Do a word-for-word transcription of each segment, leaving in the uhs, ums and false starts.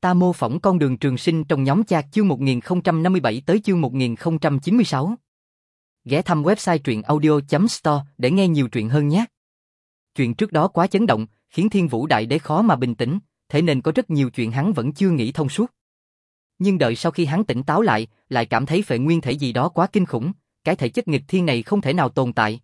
Ta mô phỏng con đường trường sinh trong nhóm chat chương một nghìn không trăm năm mươi bảy tới chương một nghìn không trăm chín mươi sáu. Ghé thăm website truyện audio chấm store để nghe nhiều truyện hơn nhé. Chuyện trước đó quá chấn động, khiến Thiên Vũ Đại Đế khó mà bình tĩnh, thế nên có rất nhiều chuyện hắn vẫn chưa nghĩ thông suốt. Nhưng đợi sau khi hắn tỉnh táo lại, lại cảm thấy phệ nguyên thể gì đó quá kinh khủng, cái thể chất nghịch thiên này không thể nào tồn tại.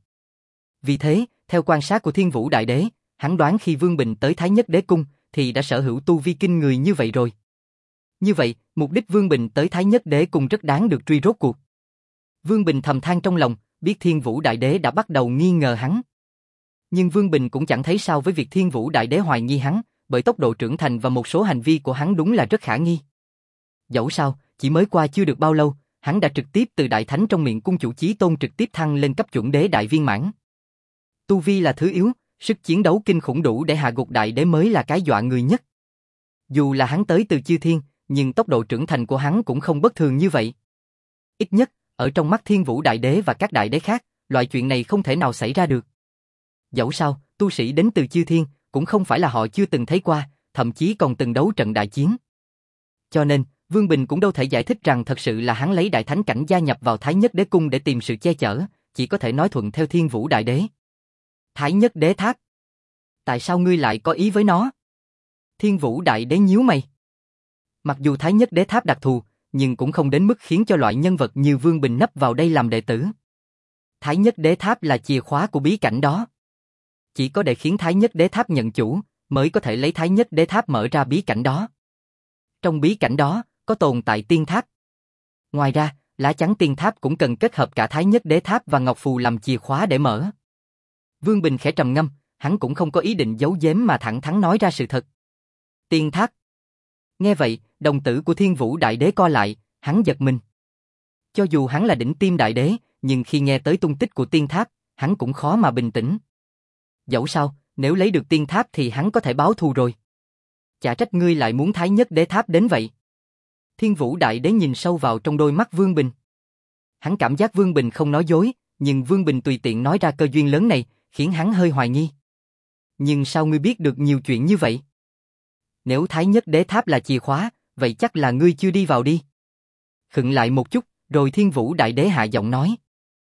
Vì thế, theo quan sát của Thiên Vũ Đại Đế, hắn đoán khi Vương Bình tới Thái Nhất Đế Cung, thì đã sở hữu tu vi kinh người như vậy rồi. Như vậy, mục đích Vương Bình tới Thái Nhất Đế Cung rất đáng được truy rốt cuộc. Vương Bình thầm than trong lòng, biết Thiên Vũ Đại Đế đã bắt đầu nghi ngờ hắn. Nhưng Vương Bình cũng chẳng thấy sao với việc Thiên Vũ Đại Đế hoài nghi hắn, bởi tốc độ trưởng thành và một số hành vi của hắn đúng là rất khả nghi. Dẫu sao, chỉ mới qua chưa được bao lâu, hắn đã trực tiếp từ đại thánh trong miệng cung chủ Chí Tôn trực tiếp thăng lên cấp chuẩn đế đại viên mãn. Tu vi là thứ yếu, sức chiến đấu kinh khủng đủ để hạ gục đại đế mới là cái dọa người nhất. Dù là hắn tới từ chư thiên, nhưng tốc độ trưởng thành của hắn cũng không bất thường như vậy. Ít nhất, ở trong mắt Thiên Vũ Đại Đế và các đại đế khác, loại chuyện này không thể nào xảy ra được. Dẫu sao, tu sĩ đến từ chư thiên, cũng không phải là họ chưa từng thấy qua, thậm chí còn từng đấu trận đại chiến. Cho nên, Vương Bình cũng đâu thể giải thích rằng thật sự là hắn lấy đại thánh cảnh gia nhập vào Thái Nhất Đế Cung để tìm sự che chở, chỉ có thể nói thuận theo Thiên Vũ Đại Đế. Thái Nhất Đế Tháp. Tại sao ngươi lại có ý với nó? Thiên Vũ Đại Đế nhíu mày. Mặc dù Thái Nhất Đế Tháp đặc thù, nhưng cũng không đến mức khiến cho loại nhân vật như Vương Bình nấp vào đây làm đệ tử. Thái Nhất Đế Tháp là chìa khóa của bí cảnh đó. Chỉ có để khiến Thái Nhất Đế Tháp nhận chủ, mới có thể lấy Thái Nhất Đế Tháp mở ra bí cảnh đó. Trong bí cảnh đó, có tồn tại tiên tháp. Ngoài ra, lá chắn tiên tháp cũng cần kết hợp cả Thái Nhất Đế Tháp và Ngọc Phù làm chìa khóa để mở. Vương Bình khẽ trầm ngâm, hắn cũng không có ý định giấu giếm mà thẳng thắn nói ra sự thật. Tiên tháp. Nghe vậy, đồng tử của Thiên Vũ Đại Đế co lại, hắn giật mình. Cho dù hắn là đỉnh tiêm đại đế, nhưng khi nghe tới tung tích của tiên tháp, hắn cũng khó mà bình tĩnh. Dẫu sao, nếu lấy được tiên tháp thì hắn có thể báo thù rồi. Chả trách ngươi lại muốn Thái Nhất Đế Tháp đến vậy. Thiên Vũ Đại Đế nhìn sâu vào trong đôi mắt Vương Bình. Hắn cảm giác Vương Bình không nói dối, nhưng Vương Bình tùy tiện nói ra cơ duyên lớn này, khiến hắn hơi hoài nghi. Nhưng sao ngươi biết được nhiều chuyện như vậy? Nếu Thái Nhất Đế Tháp là chìa khóa, vậy chắc là ngươi chưa đi vào đi. Khựng lại một chút, rồi Thiên Vũ Đại Đế hạ giọng nói.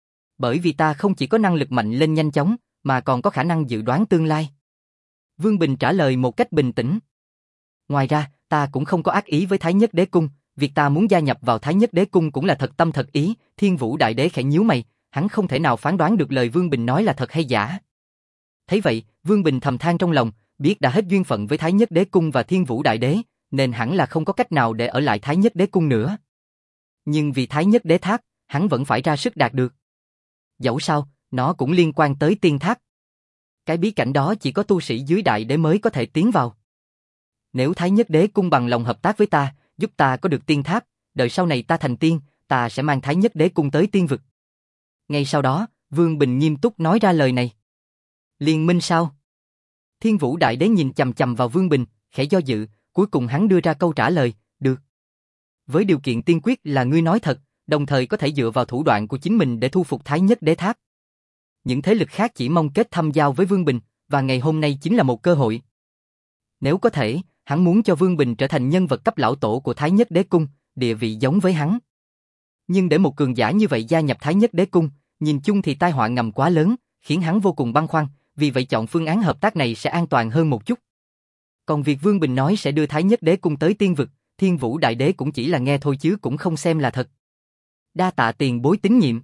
Bởi vì ta không chỉ có năng lực mạnh lên nhanh chóng, mà còn có khả năng dự đoán tương lai. Vương Bình trả lời một cách bình tĩnh. Ngoài ra, ta cũng không có ác ý với Thái Nhất Đế Cung, việc ta muốn gia nhập vào Thái Nhất Đế Cung cũng là thật tâm thật ý. Thiên Vũ Đại Đế khẽ nhíu mày, hắn không thể nào phán đoán được lời Vương Bình nói là thật hay giả. Thấy vậy, Vương Bình thầm than trong lòng, biết đã hết duyên phận với Thái Nhất Đế Cung và Thiên Vũ Đại Đế, nên hẳn là không có cách nào để ở lại Thái Nhất Đế Cung nữa. Nhưng vì Thái Nhất Đế Tháp, hắn vẫn phải ra sức đạt được. Dẫu sao, nó cũng liên quan tới tiên tháp. Cái bí cảnh đó chỉ có tu sĩ dưới đại đế mới có thể tiến vào. Nếu Thái Nhất Đế Cung bằng lòng hợp tác với ta, giúp ta có được tiên tháp, đợi sau này ta thành tiên, ta sẽ mang Thái Nhất Đế Cung tới tiên vực. Ngay sau đó, Vương Bình nghiêm túc nói ra lời này. Liên minh sao? Thiên Vũ Đại Đế nhìn chằm chằm vào Vương Bình, khẽ do dự, cuối cùng hắn đưa ra câu trả lời, được. Với điều kiện tiên quyết là ngươi nói thật, đồng thời có thể dựa vào thủ đoạn của chính mình để thu phục Thái Nhất Đế Tháp. Những thế lực khác chỉ mong kết thâm giao với Vương Bình, và ngày hôm nay chính là một cơ hội. Nếu có thể, hắn muốn cho Vương Bình trở thành nhân vật cấp lão tổ của Thái Nhất Đế Cung, địa vị giống với hắn. Nhưng để một cường giả như vậy gia nhập Thái Nhất Đế Cung, nhìn chung thì tai họa ngầm quá lớn, khiến hắn vô cùng băn khoăn, vì vậy chọn phương án hợp tác này sẽ an toàn hơn một chút. Còn việc Vương Bình nói sẽ đưa Thái Nhất Đế Cung tới tiên vực, Thiên Vũ Đại Đế cũng chỉ là nghe thôi chứ cũng không xem là thật. Đa tạ tiền bối tín nhiệm.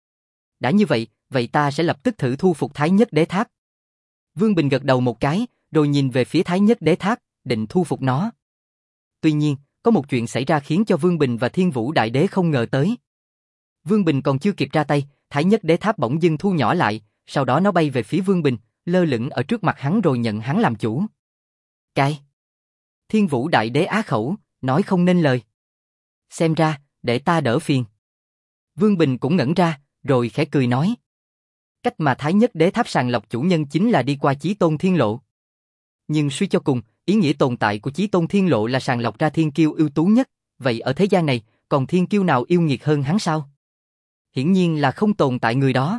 Đã như vậy, vậy ta sẽ lập tức thử thu phục Thái Nhất Đế Tháp. Vương Bình gật đầu một cái, rồi nhìn về phía Thái Nhất Đế Tháp, định thu phục nó. Tuy nhiên, có một chuyện xảy ra khiến cho Vương Bình và Thiên Vũ Đại Đế không ngờ tới. Vương Bình còn chưa kịp ra tay, Thái Nhất Đế Tháp bỗng dưng thu nhỏ lại, sau đó nó bay về phía Vương Bình, lơ lửng ở trước mặt hắn rồi nhận hắn làm chủ. Cái? Thiên Vũ Đại Đế á khẩu, nói không nên lời. Xem ra, để ta đỡ phiền. Vương Bình cũng ngẩn ra, rồi khẽ cười nói. Cách mà Thái Nhất Đế Tháp sàng lọc chủ nhân chính là đi qua Chí Tôn Thiên Lộ. Nhưng suy cho cùng, ý nghĩa tồn tại của Chí Tôn Thiên Lộ là sàng lọc ra thiên kiêu ưu tú nhất, vậy ở thế gian này, còn thiên kiêu nào yêu nghiệt hơn hắn sao? Hiển nhiên là không tồn tại người đó.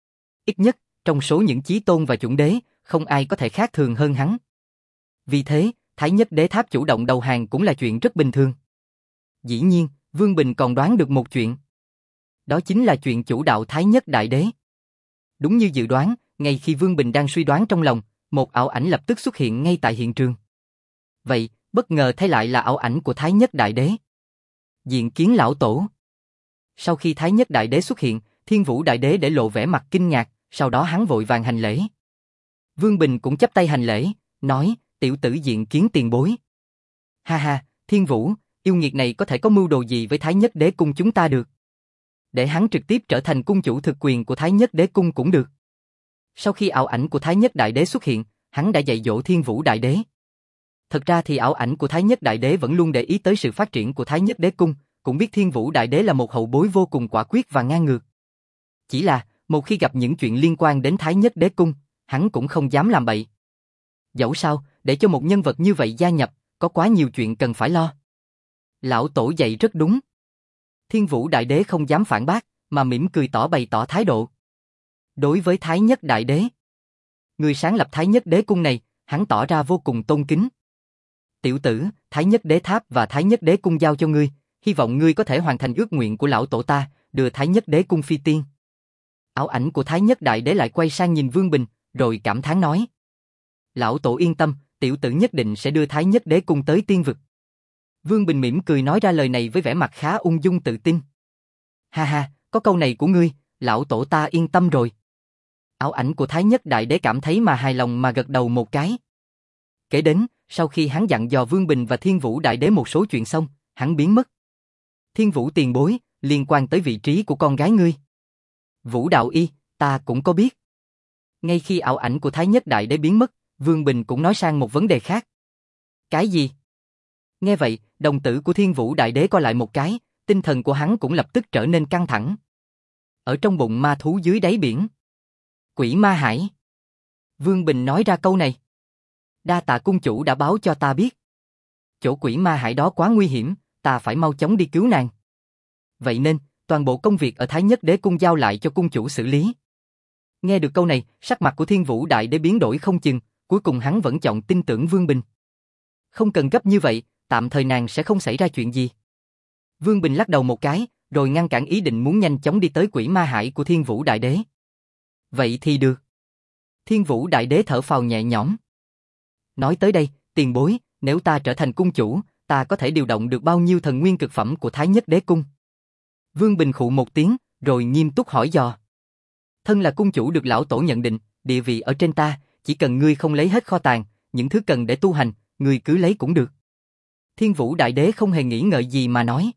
Ít nhất, trong số những Chí Tôn và Chuẩn Đế, không ai có thể khác thường hơn hắn. Vì thế, Thái Nhất Đế Tháp chủ động đầu hàng cũng là chuyện rất bình thường. Dĩ nhiên, Vương Bình còn đoán được một chuyện. Đó chính là chuyện chủ đạo Thái Nhất Đại Đế. Đúng như dự đoán, ngay khi Vương Bình đang suy đoán trong lòng, một ảo ảnh lập tức xuất hiện ngay tại hiện trường. Vậy, bất ngờ thấy lại là ảo ảnh của Thái Nhất Đại Đế. Diện kiến lão tổ. Sau khi Thái Nhất Đại Đế xuất hiện, Thiên Vũ Đại Đế để lộ vẻ mặt kinh ngạc, sau đó hắn vội vàng hành lễ. Vương Bình cũng chắp tay hành lễ, nói, tiểu tử diện kiến tiền bối. Ha ha, Thiên Vũ, yêu nghiệt này có thể có mưu đồ gì với Thái Nhất Đế Cung chúng ta được? Để hắn trực tiếp trở thành cung chủ thực quyền của Thái Nhất Đế Cung cũng được. Sau khi ảo ảnh của Thái Nhất Đại Đế xuất hiện, hắn đã dạy dỗ Thiên Vũ Đại Đế. Thật ra thì ảo ảnh của Thái Nhất Đại Đế vẫn luôn để ý tới sự phát triển của Thái Nhất Đế Cung, cũng biết Thiên Vũ Đại Đế là một hậu bối vô cùng quả quyết và ngang ngược. Chỉ là, một khi gặp những chuyện liên quan đến Thái Nhất Đế Cung, hắn cũng không dám làm bậy. Dẫu sao, để cho một nhân vật như vậy gia nhập, có quá nhiều chuyện cần phải lo. Lão tổ dạy rất đúng. Thiên Vũ Đại Đế không dám phản bác, mà mỉm cười tỏ bày tỏ thái độ. Đối với Thái Nhất Đại Đế, người sáng lập Thái Nhất Đế Cung này, hắn tỏ ra vô cùng tôn kính. Tiểu tử, Thái Nhất Đế Tháp và Thái Nhất Đế Cung giao cho ngươi, hy vọng ngươi có thể hoàn thành ước nguyện của lão tổ ta, đưa Thái Nhất Đế Cung phi tiên. Ảo ảnh của Thái Nhất Đại Đế lại quay sang nhìn Vương Bình, rồi cảm thán nói. Lão tổ yên tâm, tiểu tử nhất định sẽ đưa Thái Nhất Đế Cung tới tiên vực. Vương Bình mỉm cười nói ra lời này với vẻ mặt khá ung dung tự tin. Ha ha, có câu này của ngươi, lão tổ ta yên tâm rồi. Ảo ảnh của Thái Nhất Đại Đế cảm thấy mà hài lòng mà gật đầu một cái. Kể đến, sau khi hắn dặn dò Vương Bình và Thiên Vũ Đại Đế một số chuyện xong, hắn biến mất. Thiên Vũ tiền bối, liên quan tới vị trí của con gái ngươi. Vũ Đạo Y, ta cũng có biết. Ngay khi ảo ảnh của Thái Nhất Đại Đế biến mất, Vương Bình cũng nói sang một vấn đề khác. Cái gì? Nghe vậy, đồng tử của Thiên Vũ Đại Đế co lại một cái, tinh thần của hắn cũng lập tức trở nên căng thẳng. Ở trong bụng ma thú dưới đáy biển. Quỷ Ma Hải. Vương Bình nói ra câu này. Đa tạ cung chủ đã báo cho ta biết. Chỗ Quỷ Ma Hải đó quá nguy hiểm, ta phải mau chóng đi cứu nàng. Vậy nên, toàn bộ công việc ở Thái Nhất Đế Cung giao lại cho cung chủ xử lý. Nghe được câu này, sắc mặt của Thiên Vũ Đại Đế biến đổi không chừng, cuối cùng hắn vẫn chọn tin tưởng Vương Bình. Không cần gấp như vậy, tạm thời nàng sẽ không xảy ra chuyện gì. Vương Bình lắc đầu một cái, rồi ngăn cản ý định muốn nhanh chóng đi tới Quỷ Ma Hải của Thiên Vũ Đại Đế. Vậy thì được. Thiên Vũ Đại Đế thở phào nhẹ nhõm. Nói tới đây, tiền bối, nếu ta trở thành cung chủ, ta có thể điều động được bao nhiêu thần nguyên cực phẩm của Thái Nhất Đế Cung? Vương Bình khụ một tiếng, rồi nghiêm túc hỏi dò. Thân là cung chủ được lão tổ nhận định, địa vị ở trên ta, chỉ cần ngươi không lấy hết kho tàng, những thứ cần để tu hành, ngươi cứ lấy cũng được. Thiên Vũ Đại Đế không hề nghĩ ngợi gì mà nói.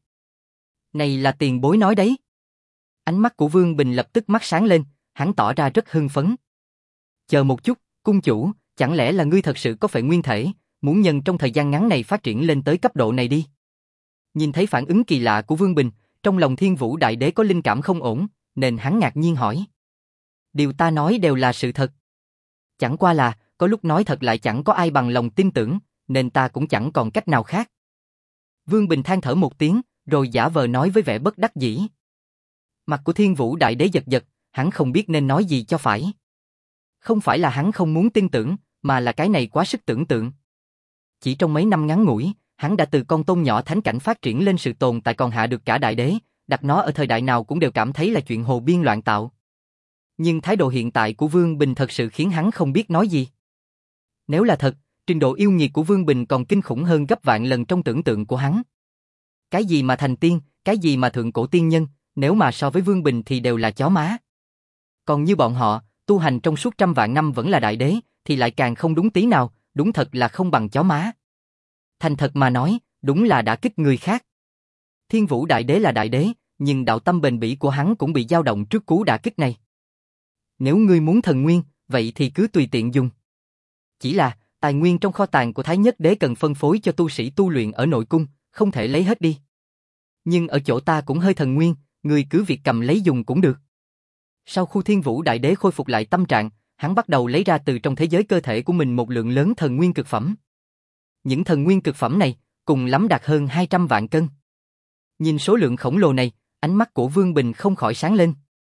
Này là tiền bối nói đấy. Ánh mắt của Vương Bình lập tức mắt sáng lên, hắn tỏ ra rất hưng phấn. Chờ một chút, cung chủ, chẳng lẽ là ngươi thật sự có phệ nguyên thể, muốn nhân trong thời gian ngắn này phát triển lên tới cấp độ này đi? Nhìn thấy phản ứng kỳ lạ của Vương Bình, trong lòng Thiên Vũ Đại Đế có linh cảm không ổn, nên hắn ngạc nhiên hỏi. Điều ta nói đều là sự thật. Chẳng qua là, có lúc nói thật lại chẳng có ai bằng lòng tin tưởng, nên ta cũng chẳng còn cách nào khác. Vương Bình than thở một tiếng, rồi giả vờ nói với vẻ bất đắc dĩ. Mặt của Thiên Vũ Đại Đế giật giật, hắn không biết nên nói gì cho phải. Không phải là hắn không muốn tin tưởng, mà là cái này quá sức tưởng tượng. Chỉ trong mấy năm ngắn ngủi, hắn đã từ con tôm nhỏ thánh cảnh phát triển lên sự tồn tại còn hạ được cả đại đế, đặt nó ở thời đại nào cũng đều cảm thấy là chuyện hồ biên loạn tạo. Nhưng thái độ hiện tại của Vương Bình thật sự khiến hắn không biết nói gì. Nếu là thật, trình độ yêu nghiệt của Vương Bình còn kinh khủng hơn gấp vạn lần trong tưởng tượng của hắn. Cái gì mà thành tiên, cái gì mà thượng cổ tiên nhân, nếu mà so với Vương Bình thì đều là chó má. Còn như bọn họ, tu hành trong suốt trăm vạn năm vẫn là đại đế, thì lại càng không đúng tí nào, đúng thật là không bằng chó má. Thành thật mà nói, đúng là đã kích người khác. Thiên Vũ Đại Đế là đại đế, nhưng đạo tâm bền bỉ của hắn cũng bị dao động trước cú đả kích này. Nếu ngươi muốn thần nguyên, vậy thì cứ tùy tiện dùng. Chỉ là, tài nguyên trong kho tàng của Thái Nhất Đế cần phân phối cho tu sĩ tu luyện ở nội cung, không thể lấy hết đi. Nhưng ở chỗ ta cũng hơi thần nguyên, ngươi cứ việc cầm lấy dùng cũng được. Sau khi Thiên Vũ Đại Đế khôi phục lại tâm trạng, hắn bắt đầu lấy ra từ trong thế giới cơ thể của mình một lượng lớn thần nguyên cực phẩm. Những thần nguyên cực phẩm này, cùng lắm đạt hơn hai trăm vạn cân. Nhìn số lượng khổng lồ này, ánh mắt của Vương Bình không khỏi sáng lên.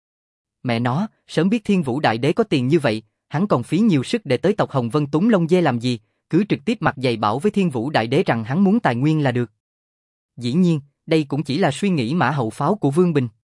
Mẹ nó, sớm biết Thiên Vũ Đại Đế có tiền như vậy, hắn còn phí nhiều sức để tới tộc Hồng Vân Túng Lông Dê làm gì, cứ trực tiếp mặt dày bảo với Thiên Vũ Đại Đế rằng hắn muốn tài nguyên là được. Dĩ nhiên, đây cũng chỉ là suy nghĩ mã hậu pháo của Vương Bình.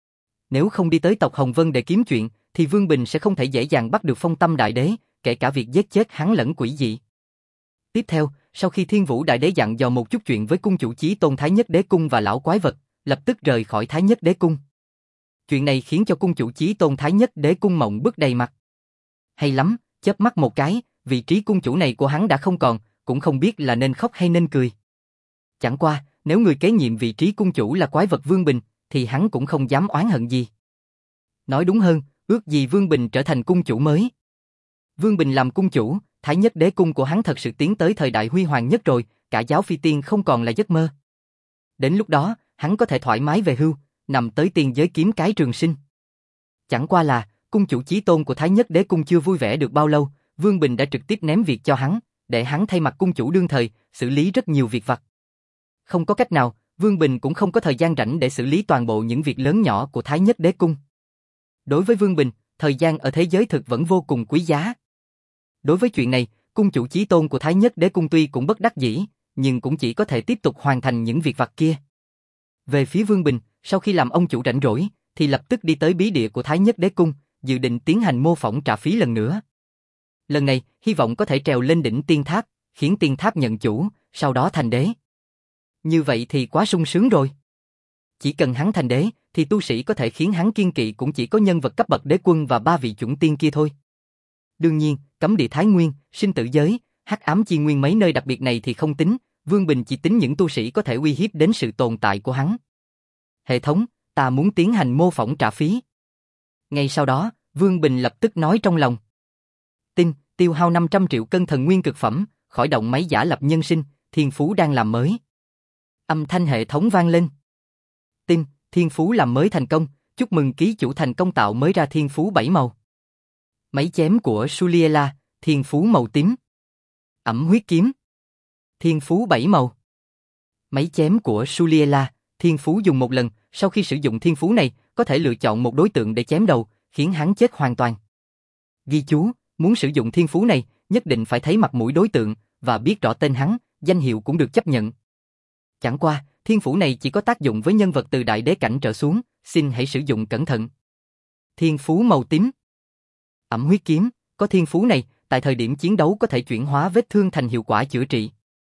Nếu không đi tới tộc Hồng Vân để kiếm chuyện, thì Vương Bình sẽ không thể dễ dàng bắt được Phong Tâm Đại Đế, kể cả việc giết chết hắn lẫn quỷ dị. Tiếp theo, sau khi Thiên Vũ Đại Đế dặn dò một chút chuyện với cung chủ Chí Tôn Thái Nhất Đế Cung và lão quái vật, lập tức rời khỏi Thái Nhất Đế Cung. Chuyện này khiến cho cung chủ Chí Tôn Thái Nhất Đế Cung mộng bức đầy mặt. Hay lắm, chớp mắt một cái, vị trí cung chủ này của hắn đã không còn, cũng không biết là nên khóc hay nên cười. Chẳng qua, nếu người kế nhiệm vị trí cung chủ là quái vật Vương Bình, thì hắn cũng không dám oán hận gì. Nói đúng hơn, ước gì Vương Bình trở thành cung chủ mới. Vương Bình làm cung chủ, Thái Nhất Đế Cung của hắn thật sự tiến tới thời đại huy hoàng nhất rồi, cả giáo phi tiên không còn là giấc mơ. Đến lúc đó, hắn có thể thoải mái về hưu, nằm tới tiên giới kiếm cái trường sinh. Chẳng qua là, cung chủ Chí Tôn của Thái Nhất Đế Cung chưa vui vẻ được bao lâu, Vương Bình đã trực tiếp ném việc cho hắn, để hắn thay mặt cung chủ đương thời, xử lý rất nhiều việc vặt. Không có cách nào, Vương Bình cũng không có thời gian rảnh để xử lý toàn bộ những việc lớn nhỏ của Thái Nhất Đế Cung. Đối với Vương Bình, thời gian ở thế giới thực vẫn vô cùng quý giá. Đối với chuyện này, cung chủ Chí Tôn của Thái Nhất Đế Cung tuy cũng bất đắc dĩ, nhưng cũng chỉ có thể tiếp tục hoàn thành những việc vặt kia. Về phía Vương Bình, sau khi làm ông chủ rảnh rỗi, thì lập tức đi tới bí địa của Thái Nhất Đế Cung, dự định tiến hành mô phỏng trả phí lần nữa. Lần này, hy vọng có thể trèo lên đỉnh tiên tháp, khiến tiên tháp nhận chủ, sau đó thành đế. Như vậy thì quá sung sướng rồi. Chỉ cần hắn thành đế, thì tu sĩ có thể khiến hắn kiên kỵ cũng chỉ có nhân vật cấp bậc đế quân và ba vị chuẩn tiên kia thôi. Đương nhiên, cấm địa Thái Nguyên, sinh tử giới, hắc ám chi nguyên mấy nơi đặc biệt này thì không tính, Vương Bình chỉ tính những tu sĩ có thể uy hiếp đến sự tồn tại của hắn. Hệ thống, ta muốn tiến hành mô phỏng trả phí. Ngay sau đó, Vương Bình lập tức nói trong lòng. Tin, tiêu hao năm trăm triệu cân thần nguyên cực phẩm, khởi động máy giả lập nhân sinh, thiên phú đang làm mới. Âm thanh hệ thống vang lên. Tin, thiên phú làm mới thành công, chúc mừng ký chủ thành công tạo mới ra thiên phú bảy màu. Máy chém của Suliela, thiên phú màu tím. Ẩm huyết kiếm, thiên phú bảy màu. Máy chém của Suliela, thiên phú dùng một lần, sau khi sử dụng thiên phú này, có thể lựa chọn một đối tượng để chém đầu, khiến hắn chết hoàn toàn. Ghi chú, muốn sử dụng thiên phú này, nhất định phải thấy mặt mũi đối tượng, và biết rõ tên hắn, danh hiệu cũng được chấp nhận. Chẳng qua, thiên phú này chỉ có tác dụng với nhân vật từ đại đế cảnh trở xuống, xin hãy sử dụng cẩn thận. Thiên phú màu tím. Ẩm huyết kiếm, có thiên phú này, tại thời điểm chiến đấu có thể chuyển hóa vết thương thành hiệu quả chữa trị.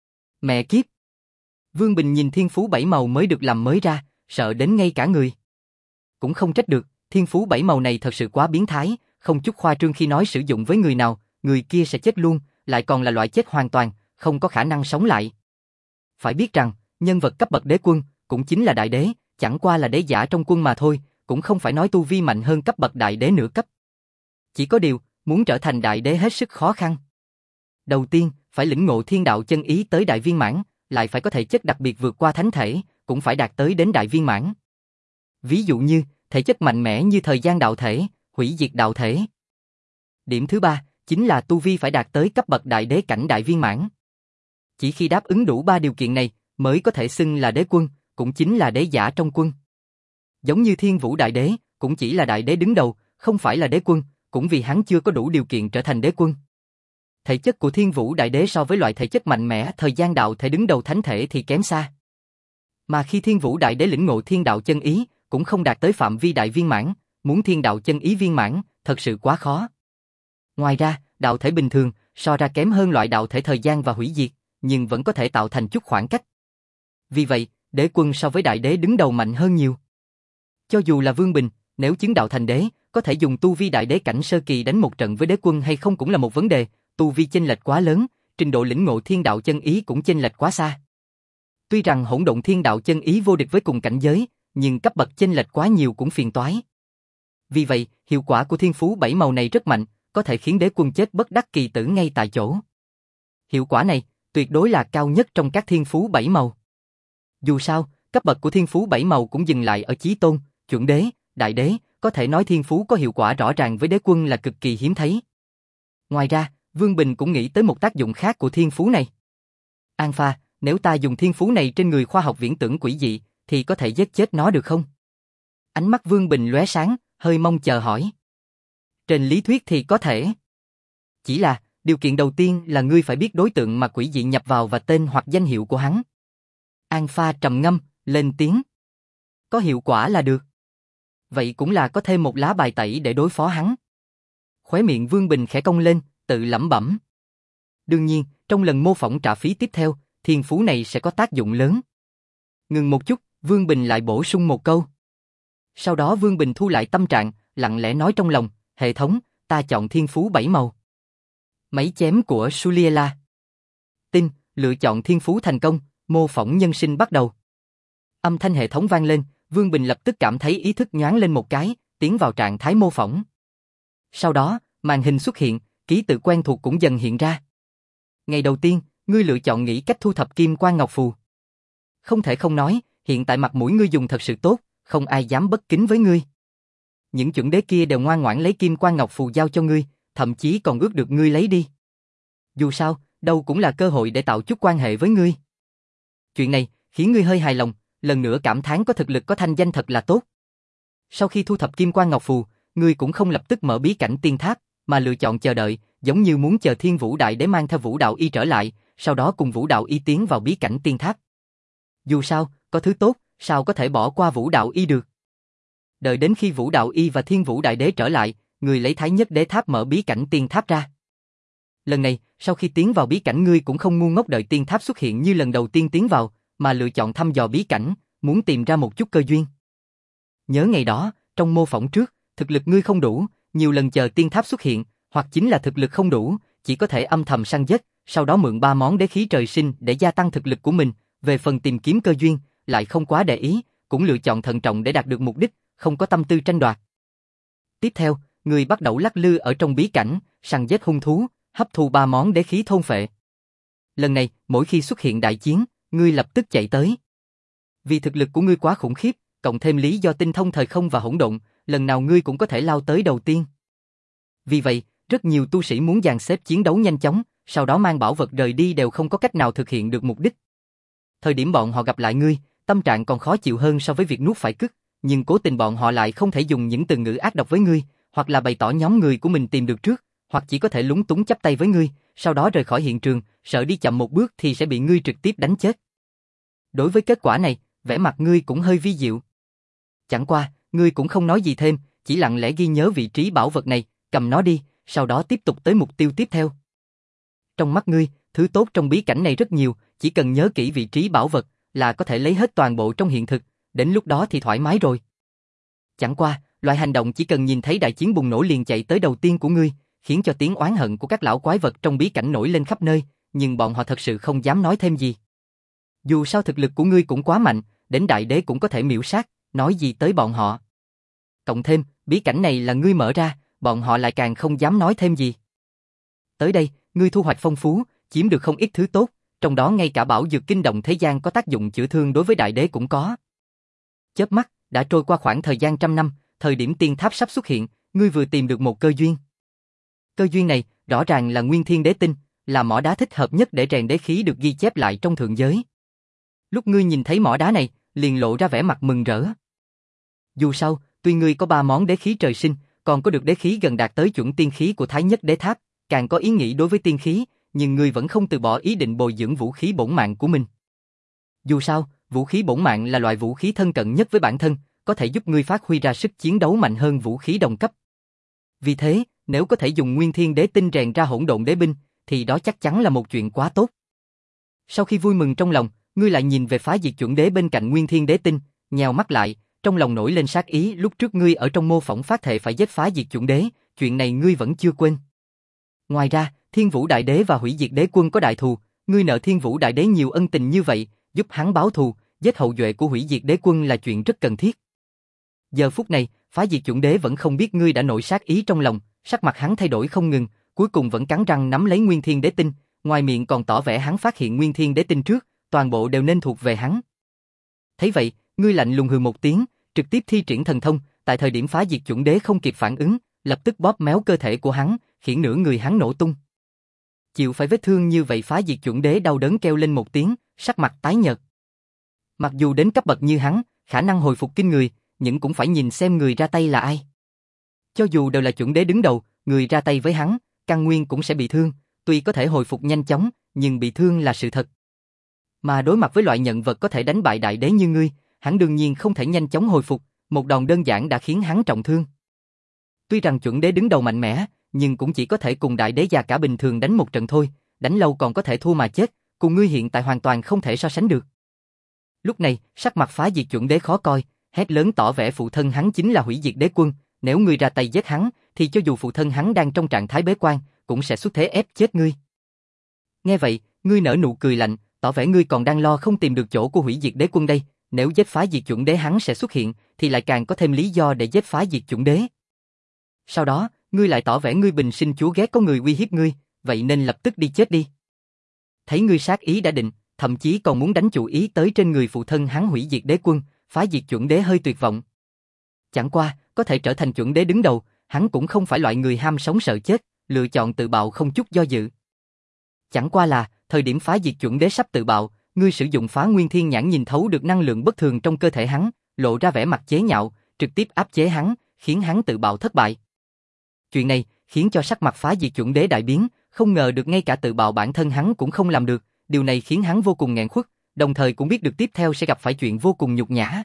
Mẹ kiếp! Vương Bình nhìn thiên phú bảy màu mới được làm mới ra, sợ đến ngay cả người. Cũng không trách được, thiên phú bảy màu này thật sự quá biến thái, không chút khoa trương khi nói sử dụng với người nào, người kia sẽ chết luôn, lại còn là loại chết hoàn toàn, không có khả năng sống lại. Phải biết rằng, nhân vật cấp bậc đế quân, cũng chính là đại đế, chẳng qua là đế giả trong quân mà thôi, cũng không phải nói tu vi mạnh hơn cấp bậc đại đế nửa cấp. Chỉ có điều, muốn trở thành đại đế hết sức khó khăn. Đầu tiên, phải lĩnh ngộ thiên đạo chân ý tới đại viên mãn, lại phải có thể chất đặc biệt vượt qua thánh thể, cũng phải đạt tới đến đại viên mãn. Ví dụ như, thể chất mạnh mẽ như thời gian đạo thể, hủy diệt đạo thể. Điểm thứ ba, chính là tu vi phải đạt tới cấp bậc đại đế cảnh đại viên mãn. Chỉ khi đáp ứng đủ ba điều kiện này, mới có thể xưng là đế quân, cũng chính là đế giả trong quân. Giống như Thiên Vũ Đại Đế, cũng chỉ là đại đế đứng đầu, không phải là đế quân, cũng vì hắn chưa có đủ điều kiện trở thành đế quân. Thể chất của Thiên Vũ Đại Đế so với loại thể chất mạnh mẽ thời gian đạo thể đứng đầu thánh thể thì kém xa. Mà khi Thiên Vũ Đại Đế lĩnh ngộ thiên đạo chân ý, cũng không đạt tới phạm vi đại viên mãn, muốn thiên đạo chân ý viên mãn, thật sự quá khó. Ngoài ra, đạo thể bình thường, so ra kém hơn loại đạo thể thời gian và hủy diệt, nhưng vẫn có thể tạo thành chút khoảng cách. Vì vậy, đế quân so với đại đế đứng đầu mạnh hơn nhiều. Cho dù là Vương Bình, nếu chứng đạo thành đế, có thể dùng tu vi đại đế cảnh sơ kỳ đánh một trận với đế quân hay không cũng là một vấn đề, tu vi chênh lệch quá lớn, trình độ lĩnh ngộ thiên đạo chân ý cũng chênh lệch quá xa. Tuy rằng hỗn độn thiên đạo chân ý vô địch với cùng cảnh giới, nhưng cấp bậc chênh lệch quá nhiều cũng phiền toái. Vì vậy, hiệu quả của thiên phú bảy màu này rất mạnh, có thể khiến đế quân chết bất đắc kỳ tử ngay tại chỗ. Hiệu quả này, tuyệt đối là cao nhất trong các thiên phú bảy màu. Dù sao, cấp bậc của thiên phú bảy màu cũng dừng lại ở chí tôn, chuẩn đế, đại đế, có thể nói thiên phú có hiệu quả rõ ràng với đế quân là cực kỳ hiếm thấy. Ngoài ra, Vương Bình cũng nghĩ tới một tác dụng khác của thiên phú này. An Pha, nếu ta dùng thiên phú này trên người khoa học viễn tưởng quỷ dị, thì có thể giết chết nó được không? Ánh mắt Vương Bình lóe sáng, hơi mong chờ hỏi. Trên lý thuyết thì có thể. Chỉ là, Điều kiện đầu tiên là ngươi phải biết đối tượng mà quỷ dị nhập vào và tên hoặc danh hiệu của hắn. An Pha trầm ngâm, lên tiếng. Có hiệu quả là được. Vậy cũng là có thêm một lá bài tẩy để đối phó hắn. Khóe miệng Vương Bình khẽ cong lên, tự lẩm bẩm. Đương nhiên, trong lần mô phỏng trả phí tiếp theo, thiên phú này sẽ có tác dụng lớn. Ngừng một chút, Vương Bình lại bổ sung một câu. Sau đó Vương Bình thu lại tâm trạng, lặng lẽ nói trong lòng, hệ thống, ta chọn thiên phú bảy màu. Máy chém của Suliela. Tin, lựa chọn thiên phú thành công, mô phỏng nhân sinh bắt đầu. Âm thanh hệ thống vang lên, Vương Bình lập tức cảm thấy ý thức nhoáng lên một cái, tiến vào trạng thái mô phỏng. Sau đó, màn hình xuất hiện, ký tự quen thuộc cũng dần hiện ra. Ngày đầu tiên, ngươi lựa chọn nghĩ cách thu thập kim quan ngọc phù. Không thể không nói, hiện tại mặt mũi ngươi dùng thật sự tốt, không ai dám bất kính với ngươi. Những chuẩn đế kia đều ngoan ngoãn lấy kim quan ngọc phù giao cho ngươi, thậm chí còn ước được ngươi lấy đi. Dù sao, đâu cũng là cơ hội để tạo chút quan hệ với ngươi. Chuyện này khiến ngươi hơi hài lòng, lần nữa cảm thán có thực lực có thanh danh thật là tốt. Sau khi thu thập kim quan ngọc phù, ngươi cũng không lập tức mở bí cảnh tiên tháp, mà lựa chọn chờ đợi, giống như muốn chờ Thiên Vũ Đại Đế mang theo Vũ Đạo Y trở lại, sau đó cùng Vũ Đạo Y tiến vào bí cảnh tiên tháp. Dù sao, có thứ tốt, sao có thể bỏ qua Vũ Đạo Y được? Đợi đến khi Vũ Đạo Y và Thiên Vũ Đại Đế trở lại, ngươi lấy Thái Nhất Đế Tháp mở bí cảnh tiên tháp ra. Lần này, sau khi tiến vào bí cảnh ngươi cũng không ngu ngốc đợi tiên tháp xuất hiện như lần đầu tiên tiến vào, mà lựa chọn thăm dò bí cảnh, muốn tìm ra một chút cơ duyên. Nhớ ngày đó, trong mô phỏng trước, thực lực ngươi không đủ, nhiều lần chờ tiên tháp xuất hiện, hoặc chính là thực lực không đủ, chỉ có thể âm thầm săn giết, sau đó mượn ba món đế khí trời sinh để gia tăng thực lực của mình, về phần tìm kiếm cơ duyên, lại không quá để ý, cũng lựa chọn thận trọng để đạt được mục đích, không có tâm tư tranh đoạt. Tiếp theo, ngươi bắt đầu lắc lư ở trong bí cảnh, săn giết hung thú, hấp thu ba món đế khí thôn phệ. Lần này, mỗi khi xuất hiện đại chiến, ngươi lập tức chạy tới. Vì thực lực của ngươi quá khủng khiếp, cộng thêm lý do tinh thông thời không và hỗn độn, lần nào ngươi cũng có thể lao tới đầu tiên. Vì vậy, rất nhiều tu sĩ muốn dàn xếp chiến đấu nhanh chóng, sau đó mang bảo vật rời đi đều không có cách nào thực hiện được mục đích. Thời điểm bọn họ gặp lại ngươi, tâm trạng còn khó chịu hơn so với việc nuốt phải cứt, nhưng cố tình bọn họ lại không thể dùng những từ ngữ ác độc với ngươi, hoặc là bày tỏ nhóm người của mình tìm được trước, hoặc chỉ có thể lúng túng chắp tay với ngươi, sau đó rời khỏi hiện trường, sợ đi chậm một bước thì sẽ bị ngươi trực tiếp đánh chết. Đối với kết quả này, vẻ mặt ngươi cũng hơi vi diệu. Chẳng qua, ngươi cũng không nói gì thêm, chỉ lặng lẽ ghi nhớ vị trí bảo vật này, cầm nó đi, sau đó tiếp tục tới mục tiêu tiếp theo. Trong mắt ngươi, thứ tốt trong bí cảnh này rất nhiều, chỉ cần nhớ kỹ vị trí bảo vật là có thể lấy hết toàn bộ trong hiện thực, đến lúc đó thì thoải mái rồi. Chẳng qua, loại hành động chỉ cần nhìn thấy đại chiến bùng nổ liền chạy tới đầu tiên của ngươi, khiến cho tiếng oán hận của các lão quái vật trong bí cảnh nổi lên khắp nơi, nhưng bọn họ thật sự không dám nói thêm gì. Dù sao thực lực của ngươi cũng quá mạnh, đến đại đế cũng có thể miểu sát, nói gì tới bọn họ. Cộng thêm, bí cảnh này là ngươi mở ra, bọn họ lại càng không dám nói thêm gì. Tới đây, ngươi thu hoạch phong phú, chiếm được không ít thứ tốt, trong đó ngay cả bảo dược kinh động thế gian có tác dụng chữa thương đối với đại đế cũng có. Chớp mắt, đã trôi qua khoảng thời gian trăm năm, thời điểm tiên tháp sắp xuất hiện, ngươi vừa tìm được một cơ duyên. Cơ duyên này, rõ ràng là Nguyên Thiên Đế Tinh, là mỏ đá thích hợp nhất để rèn đế khí được ghi chép lại trong thượng giới. Lúc ngươi nhìn thấy mỏ đá này, liền lộ ra vẻ mặt mừng rỡ. Dù sao, tuy ngươi có ba món đế khí trời sinh, còn có được đế khí gần đạt tới chuẩn tiên khí của Thái Nhất Đế Tháp, càng có ý nghĩ đối với tiên khí, nhưng ngươi vẫn không từ bỏ ý định bồi dưỡng vũ khí bổn mạng của mình. Dù sao, vũ khí bổn mạng là loại vũ khí thân cận nhất với bản thân, có thể giúp ngươi phát huy ra sức chiến đấu mạnh hơn vũ khí đồng cấp. Vì thế, nếu có thể dùng Nguyên Thiên Đế Tinh rèn ra hỗn độn đế binh, thì đó chắc chắn là một chuyện quá tốt. Sau khi vui mừng trong lòng, ngươi lại nhìn về phá diệt chuẩn đế bên cạnh Nguyên Thiên Đế Tinh, nheo mắt lại, trong lòng nổi lên sát ý. Lúc trước ngươi ở trong mô phỏng phát thệ phải giết phá diệt chuẩn đế, chuyện này ngươi vẫn chưa quên. Ngoài ra, Thiên Vũ Đại Đế và Hủy Diệt Đế Quân có đại thù, ngươi nợ Thiên Vũ Đại Đế nhiều ân tình như vậy, giúp hắn báo thù, giết hậu duệ của Hủy Diệt Đế Quân là chuyện rất cần thiết. Giờ phút này, phá diệt chuẩn đế vẫn không biết ngươi đã nổi sát ý trong lòng, sắc mặt hắn thay đổi không ngừng, cuối cùng vẫn cắn răng nắm lấy Nguyên Thiên Đế Tinh, ngoài miệng còn tỏ vẻ hắn phát hiện Nguyên Thiên Đế Tinh trước, toàn bộ đều nên thuộc về hắn. Thấy vậy, ngươi lạnh lùng hừ một tiếng, trực tiếp thi triển thần thông, tại thời điểm phá diệt chuẩn đế không kịp phản ứng, lập tức bóp méo cơ thể của hắn, khiến nửa người hắn nổ tung. Chịu phải vết thương như vậy phá diệt chuẩn đế đau đớn kêu lên một tiếng, sắc mặt tái nhợt. Mặc dù đến cấp bậc như hắn, khả năng hồi phục kinh người, nhưng cũng phải nhìn xem người ra tay là ai. Cho dù đều là chuẩn đế đứng đầu, người ra tay với hắn, căn nguyên cũng sẽ bị thương, tuy có thể hồi phục nhanh chóng, nhưng bị thương là sự thật. Mà đối mặt với loại nhận vật có thể đánh bại đại đế như ngươi, hắn đương nhiên không thể nhanh chóng hồi phục, một đòn đơn giản đã khiến hắn trọng thương. Tuy rằng chuẩn đế đứng đầu mạnh mẽ, nhưng cũng chỉ có thể cùng đại đế già cả bình thường đánh một trận thôi, đánh lâu còn có thể thua mà chết, cùng ngươi hiện tại hoàn toàn không thể so sánh được. Lúc này, sắc mặt Phá Diệt chuẩn đế khó coi, hét lớn tỏ vẻ phụ thân hắn chính là hủy diệt đế quân, nếu ngươi ra tay giết hắn, thì cho dù phụ thân hắn đang trong trạng thái bế quan, cũng sẽ xuất thế ép chết ngươi. Nghe vậy, ngươi nở nụ cười lạnh, tỏ vẻ ngươi còn đang lo không tìm được chỗ của hủy diệt đế quân đây, nếu giết Phá Diệt chuẩn đế hắn sẽ xuất hiện, thì lại càng có thêm lý do để giết Phá Diệt chuẩn đế. Sau đó, ngươi lại tỏ vẻ ngươi bình sinh chúa ghét có người uy hiếp ngươi, vậy nên lập tức đi chết đi. Thấy ngươi sát ý đã định, thậm chí còn muốn đánh chủ ý tới trên người phụ thân hắn hủy diệt đế quân, Phá Diệt chuẩn đế hơi tuyệt vọng. Chẳng qua, có thể trở thành chuẩn đế đứng đầu, hắn cũng không phải loại người ham sống sợ chết, lựa chọn tự bạo không chút do dự. Chẳng qua là, thời điểm Phá Diệt chuẩn đế sắp tự bạo, ngươi sử dụng Phá Nguyên Thiên Nhãn nhìn thấu được năng lượng bất thường trong cơ thể hắn, lộ ra vẻ mặt chế nhạo, trực tiếp áp chế hắn, khiến hắn tự bạo thất bại. Chuyện này khiến cho sắc mặt Phá Diệt chuẩn đế đại biến, không ngờ được ngay cả tự bạo bản thân hắn cũng không làm được, điều này khiến hắn vô cùng nghẹn khuất, đồng thời cũng biết được tiếp theo sẽ gặp phải chuyện vô cùng nhục nhã.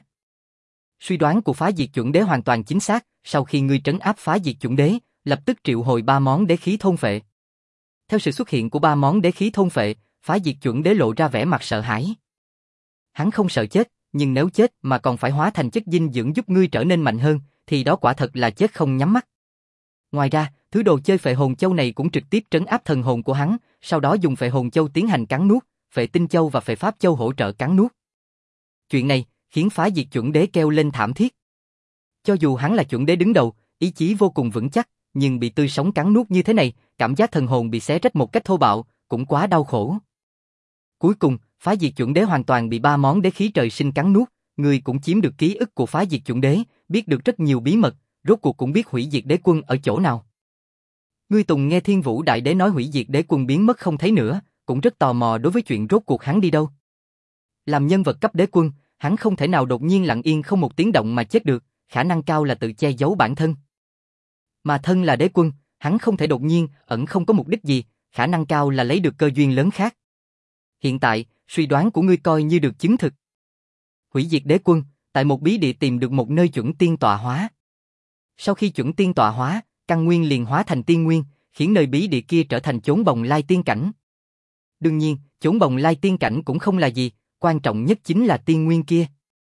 Suy đoán của Phá Diệt chuẩn đế hoàn toàn chính xác, sau khi ngươi trấn áp Phá Diệt chuẩn đế, lập tức triệu hồi ba món đế khí thôn phệ. Theo sự xuất hiện của ba món đế khí thôn phệ, Phá Diệt chuẩn đế lộ ra vẻ mặt sợ hãi. Hắn không sợ chết, nhưng nếu chết mà còn phải hóa thành chất dinh dưỡng giúp ngươi trở nên mạnh hơn, thì đó quả thật là chết không nhắm mắt. Ngoài ra, thứ đồ chơi phệ hồn châu này cũng trực tiếp trấn áp thần hồn của hắn, sau đó dùng phệ hồn châu tiến hành cắn nuốt, phệ tinh châu và phệ pháp châu hỗ trợ cắn nuốt. Chuyện này khiến Phá Diệt chuẩn đế kêu lên thảm thiết. Cho dù hắn là chuẩn đế đứng đầu, ý chí vô cùng vững chắc, nhưng bị tươi sống cắn nuốt như thế này, cảm giác thần hồn bị xé rách một cách thô bạo, cũng quá đau khổ. Cuối cùng, Phá Diệt chuẩn đế hoàn toàn bị ba món đế khí trời sinh cắn nuốt, người cũng chiếm được ký ức của Phá Diệt chuẩn đế, biết được rất nhiều bí mật, rốt cuộc cũng biết hủy diệt đế quân ở chỗ nào. Ngươi Tùng nghe Thiên Vũ Đại Đế nói hủy diệt đế quân biến mất không thấy nữa, cũng rất tò mò đối với chuyện rốt cuộc hắn đi đâu. Làm nhân vật cấp đế quân, hắn không thể nào đột nhiên lặng yên không một tiếng động mà chết được, khả năng cao là tự che giấu bản thân. Mà thân là đế quân, hắn không thể đột nhiên, ẩn không có mục đích gì, khả năng cao là lấy được cơ duyên lớn khác. Hiện tại, suy đoán của ngươi coi như được chứng thực. Hủy diệt đế quân, tại một bí địa tìm được một nơi chuẩn tiên tọa hóa. Sau khi chuẩn tiên tọa hóa, căn nguyên liền hóa thành tiên nguyên, khiến nơi bí địa kia trở thành chốn bồng lai tiên cảnh. Đương nhiên, chốn bồng lai tiên cảnh cũng không là gì, quan trọng nhất chính là tiên nguyên kia.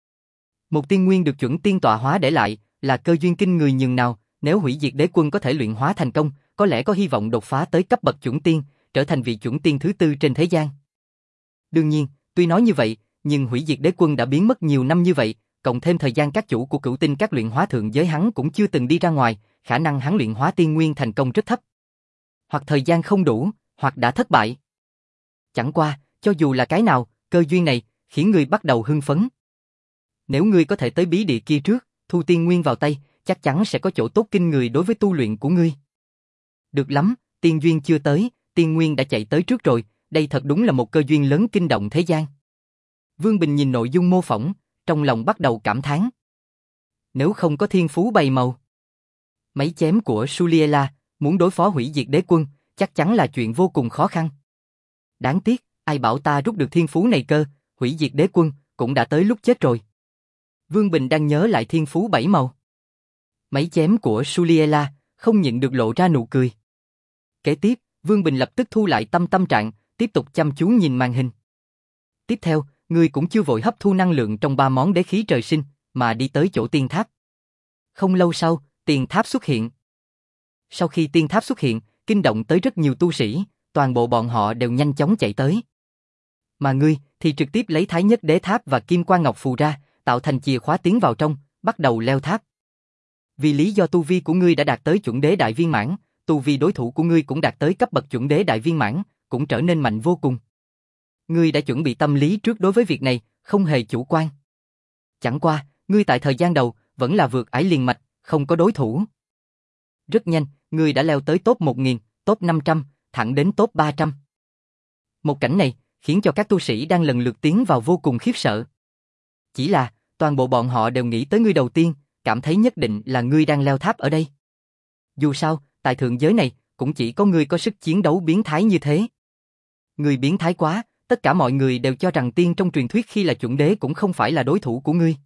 Một tiên nguyên được chuẩn tiên tọa hóa để lại, là cơ duyên kinh người nhường nào, nếu hủy diệt đế quân có thể luyện hóa thành công, có lẽ có hy vọng đột phá tới cấp bậc chuẩn tiên, trở thành vị chuẩn tiên thứ tư trên thế gian. Đương nhiên, tuy nói như vậy, nhưng hủy diệt đế quân đã biến mất nhiều năm như vậy, cộng thêm thời gian các chủ của cửu tinh các luyện hóa thượng giới hắn cũng chưa từng đi ra ngoài, khả năng hắn luyện hóa tiên nguyên thành công rất thấp. Hoặc thời gian không đủ, hoặc đã thất bại. Chẳng qua, cho dù là cái nào, cơ duyên này, khiến người bắt đầu hưng phấn. Nếu ngươi có thể tới bí địa kia trước, thu tiên nguyên vào tay, chắc chắn sẽ có chỗ tốt kinh người đối với tu luyện của ngươi. Được lắm, tiên duyên chưa tới, tiên nguyên đã chạy tới trước rồi, đây thật đúng là một cơ duyên lớn kinh động thế gian. Vương Bình nhìn nội dung mô phỏng, trong lòng bắt đầu cảm thán. Nếu không có thiên phú bày màu, mấy chém của Suliela, muốn đối phó hủy diệt đế quân, chắc chắn là chuyện vô cùng khó khăn. Đáng tiếc, ai bảo ta rút được thiên phú này cơ, hủy diệt đế quân, cũng đã tới lúc chết rồi. Vương Bình đang nhớ lại thiên phú bảy màu. Mấy chém của Suliela, không nhịn được lộ ra nụ cười. Kế tiếp, Vương Bình lập tức thu lại tâm tâm trạng, tiếp tục chăm chú nhìn màn hình. Tiếp theo, ngươi cũng chưa vội hấp thu năng lượng trong ba món đế khí trời sinh, mà đi tới chỗ tiên tháp. Không lâu sau, tiên tháp xuất hiện. Sau khi tiên tháp xuất hiện, kinh động tới rất nhiều tu sĩ, toàn bộ bọn họ đều nhanh chóng chạy tới. Mà ngươi thì trực tiếp lấy Thái Nhất Đế Tháp và Kim Quan Ngọc Phù ra, tạo thành chìa khóa tiến vào trong, bắt đầu leo tháp. Vì lý do tu vi của ngươi đã đạt tới chuẩn đế đại viên mãn, tu vi đối thủ của ngươi cũng đạt tới cấp bậc chuẩn đế đại viên mãn, cũng trở nên mạnh vô cùng. Ngươi đã chuẩn bị tâm lý trước đối với việc này, không hề chủ quan. Chẳng qua, ngươi tại thời gian đầu, vẫn là vượt ải liền mạch, không có đối thủ. Rất nhanh, ngươi đã leo tới top một nghìn, top năm trăm, thẳng đến top ba trăm. Một cảnh này, khiến cho các tu sĩ đang lần lượt tiến vào vô cùng khiếp sợ. Chỉ là, toàn bộ bọn họ đều nghĩ tới ngươi đầu tiên, cảm thấy nhất định là ngươi đang leo tháp ở đây. Dù sao, tại thượng giới này, cũng chỉ có ngươi có sức chiến đấu biến thái như thế. Ngươi biến thái quá, tất cả mọi người đều cho rằng tiên trong truyền thuyết khi là chuẩn đế cũng không phải là đối thủ của ngươi.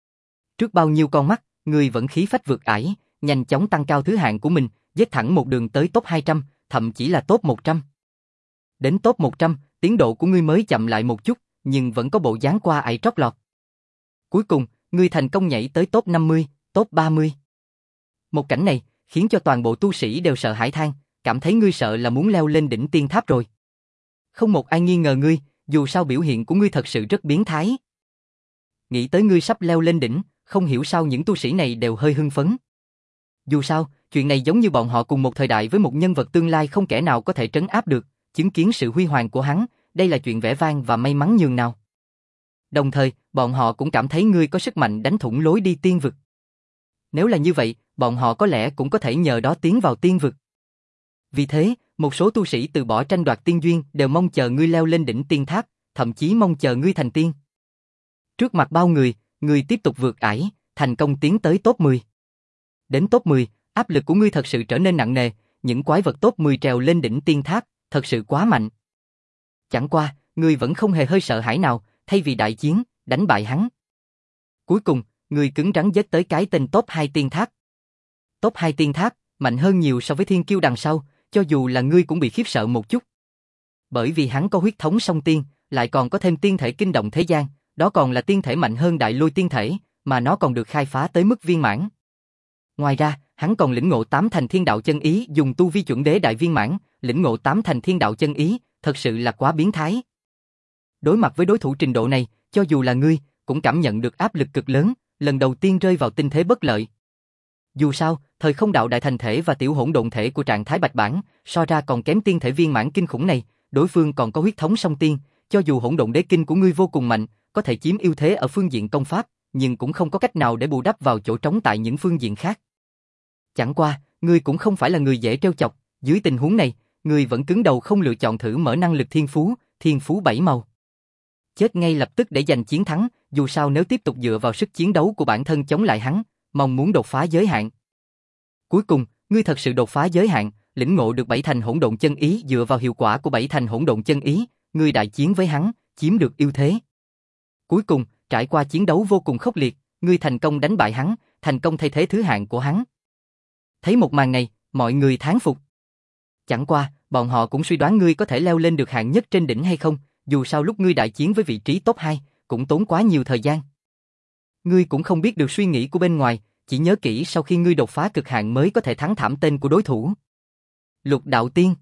Trước bao nhiêu con mắt, ngươi vẫn khí phách vượt ải, nhanh chóng tăng cao thứ hạng của mình, dết thẳng một đường tới top hai trăm, thậm chí là top một trăm. Đến top một trăm, tiến độ của ngươi mới chậm lại một chút, nhưng vẫn có bộ dáng qua ải trót lọt. Cuối cùng, ngươi thành công nhảy tới top năm mươi, top ba mươi. Một cảnh này, khiến cho toàn bộ tu sĩ đều sợ hãi than, cảm thấy ngươi sợ là muốn leo lên đỉnh tiên tháp rồi. Không một ai nghi ngờ ngươi, dù sao biểu hiện của ngươi thật sự rất biến thái. Nghĩ tới ngươi sắp leo lên đỉnh, không hiểu sao những tu sĩ này đều hơi hưng phấn. Dù sao, chuyện này giống như bọn họ cùng một thời đại với một nhân vật tương lai không kẻ nào có thể trấn áp được, chứng kiến sự huy hoàng của hắn, đây là chuyện vẻ vang và may mắn nhường nào. Đồng thời, bọn họ cũng cảm thấy ngươi có sức mạnh đánh thủng lối đi tiên vực. Nếu là như vậy, bọn họ có lẽ cũng có thể nhờ đó tiến vào tiên vực. Vì thế, một số tu sĩ từ bỏ tranh đoạt tiên duyên đều mong chờ ngươi leo lên đỉnh tiên tháp, thậm chí mong chờ ngươi thành tiên. Trước mặt bao người, ngươi tiếp tục vượt ải, thành công tiến tới top mười. Đến top mười, áp lực của ngươi thật sự trở nên nặng nề, những quái vật top mười trèo lên đỉnh tiên tháp, thật sự quá mạnh. Chẳng qua, ngươi vẫn không hề hơi sợ hãi nào, thay vì đại chiến, đánh bại hắn. Cuối cùng, ngươi cứng rắn dết tới cái tên top hai tiên tháp. Top hai tiên tháp, mạnh hơn nhiều so với thiên kiêu đằng sau, cho dù là ngươi cũng bị khiếp sợ một chút. Bởi vì hắn có huyết thống song tiên, lại còn có thêm tiên thể kinh động thế gian, đó còn là tiên thể mạnh hơn đại lôi tiên thể, mà nó còn được khai phá tới mức viên mãn. Ngoài ra, hắn còn lĩnh ngộ tám thành thiên đạo chân ý, dùng tu vi chuẩn đế đại viên mãn, lĩnh ngộ tám thành thiên đạo chân ý, thật sự là quá biến thái. Đối mặt với đối thủ trình độ này, cho dù là ngươi, cũng cảm nhận được áp lực cực lớn, lần đầu tiên rơi vào tình thế bất lợi. Dù sao, thời không đạo đại thành thể và tiểu hỗn độn thể của trạng thái bạch bản, so ra còn kém tiên thể viên mãn kinh khủng này, đối phương còn có huyết thống song tiên, cho dù hỗn độn đế kinh của ngươi vô cùng mạnh, có thể chiếm ưu thế ở phương diện công pháp, nhưng cũng không có cách nào để bù đắp vào chỗ trống tại những phương diện khác. Chẳng qua, ngươi cũng không phải là người dễ trêu chọc, dưới tình huống này, ngươi vẫn cứng đầu không lựa chọn thử mở năng lực thiên phú, thiên phú bảy màu. Chết ngay lập tức để giành chiến thắng, dù sao nếu tiếp tục dựa vào sức chiến đấu của bản thân chống lại hắn, mong muốn đột phá giới hạn. Cuối cùng, ngươi thật sự đột phá giới hạn, lĩnh ngộ được bảy thành hỗn độn chân ý, dựa vào hiệu quả của bảy thành hỗn độn chân ý, ngươi đại chiến với hắn, chiếm được ưu thế. Cuối cùng, trải qua chiến đấu vô cùng khốc liệt, ngươi thành công đánh bại hắn, thành công thay thế thứ hạng của hắn. Thấy một màn này, mọi người thán phục. Chẳng qua, bọn họ cũng suy đoán ngươi có thể leo lên được hạng nhất trên đỉnh hay không, dù sao lúc ngươi đại chiến với vị trí top hai, cũng tốn quá nhiều thời gian. Ngươi cũng không biết được suy nghĩ của bên ngoài, chỉ nhớ kỹ sau khi ngươi đột phá cực hạn mới có thể thắng thảm tên của đối thủ. Lục đạo tiên.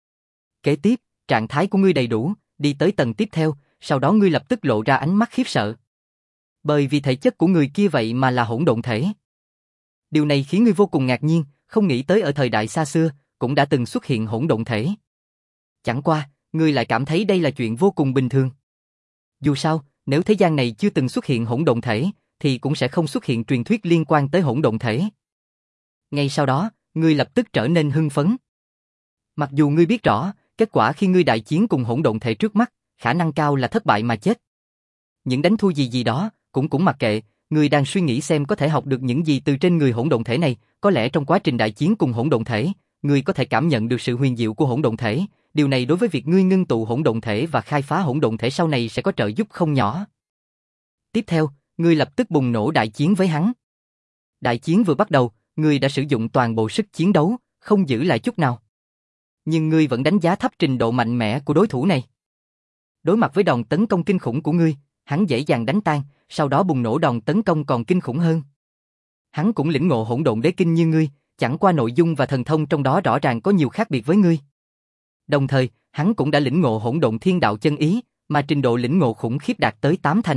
Kế tiếp, trạng thái của ngươi đầy đủ, đi tới tầng tiếp theo, sau đó ngươi lập tức lộ ra ánh mắt khiếp sợ. Bởi vì thể chất của người kia vậy mà là hỗn độn thể. Điều này khiến ngươi vô cùng ngạc nhiên, không nghĩ tới ở thời đại xa xưa, cũng đã từng xuất hiện hỗn độn thể. Chẳng qua, ngươi lại cảm thấy đây là chuyện vô cùng bình thường. Dù sao, nếu thế gian này chưa từng xuất hiện hỗn độn thể, thì cũng sẽ không xuất hiện truyền thuyết liên quan tới hỗn độn thể. Ngay sau đó, ngươi lập tức trở nên hưng phấn. Mặc dù ngươi biết rõ, kết quả khi ngươi đại chiến cùng hỗn độn thể trước mắt, khả năng cao là thất bại mà chết. Những đánh thua gì gì đó, cũng cũng mặc kệ, ngươi đang suy nghĩ xem có thể học được những gì từ trên người hỗn độn thể này, có lẽ trong quá trình đại chiến cùng hỗn độn thể, ngươi có thể cảm nhận được sự huyền diệu của hỗn độn thể, điều này đối với việc ngươi ngưng tụ hỗn độn thể và khai phá hỗn độn thể sau này sẽ có trợ giúp không nhỏ. Tiếp theo, ngươi lập tức bùng nổ đại chiến với hắn. Đại chiến vừa bắt đầu, ngươi đã sử dụng toàn bộ sức chiến đấu, không giữ lại chút nào. Nhưng ngươi vẫn đánh giá thấp trình độ mạnh mẽ của đối thủ này. Đối mặt với đòn tấn công kinh khủng của ngươi, hắn dễ dàng đánh tan, sau đó bùng nổ đòn tấn công còn kinh khủng hơn. Hắn cũng lĩnh ngộ hỗn độn đế kinh như ngươi, chẳng qua nội dung và thần thông trong đó rõ ràng có nhiều khác biệt với ngươi. Đồng thời, hắn cũng đã lĩnh ngộ hỗn độn thiên đạo chân ý, mà trình độ lĩnh ngộ khủng khiếp đạt tới tám thành.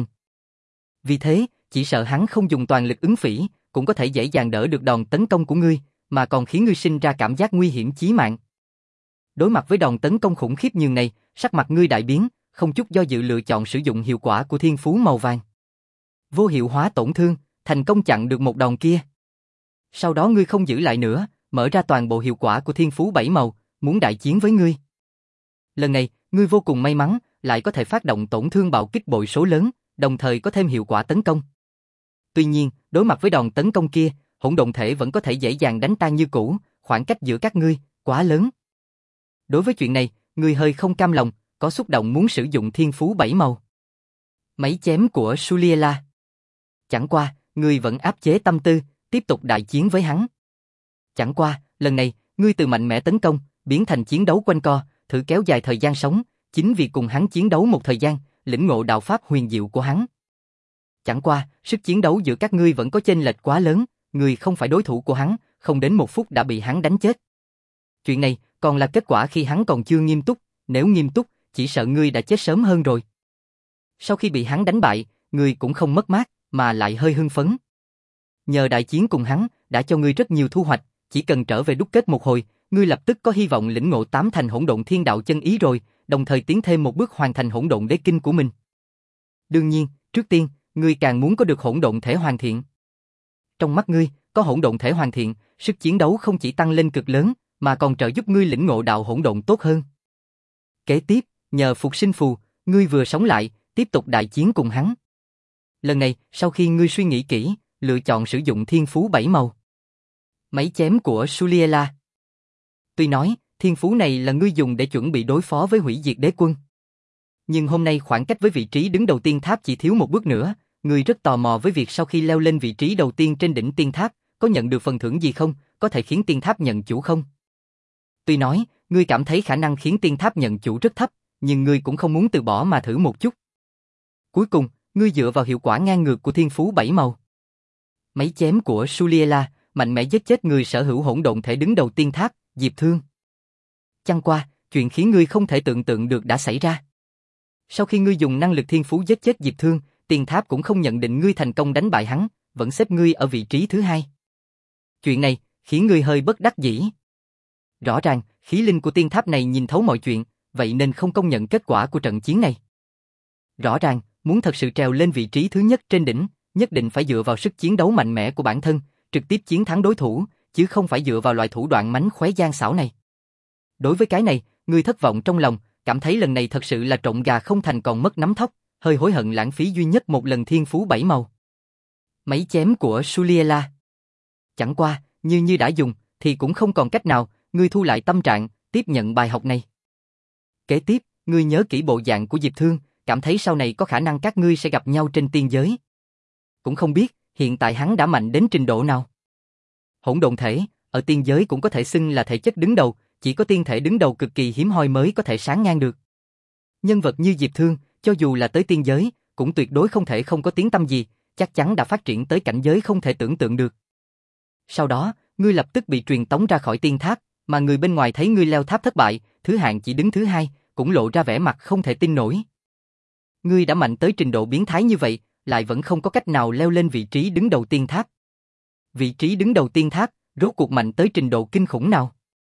Vì thế, chỉ sợ hắn không dùng toàn lực ứng phỉ, cũng có thể dễ dàng đỡ được đòn tấn công của ngươi, mà còn khiến ngươi sinh ra cảm giác nguy hiểm chí mạng. Đối mặt với đòn tấn công khủng khiếp như này, sắc mặt ngươi đại biến, không chút do dự lựa chọn sử dụng hiệu quả của thiên phú màu vàng. Vô hiệu hóa tổn thương, thành công chặn được một đòn kia. Sau đó ngươi không giữ lại nữa, mở ra toàn bộ hiệu quả của thiên phú bảy màu, muốn đại chiến với ngươi. Lần này, ngươi vô cùng may mắn, lại có thể phát động tổn thương bạo kích bội số lớn, đồng thời có thêm hiệu quả tấn công. Tuy nhiên, đối mặt với đòn tấn công kia, hỗn độn thể vẫn có thể dễ dàng đánh tan như cũ, khoảng cách giữa các ngươi quá lớn. Đối với chuyện này, ngươi hơi không cam lòng, có xúc động muốn sử dụng thiên phú bảy màu. Máy chém của Suliela. Chẳng qua, ngươi vẫn áp chế tâm tư, tiếp tục đại chiến với hắn. Chẳng qua, lần này, ngươi từ mạnh mẽ tấn công, biến thành chiến đấu quanh co, thử kéo dài thời gian sống, chính vì cùng hắn chiến đấu một thời gian, lĩnh ngộ đạo pháp huyền diệu của hắn. Chẳng qua, sức chiến đấu giữa các ngươi vẫn có chênh lệch quá lớn, ngươi không phải đối thủ của hắn, không đến một phút đã bị hắn đánh chết. Chuyện này còn là kết quả khi hắn còn chưa nghiêm túc, nếu nghiêm túc, chỉ sợ ngươi đã chết sớm hơn rồi. Sau khi bị hắn đánh bại, ngươi cũng không mất mát, mà lại hơi hưng phấn. Nhờ đại chiến cùng hắn, đã cho ngươi rất nhiều thu hoạch, chỉ cần trở về đúc kết một hồi, ngươi lập tức có hy vọng lĩnh ngộ tám thành hỗn độn thiên đạo chân ý rồi, đồng thời tiến thêm một bước hoàn thành hỗn độn đế kinh của mình. Đương nhiên, trước tiên, ngươi càng muốn có được hỗn độn thể hoàn thiện. Trong mắt ngươi, có hỗn độn thể hoàn thiện, sức chiến đấu không chỉ tăng lên cực lớn, mà còn trợ giúp ngươi lĩnh ngộ đạo hỗn độn tốt hơn. Kế tiếp, nhờ phục sinh phù, ngươi vừa sống lại, tiếp tục đại chiến cùng hắn. Lần này, sau khi ngươi suy nghĩ kỹ, lựa chọn sử dụng thiên phú bảy màu. Máy chém của Suliela. Tuy nói, thiên phú này là ngươi dùng để chuẩn bị đối phó với hủy diệt đế quân. Nhưng hôm nay khoảng cách với vị trí đứng đầu tiên tháp chỉ thiếu một bước nữa, ngươi rất tò mò với việc sau khi leo lên vị trí đầu tiên trên đỉnh tiên tháp, có nhận được phần thưởng gì không, có thể khiến tiên tháp nhận chủ không? Tuy nói, ngươi cảm thấy khả năng khiến tiên tháp nhận chủ rất thấp, nhưng ngươi cũng không muốn từ bỏ mà thử một chút. Cuối cùng, ngươi dựa vào hiệu quả ngang ngược của thiên phú bảy màu. Máy chém của Suliela, mạnh mẽ giết chết người sở hữu hỗn độn thể đứng đầu tiên tháp, Diệp Thương. Chẳng qua, chuyện khiến ngươi không thể tưởng tượng được đã xảy ra. Sau khi ngươi dùng năng lực thiên phú giết chết Diệp Thương, tiên tháp cũng không nhận định ngươi thành công đánh bại hắn, vẫn xếp ngươi ở vị trí thứ hai. Chuyện này khiến ngươi hơi bất đắc dĩ. Rõ ràng, khí linh của tiên tháp này nhìn thấu mọi chuyện, vậy nên không công nhận kết quả của trận chiến này. Rõ ràng, muốn thật sự trèo lên vị trí thứ nhất trên đỉnh, nhất định phải dựa vào sức chiến đấu mạnh mẽ của bản thân, trực tiếp chiến thắng đối thủ, chứ không phải dựa vào loại thủ đoạn mánh khóe gian xảo này. Đối với cái này, ngươi thất vọng trong lòng, cảm thấy lần này thật sự là trộn gà không thành còn mất nắm thóc, hơi hối hận lãng phí duy nhất một lần thiên phú bảy màu. Máy chém của Suliela. Chẳng qua, như như đã dùng, thì cũng không còn cách nào, ngươi thu lại tâm trạng, tiếp nhận bài học này. Kế tiếp, ngươi nhớ kỹ bộ dạng của Diệp Thương, cảm thấy sau này có khả năng các ngươi sẽ gặp nhau trên tiên giới. Cũng không biết, hiện tại hắn đã mạnh đến trình độ nào. Hỗn độn thể, ở tiên giới cũng có thể xưng là thể chất đứng đầu, chỉ có tiên thể đứng đầu cực kỳ hiếm hoi mới có thể sánh ngang được. Nhân vật như Diệp Thương, cho dù là tới tiên giới, cũng tuyệt đối không thể không có tiếng tăm gì, chắc chắn đã phát triển tới cảnh giới không thể tưởng tượng được. Sau đó, ngươi lập tức bị truyền tống ra khỏi tiên tháp, mà người bên ngoài thấy ngươi leo tháp thất bại, thứ hạng chỉ đứng thứ hai, cũng lộ ra vẻ mặt không thể tin nổi. Ngươi đã mạnh tới trình độ biến thái như vậy, lại vẫn không có cách nào leo lên vị trí đứng đầu tiên tháp. Vị trí đứng đầu tiên tháp, rốt cuộc mạnh tới trình độ kinh khủng nào?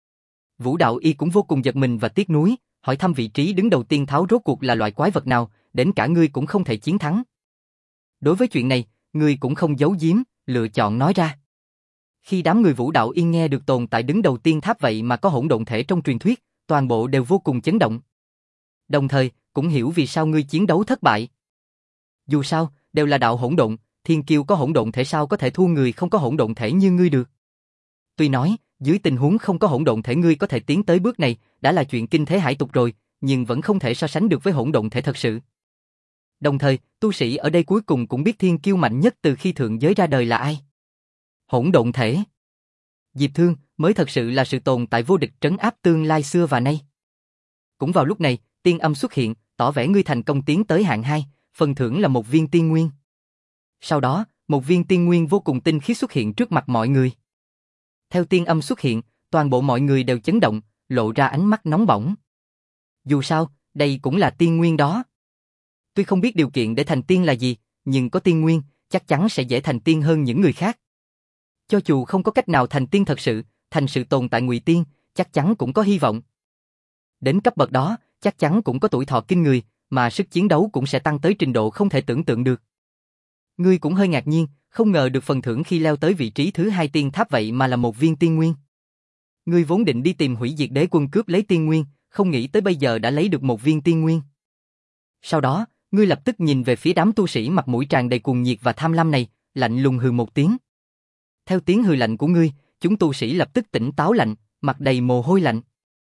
Vũ Đạo Y cũng vô cùng giật mình và tiếc nuối, hỏi thăm vị trí đứng đầu tiên tháo rốt cuộc là loại quái vật nào, đến cả ngươi cũng không thể chiến thắng. Đối với chuyện này, ngươi cũng không giấu giếm, lựa chọn nói ra. Khi đám người Vũ Đạo Y nghe được tồn tại đứng đầu tiên tháp vậy mà có hỗn độn thể trong truyền thuyết, toàn bộ đều vô cùng chấn động. Đồng thời, cũng hiểu vì sao ngươi chiến đấu thất bại. Dù sao, đều là đạo hỗn độn, thiên kiêu có hỗn độn thể sao có thể thua người không có hỗn độn thể như ngươi được. Tuy nói, dưới tình huống không có hỗn độn thể ngươi có thể tiến tới bước này, đã là chuyện kinh thế hải tục rồi, nhưng vẫn không thể so sánh được với hỗn độn thể thật sự. Đồng thời, tu sĩ ở đây cuối cùng cũng biết thiên kiêu mạnh nhất từ khi thượng giới ra đời là ai. Hỗn độn thể. Diệp Thương mới thật sự là sự tồn tại vô địch trấn áp tương lai xưa và nay. Cũng vào lúc này, tiên âm xuất hiện, tỏ vẻ ngươi thành công tiến tới hạng hai, phần thưởng là một viên tiên nguyên. Sau đó, một viên tiên nguyên vô cùng tinh khiết xuất hiện trước mặt mọi người. Theo tiên âm xuất hiện, toàn bộ mọi người đều chấn động, lộ ra ánh mắt nóng bỏng. Dù sao, đây cũng là tiên nguyên đó. Tuy không biết điều kiện để thành tiên là gì, nhưng có tiên nguyên, chắc chắn sẽ dễ thành tiên hơn những người khác. Cho dù không có cách nào thành tiên thật sự, thành sự tồn tại ngụy tiên, chắc chắn cũng có hy vọng. Đến cấp bậc đó, chắc chắn cũng có tuổi thọ kinh người, mà sức chiến đấu cũng sẽ tăng tới trình độ không thể tưởng tượng được. Ngươi cũng hơi ngạc nhiên, không ngờ được phần thưởng khi leo tới vị trí thứ hai tiên tháp vậy mà là một viên tiên nguyên. Ngươi vốn định đi tìm hủy diệt đế quân cướp lấy tiên nguyên, không nghĩ tới bây giờ đã lấy được một viên tiên nguyên. Sau đó, ngươi lập tức nhìn về phía đám tu sĩ mặt mũi tràn đầy cuồng nhiệt và tham lam này, lạnh lùng hừ một tiếng. Theo tiếng hừ lạnh của ngươi, chúng tu sĩ lập tức tỉnh táo lạnh, mặt đầy mồ hôi lạnh.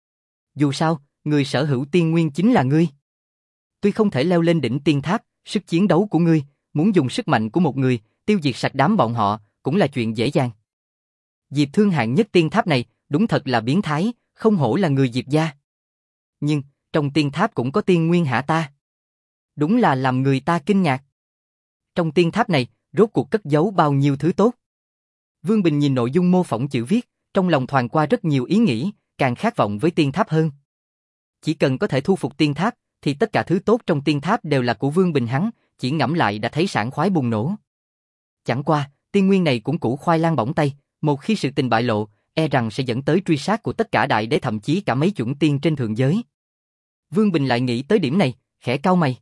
Dù sao, người sở hữu tiên nguyên chính là ngươi. Tuy không thể leo lên đỉnh tiên tháp, sức chiến đấu của ngươi, muốn dùng sức mạnh của một người, tiêu diệt sạch đám bọn họ, cũng là chuyện dễ dàng. Diệp Thương hạng nhất tiên tháp này, đúng thật là biến thái, không hổ là người Diệp gia. Nhưng, trong tiên tháp cũng có tiên nguyên hả ta? Đúng là làm người ta kinh ngạc. Trong tiên tháp này, rốt cuộc cất giấu bao nhiêu thứ tốt. Vương Bình nhìn nội dung mô phỏng chữ viết, trong lòng thoáng qua rất nhiều ý nghĩ, càng khát vọng với tiên tháp hơn. Chỉ cần có thể thu phục tiên tháp, thì tất cả thứ tốt trong tiên tháp đều là của Vương Bình hắn, chỉ ngẫm lại đã thấy sảng khoái bùng nổ. Chẳng qua, tiên nguyên này cũng củ khoai lang bỏng tay, một khi sự tình bại lộ, e rằng sẽ dẫn tới truy sát của tất cả đại đế thậm chí cả mấy chuẩn tiên trên thượng giới. Vương Bình lại nghĩ tới điểm này, khẽ cau mày.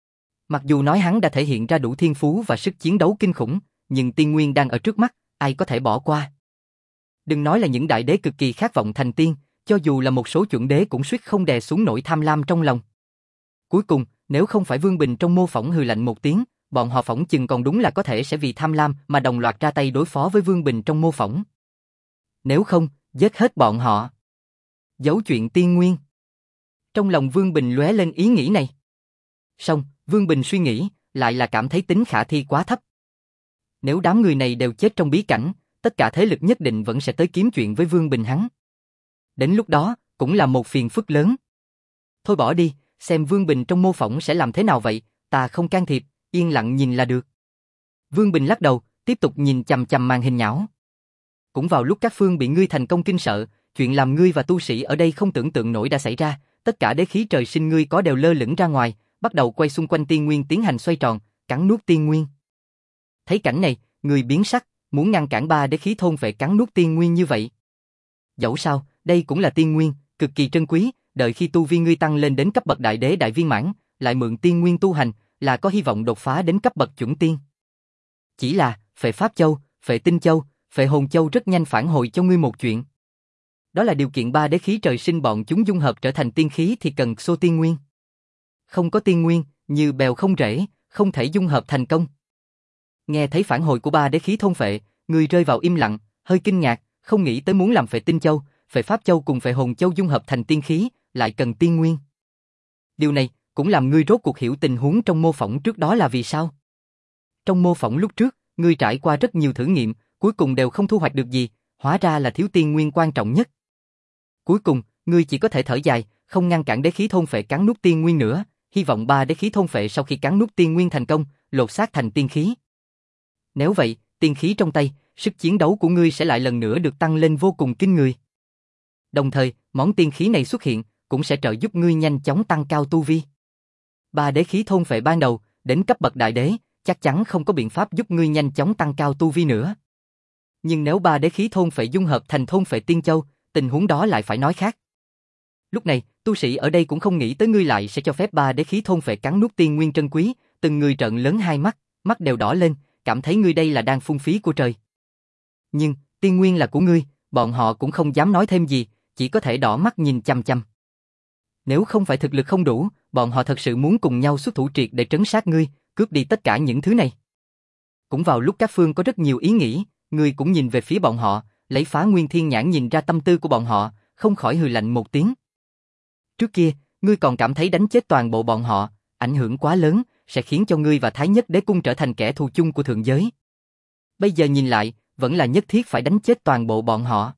Mặc dù nói hắn đã thể hiện ra đủ thiên phú và sức chiến đấu kinh khủng, nhưng tiên nguyên đang ở trước mắt, ai có thể bỏ qua. Đừng nói là những đại đế cực kỳ khát vọng thành tiên, cho dù là một số chuẩn đế cũng suýt không đè xuống nỗi tham lam trong lòng. Cuối cùng, nếu không phải Vương Bình trong mô phỏng hừ lạnh một tiếng, bọn họ phỏng chừng còn đúng là có thể sẽ vì tham lam mà đồng loạt ra tay đối phó với Vương Bình trong mô phỏng. Nếu không, giết hết bọn họ. Giấu chuyện tiên nguyên. Trong lòng Vương Bình lóe lên ý nghĩ này. Xong, Vương Bình suy nghĩ, lại là cảm thấy tính khả thi quá thấp. Nếu đám người này đều chết trong bí cảnh, tất cả thế lực nhất định vẫn sẽ tới kiếm chuyện với Vương Bình hắn. Đến lúc đó, cũng là một phiền phức lớn. Thôi bỏ đi, xem Vương Bình trong mô phỏng sẽ làm thế nào vậy, ta không can thiệp, yên lặng nhìn là được. Vương Bình lắc đầu, tiếp tục nhìn chằm chằm màn hình nhão. Cũng vào lúc các phương bị ngươi thành công kinh sợ, chuyện làm ngươi và tu sĩ ở đây không tưởng tượng nổi đã xảy ra, tất cả đế khí trời sinh ngươi có đều lơ lửng ra ngoài, bắt đầu quay xung quanh tiên nguyên tiến hành xoay tròn, cắn nuốt tiên nguyên. Thấy cảnh này, người biến sắc, muốn ngăn cản ba đế khí thôn phệ cắn nuốt tiên nguyên như vậy. Dẫu sao, đây cũng là tiên nguyên, cực kỳ trân quý, đợi khi tu vi ngươi tăng lên đến cấp bậc đại đế đại viên mãn, lại mượn tiên nguyên tu hành, là có hy vọng đột phá đến cấp bậc chuẩn tiên. Chỉ là, phệ Pháp Châu, phệ Tinh Châu, phệ Hồn Châu rất nhanh phản hồi cho ngươi một chuyện. Đó là điều kiện ba đế khí trời sinh bọn chúng dung hợp trở thành tiên khí thì cần xô tiên nguyên. Không có tiên nguyên, như bèo không rễ, không thể dung hợp thành công. Nghe thấy phản hồi của ba đế khí thôn phệ, ngươi rơi vào im lặng, hơi kinh ngạc, không nghĩ tới muốn làm phệ Tinh Châu, phệ Pháp Châu cùng phệ Hồn Châu dung hợp thành tiên khí, lại cần tiên nguyên. Điều này cũng làm ngươi rốt cuộc hiểu tình huống trong mô phỏng trước đó là vì sao. Trong mô phỏng lúc trước, ngươi trải qua rất nhiều thử nghiệm, cuối cùng đều không thu hoạch được gì, hóa ra là thiếu tiên nguyên quan trọng nhất. Cuối cùng, ngươi chỉ có thể thở dài, không ngăn cản đế khí thôn phệ cắn nuốt tiên nguyên nữa, hy vọng ba đế khí thôn phệ sau khi cắn nuốt tiên nguyên thành công, lột xác thành tiên khí. Nếu vậy, tiên khí trong tay, sức chiến đấu của ngươi sẽ lại lần nữa được tăng lên vô cùng kinh người. Đồng thời, món tiên khí này xuất hiện, cũng sẽ trợ giúp ngươi nhanh chóng tăng cao tu vi. Ba đế khí thôn phệ ban đầu, đến cấp bậc đại đế, chắc chắn không có biện pháp giúp ngươi nhanh chóng tăng cao tu vi nữa. Nhưng nếu ba đế khí thôn phệ dung hợp thành thôn phệ tiên châu, tình huống đó lại phải nói khác. Lúc này, tu sĩ ở đây cũng không nghĩ tới ngươi lại sẽ cho phép ba đế khí thôn phệ cắn nuốt tiên nguyên trân quý, từng người trợn lớn hai mắt, mắt đều đỏ lên, cảm thấy ngươi đây là đang phung phí của trời. Nhưng, tiên nguyên là của ngươi, bọn họ cũng không dám nói thêm gì, chỉ có thể đỏ mắt nhìn chằm chằm. Nếu không phải thực lực không đủ, bọn họ thật sự muốn cùng nhau xuất thủ triệt để trấn sát ngươi, cướp đi tất cả những thứ này. Cũng vào lúc các phương có rất nhiều ý nghĩ, ngươi cũng nhìn về phía bọn họ, lấy Phá Nguyên Thiên Nhãn nhìn ra tâm tư của bọn họ, không khỏi hừ lạnh một tiếng. Trước kia, ngươi còn cảm thấy đánh chết toàn bộ bọn họ, ảnh hưởng quá lớn, sẽ khiến cho ngươi và Thái Nhất Đế Cung trở thành kẻ thù chung của thượng giới. Bây giờ nhìn lại, vẫn là nhất thiết phải đánh chết toàn bộ bọn họ.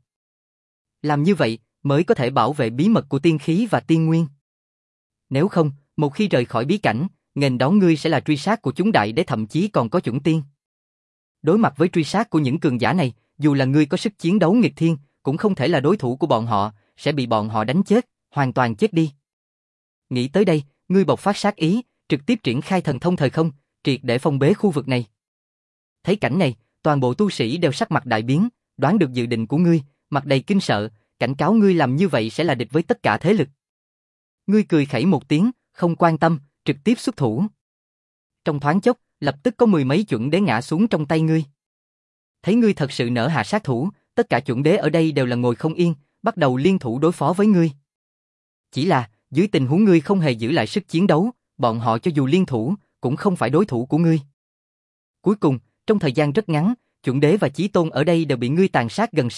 Làm như vậy, mới có thể bảo vệ bí mật của tiên khí và tiên nguyên. Nếu không, một khi rời khỏi bí cảnh, nghênh đón ngươi sẽ là truy sát của chúng đại đế thậm chí còn có chuẩn tiên. Đối mặt với truy sát của những cường giả này, dù là ngươi có sức chiến đấu nghịch thiên, cũng không thể là đối thủ của bọn họ, sẽ bị bọn họ đánh chết, hoàn toàn chết đi. Nghĩ tới đây, ngươi bộc phát sát ý, trực tiếp triển khai thần thông thời không, triệt để phong bế khu vực này. Thấy cảnh này, toàn bộ tu sĩ đều sắc mặt đại biến, đoán được dự định của ngươi, mặt đầy kinh sợ, cảnh cáo ngươi làm như vậy sẽ là địch với tất cả thế lực. Ngươi cười khẩy một tiếng, không quan tâm, trực tiếp xuất thủ. Trong thoáng chốc, lập tức có mười mấy chuẩn đế ngã xuống trong tay ngươi. Thấy ngươi thật sự nỡ hạ sát thủ, tất cả chuẩn đế ở đây đều là ngồi không yên, bắt đầu liên thủ đối phó với ngươi. Chỉ là, dưới tình huống ngươi không hề giữ lại sức chiến đấu, bọn họ cho dù liên thủ, cũng không phải đối thủ của ngươi. Cuối cùng, trong thời gian rất ngắn, chuẩn đế và chí tôn ở đây đều bị ngươi tàn sát gần sạch,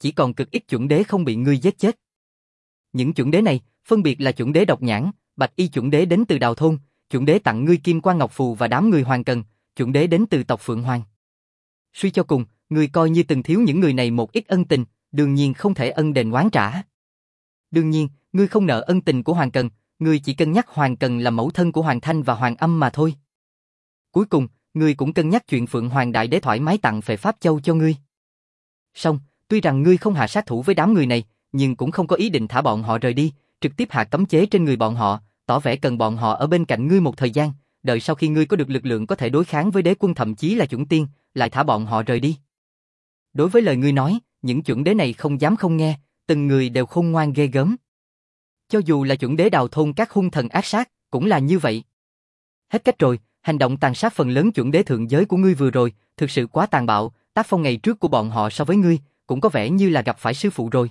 chỉ còn cực ít chuẩn đế không bị ngươi giết chết. Những chuẩn đế này, phân biệt là chuẩn đế độc nhãn, bạch y chuẩn đế đến từ Đào Thôn, chuẩn đế tặng ngươi kim quan ngọc phù và đám người Hoàng Cần, chuẩn đế đến từ tộc Phượng Hoàng. Suy cho cùng, ngươi coi như từng thiếu những người này một ít ân tình, đương nhiên không thể ân đền oán trả. Đương nhiên, ngươi không nợ ân tình của Hoàng Cần, ngươi chỉ cân nhắc Hoàng Cần là mẫu thân của Hoàng Thanh và Hoàng Âm mà thôi. Cuối cùng, ngươi cũng cân nhắc chuyện Phượng Hoàng Đại Đế thoải mái tặng Phệ Pháp Châu cho ngươi. Song, tuy rằng ngươi không hạ sát thủ với đám người này, nhưng cũng không có ý định thả bọn họ rời đi, trực tiếp hạ cấm chế trên người bọn họ, tỏ vẻ cần bọn họ ở bên cạnh ngươi một thời gian, đợi sau khi ngươi có được lực lượng có thể đối kháng với đế quân thậm chí là chuẩn tiên, lại thả bọn họ rời đi. Đối với lời ngươi nói, những chuẩn đế này không dám không nghe, từng người đều khôn ngoan ghê gớm. Cho dù là chuẩn đế Đào Thôn các hung thần ác sát, cũng là như vậy. Hết cách rồi, hành động tàn sát phần lớn chuẩn đế thượng giới của ngươi vừa rồi, thực sự quá tàn bạo, tác phong ngày trước của bọn họ so với ngươi, cũng có vẻ như là gặp phải sư phụ rồi.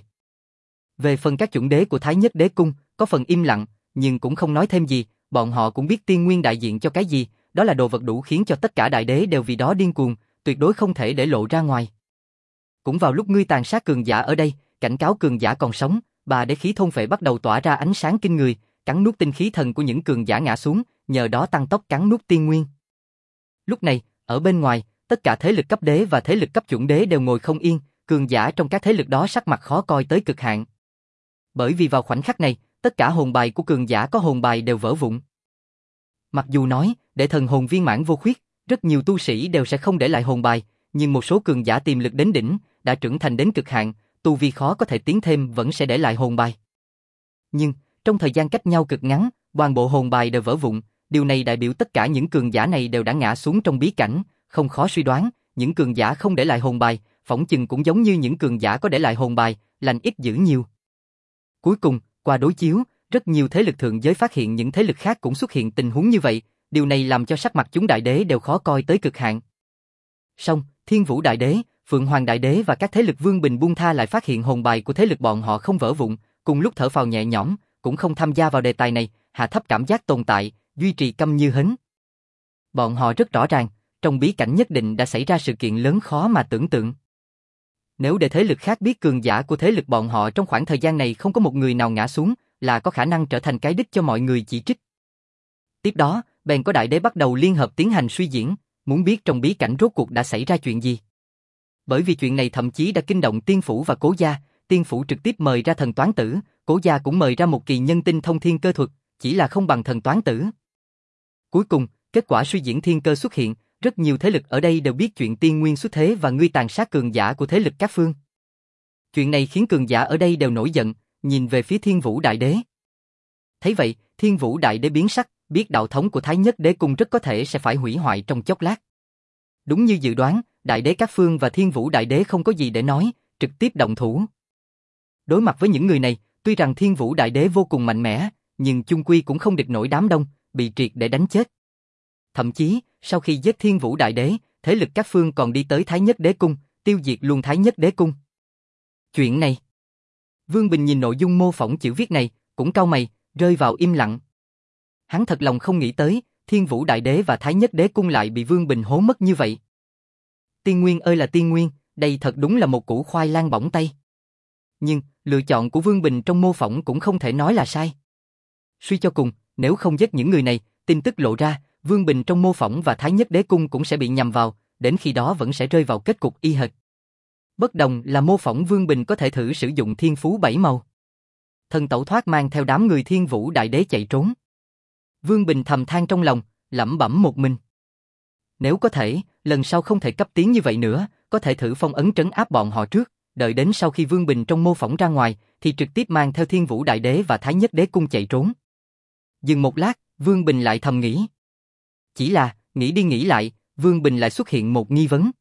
Về phần các chuẩn đế của Thái Nhất Đế Cung, có phần im lặng, nhưng cũng không nói thêm gì, bọn họ cũng biết tiên nguyên đại diện cho cái gì, đó là đồ vật đủ khiến cho tất cả đại đế đều vì đó điên cuồng, tuyệt đối không thể để lộ ra ngoài. Cũng vào lúc ngươi tàn sát cường giả ở đây, cảnh cáo cường giả còn sống, ba đế khí thôn phệ bắt đầu tỏa ra ánh sáng kinh người, cắn nuốt tinh khí thần của những cường giả ngã xuống, nhờ đó tăng tốc cắn nuốt tiên nguyên. Lúc này, ở bên ngoài, tất cả thế lực cấp đế và thế lực cấp chuẩn đế đều ngồi không yên, cường giả trong các thế lực đó sắc mặt khó coi tới cực hạn. Bởi vì vào khoảnh khắc này, tất cả hồn bài của cường giả có hồn bài đều vỡ vụn. Mặc dù nói, để thần hồn viên mãn vô khuyết, rất nhiều tu sĩ đều sẽ không để lại hồn bài, nhưng một số cường giả tiềm lực đến đỉnh, đã trưởng thành đến cực hạn, tu vi khó có thể tiến thêm vẫn sẽ để lại hồn bài. Nhưng, trong thời gian cách nhau cực ngắn, toàn bộ hồn bài đều vỡ vụn, điều này đại biểu tất cả những cường giả này đều đã ngã xuống trong bí cảnh, không khó suy đoán, những cường giả không để lại hồn bài, phỏng chừng cũng giống như những cường giả có để lại hồn bài, lành ít dữ nhiều. Cuối cùng, qua đối chiếu, rất nhiều thế lực thượng giới phát hiện những thế lực khác cũng xuất hiện tình huống như vậy, điều này làm cho sắc mặt chúng đại đế đều khó coi tới cực hạn. Song, Thiên Vũ Đại Đế, Phượng Hoàng Đại Đế và các thế lực Vương Bình buông tha lại phát hiện hồn bài của thế lực bọn họ không vỡ vụn, cùng lúc thở phào nhẹ nhõm, cũng không tham gia vào đề tài này, hạ thấp cảm giác tồn tại, duy trì câm như hến. Bọn họ rất rõ ràng, trong bí cảnh nhất định đã xảy ra sự kiện lớn khó mà tưởng tượng. Nếu để thế lực khác biết cường giả của thế lực bọn họ trong khoảng thời gian này không có một người nào ngã xuống, là có khả năng trở thành cái đích cho mọi người chỉ trích. Tiếp đó, bèn có đại đế bắt đầu liên hợp tiến hành suy diễn, muốn biết trong bí cảnh rốt cuộc đã xảy ra chuyện gì. Bởi vì chuyện này thậm chí đã kinh động Tiên Phủ và Cố Gia, Tiên Phủ trực tiếp mời ra thần toán tử, Cố Gia cũng mời ra một kỳ nhân tinh thông thiên cơ thuật, chỉ là không bằng thần toán tử. Cuối cùng, kết quả suy diễn thiên cơ xuất hiện, rất nhiều thế lực ở đây đều biết chuyện tiên nguyên xuất thế và ngươi tàn sát cường giả của thế lực các phương. Chuyện này khiến cường giả ở đây đều nổi giận, nhìn về phía Thiên Vũ Đại Đế. Thấy vậy, Thiên Vũ Đại Đế biến sắc, biết đạo thống của Thái Nhất Đế Cung rất có thể sẽ phải hủy hoại trong chốc lát. Đúng như dự đoán, Đại Đế các phương và Thiên Vũ Đại Đế không có gì để nói, trực tiếp động thủ. Đối mặt với những người này, tuy rằng Thiên Vũ Đại Đế vô cùng mạnh mẽ, nhưng chung quy cũng không địch nổi đám đông, bị triệt để đánh chết. Thậm chí, sau khi giết Thiên Vũ Đại Đế, thế lực các phương còn đi tới Thái Nhất Đế Cung, tiêu diệt luôn Thái Nhất Đế Cung. Chuyện này, Vương Bình nhìn nội dung mô phỏng chữ viết này, cũng cau mày, rơi vào im lặng. Hắn thật lòng không nghĩ tới, Thiên Vũ Đại Đế và Thái Nhất Đế Cung lại bị Vương Bình hố mất như vậy. Tiên nguyên ơi là tiên nguyên, đây thật đúng là một củ khoai lang bỏng tay. Nhưng, lựa chọn của Vương Bình trong mô phỏng cũng không thể nói là sai. Suy cho cùng, nếu không giết những người này, tin tức lộ ra, Vương Bình trong mô phỏng và Thái Nhất Đế Cung cũng sẽ bị nhầm vào, đến khi đó vẫn sẽ rơi vào kết cục y hệt. Bất đồng là mô phỏng Vương Bình có thể thử sử dụng thiên phú bảy màu. Thần tẩu thoát mang theo đám người Thiên Vũ Đại Đế chạy trốn. Vương Bình thầm than trong lòng, lẩm bẩm một mình. Nếu có thể, lần sau không thể cấp tiến như vậy nữa, có thể thử phong ấn trấn áp bọn họ trước, đợi đến sau khi Vương Bình trong mô phỏng ra ngoài, thì trực tiếp mang theo Thiên Vũ Đại Đế và Thái Nhất Đế Cung chạy trốn. Dừng một lát, Vương Bình lại thầm nghĩ. Chỉ là, nghĩ đi nghĩ lại, Vương Bình lại xuất hiện một nghi vấn.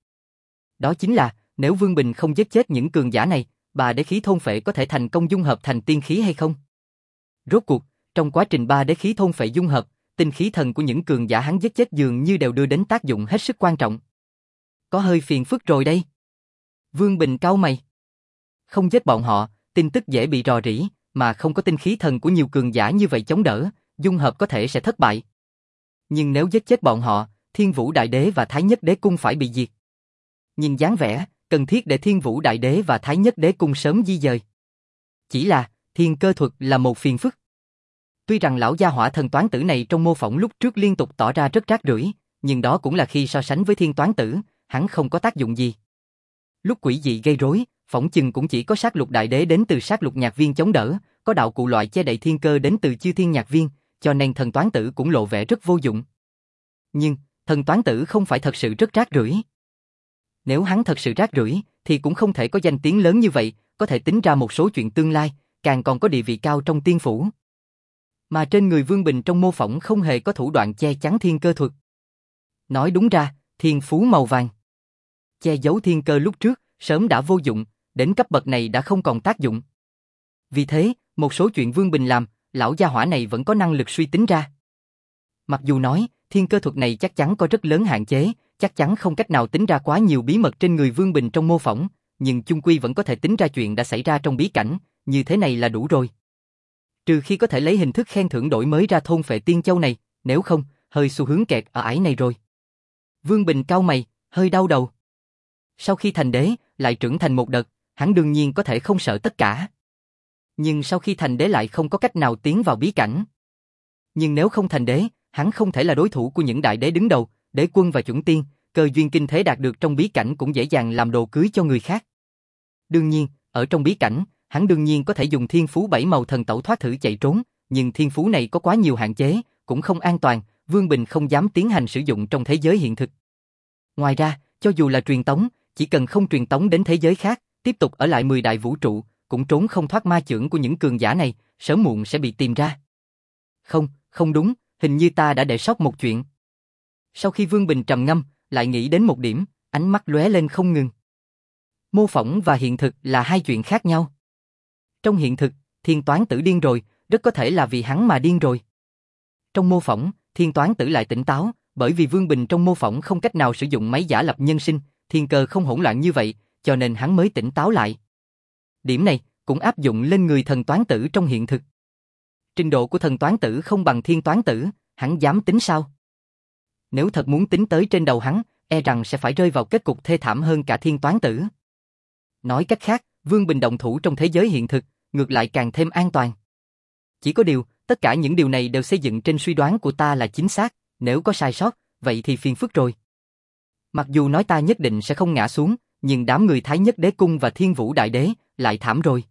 Đó chính là, nếu Vương Bình không giết chết những cường giả này, ba đế khí thôn phệ có thể thành công dung hợp thành tiên khí hay không? Rốt cuộc, trong quá trình ba đế khí thôn phệ dung hợp, tinh khí thần của những cường giả hắn giết chết dường như đều đưa đến tác dụng hết sức quan trọng. Có hơi phiền phức rồi đây. Vương Bình cau mày. Không giết bọn họ, tin tức dễ bị rò rỉ, mà không có tinh khí thần của nhiều cường giả như vậy chống đỡ, dung hợp có thể sẽ thất bại. Nhưng nếu giết chết bọn họ, Thiên Vũ Đại Đế và Thái Nhất Đế Cung phải bị diệt. Nhìn dáng vẻ, cần thiết để Thiên Vũ Đại Đế và Thái Nhất Đế Cung sớm di dời. Chỉ là, thiên cơ thuật là một phiền phức. Tuy rằng lão gia hỏa thần toán tử này trong mô phỏng lúc trước liên tục tỏ ra rất rác rưởi, nhưng đó cũng là khi so sánh với thiên toán tử, hắn không có tác dụng gì. Lúc quỷ dị gây rối, phỏng chừng cũng chỉ có sát lục đại đế đến từ sát lục nhạc viên chống đỡ, có đạo cụ loại che đậy thiên cơ đến từ chư thiên nhạc viên, cho nên thần toán tử cũng lộ vẻ rất vô dụng. Nhưng, thần toán tử không phải thật sự rất rác rưởi. Nếu hắn thật sự rác rưởi, thì cũng không thể có danh tiếng lớn như vậy, có thể tính ra một số chuyện tương lai, càng còn có địa vị cao trong tiên phủ. Mà trên người Vương Bình trong mô phỏng không hề có thủ đoạn che chắn thiên cơ thuật. Nói đúng ra, thiên phú màu vàng. Che giấu thiên cơ lúc trước, sớm đã vô dụng, đến cấp bậc này đã không còn tác dụng. Vì thế, một số chuyện Vương Bình làm, lão gia hỏa này vẫn có năng lực suy tính ra. Mặc dù nói, thiên cơ thuật này chắc chắn có rất lớn hạn chế, chắc chắn không cách nào tính ra quá nhiều bí mật trên người Vương Bình trong mô phỏng, nhưng chung quy vẫn có thể tính ra chuyện đã xảy ra trong bí cảnh, như thế này là đủ rồi. Trừ khi có thể lấy hình thức khen thưởng đổi mới ra thôn phệ tiên châu này, nếu không, hơi xu hướng kẹt ở ải này rồi. Vương Bình cau mày, hơi đau đầu. Sau khi thành đế, lại trưởng thành một đợt, hắn đương nhiên có thể không sợ tất cả. Nhưng sau khi thành đế lại không có cách nào tiến vào bí cảnh. Nhưng nếu không thành đế, hắn không thể là đối thủ của những đại đế đứng đầu, đế quân và chuẩn tiên, cơ duyên kinh thế đạt được trong bí cảnh cũng dễ dàng làm đồ cưới cho người khác. Đương nhiên, ở trong bí cảnh, hắn đương nhiên có thể dùng thiên phú bảy màu thần tẩu thoát thử chạy trốn, nhưng thiên phú này có quá nhiều hạn chế, cũng không an toàn, Vương Bình không dám tiến hành sử dụng trong thế giới hiện thực. Ngoài ra, cho dù là truyền tống, chỉ cần không truyền tống đến thế giới khác, tiếp tục ở lại mười đại vũ trụ, cũng trốn không thoát ma chưởng của những cường giả này, sớm muộn sẽ bị tìm ra. Không, không đúng, hình như ta đã để sót một chuyện. Sau khi Vương Bình trầm ngâm, lại nghĩ đến một điểm, ánh mắt lóe lên không ngừng. Mô phỏng và hiện thực là hai chuyện khác nhau. Trong hiện thực, thiên toán tử điên rồi, rất có thể là vì hắn mà điên rồi. Trong mô phỏng, thiên toán tử lại tỉnh táo, bởi vì Vương Bình trong mô phỏng không cách nào sử dụng máy giả lập nhân sinh, thiên cơ không hỗn loạn như vậy, cho nên hắn mới tỉnh táo lại. Điểm này cũng áp dụng lên người thần toán tử trong hiện thực. Trình độ của thần toán tử không bằng thiên toán tử, hắn dám tính sao? Nếu thật muốn tính tới trên đầu hắn, e rằng sẽ phải rơi vào kết cục thê thảm hơn cả thiên toán tử. Nói cách khác, Vương Bình động thủ trong thế giới hiện thực, ngược lại càng thêm an toàn. Chỉ có điều, tất cả những điều này đều xây dựng trên suy đoán của ta là chính xác, nếu có sai sót, vậy thì phiền phức rồi. Mặc dù nói ta nhất định sẽ không ngã xuống, nhưng đám người Thái Nhất Đế Cung và Thiên Vũ Đại Đế lại thảm rồi.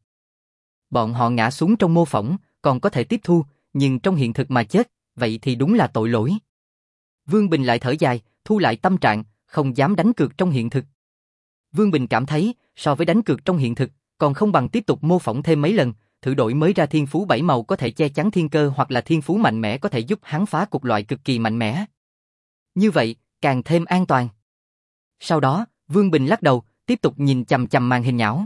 Bọn họ ngã xuống trong mô phỏng, còn có thể tiếp thu, nhưng trong hiện thực mà chết, vậy thì đúng là tội lỗi. Vương Bình lại thở dài, thu lại tâm trạng, không dám đánh cược trong hiện thực. Vương Bình cảm thấy, so với đánh cược trong hiện thực, còn không bằng tiếp tục mô phỏng thêm mấy lần, thử đổi mới ra thiên phú bảy màu có thể che chắn thiên cơ hoặc là thiên phú mạnh mẽ có thể giúp hắn phá cục loại cực kỳ mạnh mẽ. Như vậy, càng thêm an toàn. Sau đó, Vương Bình lắc đầu, tiếp tục nhìn chằm chằm màn hình nhão.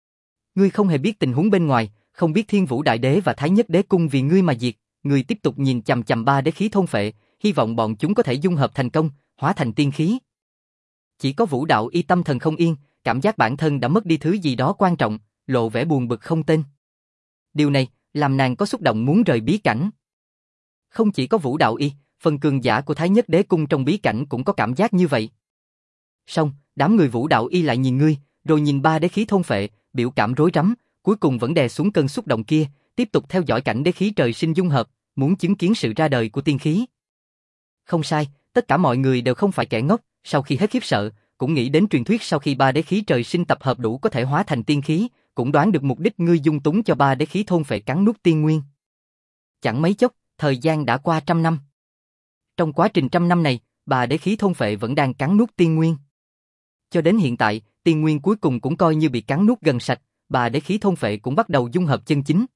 Ngươi không hề biết tình huống bên ngoài, không biết Thiên Vũ Đại Đế và Thái Nhất Đế Cung vì ngươi mà diệt, ngươi tiếp tục nhìn chằm chằm ba đế khí thôn phệ, hy vọng bọn chúng có thể dung hợp thành công, hóa thành tiên khí. Chỉ có Vũ Đạo Y tâm thần không yên, cảm giác bản thân đã mất đi thứ gì đó quan trọng, lộ vẻ buồn bực không tên. Điều này làm nàng có xúc động muốn rời bí cảnh. Không chỉ có Vũ Đạo Y, phần cường giả của Thái Nhất Đế Cung trong bí cảnh cũng có cảm giác như vậy. Xong, đám người Vũ Đạo Y lại nhìn ngươi, rồi nhìn ba đế khí thôn phệ, biểu cảm rối rắm, cuối cùng vẫn đè xuống cơn xúc động kia, tiếp tục theo dõi cảnh đế khí trời sinh dung hợp, muốn chứng kiến sự ra đời của tiên khí. Không sai, tất cả mọi người đều không phải kẻ ngốc, sau khi hết khiếp sợ, cũng nghĩ đến truyền thuyết sau khi ba đế khí trời sinh tập hợp đủ có thể hóa thành tiên khí, cũng đoán được mục đích ngươi dung túng cho ba đế khí thôn phệ cắn nuốt tiên nguyên. Chẳng mấy chốc, thời gian đã qua trăm năm. Trong quá trình trăm năm này, ba đế khí thôn phệ vẫn đang cắn nuốt tiên nguyên. Cho đến hiện tại, tiên nguyên cuối cùng cũng coi như bị cắn nuốt gần sạch, ba đế khí thôn phệ cũng bắt đầu dung hợp chân chính.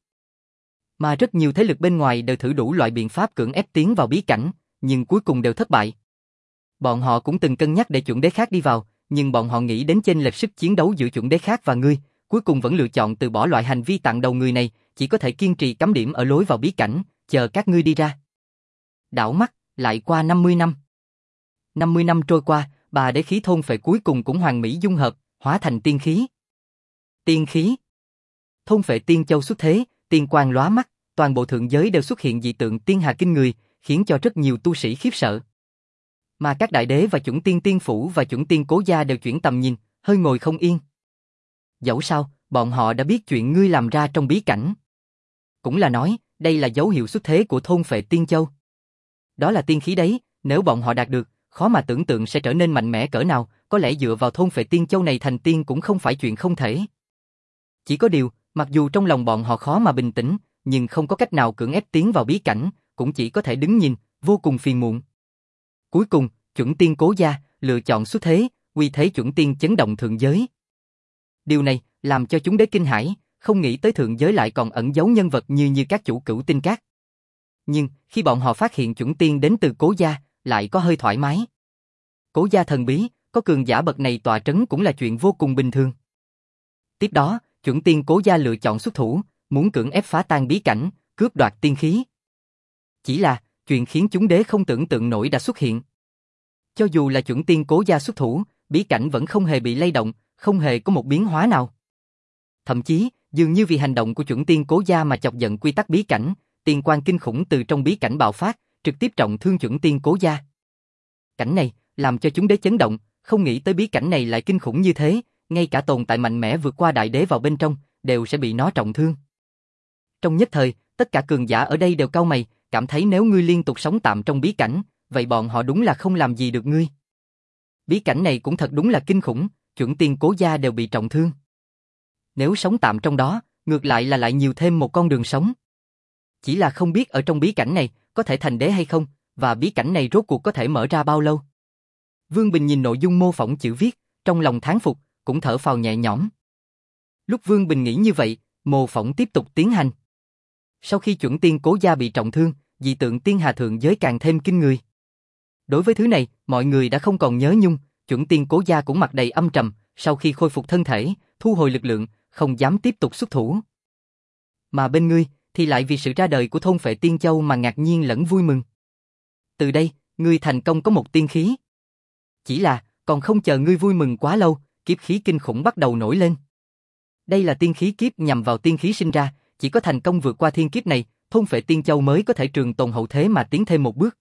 Mà rất nhiều thế lực bên ngoài đều thử đủ loại biện pháp cưỡng ép tiến vào bí cảnh, nhưng cuối cùng đều thất bại. Bọn họ cũng từng cân nhắc để chuẩn đế khác đi vào, nhưng bọn họ nghĩ đến chênh lệch sức chiến đấu giữa chuẩn đế khác và ngươi, cuối cùng vẫn lựa chọn từ bỏ loại hành vi tặng đầu người này, chỉ có thể kiên trì cắm điểm ở lối vào bí cảnh, chờ các ngươi đi ra. Đảo mắt, lại qua năm mươi năm. năm mươi năm trôi qua, ba đế khí thôn phệ cuối cùng cũng hoàn mỹ dung hợp, hóa thành tiên khí. Tiên khí. Thôn phệ tiên châu xuất thế, tiên quang lóa mắt, toàn bộ thượng giới đều xuất hiện dị tượng tiên hà kinh người, khiến cho rất nhiều tu sĩ khiếp sợ. Mà các đại đế và chuẩn tiên tiên phủ và chuẩn tiên cố gia đều chuyển tầm nhìn, hơi ngồi không yên. Dẫu sao, bọn họ đã biết chuyện ngươi làm ra trong bí cảnh. Cũng là nói, đây là dấu hiệu xuất thế của thôn phệ tiên châu. Đó là tiên khí đấy, nếu bọn họ đạt được, khó mà tưởng tượng sẽ trở nên mạnh mẽ cỡ nào, có lẽ dựa vào thôn phệ tiên châu này thành tiên cũng không phải chuyện không thể. Chỉ có điều, mặc dù trong lòng bọn họ khó mà bình tĩnh, nhưng không có cách nào cưỡng ép tiến vào bí cảnh, cũng chỉ có thể đứng nhìn, vô cùng phiền muộn. Cuối cùng, chuẩn tiên Cố Gia lựa chọn xuất thế, uy thế chuẩn tiên chấn động thượng giới. Điều này làm cho chúng đế kinh hãi, không nghĩ tới thượng giới lại còn ẩn giấu nhân vật như như các chủ Cửu Tinh Các. Nhưng khi bọn họ phát hiện chuẩn tiên đến từ Cố Gia, lại có hơi thoải mái. Cố Gia thần bí, có cường giả bậc này tọa trấn cũng là chuyện vô cùng bình thường. Tiếp đó, chuẩn tiên Cố Gia lựa chọn xuất thủ, muốn cưỡng ép phá tan bí cảnh, cướp đoạt tiên khí. Chỉ là, chuyện khiến chúng đế không tưởng tượng nổi đã xuất hiện. Cho dù là chuẩn tiên Cố Gia xuất thủ, bí cảnh vẫn không hề bị lay động, không hề có một biến hóa nào. Thậm chí, dường như vì hành động của chuẩn tiên Cố Gia mà chọc giận quy tắc bí cảnh, tiên quang kinh khủng từ trong bí cảnh bạo phát, trực tiếp trọng thương chuẩn tiên Cố Gia. Cảnh này làm cho chúng đế chấn động, không nghĩ tới bí cảnh này lại kinh khủng như thế, ngay cả tồn tại mạnh mẽ vượt qua đại đế vào bên trong, đều sẽ bị nó trọng thương. Trong nhất thời, tất cả cường giả ở đây đều cau mày, cảm thấy nếu ngươi liên tục sống tạm trong bí cảnh, vậy bọn họ đúng là không làm gì được ngươi. Bí cảnh này cũng thật đúng là kinh khủng, chuẩn tiên Cố Gia đều bị trọng thương. Nếu sống tạm trong đó, ngược lại là lại nhiều thêm một con đường sống. Chỉ là không biết ở trong bí cảnh này, có thể thành đế hay không, và bí cảnh này rốt cuộc có thể mở ra bao lâu. Vương Bình nhìn nội dung mô phỏng chữ viết, trong lòng thán phục, cũng thở phào nhẹ nhõm. Lúc Vương Bình nghĩ như vậy, mô phỏng tiếp tục tiến hành. Sau khi chuẩn tiên Cố Gia bị trọng thương, dị tượng tiên hà thượng giới càng thêm kinh người. Đối với thứ này, mọi người đã không còn nhớ nhung, chuẩn tiên Cố Gia cũng mặt đầy âm trầm, sau khi khôi phục thân thể, thu hồi lực lượng, không dám tiếp tục xuất thủ. Mà bên ngươi, thì lại vì sự ra đời của thôn phệ tiên châu mà ngạc nhiên lẫn vui mừng. Từ đây, ngươi thành công có một tiên khí. Chỉ là, còn không chờ ngươi vui mừng quá lâu, kiếp khí kinh khủng bắt đầu nổi lên. Đây là tiên khí kiếp nhằm vào tiên khí sinh ra, chỉ có thành công vượt qua thiên kiếp này, thôn phệ tiên châu mới có thể trường tồn hậu thế mà tiến thêm một bước.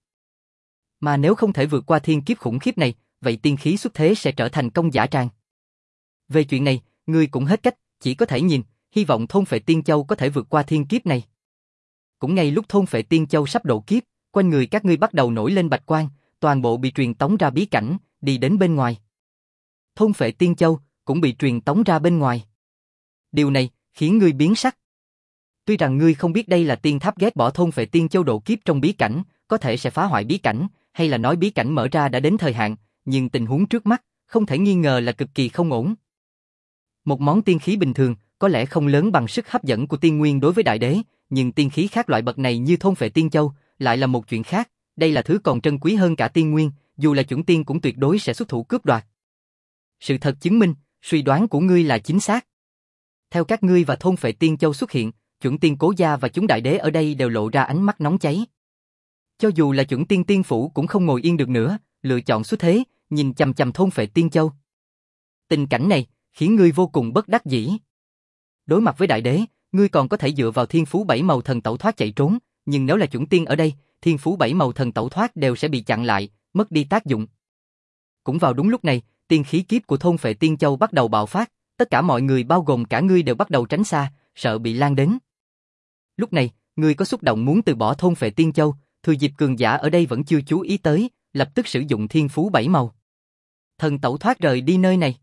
Mà nếu không thể vượt qua thiên kiếp khủng khiếp này, vậy tiên khí xuất thế sẽ trở thành công dã tràng. Về chuyện này, ngươi cũng hết cách, chỉ có thể nhìn, hy vọng thôn phệ tiên châu có thể vượt qua thiên kiếp này. Cũng ngay lúc thôn phệ tiên châu sắp độ kiếp, quanh người các ngươi bắt đầu nổi lên bạch quang, toàn bộ bị truyền tống ra bí cảnh, đi đến bên ngoài. Thôn phệ tiên châu cũng bị truyền tống ra bên ngoài. Điều này khiến ngươi biến sắc. Tuy rằng ngươi không biết đây là tiên tháp ghét bỏ thôn phệ tiên châu độ kiếp trong bí cảnh, có thể sẽ phá hoại bí cảnh, hay là nói bí cảnh mở ra đã đến thời hạn, nhưng tình huống trước mắt, không thể nghi ngờ là cực kỳ không ổn. Một món tiên khí bình thường, có lẽ không lớn bằng sức hấp dẫn của tiên nguyên đối với đại đế, nhưng tiên khí khác loại bậc này như thôn phệ tiên châu, lại là một chuyện khác, đây là thứ còn trân quý hơn cả tiên nguyên, dù là chuẩn tiên cũng tuyệt đối sẽ xuất thủ cướp đoạt. Sự thật chứng minh, suy đoán của ngươi là chính xác. Theo các ngươi và thôn phệ tiên châu xuất hiện, chuẩn tiên Cố Gia và chúng đại đế ở đây đều lộ ra ánh mắt nóng cháy. Cho dù là chuẩn tiên tiên phủ cũng không ngồi yên được nữa, lựa chọn xuất thế, nhìn chằm chằm thôn phệ tiên châu. Tình cảnh này khiến ngươi vô cùng bất đắc dĩ. Đối mặt với đại đế, ngươi còn có thể dựa vào thiên phú bảy màu thần tẩu thoát chạy trốn, nhưng nếu là chuẩn tiên ở đây, thiên phú bảy màu thần tẩu thoát đều sẽ bị chặn lại, mất đi tác dụng. Cũng vào đúng lúc này, tiên khí kiếp của thôn phệ tiên châu bắt đầu bạo phát, tất cả mọi người bao gồm cả ngươi đều bắt đầu tránh xa, sợ bị lan đến. Lúc này, ngươi có xúc động muốn từ bỏ thôn phệ tiên châu, thừa dịp cường giả ở đây vẫn chưa chú ý tới, lập tức sử dụng thiên phú bảy màu. Thần tẩu thoát rời đi nơi này.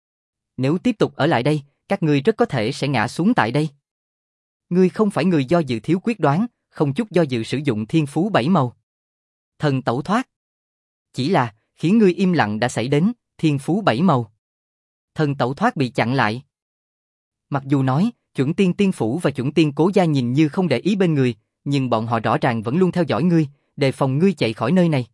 Nếu tiếp tục ở lại đây, các ngươi rất có thể sẽ ngã xuống tại đây. Ngươi không phải người do dự thiếu quyết đoán, không chút do dự sử dụng thiên phú bảy màu. Thần tẩu thoát. Chỉ là, khiến ngươi im lặng đã xảy đến, thiên phú bảy màu. Thần tẩu thoát bị chặn lại. Mặc dù nói, chuẩn tiên tiên phủ và chuẩn tiên Cố Gia nhìn như không để ý bên người, nhưng bọn họ rõ ràng vẫn luôn theo dõi ngươi, đề phòng ngươi chạy khỏi nơi này.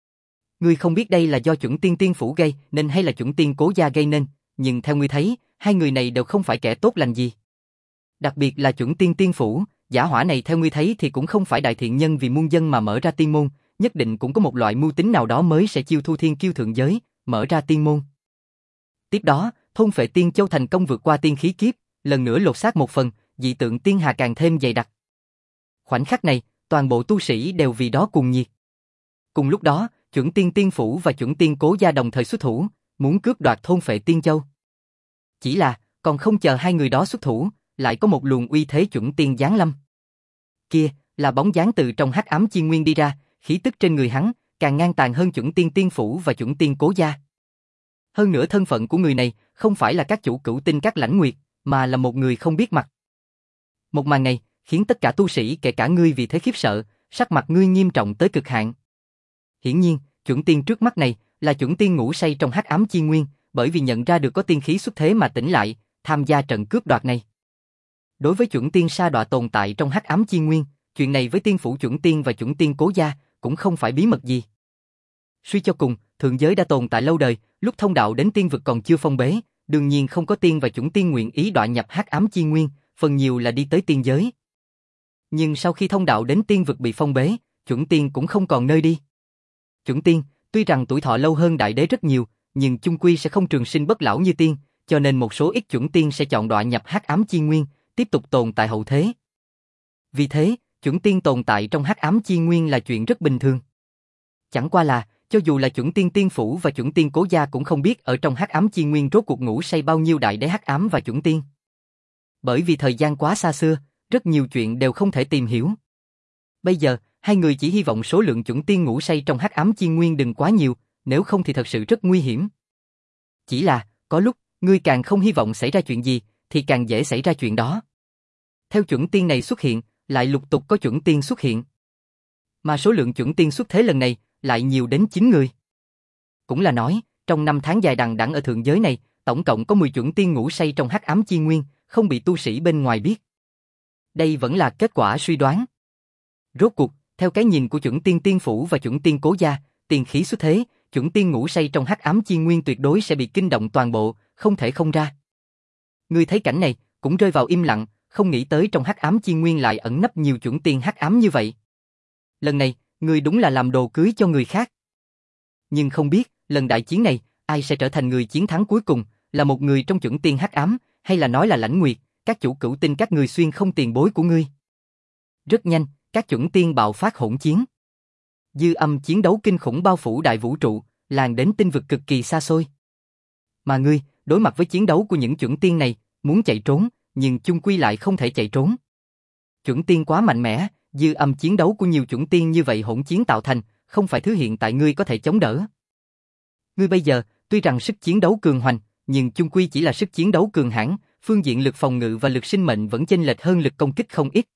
Ngươi không biết đây là do chuẩn tiên tiên phủ gây nên hay là chuẩn tiên Cố Gia gây nên, nhưng theo ngươi thấy, hai người này đều không phải kẻ tốt lành gì. Đặc biệt là chuẩn tiên tiên phủ, giả hỏa này theo ngươi thấy thì cũng không phải đại thiện nhân vì muôn dân mà mở ra tiên môn, nhất định cũng có một loại mưu tính nào đó mới sẽ chiêu thu thiên kiêu thượng giới, mở ra tiên môn. Tiếp đó, thôn phệ tiên châu thành công vượt qua tiên khí kiếp, lần nữa lột xác một phần, dị tượng tiên hà càng thêm dày đặc. Khoảnh khắc này, toàn bộ tu sĩ đều vì đó cuồng nhiệt. Cùng lúc đó, chuẩn tiên tiên phủ và chuẩn tiên Cố Gia đồng thời xuất thủ, muốn cướp đoạt thôn phệ tiên châu. Chỉ là, còn không chờ hai người đó xuất thủ, lại có một luồng uy thế chuẩn tiên giáng lâm. Kia, là bóng dáng từ trong hắc ám chi nguyên đi ra, khí tức trên người hắn, càng ngang tàn hơn chuẩn tiên tiên phủ và chuẩn tiên cố gia. Hơn nữa thân phận của người này, không phải là các chủ cửu tinh các lãnh nguyệt, mà là một người không biết mặt. Một màn này, khiến tất cả tu sĩ kể cả ngươi vì thế khiếp sợ, sắc mặt ngươi nghiêm trọng tới cực hạn. Hiển nhiên, chuẩn tiên trước mắt này, là chuẩn tiên ngủ say trong hắc ám chi nguyên, bởi vì nhận ra được có tiên khí xuất thế mà tỉnh lại, tham gia trận cướp đoạt này. Đối với chuẩn tiên sa đọa tồn tại trong hắc ám chi nguyên, chuyện này với tiên phủ chuẩn tiên và chuẩn tiên cố gia, cũng không phải bí mật gì. Suy cho cùng, thượng giới đã tồn tại lâu đời, lúc thông đạo đến tiên vực còn chưa phong bế, đương nhiên không có tiên và chuẩn tiên nguyện ý đọa nhập hắc ám chi nguyên, phần nhiều là đi tới tiên giới. Nhưng sau khi thông đạo đến tiên vực bị phong bế, chuẩn tiên cũng không còn nơi đi. Chuẩn tiên, tuy rằng tuổi thọ lâu hơn đại đế rất nhiều, nhưng chung quy sẽ không trường sinh bất lão như tiên, cho nên một số ít chuẩn tiên sẽ chọn đọa nhập hắc ám chi nguyên, tiếp tục tồn tại hậu thế. Vì thế, chuẩn tiên tồn tại trong hắc ám chi nguyên là chuyện rất bình thường. Chẳng qua là, cho dù là chuẩn tiên tiên phủ và chuẩn tiên cố gia cũng không biết ở trong hắc ám chi nguyên rốt cuộc ngủ say bao nhiêu đại đế hắc ám và chuẩn tiên. Bởi vì thời gian quá xa xưa, rất nhiều chuyện đều không thể tìm hiểu. Bây giờ, hai người chỉ hy vọng số lượng chuẩn tiên ngủ say trong hắc ám chi nguyên đừng quá nhiều, nếu không thì thật sự rất nguy hiểm. Chỉ là, có lúc, ngươi càng không hy vọng xảy ra chuyện gì, thì càng dễ xảy ra chuyện đó. Theo chuẩn tiên này xuất hiện, lại lục tục có chuẩn tiên xuất hiện. Mà số lượng chuẩn tiên xuất thế lần này, lại nhiều đến chín người. Cũng là nói, trong năm tháng dài đằng đẵng ở thượng giới này, tổng cộng có mười chuẩn tiên ngủ say trong hắc ám chi nguyên, không bị tu sĩ bên ngoài biết. Đây vẫn là kết quả suy đoán. Rốt cuộc, theo cái nhìn của chuẩn tiên tiên phủ và chuẩn tiên cố gia, tiền khí xuất thế, chuẩn tiên ngủ say trong hắc ám chi nguyên tuyệt đối sẽ bị kinh động toàn bộ, không thể không ra. Ngươi thấy cảnh này, cũng rơi vào im lặng, không nghĩ tới trong hắc ám chi nguyên lại ẩn nấp nhiều chuẩn tiên hắc ám như vậy. Lần này, ngươi đúng là làm đồ cưới cho người khác. Nhưng không biết, lần đại chiến này, ai sẽ trở thành người chiến thắng cuối cùng, là một người trong chuẩn tiên hắc ám, hay là nói là lãnh nguyệt, các chủ cửu tinh các người xuyên không tiền bối của ngươi. Rất nhanh, các chuẩn tiên bạo phát hỗn chiến. Dư âm chiến đấu kinh khủng bao phủ đại vũ trụ, lan đến tinh vực cực kỳ xa xôi. Mà ngươi, đối mặt với chiến đấu của những chuẩn tiên này, muốn chạy trốn, nhưng chung quy lại không thể chạy trốn. Chuẩn tiên quá mạnh mẽ, dư âm chiến đấu của nhiều chuẩn tiên như vậy hỗn chiến tạo thành, không phải thứ hiện tại ngươi có thể chống đỡ. Ngươi bây giờ, tuy rằng sức chiến đấu cường hoành, nhưng chung quy chỉ là sức chiến đấu cường hãn, phương diện lực phòng ngự và lực sinh mệnh vẫn chênh lệch hơn lực công kích không ít.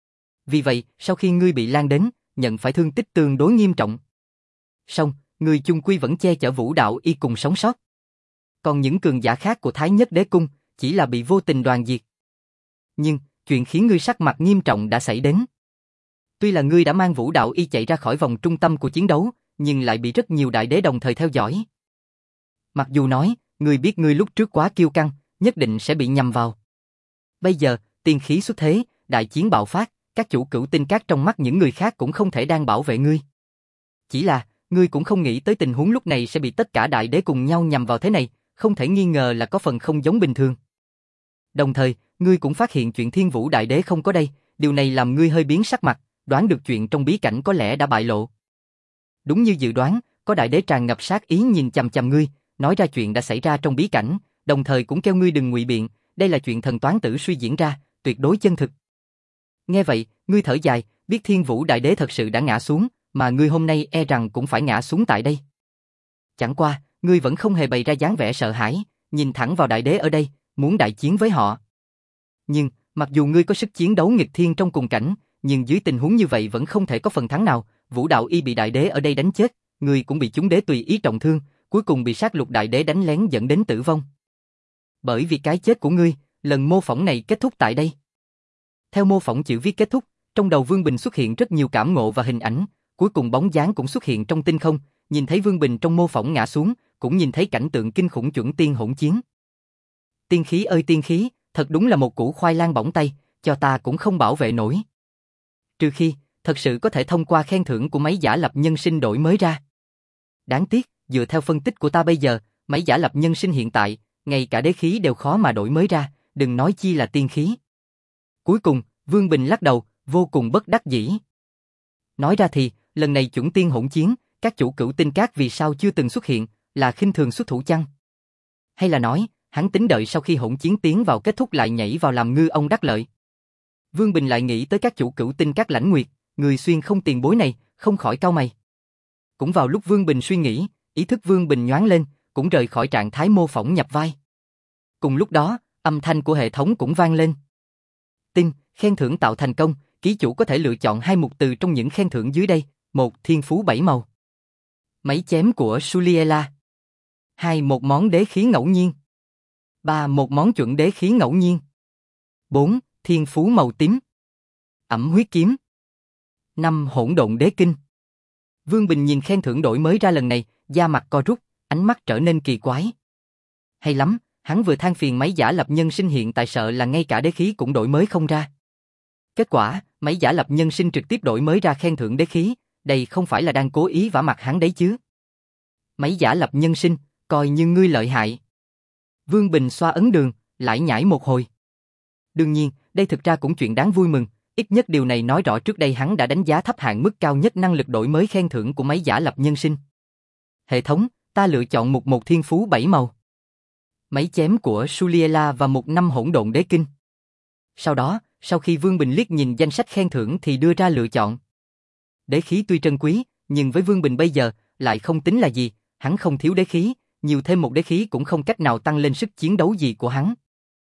Vì vậy, sau khi ngươi bị lan đến, nhận phải thương tích tương đối nghiêm trọng. Song, ngươi chung quy vẫn che chở Vũ Đạo Y cùng sống sót. Còn những cường giả khác của Thái Nhất Đế Cung, chỉ là bị vô tình đoàn diệt. Nhưng, chuyện khiến ngươi sắc mặt nghiêm trọng đã xảy đến. Tuy là ngươi đã mang Vũ Đạo Y chạy ra khỏi vòng trung tâm của chiến đấu, nhưng lại bị rất nhiều đại đế đồng thời theo dõi. Mặc dù nói, ngươi biết ngươi lúc trước quá kiêu căng, nhất định sẽ bị nhầm vào. Bây giờ, tiên khí xuất thế, đại chiến bạo phát, các chủ cửu tinh các trong mắt những người khác cũng không thể đang bảo vệ ngươi. Chỉ là, ngươi cũng không nghĩ tới tình huống lúc này sẽ bị tất cả đại đế cùng nhau nhằm vào thế này, không thể nghi ngờ là có phần không giống bình thường. Đồng thời, ngươi cũng phát hiện chuyện Thiên Vũ đại đế không có đây, điều này làm ngươi hơi biến sắc mặt, đoán được chuyện trong bí cảnh có lẽ đã bại lộ. Đúng như dự đoán, có đại đế tràn ngập sát ý nhìn chằm chằm ngươi, nói ra chuyện đã xảy ra trong bí cảnh, đồng thời cũng kêu ngươi đừng ngụy biện, đây là chuyện thần toán tử suy diễn ra, tuyệt đối chân thực. Nghe vậy, ngươi thở dài, biết Thiên Vũ đại đế thật sự đã ngã xuống, mà ngươi hôm nay e rằng cũng phải ngã xuống tại đây. Chẳng qua, ngươi vẫn không hề bày ra dáng vẻ sợ hãi, nhìn thẳng vào đại đế ở đây, muốn đại chiến với họ. Nhưng, mặc dù ngươi có sức chiến đấu nghịch thiên trong cùng cảnh, nhưng dưới tình huống như vậy vẫn không thể có phần thắng nào, Vũ Đạo Y bị đại đế ở đây đánh chết, ngươi cũng bị chúng đế tùy ý trọng thương, cuối cùng bị sát lục đại đế đánh lén dẫn đến tử vong. Bởi vì cái chết của ngươi, lần mô phỏng này kết thúc tại đây. Theo mô phỏng chữ viết kết thúc, trong đầu Vương Bình xuất hiện rất nhiều cảm ngộ và hình ảnh, cuối cùng bóng dáng cũng xuất hiện trong tinh không, nhìn thấy Vương Bình trong mô phỏng ngã xuống, cũng nhìn thấy cảnh tượng kinh khủng chuẩn tiên hỗn chiến. Tiên khí ơi tiên khí, thật đúng là một củ khoai lang bỏng tay, cho ta cũng không bảo vệ nổi. Trừ khi, thật sự có thể thông qua khen thưởng của máy giả lập nhân sinh đổi mới ra. Đáng tiếc, dựa theo phân tích của ta bây giờ, máy giả lập nhân sinh hiện tại, ngay cả đế khí đều khó mà đổi mới ra, đừng nói chi là tiên khí. Cuối cùng, Vương Bình lắc đầu, vô cùng bất đắc dĩ. Nói ra thì, lần này chuẩn tiên hỗn chiến, các chủ cửu tinh các vì sao chưa từng xuất hiện, là khinh thường xuất thủ chăng? Hay là nói, hắn tính đợi sau khi hỗn chiến tiến vào kết thúc lại nhảy vào làm ngư ông đắc lợi. Vương Bình lại nghĩ tới các chủ cửu tinh các lãnh nguyệt, người xuyên không tiền bối này, không khỏi cau mày. Cũng vào lúc Vương Bình suy nghĩ, ý thức Vương Bình nhoáng lên, cũng rời khỏi trạng thái mô phỏng nhập vai. Cùng lúc đó, âm thanh của hệ thống cũng vang lên. Tin, khen thưởng tạo thành công, ký chủ có thể lựa chọn hai mục từ trong những khen thưởng dưới đây. Một, thiên phú bảy màu. Máy chém của Suliela. Hai, một món đế khí ngẫu nhiên. Ba, một món chuẩn đế khí ngẫu nhiên. Bốn, thiên phú màu tím. Ẩm huyết kiếm. Năm, hỗn độn đế kinh. Vương Bình nhìn khen thưởng đổi mới ra lần này, da mặt co rút, ánh mắt trở nên kỳ quái. Hay lắm, hắn vừa than phiền máy giả lập nhân sinh hiện tại sợ là ngay cả đế khí cũng đổi mới không ra. Kết quả, máy giả lập nhân sinh trực tiếp đổi mới ra khen thưởng đế khí, đây không phải là đang cố ý vả mặt hắn đấy chứ. Máy giả lập nhân sinh, coi như ngươi lợi hại. Vương Bình xoa ấn đường, lải nhải một hồi. Đương nhiên, đây thực ra cũng chuyện đáng vui mừng, ít nhất điều này nói rõ trước đây hắn đã đánh giá thấp hạn mức cao nhất năng lực đổi mới khen thưởng của máy giả lập nhân sinh. Hệ thống, ta lựa chọn mục một thiên phú bảy màu. Máy chém của Suliela và mục năm hỗn độn đế kinh. Sau đó, sau khi Vương Bình liếc nhìn danh sách khen thưởng thì đưa ra lựa chọn. Đế khí tuy trân quý, nhưng với Vương Bình bây giờ, lại không tính là gì, hắn không thiếu đế khí, nhiều thêm một đế khí cũng không cách nào tăng lên sức chiến đấu gì của hắn.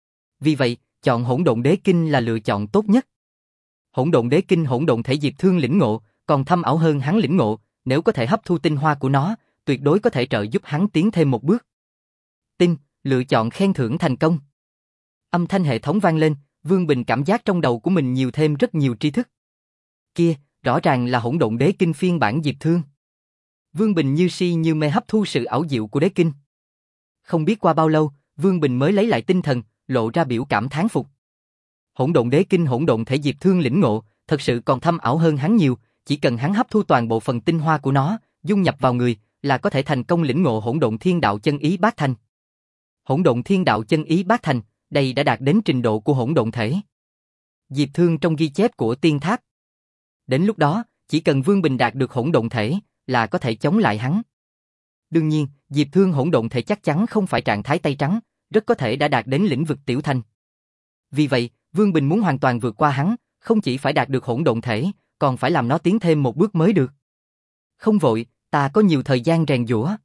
Vì vậy, chọn hỗn độn đế kinh là lựa chọn tốt nhất. Hỗn độn đế kinh hỗn độn thể Diệp Thương lĩnh ngộ, còn thâm ảo hơn hắn lĩnh ngộ, nếu có thể hấp thu tinh hoa của nó, tuyệt đối có thể trợ giúp hắn tiến thêm một bước. Tin, lựa chọn khen thưởng thành công. Âm thanh hệ thống vang lên, Vương Bình cảm giác trong đầu của mình nhiều thêm rất nhiều tri thức. Kia, rõ ràng là hỗn độn đế kinh phiên bản Diệp Thương. Vương Bình như si như mê hấp thu sự ảo diệu của đế kinh. Không biết qua bao lâu, Vương Bình mới lấy lại tinh thần, lộ ra biểu cảm thán phục. Hỗn độn đế kinh hỗn độn thể Diệp Thương lĩnh ngộ, thật sự còn thâm ảo hơn hắn nhiều, chỉ cần hắn hấp thu toàn bộ phần tinh hoa của nó, dung nhập vào người, là có thể thành công lĩnh ngộ hỗn độn thiên đạo chân ý bát thành. Hỗn độn thiên đạo chân ý bát thành, đây đã đạt đến trình độ của hỗn độn thể. Diệp Thương trong ghi chép của tiên tháp. Đến lúc đó, chỉ cần Vương Bình đạt được hỗn độn thể, là có thể chống lại hắn. Đương nhiên, Diệp Thương hỗn độn thể chắc chắn không phải trạng thái tay trắng, rất có thể đã đạt đến lĩnh vực tiểu thành. Vì vậy, Vương Bình muốn hoàn toàn vượt qua hắn, không chỉ phải đạt được hỗn độn thể, còn phải làm nó tiến thêm một bước mới được. Không vội, ta có nhiều thời gian rèn giũa.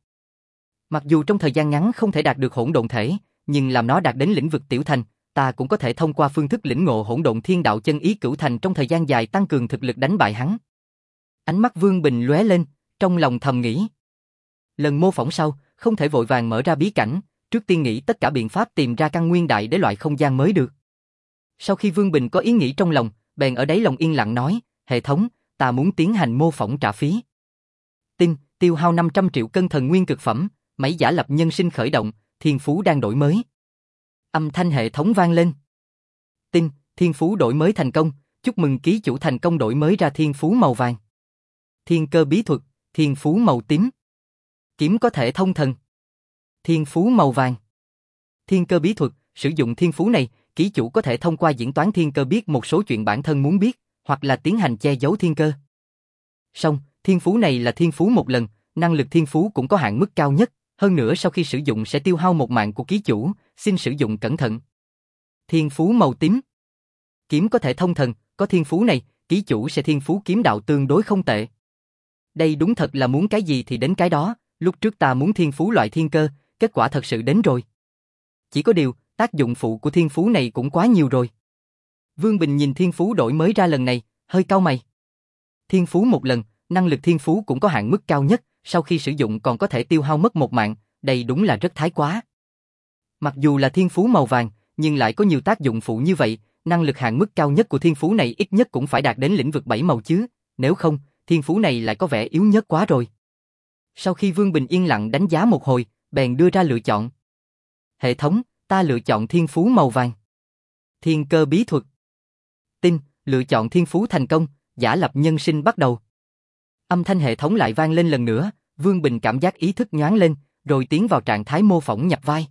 Mặc dù trong thời gian ngắn không thể đạt được hỗn độn thể, nhưng làm nó đạt đến lĩnh vực tiểu thành, ta cũng có thể thông qua phương thức lĩnh ngộ hỗn độn thiên đạo chân ý cửu thành trong thời gian dài tăng cường thực lực đánh bại hắn. Ánh mắt Vương Bình lóe lên, trong lòng thầm nghĩ. Lần mô phỏng sau, không thể vội vàng mở ra bí cảnh, trước tiên nghĩ tất cả biện pháp tìm ra căn nguyên đại để loại không gian mới được. Sau khi Vương Bình có ý nghĩ trong lòng, bèn ở đáy lòng yên lặng nói, hệ thống, ta muốn tiến hành mô phỏng trả phí. Tin, tiêu hao năm trăm triệu cân thần nguyên cực phẩm, máy giả lập nhân sinh khởi động, thiên phú đang đổi mới. Âm thanh hệ thống vang lên. Tin, thiên phú đổi mới thành công, chúc mừng ký chủ thành công đổi mới ra thiên phú màu vàng. Thiên cơ bí thuật, thiên phú màu tím. Kiếm có thể thông thần. Thiên phú màu vàng. Thiên cơ bí thuật, sử dụng thiên phú này, ký chủ có thể thông qua diễn toán thiên cơ biết một số chuyện bản thân muốn biết, hoặc là tiến hành che giấu thiên cơ. Song, thiên phú này là thiên phú một lần, năng lực thiên phú cũng có hạn mức cao nhất, hơn nữa sau khi sử dụng sẽ tiêu hao một mạng của ký chủ, xin sử dụng cẩn thận. Thiên phú màu tím. Kiếm có thể thông thần, có thiên phú này, ký chủ sẽ thiên phú kiếm đạo tương đối không tệ. Đây đúng thật là muốn cái gì thì đến cái đó, lúc trước ta muốn thiên phú loại thiên cơ, kết quả thật sự đến rồi. Chỉ có điều, tác dụng phụ của thiên phú này cũng quá nhiều rồi. Vương Bình nhìn thiên phú đổi mới ra lần này, hơi cau mày. Thiên phú một lần, năng lực thiên phú cũng có hạn mức cao nhất, sau khi sử dụng còn có thể tiêu hao mất một mạng, đây đúng là rất thái quá. Mặc dù là thiên phú màu vàng, nhưng lại có nhiều tác dụng phụ như vậy, năng lực hạn mức cao nhất của thiên phú này ít nhất cũng phải đạt đến lĩnh vực bảy màu chứ, nếu không, thiên phú này lại có vẻ yếu nhất quá rồi. Sau khi Vương Bình yên lặng đánh giá một hồi, bèn đưa ra lựa chọn. Hệ thống, ta lựa chọn thiên phú màu vàng. Thiên cơ bí thuật. Tin, lựa chọn thiên phú thành công, giả lập nhân sinh bắt đầu. Âm thanh hệ thống lại vang lên lần nữa, Vương Bình cảm giác ý thức nhoáng lên, rồi tiến vào trạng thái mô phỏng nhập vai.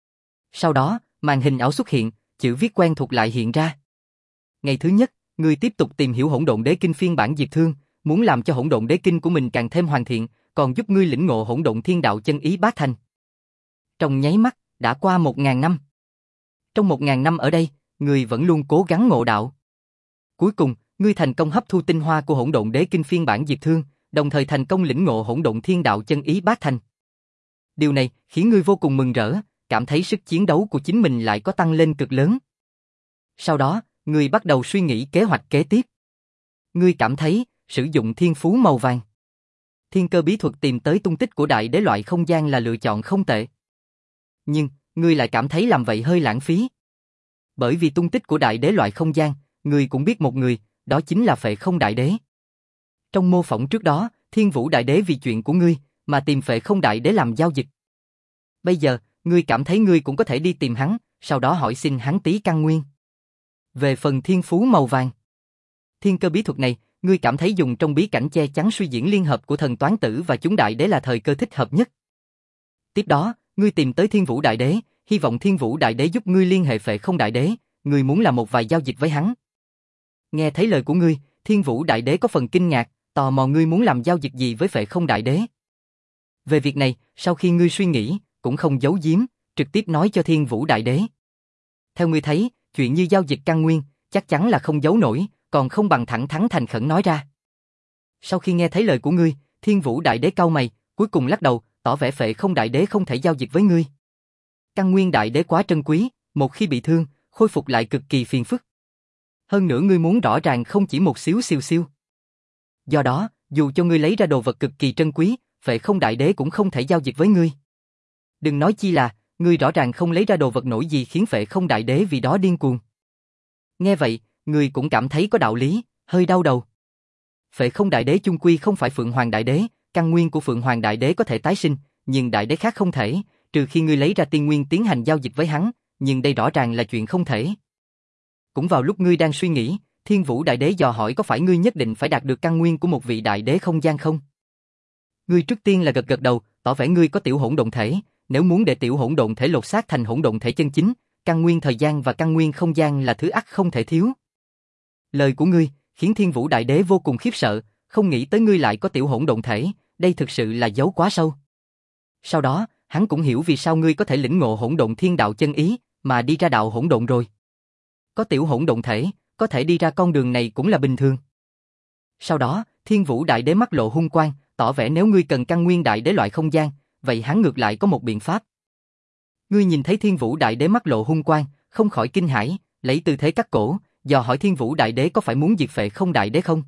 Sau đó, màn hình ảo xuất hiện, chữ viết quen thuộc lại hiện ra. Ngày thứ nhất, ngươi tiếp tục tìm hiểu hỗn độn đế kinh phiên bản Diệp Thương, muốn làm cho hỗn độn đế kinh của mình càng thêm hoàn thiện, còn giúp ngươi lĩnh ngộ hỗn độn thiên đạo chân ý bát thành. Trong nháy mắt, đã qua một ngàn năm. Trong một ngàn năm ở đây, ngươi vẫn luôn cố gắng ngộ đạo. Cuối cùng, ngươi thành công hấp thu tinh hoa của Hỗn Độn Đế Kinh phiên bản Diệt Thương, đồng thời thành công lĩnh ngộ Hỗn Độn Thiên Đạo chân ý bát thành. Điều này khiến ngươi vô cùng mừng rỡ, cảm thấy sức chiến đấu của chính mình lại có tăng lên cực lớn. Sau đó, ngươi bắt đầu suy nghĩ kế hoạch kế tiếp. Ngươi cảm thấy, sử dụng thiên phú màu vàng. Thiên cơ bí thuật tìm tới tung tích của đại đế loại không gian là lựa chọn không tệ. Nhưng, ngươi lại cảm thấy làm vậy hơi lãng phí. Bởi vì tung tích của đại đế loại không gian, ngươi cũng biết một người, đó chính là Phệ Không Đại Đế. Trong mô phỏng trước đó, Thiên Vũ Đại Đế vì chuyện của ngươi, mà tìm Phệ Không Đại Đế làm giao dịch. Bây giờ, ngươi cảm thấy ngươi cũng có thể đi tìm hắn, sau đó hỏi xin hắn tí căn nguyên. Về phần thiên phú màu vàng, thiên cơ bí thuật này, ngươi cảm thấy dùng trong bí cảnh che chắn suy diễn liên hợp của thần toán tử và chúng đại đế là thời cơ thích hợp nhất. Tiếp đó, ngươi tìm tới Thiên Vũ Đại Đế, hy vọng Thiên Vũ Đại Đế giúp ngươi liên hệ Phệ Không Đại Đế, ngươi muốn làm một vài giao dịch với hắn. Nghe thấy lời của ngươi, Thiên Vũ Đại Đế có phần kinh ngạc, tò mò ngươi muốn làm giao dịch gì với Phệ Không Đại Đế. Về việc này, sau khi ngươi suy nghĩ, cũng không giấu giếm, trực tiếp nói cho Thiên Vũ Đại Đế. Theo ngươi thấy, chuyện như giao dịch căn nguyên, chắc chắn là không giấu nổi, còn không bằng thẳng thắn thành khẩn nói ra. Sau khi nghe thấy lời của ngươi, Thiên Vũ Đại Đế cau mày, cuối cùng lắc đầu, tỏ vẻ Phệ Không Đại Đế không thể giao dịch với ngươi. Căn nguyên đại đế quá trân quý, một khi bị thương, khôi phục lại cực kỳ phiền phức. Hơn nữa ngươi muốn rõ ràng không chỉ một xíu siêu siêu. Do đó, dù cho ngươi lấy ra đồ vật cực kỳ trân quý, Phệ Không Đại Đế cũng không thể giao dịch với ngươi. Đừng nói chi là, ngươi rõ ràng không lấy ra đồ vật nổi gì khiến Phệ Không Đại Đế vì đó điên cuồng. Nghe vậy, ngươi cũng cảm thấy có đạo lý, hơi đau đầu. Phệ Không Đại Đế chung quy không phải Phượng Hoàng Đại Đế, căn nguyên của Phượng Hoàng Đại Đế có thể tái sinh, nhưng Đại Đế khác không thể, trừ khi ngươi lấy ra tiên nguyên tiến hành giao dịch với hắn, nhưng đây rõ ràng là chuyện không thể. Cũng vào lúc ngươi đang suy nghĩ, Thiên Vũ Đại Đế dò hỏi có phải ngươi nhất định phải đạt được căn nguyên của một vị đại đế không gian không? Ngươi trước tiên là gật gật đầu, tỏ vẻ ngươi có tiểu hỗn độn thể, nếu muốn để tiểu hỗn độn thể lột xác thành hỗn độn thể chân chính, căn nguyên thời gian và căn nguyên không gian là thứ ắt không thể thiếu. Lời của ngươi khiến Thiên Vũ Đại Đế vô cùng khiếp sợ, không nghĩ tới ngươi lại có tiểu hỗn độn thể, đây thực sự là giấu quá sâu. Sau đó, hắn cũng hiểu vì sao ngươi có thể lĩnh ngộ hỗn độn thiên đạo chân ý, mà đi ra đạo hỗn độn rồi. Có tiểu hỗn độn thể, có thể đi ra con đường này cũng là bình thường. Sau đó, Thiên Vũ Đại Đế mắt lộ hung quang, tỏ vẻ nếu ngươi cần căn nguyên đại đế loại không gian, vậy hắn ngược lại có một biện pháp. Ngươi nhìn thấy Thiên Vũ Đại Đế mắt lộ hung quang, không khỏi kinh hãi, lấy tư thế cắt cổ, dò hỏi Thiên Vũ Đại Đế có phải muốn diệt Phệ Không Đại Đế không?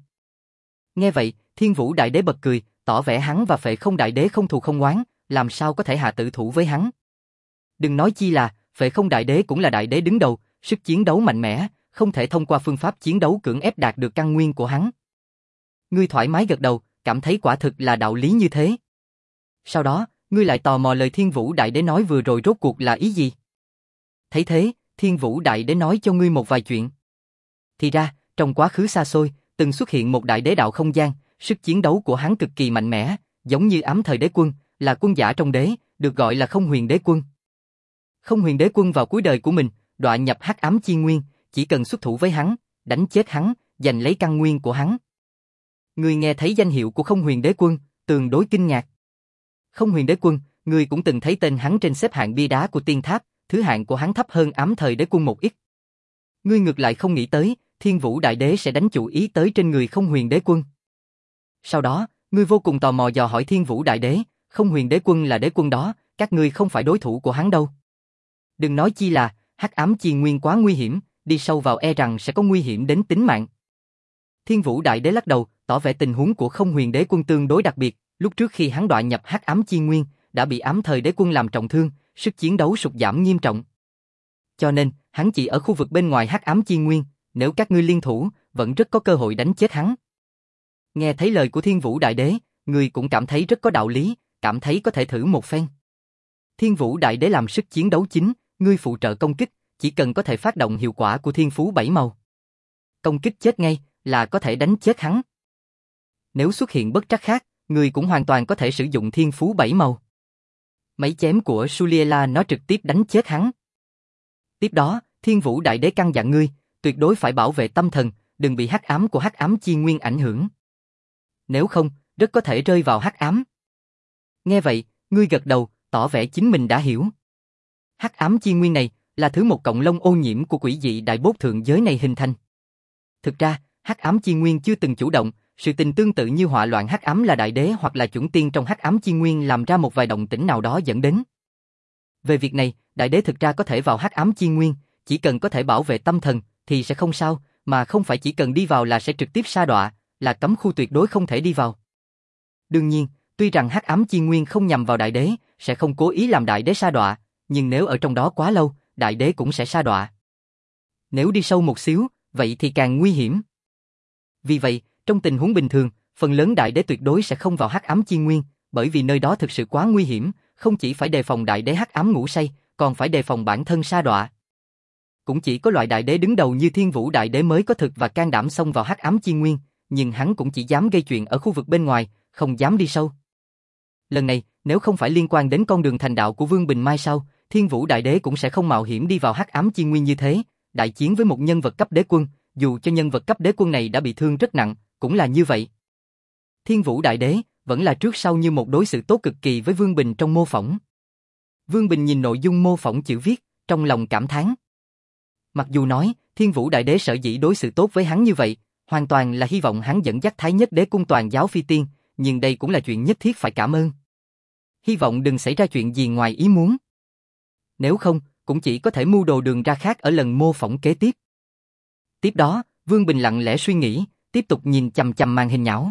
Nghe vậy, Thiên Vũ Đại Đế bật cười, tỏ vẻ hắn và Phệ Không Đại Đế không thù không oán, làm sao có thể hạ tử thủ với hắn. Đừng nói chi là, Phệ Không Đại Đế cũng là đại đế đứng đầu, sức chiến đấu mạnh mẽ, không thể thông qua phương pháp chiến đấu cưỡng ép đạt được căn nguyên của hắn. Ngươi thoải mái gật đầu, cảm thấy quả thực là đạo lý như thế. Sau đó, ngươi lại tò mò lời Thiên Vũ Đại Đế nói vừa rồi rốt cuộc là ý gì. Thấy thế, Thiên Vũ Đại Đế nói cho ngươi một vài chuyện. Thì ra, trong quá khứ xa xôi, từng xuất hiện một đại đế đạo không gian, sức chiến đấu của hắn cực kỳ mạnh mẽ, giống như ám thời đế quân, là quân giả trong đế, được gọi là Không Huyền Đế Quân. Không Huyền Đế Quân vào cuối đời của mình, đọa nhập hắc ám chi nguyên, chỉ cần xuất thủ với hắn, đánh chết hắn, giành lấy căn nguyên của hắn. Ngươi nghe thấy danh hiệu của Không Huyền Đế Quân, tương đối kinh ngạc. Không Huyền Đế Quân, ngươi cũng từng thấy tên hắn trên xếp hạng bia đá của tiên tháp, thứ hạng của hắn thấp hơn ám thời đế quân một ít. Ngươi ngược lại không nghĩ tới, Thiên Vũ Đại Đế sẽ đánh chủ ý tới trên người Không Huyền Đế Quân. Sau đó, ngươi vô cùng tò mò dò hỏi Thiên Vũ Đại Đế, Không Huyền Đế Quân là đế quân đó, các ngươi không phải đối thủ của hắn đâu. Đừng nói chi là, hắc ám chi nguyên quá nguy hiểm, đi sâu vào e rằng sẽ có nguy hiểm đến tính mạng. Thiên Vũ Đại Đế lắc đầu, tỏ vẻ tình huống của Không Huyền Đế Quân tương đối đặc biệt, lúc trước khi hắn đọa nhập hắc ám chi nguyên, đã bị ám thời đế quân làm trọng thương, sức chiến đấu sụt giảm nghiêm trọng. Cho nên, hắn chỉ ở khu vực bên ngoài hắc ám chi nguyên, nếu các ngươi liên thủ, vẫn rất có cơ hội đánh chết hắn. Nghe thấy lời của Thiên Vũ Đại Đế, ngươi cũng cảm thấy rất có đạo lý, cảm thấy có thể thử một phen. Thiên Vũ Đại Đế làm sức chiến đấu chính, ngươi phụ trợ công kích, chỉ cần có thể phát động hiệu quả của thiên phú bảy màu. Công kích chết ngay, là có thể đánh chết hắn. Nếu xuất hiện bất trắc khác, ngươi cũng hoàn toàn có thể sử dụng thiên phú bảy màu. Mấy chém của Suliela nó trực tiếp đánh chết hắn. Tiếp đó, Thiên Vũ Đại Đế căn dặn ngươi, tuyệt đối phải bảo vệ tâm thần, đừng bị hắc ám của hắc ám chi nguyên ảnh hưởng. Nếu không, rất có thể rơi vào hắc ám. Nghe vậy, ngươi gật đầu, tỏ vẻ chính mình đã hiểu. Hắc ám chi nguyên này là thứ một cộng lông ô nhiễm của quỷ dị đại bốt thượng giới này hình thành. Thực ra, hắc ám chi nguyên chưa từng chủ động, sự tình tương tự như họa loạn hắc ám là đại đế hoặc là chuẩn tiên trong hắc ám chi nguyên làm ra một vài động tĩnh nào đó dẫn đến. Về việc này, đại đế thực ra có thể vào hắc ám chi nguyên, chỉ cần có thể bảo vệ tâm thần thì sẽ không sao, mà không phải chỉ cần đi vào là sẽ trực tiếp sa đọa, là cấm khu tuyệt đối không thể đi vào. Đương nhiên, tuy rằng hắc ám chi nguyên không nhằm vào đại đế, sẽ không cố ý làm đại đế sa đọa, nhưng nếu ở trong đó quá lâu, đại đế cũng sẽ sa đọa. Nếu đi sâu một xíu, vậy thì càng nguy hiểm. Vì vậy, trong tình huống bình thường, phần lớn đại đế tuyệt đối sẽ không vào hắc ám chi nguyên, bởi vì nơi đó thực sự quá nguy hiểm, không chỉ phải đề phòng đại đế hắc ám ngủ say, còn phải đề phòng bản thân sa đọa. Cũng chỉ có loại đại đế đứng đầu như Thiên Vũ đại đế mới có thực và can đảm xông vào hắc ám chi nguyên, nhưng hắn cũng chỉ dám gây chuyện ở khu vực bên ngoài, không dám đi sâu. Lần này, nếu không phải liên quan đến con đường thành đạo của Vương Bình mai sau, Thiên Vũ đại đế cũng sẽ không mạo hiểm đi vào hắc ám chi nguyên như thế, đại chiến với một nhân vật cấp đế quân, dù cho nhân vật cấp đế quân này đã bị thương rất nặng, cũng là như vậy. Thiên Vũ đại đế vẫn là trước sau như một đối xử tốt cực kỳ với Vương Bình trong mô phỏng. Vương Bình nhìn nội dung mô phỏng chữ viết, trong lòng cảm thán. Mặc dù nói, Thiên Vũ đại đế sở dĩ đối xử tốt với hắn như vậy, hoàn toàn là hy vọng hắn dẫn dắt Thái Nhất đế cung toàn giáo phi tiên, nhưng đây cũng là chuyện nhất thiết phải cảm ơn. Hy vọng đừng xảy ra chuyện gì ngoài ý muốn. Nếu không, cũng chỉ có thể mưu đồ đường ra khác ở lần mô phỏng kế tiếp. Tiếp đó, Vương Bình lặng lẽ suy nghĩ, tiếp tục nhìn chằm chằm màn hình nhão.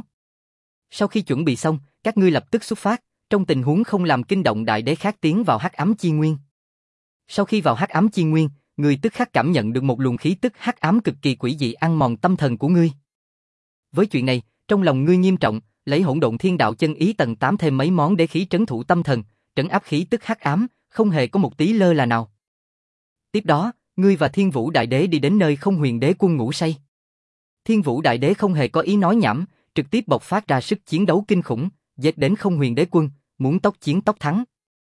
Sau khi chuẩn bị xong, các ngươi lập tức xuất phát, trong tình huống không làm kinh động đại đế khác tiến vào hắc ám chi nguyên. Sau khi vào hắc ám chi nguyên, ngươi tức khắc cảm nhận được một luồng khí tức hắc ám cực kỳ quỷ dị ăn mòn tâm thần của ngươi. Với chuyện này, trong lòng ngươi nghiêm trọng, lấy hỗn độn thiên đạo chân ý tầng tám thêm mấy món đế khí trấn thủ tâm thần, trấn áp khí tức hắc ám, không hề có một tí lơ là nào. Tiếp đó, ngươi và Thiên Vũ đại đế đi đến nơi Không Huyền đế quân ngủ say. Thiên Vũ đại đế không hề có ý nói nhảm, trực tiếp bộc phát ra sức chiến đấu kinh khủng, giết đến Không Huyền đế quân, muốn tốc chiến tốc thắng.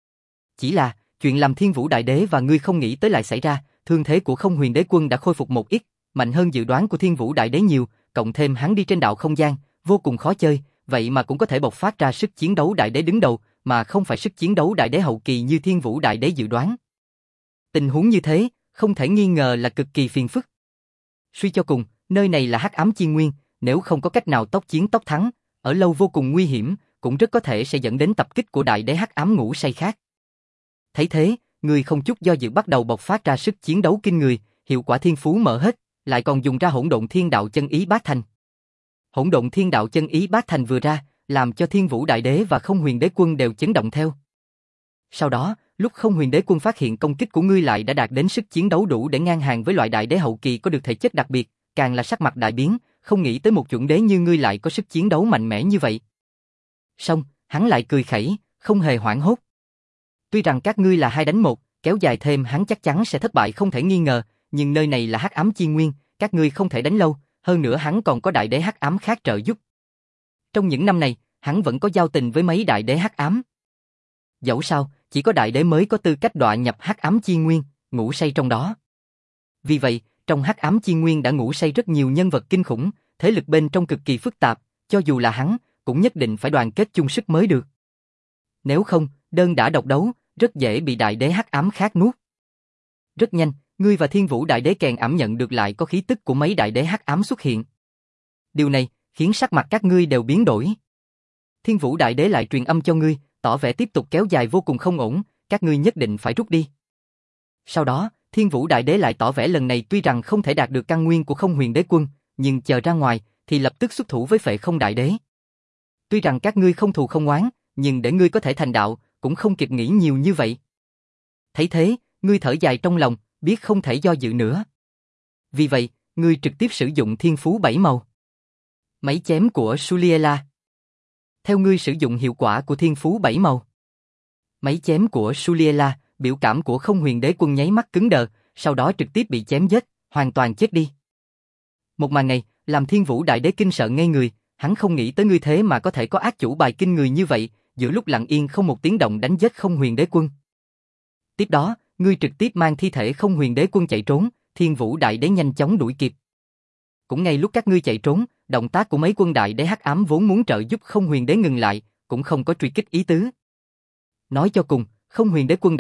Chỉ là, chuyện làm Thiên Vũ đại đế và ngươi không nghĩ tới lại xảy ra, thương thế của Không Huyền đế quân đã khôi phục một ít, mạnh hơn dự đoán của Thiên Vũ đại đế nhiều, cộng thêm hắn đi trên đạo không gian, vô cùng khó chơi, vậy mà cũng có thể bộc phát ra sức chiến đấu đại đế đứng đầu, mà không phải sức chiến đấu đại đế hậu kỳ như Thiên Vũ đại đế dự đoán. Tình huống như thế, không thể nghi ngờ là cực kỳ phiền phức. Suy cho cùng, nơi này là hắc ám chi nguyên, nếu không có cách nào tốc chiến tốc thắng, ở lâu vô cùng nguy hiểm, cũng rất có thể sẽ dẫn đến tập kích của đại đế hắc ám ngủ say khác. Thấy thế, người không chút do dự bắt đầu bộc phát ra sức chiến đấu kinh người, hiệu quả thiên phú mở hết, lại còn dùng ra hỗn độn thiên đạo chân ý bát thành. Hỗn độn thiên đạo chân ý bát thành vừa ra, làm cho Thiên Vũ đại đế và Không Huyền đế quân đều chấn động theo. Sau đó, lúc Không Huyền đế quân phát hiện công kích của ngươi lại đã đạt đến sức chiến đấu đủ để ngang hàng với loại đại đế hậu kỳ có được thể chất đặc biệt, càng là sắc mặt đại biến, không nghĩ tới một chuẩn đế như ngươi lại có sức chiến đấu mạnh mẽ như vậy. Xong, hắn lại cười khẩy, không hề hoảng hốt. Tuy rằng các ngươi là hai đánh một, kéo dài thêm hắn chắc chắn sẽ thất bại không thể nghi ngờ, nhưng nơi này là hắc ám chi nguyên, các ngươi không thể đánh lâu, hơn nữa hắn còn có đại đế hắc ám khác trợ giúp. Trong những năm này, hắn vẫn có giao tình với mấy đại đế hắc ám. Dẫu sao, chỉ có đại đế mới có tư cách đọa nhập hắc ám chi nguyên, ngủ say trong đó. Vì vậy, trong hắc ám chi nguyên đã ngủ say rất nhiều nhân vật kinh khủng, thế lực bên trong cực kỳ phức tạp, cho dù là hắn, cũng nhất định phải đoàn kết chung sức mới được. Nếu không, đơn đả độc đấu, rất dễ bị đại đế hắc ám khác nuốt. Rất nhanh, ngươi và Thiên Vũ đại đế kèn ảm nhận được lại có khí tức của mấy đại đế hắc ám xuất hiện. Điều này khiến sắc mặt các ngươi đều biến đổi. Thiên Vũ đại đế lại truyền âm cho ngươi, tỏ vẻ tiếp tục kéo dài vô cùng không ổn, các ngươi nhất định phải rút đi. Sau đó, Thiên Vũ đại đế lại tỏ vẻ lần này tuy rằng không thể đạt được căn nguyên của Không Huyền đế quân, nhưng chờ ra ngoài thì lập tức xuất thủ với Phệ Không đại đế. Tuy rằng các ngươi không thù không oán, nhưng để ngươi có thể thành đạo, cũng không kịp nghĩ nhiều như vậy. Thấy thế, ngươi thở dài trong lòng, biết không thể do dự nữa. Vì vậy, ngươi trực tiếp sử dụng thiên phú bảy màu. Máy chém của Suliela. Theo ngươi sử dụng hiệu quả của thiên phú bảy màu. Máy chém của Suliela, biểu cảm của Không Huyền đế quân nháy mắt cứng đờ, sau đó trực tiếp bị chém giết, hoàn toàn chết đi. Một màn này, làm Thiên Vũ đại đế kinh sợ ngây người, hắn không nghĩ tới ngươi thế mà có thể có ác chủ bài kinh người như vậy, giữa lúc lặng yên không một tiếng động đánh giết Không Huyền đế quân. Tiếp đó, ngươi trực tiếp mang thi thể Không Huyền đế quân chạy trốn, Thiên Vũ đại đế nhanh chóng đuổi kịp. Cũng ngay lúc các ngươi chạy trốn, động tác của mấy quân đại đế hắc ám vốn muốn trợ giúp Không Huyền đế ngừng lại, cũng không có truy kích ý tứ. Nói cho cùng, Không Huyền đế quân đã chết,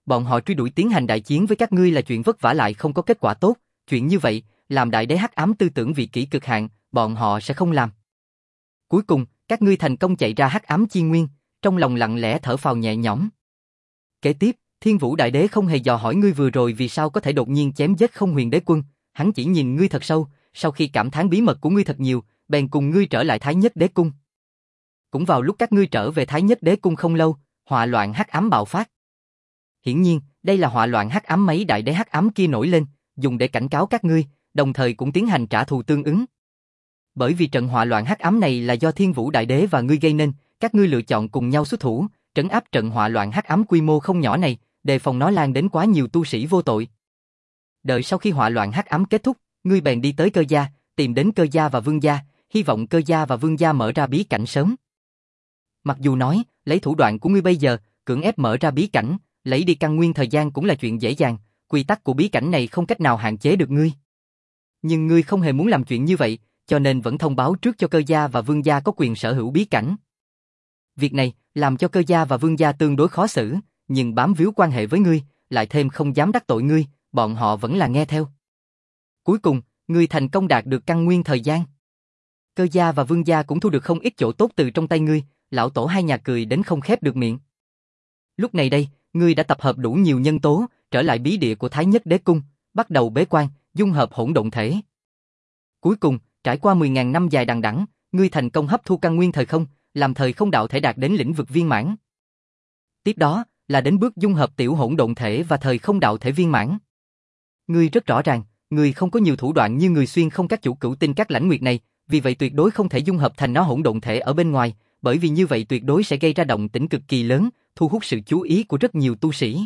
bọn họ truy đuổi tiến hành đại chiến với các ngươi là chuyện vất vả lại không có kết quả tốt, chuyện như vậy, làm đại đế hắc ám tư tưởng vị kỷ cực hạn, bọn họ sẽ không làm. Cuối cùng, các ngươi thành công chạy ra hắc ám chi nguyên, trong lòng lặng lẽ thở phào nhẹ nhõm. Kế tiếp, Thiên Vũ Đại Đế không hề dò hỏi ngươi vừa rồi vì sao có thể đột nhiên chém giết Không Huyền Đế Quân, hắn chỉ nhìn ngươi thật sâu, sau khi cảm thán bí mật của ngươi thật nhiều, bèn cùng ngươi trở lại Thái Nhất Đế Cung. Cũng vào lúc các ngươi trở về Thái Nhất Đế Cung không lâu, họa loạn hắc ám bạo phát. Hiển nhiên, đây là họa loạn hắc ám mấy đại đế hắc ám kia nổi lên, dùng để cảnh cáo các ngươi, đồng thời cũng tiến hành trả thù tương ứng. Bởi vì trận họa loạn hắc ám này là do Thiên Vũ Đại Đế và ngươi gây nên, các ngươi lựa chọn cùng nhau xuất thủ, trấn áp trận họa loạn hắc ám quy mô không nhỏ này, đề phòng nó lan đến quá nhiều tu sĩ vô tội. Đợi sau khi họa loạn hắc ám kết thúc, ngươi bèn đi tới Cơ gia, tìm đến Cơ gia và Vương gia, hy vọng Cơ gia và Vương gia mở ra bí cảnh sớm. Mặc dù nói, lấy thủ đoạn của ngươi bây giờ, cưỡng ép mở ra bí cảnh, lấy đi căn nguyên thời gian cũng là chuyện dễ dàng, quy tắc của bí cảnh này không cách nào hạn chế được ngươi. Nhưng ngươi không hề muốn làm chuyện như vậy, cho nên vẫn thông báo trước cho Cơ gia và Vương gia có quyền sở hữu bí cảnh. Việc này làm cho Cơ gia và Vương gia tương đối khó xử, nhưng bám víu quan hệ với ngươi, lại thêm không dám đắc tội ngươi, bọn họ vẫn là nghe theo. Cuối cùng, ngươi thành công đạt được căn nguyên thời gian. Cơ gia và Vương gia cũng thu được không ít chỗ tốt từ trong tay ngươi, lão tổ hai nhà cười đến không khép được miệng. Lúc này đây, ngươi đã tập hợp đủ nhiều nhân tố, trở lại bí địa của Thái Nhất Đế Cung, bắt đầu bế quan, dung hợp hỗn độn thể. Cuối cùng, trải qua mười ngàn năm dài đằng đẵng, ngươi thành công hấp thu căn nguyên thời không, làm thời không đạo thể đạt đến lĩnh vực viên mãn. Tiếp đó, là đến bước dung hợp tiểu hỗn độn thể và thời không đạo thể viên mãn. Ngươi rất rõ ràng, ngươi không có nhiều thủ đoạn như người xuyên không các chủ cửu tinh các lãnh nguyệt này, vì vậy tuyệt đối không thể dung hợp thành nó hỗn độn thể ở bên ngoài, bởi vì như vậy tuyệt đối sẽ gây ra động tĩnh cực kỳ lớn, thu hút sự chú ý của rất nhiều tu sĩ.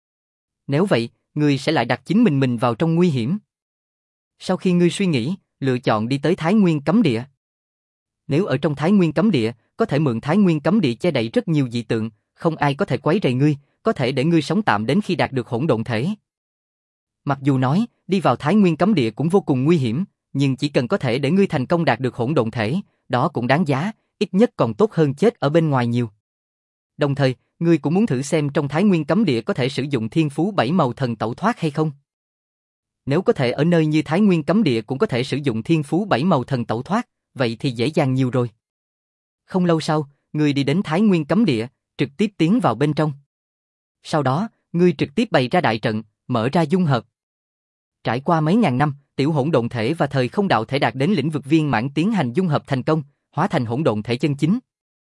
Nếu vậy, ngươi sẽ lại đặt chính mình mình vào trong nguy hiểm. Sau khi ngươi suy nghĩ, lựa chọn đi tới Thái Nguyên Cấm Địa. Nếu ở trong Thái Nguyên Cấm Địa, có thể mượn Thái Nguyên Cấm Địa che đậy rất nhiều dị tượng, không ai có thể quấy rầy ngươi, có thể để ngươi sống tạm đến khi đạt được hỗn độn thể. Mặc dù nói, đi vào Thái Nguyên Cấm Địa cũng vô cùng nguy hiểm, nhưng chỉ cần có thể để ngươi thành công đạt được hỗn độn thể, đó cũng đáng giá, ít nhất còn tốt hơn chết ở bên ngoài nhiều. Đồng thời, ngươi cũng muốn thử xem trong Thái Nguyên Cấm Địa có thể sử dụng thiên phú bảy màu thần tẩu thoát hay không. Nếu có thể ở nơi như Thái Nguyên Cấm Địa cũng có thể sử dụng thiên phú bảy màu thần tẩu thoát, vậy thì dễ dàng nhiều rồi. Không lâu sau, ngươi đi đến Thái Nguyên Cấm Địa, trực tiếp tiến vào bên trong. Sau đó, ngươi trực tiếp bày ra đại trận, mở ra dung hợp. Trải qua mấy ngàn năm, tiểu hỗn độn thể và thời không đạo thể đạt đến lĩnh vực viên mãn tiến hành dung hợp thành công, hóa thành hỗn độn thể chân chính.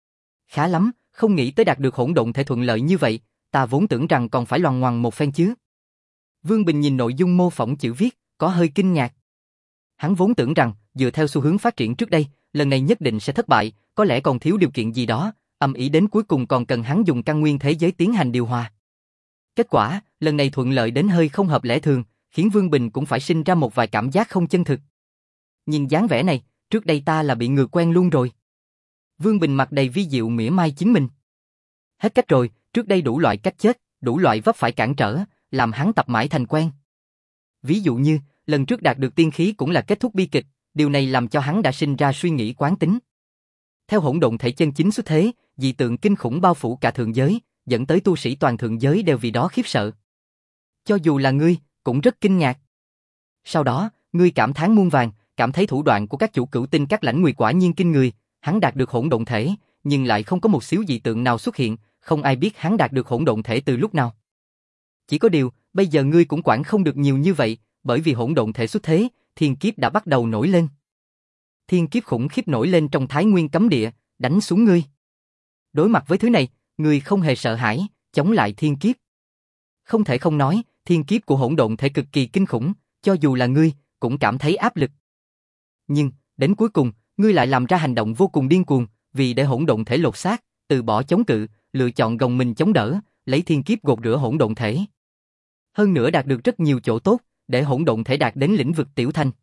Khá lắm, không nghĩ tới đạt được hỗn độn thể thuận lợi như vậy, ta vốn tưởng rằng còn phải loằng ngoằng một phen chứ. Vương Bình nhìn nội dung mô phỏng chữ viết, có hơi kinh ngạc. Hắn vốn tưởng rằng, dựa theo xu hướng phát triển trước đây, lần này nhất định sẽ thất bại, có lẽ còn thiếu điều kiện gì đó, âm ý đến cuối cùng còn cần hắn dùng căn nguyên thế giới tiến hành điều hòa. Kết quả, lần này thuận lợi đến hơi không hợp lẽ thường, khiến Vương Bình cũng phải sinh ra một vài cảm giác không chân thực. Nhìn dáng vẻ này, trước đây ta là bị ngừa quen luôn rồi. Vương Bình mặt đầy vi diệu mỉa mai chính mình. Hết cách rồi, trước đây đủ loại cách chết, đủ loại vấp phải cản trở, làm hắn tập mãi thành quen. Ví dụ như, lần trước đạt được tiên khí cũng là kết thúc bi kịch, điều này làm cho hắn đã sinh ra suy nghĩ quán tính. Theo hỗn độn thể chân chính xuất thế, dị tượng kinh khủng bao phủ cả thượng giới, dẫn tới tu sĩ toàn thượng giới đều vì đó khiếp sợ. Cho dù là ngươi, cũng rất kinh ngạc. Sau đó, ngươi cảm thán muôn vàn, cảm thấy thủ đoạn của các chủ cửu tinh các lãnh nguyệt quả nhiên kinh người, hắn đạt được hỗn độn thể, nhưng lại không có một xíu dị tượng nào xuất hiện, không ai biết hắn đạt được hỗn độn thể từ lúc nào. Chỉ có điều, bây giờ ngươi cũng quản không được nhiều như vậy, bởi vì hỗn độn thể xuất thế, thiên kiếp đã bắt đầu nổi lên. Thiên kiếp khủng khiếp nổi lên trong Thái Nguyên Cấm Địa, đánh xuống ngươi. Đối mặt với thứ này, ngươi không hề sợ hãi, chống lại thiên kiếp. Không thể không nói, thiên kiếp của hỗn độn thể cực kỳ kinh khủng, cho dù là ngươi, cũng cảm thấy áp lực. Nhưng, đến cuối cùng, ngươi lại làm ra hành động vô cùng điên cuồng, vì để hỗn độn thể lột xác, từ bỏ chống cự, lựa chọn gồng mình chống đỡ, lấy thiên kiếp gột rửa hỗn độn thể. Hơn nữa đạt được rất nhiều chỗ tốt, để hỗn độn thể đạt đến lĩnh vực tiểu thành.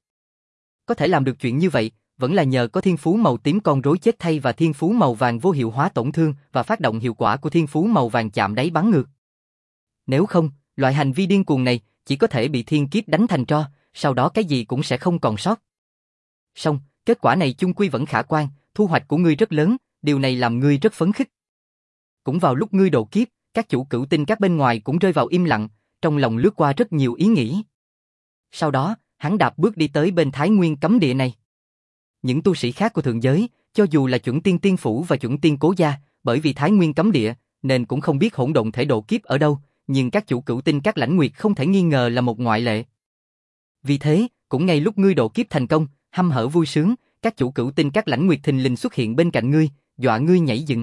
Có thể làm được chuyện như vậy, vẫn là nhờ có thiên phú màu tím con rối chết thay và thiên phú màu vàng vô hiệu hóa tổn thương và phát động hiệu quả của thiên phú màu vàng chạm đáy bắn ngược. Nếu không, loại hành vi điên cuồng này chỉ có thể bị thiên kiếp đánh thành tro, sau đó cái gì cũng sẽ không còn sót. Song, kết quả này chung quy vẫn khả quan, thu hoạch của ngươi rất lớn, điều này làm ngươi rất phấn khích. Cũng vào lúc ngươi độ kiếp, Các chủ cửu tinh các bên ngoài cũng rơi vào im lặng, trong lòng lướt qua rất nhiều ý nghĩ. Sau đó, hắn đạp bước đi tới bên Thái Nguyên cấm địa này. Những tu sĩ khác của thượng giới, cho dù là chuẩn tiên tiên phủ và chuẩn tiên cố gia, bởi vì Thái Nguyên cấm địa, nên cũng không biết hỗn độn thể độ kiếp ở đâu, nhưng các chủ cửu tinh các lãnh nguyệt không thể nghi ngờ là một ngoại lệ. Vì thế, cũng ngay lúc ngươi độ kiếp thành công, hăm hở vui sướng, các chủ cửu tinh các lãnh nguyệt thình lình xuất hiện bên cạnh ngươi, dọa ngươi nhảy dựng.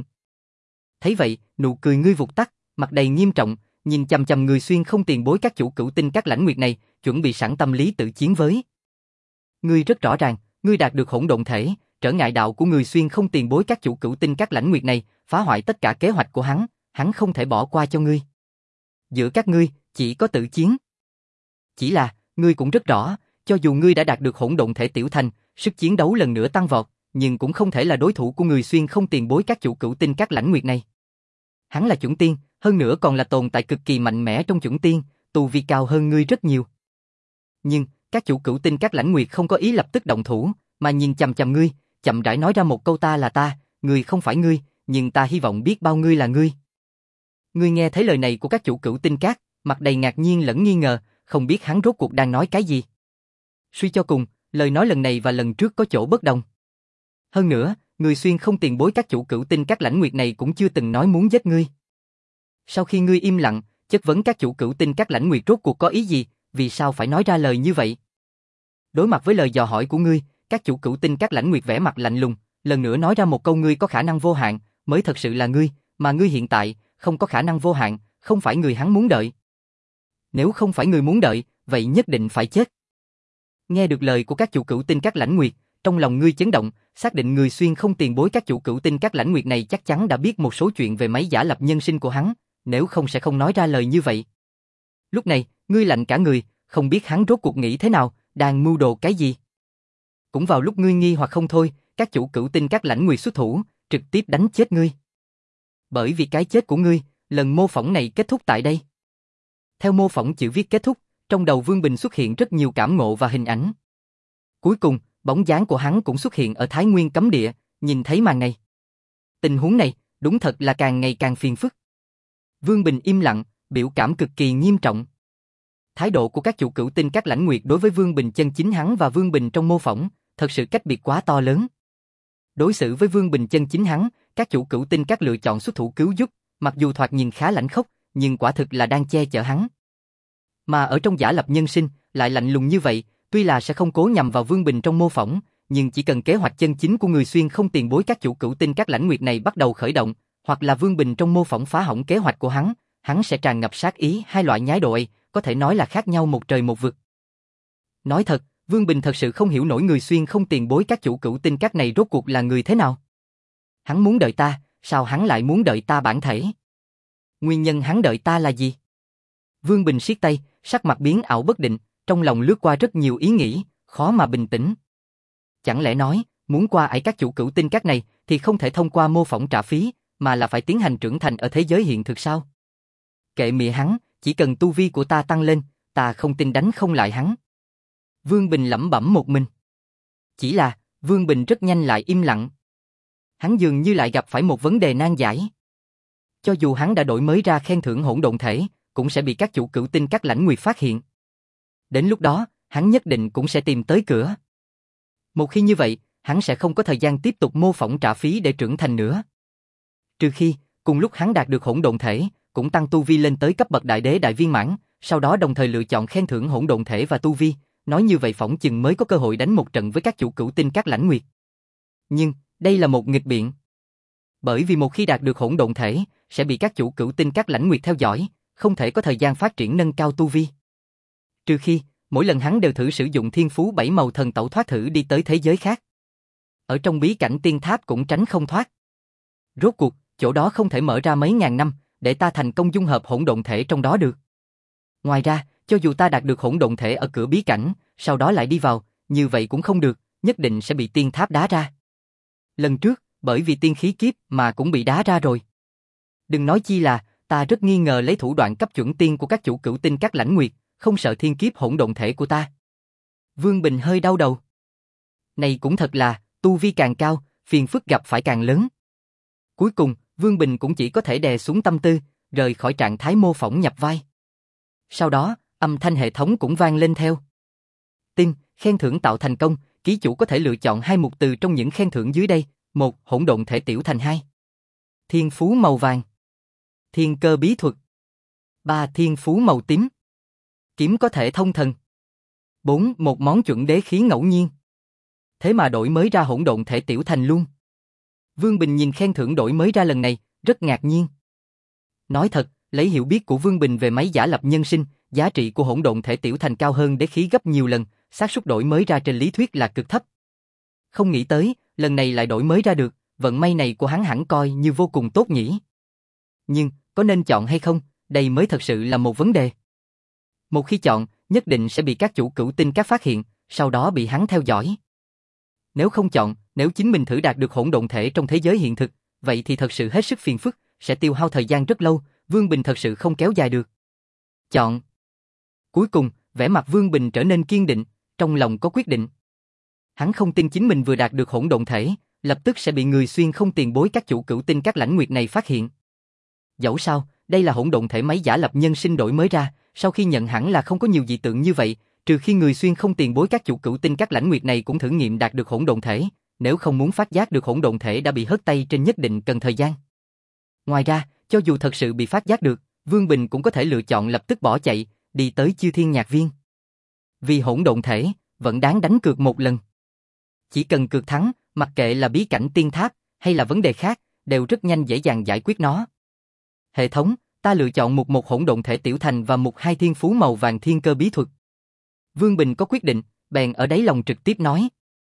Thấy vậy, nụ cười ngươi vụt tắt, mặt đầy nghiêm trọng, nhìn chằm chằm người xuyên không tiền bối các chủ cửu tinh các lãnh nguyệt này, chuẩn bị sẵn tâm lý tự chiến với. Ngươi rất rõ ràng, ngươi đạt được hỗn độn thể, trở ngại đạo của người xuyên không tiền bối các chủ cửu tinh các lãnh nguyệt này, phá hoại tất cả kế hoạch của hắn, hắn không thể bỏ qua cho ngươi. Giữa các ngươi, chỉ có tự chiến. Chỉ là, ngươi cũng rất rõ, cho dù ngươi đã đạt được hỗn độn thể tiểu thành, sức chiến đấu lần nữa tăng vọt, nhưng cũng không thể là đối thủ của người xuyên không tiền bối các chủ cửu tinh các lãnh nguyệt này. Hắn là chuẩn tiên, hơn nữa còn là tồn tại cực kỳ mạnh mẽ trong chuẩn tiên, tu vi cao hơn ngươi rất nhiều. Nhưng, các chủ cửu tinh các lãnh nguyệt không có ý lập tức động thủ, mà nhìn chằm chằm ngươi, chậm rãi nói ra một câu ta là ta, ngươi không phải ngươi, nhưng ta hy vọng biết bao ngươi là ngươi. Ngươi nghe thấy lời này của các chủ cửu tinh các, mặt đầy ngạc nhiên lẫn nghi ngờ, không biết hắn rốt cuộc đang nói cái gì. Suy cho cùng, lời nói lần này và lần trước có chỗ bất đồng. Hơn nữa, người xuyên không tiền bối các chủ cửu tinh các lãnh nguyệt này cũng chưa từng nói muốn giết ngươi. Sau khi ngươi im lặng, chất vấn các chủ cửu tinh các lãnh nguyệt rốt cuộc có ý gì, vì sao phải nói ra lời như vậy? Đối mặt với lời dò hỏi của ngươi, các chủ cửu tinh các lãnh nguyệt vẻ mặt lạnh lùng, lần nữa nói ra một câu ngươi có khả năng vô hạn, mới thật sự là ngươi, mà ngươi hiện tại không có khả năng vô hạn, không phải người hắn muốn đợi. Nếu không phải người muốn đợi, vậy nhất định phải chết. Nghe được lời của các chủ cửu tinh các lãnh nguyệt, trong lòng ngươi chấn động, xác định người xuyên không tiền bối các chủ cửu tinh các lãnh nguyệt này chắc chắn đã biết một số chuyện về máy giả lập nhân sinh của hắn, nếu không sẽ không nói ra lời như vậy. Lúc này, ngươi lạnh cả người, không biết hắn rốt cuộc nghĩ thế nào, đang mưu đồ cái gì. Cũng vào lúc ngươi nghi hoặc không thôi, các chủ cửu tinh các lãnh nguyệt xuất thủ, trực tiếp đánh chết ngươi. Bởi vì cái chết của ngươi, lần mô phỏng này kết thúc tại đây. Theo mô phỏng chữ viết kết thúc, trong đầu Vương Bình xuất hiện rất nhiều cảm ngộ và hình ảnh. Cuối cùng, bóng dáng của hắn cũng xuất hiện ở Thái Nguyên cấm địa, nhìn thấy màn này. Tình huống này, đúng thật là càng ngày càng phiền phức. Vương Bình im lặng, biểu cảm cực kỳ nghiêm trọng. Thái độ của các chủ cửu tinh các lãnh nguyệt đối với Vương Bình chân chính hắn và Vương Bình trong mô phỏng, thật sự cách biệt quá to lớn. Đối xử với Vương Bình chân chính hắn, các chủ cửu tinh các lựa chọn xuất thủ cứu giúp, mặc dù thoạt nhìn khá lãnh khốc, nhưng quả thực là đang che chở hắn. Mà ở trong giả lập nhân sinh, lại lạnh lùng như vậy, tuy là sẽ không cố nhằm vào Vương Bình trong mô phỏng, nhưng chỉ cần kế hoạch chân chính của người xuyên không tiền bối các chủ cửu tinh các lãnh nguyệt này bắt đầu khởi động, hoặc là Vương Bình trong mô phỏng phá hỏng kế hoạch của hắn, hắn sẽ tràn ngập sát ý. Hai loại nhái độ ấy, có thể nói là khác nhau một trời một vực. Nói thật, Vương Bình thật sự không hiểu nổi người xuyên không tiền bối các chủ cửu tinh các này rốt cuộc là người thế nào. Hắn muốn đợi ta, sao hắn lại muốn đợi ta bản thể? Nguyên nhân hắn đợi ta là gì? Vương Bình siết tay, sắc mặt biến ảo bất định, trong lòng lướt qua rất nhiều ý nghĩ, khó mà bình tĩnh. Chẳng lẽ nói, muốn qua ải các chủ cửu tinh các này thì không thể thông qua mô phỏng trả phí, mà là phải tiến hành trưởng thành ở thế giới hiện thực sao? Kệ mẹ hắn, chỉ cần tu vi của ta tăng lên, ta không tin đánh không lại hắn. Vương Bình lẩm bẩm một mình. Chỉ là, Vương Bình rất nhanh lại im lặng. Hắn dường như lại gặp phải một vấn đề nan giải. Cho dù hắn đã đổi mới ra khen thưởng hỗn độn thể, cũng sẽ bị các chủ cửu tinh các lãnh nguyệt phát hiện. Đến lúc đó, hắn nhất định cũng sẽ tìm tới cửa. Một khi như vậy, hắn sẽ không có thời gian tiếp tục mô phỏng trả phí để trưởng thành nữa. Trừ khi, cùng lúc hắn đạt được hỗn độn thể, cũng tăng tu vi lên tới cấp bậc đại đế đại viên mãn, sau đó đồng thời lựa chọn khen thưởng hỗn độn thể và tu vi, nói như vậy phỏng chừng mới có cơ hội đánh một trận với các chủ cửu tinh các lãnh nguyệt. Nhưng, đây là một nghịch biện. Bởi vì một khi đạt được hỗn độn thể, sẽ bị các chủ cửu tinh các lãnh nguyệt theo dõi, không thể có thời gian phát triển nâng cao tu vi. Trừ khi, mỗi lần hắn đều thử sử dụng thiên phú bảy màu thần tẩu thoát thử đi tới thế giới khác. Ở trong bí cảnh tiên tháp cũng tránh không thoát. Rốt cuộc, chỗ đó không thể mở ra mấy ngàn năm, để ta thành công dung hợp hỗn độn thể trong đó được. Ngoài ra, cho dù ta đạt được hỗn độn thể ở cửa bí cảnh, sau đó lại đi vào, như vậy cũng không được, nhất định sẽ bị tiên tháp đá ra. Lần trước, bởi vì tiên khí kiếp mà cũng bị đá ra rồi. Đừng nói chi là, ta rất nghi ngờ lấy thủ đoạn cấp chuẩn tiên của các chủ cửu tinh các lãnh nguyệt, không sợ thiên kiếp hỗn độn thể của ta. Vương Bình hơi đau đầu. Này cũng thật là, tu vi càng cao, phiền phức gặp phải càng lớn. Cuối cùng, Vương Bình cũng chỉ có thể đè xuống tâm tư, rời khỏi trạng thái mô phỏng nhập vai. Sau đó, âm thanh hệ thống cũng vang lên theo. Tin, khen thưởng tạo thành công, ký chủ có thể lựa chọn hai mục từ trong những khen thưởng dưới đây. Một, hỗn độn thể tiểu thành. Hai, thiên phú màu vàng. Thiên cơ bí thuật. Ba, thiên phú màu tím. Kiếm có thể thông thần. Bốn, một món chuẩn đế khí ngẫu nhiên. Thế mà đổi mới ra hỗn độn thể tiểu thành luôn. Vương Bình nhìn khen thưởng đổi mới ra lần này, rất ngạc nhiên. Nói thật, lấy hiểu biết của Vương Bình về máy giả lập nhân sinh, giá trị của hỗn độn thể tiểu thành cao hơn đế khí gấp nhiều lần, xác suất đổi mới ra trên lý thuyết là cực thấp. Không nghĩ tới, lần này lại đổi mới ra được, vận may này của hắn hẳn coi như vô cùng tốt nhỉ. Nhưng, có nên chọn hay không, đây mới thật sự là một vấn đề. Một khi chọn, nhất định sẽ bị các chủ cửu tinh các phát hiện, sau đó bị hắn theo dõi. Nếu không chọn, nếu chính mình thử đạt được hỗn độn thể trong thế giới hiện thực, vậy thì thật sự hết sức phiền phức, sẽ tiêu hao thời gian rất lâu, Vương Bình thật sự không kéo dài được. Chọn. Cuối cùng, vẻ mặt Vương Bình trở nên kiên định, trong lòng có quyết định. Hắn không tin chính mình vừa đạt được hỗn độn thể, lập tức sẽ bị người xuyên không tiền bối các chủ cửu tinh các lãnh nguyệt này phát hiện. Dẫu sao, đây là hỗn độn thể máy giả lập nhân sinh đổi mới ra, sau khi nhận hẳn là không có nhiều dị tượng như vậy, trừ khi người xuyên không tiền bối các chủ cửu tinh các lãnh nguyệt này cũng thử nghiệm đạt được hỗn độn thể, nếu không muốn phát giác được hỗn độn thể đã bị hất tay trên nhất định cần thời gian. Ngoài ra, cho dù thật sự bị phát giác được, Vương Bình cũng có thể lựa chọn lập tức bỏ chạy, đi tới Chiêu Thiên Nhạc Viên. Vì hỗn độn thể, vẫn đáng đánh cược một lần. Chỉ cần cược thắng, mặc kệ là bí cảnh tiên tháp, hay là vấn đề khác, đều rất nhanh dễ dàng giải quyết nó. Hệ thống, ta lựa chọn mục một hỗn độn thể tiểu thành và mục hai thiên phú màu vàng thiên cơ bí thuật. Vương Bình có quyết định, bèn ở đáy lòng trực tiếp nói.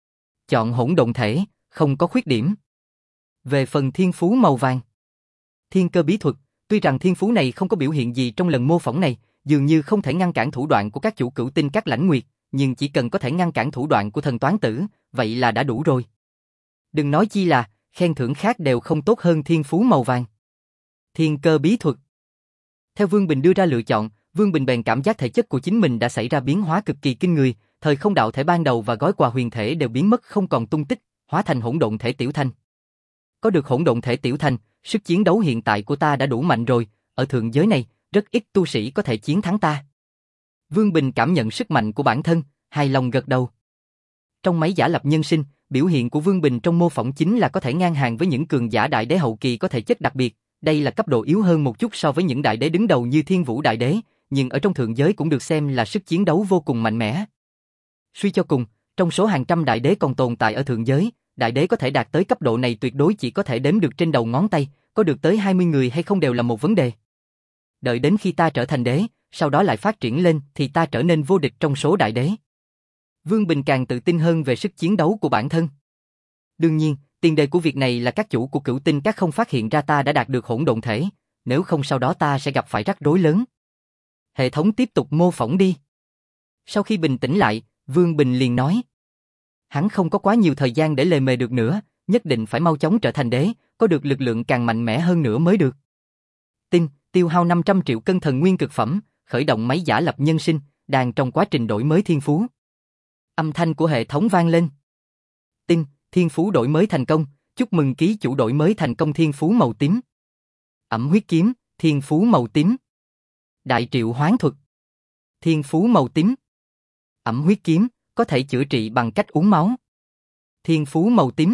Chọn hỗn độn thể, không có khuyết điểm. Về phần thiên phú màu vàng, thiên cơ bí thuật, tuy rằng thiên phú này không có biểu hiện gì trong lần mô phỏng này, dường như không thể ngăn cản thủ đoạn của các chủ cửu tinh các lãnh nguyệt, nhưng chỉ cần có thể ngăn cản thủ đoạn của thần toán tử, vậy là đã đủ rồi. Đừng nói chi là, khen thưởng khác đều không tốt hơn thiên phú màu vàng. Thiên cơ bí thuật. Theo Vương Bình đưa ra lựa chọn, Vương Bình bèn cảm giác thể chất của chính mình đã xảy ra biến hóa cực kỳ kinh người, thời không đạo thể ban đầu và gói quà huyền thể đều biến mất không còn tung tích, hóa thành hỗn độn thể tiểu thành. Có được hỗn độn thể tiểu thành, sức chiến đấu hiện tại của ta đã đủ mạnh rồi, ở thượng giới này, rất ít tu sĩ có thể chiến thắng ta. Vương Bình cảm nhận sức mạnh của bản thân, hài lòng gật đầu. Trong máy giả lập nhân sinh, biểu hiện của Vương Bình trong mô phỏng chính là có thể ngang hàng với những cường giả đại đế hậu kỳ có thể chất đặc biệt, đây là cấp độ yếu hơn một chút so với những đại đế đứng đầu như Thiên Vũ đại đế, nhưng ở trong thượng giới cũng được xem là sức chiến đấu vô cùng mạnh mẽ. Suy cho cùng, trong số hàng trăm đại đế còn tồn tại ở thượng giới, đại đế có thể đạt tới cấp độ này tuyệt đối chỉ có thể đếm được trên đầu ngón tay, có được tới hai mươi người hay không đều là một vấn đề. Đợi đến khi ta trở thành đế, sau đó lại phát triển lên thì ta trở nên vô địch trong số đại đế. Vương Bình càng tự tin hơn về sức chiến đấu của bản thân. Đương nhiên, tiền đề của việc này là các chủ của cửu tinh các không phát hiện ra ta đã đạt được hỗn độn thể, nếu không sau đó ta sẽ gặp phải rắc rối lớn. Hệ thống tiếp tục mô phỏng đi. Sau khi bình tĩnh lại, Vương Bình liền nói. Hắn không có quá nhiều thời gian để lề mề được nữa, nhất định phải mau chóng trở thành đế, có được lực lượng càng mạnh mẽ hơn nữa mới được. Tin, tiêu hao năm trăm triệu cân thần nguyên cực phẩm, khởi động máy giả lập nhân sinh, đang trong quá trình đổi mới thiên phú. Âm thanh của hệ thống vang lên. Tin, thiên phú đổi mới thành công, chúc mừng ký chủ đổi mới thành công thiên phú màu tím. Ẩm huyết kiếm, thiên phú màu tím. Đại triệu hoán thuật, thiên phú màu tím. Ẩm huyết kiếm, có thể chữa trị bằng cách uống máu. Thiên phú màu tím.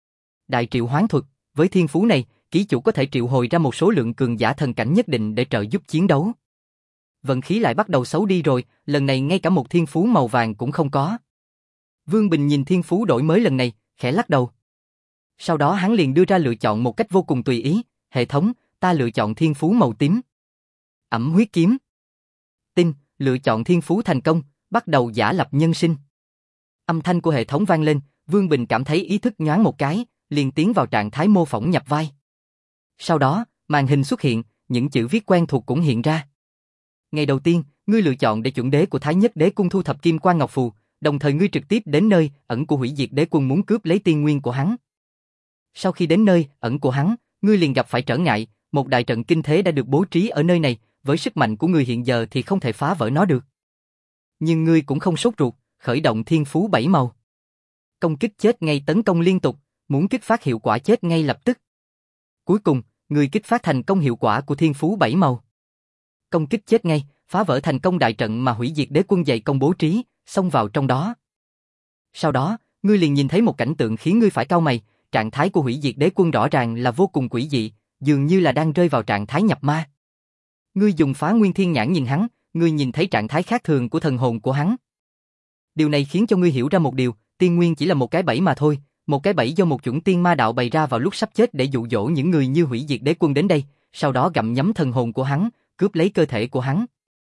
Đại triệu hoán thuật, với thiên phú này, ký chủ có thể triệu hồi ra một số lượng cường giả thần cảnh nhất định để trợ giúp chiến đấu. Vận khí lại bắt đầu xấu đi rồi, lần này ngay cả một thiên phú màu vàng cũng không có. Vương Bình nhìn thiên phú đổi mới lần này, khẽ lắc đầu. Sau đó hắn liền đưa ra lựa chọn một cách vô cùng tùy ý, hệ thống, ta lựa chọn thiên phú màu tím. Ẩm huyết kiếm. Tin, lựa chọn thiên phú thành công, bắt đầu giả lập nhân sinh. Âm thanh của hệ thống vang lên, Vương Bình cảm thấy ý thức nhoáng một cái, liền tiến vào trạng thái mô phỏng nhập vai. Sau đó, màn hình xuất hiện, những chữ viết quen thuộc cũng hiện ra. Ngày đầu tiên, ngươi lựa chọn để chuẩn đế của Thái Nhất Đế Cung thu thập Kim Quan Ngọc Phù, đồng thời ngươi trực tiếp đến nơi ẩn của Hủy Diệt Đế Quân muốn cướp lấy tiên nguyên của hắn. Sau khi đến nơi ẩn của hắn, ngươi liền gặp phải trở ngại, một đại trận kinh thế đã được bố trí ở nơi này, với sức mạnh của ngươi hiện giờ thì không thể phá vỡ nó được. Nhưng ngươi cũng không sốt ruột, khởi động thiên phú bảy màu. Công kích chết ngay tấn công liên tục, muốn kích phát hiệu quả chết ngay lập tức. Cuối cùng, ngươi kích phát thành công hiệu quả của thiên phú bảy màu. Công kích chết ngay, phá vỡ thành công đại trận mà hủy diệt đế quân dày công bố trí, xông vào trong đó. Sau đó, ngươi liền nhìn thấy một cảnh tượng khiến ngươi phải cau mày, trạng thái của hủy diệt đế quân rõ ràng là vô cùng quỷ dị, dường như là đang rơi vào trạng thái nhập ma. Ngươi dùng phá nguyên thiên nhãn nhìn hắn, ngươi nhìn thấy trạng thái khác thường của thần hồn của hắn. Điều này khiến cho ngươi hiểu ra một điều, tiên nguyên chỉ là một cái bẫy mà thôi, một cái bẫy do một chủng tiên ma đạo bày ra vào lúc sắp chết để dụ dỗ những người như hủy diệt đế quân đến đây, sau đó gặm nhấm thần hồn của hắn, cướp lấy cơ thể của hắn.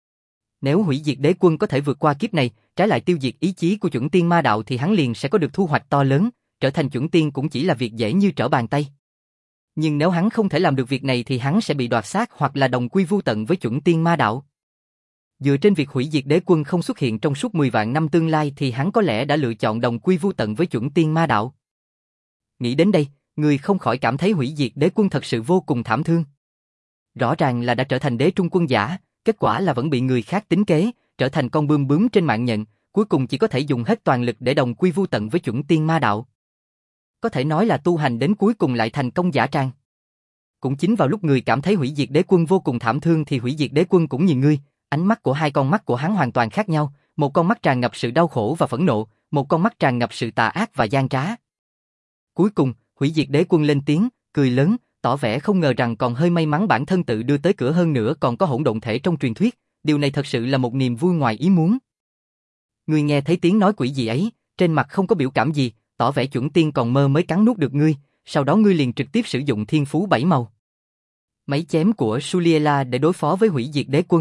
Nếu hủy diệt đế quân có thể vượt qua kiếp này, trái lại tiêu diệt ý chí của chủng tiên ma đạo thì hắn liền sẽ có được thu hoạch to lớn, trở thành chủng tiên cũng chỉ là việc dễ như trở bàn tay. Nhưng nếu hắn không thể làm được việc này thì hắn sẽ bị đoạt xác hoặc là đồng quy vu tận với chủng tiên ma đạo. Dựa trên việc hủy diệt đế quân không xuất hiện trong suốt mười vạn năm tương lai thì hắn có lẽ đã lựa chọn đồng quy vu tận với chủng tiên ma đạo. Nghĩ đến đây, người không khỏi cảm thấy hủy diệt đế quân thật sự vô cùng thảm thương. Rõ ràng là đã trở thành đế trung quân giả, kết quả là vẫn bị người khác tính kế, trở thành con bươm bướm trên mạng nhện, cuối cùng chỉ có thể dùng hết toàn lực để đồng quy vu tận với chủng tiên ma đạo. Có thể nói là tu hành đến cuối cùng lại thành công giả trang. Cũng chính vào lúc người cảm thấy hủy diệt đế quân vô cùng thảm thương thì hủy diệt đế quân cũng nhìn ngươi, ánh mắt của hai con mắt của hắn hoàn toàn khác nhau, một con mắt tràn ngập sự đau khổ và phẫn nộ, một con mắt tràn ngập sự tà ác và gian trá. Cuối cùng, hủy diệt đế quân lên tiếng, cười lớn, tỏ vẻ không ngờ rằng còn hơi may mắn bản thân tự đưa tới cửa hơn nữa còn có hỗn độn thể trong truyền thuyết, điều này thật sự là một niềm vui ngoài ý muốn. Ngươi nghe thấy tiếng nói quỷ dị ấy, trên mặt không có biểu cảm gì, tỏ vẻ chuẩn tiên còn mơ mới cắn nuốt được ngươi, sau đó ngươi liền trực tiếp sử dụng thiên phú bảy màu. Máy chém của Suliela để đối phó với hủy diệt đế quân.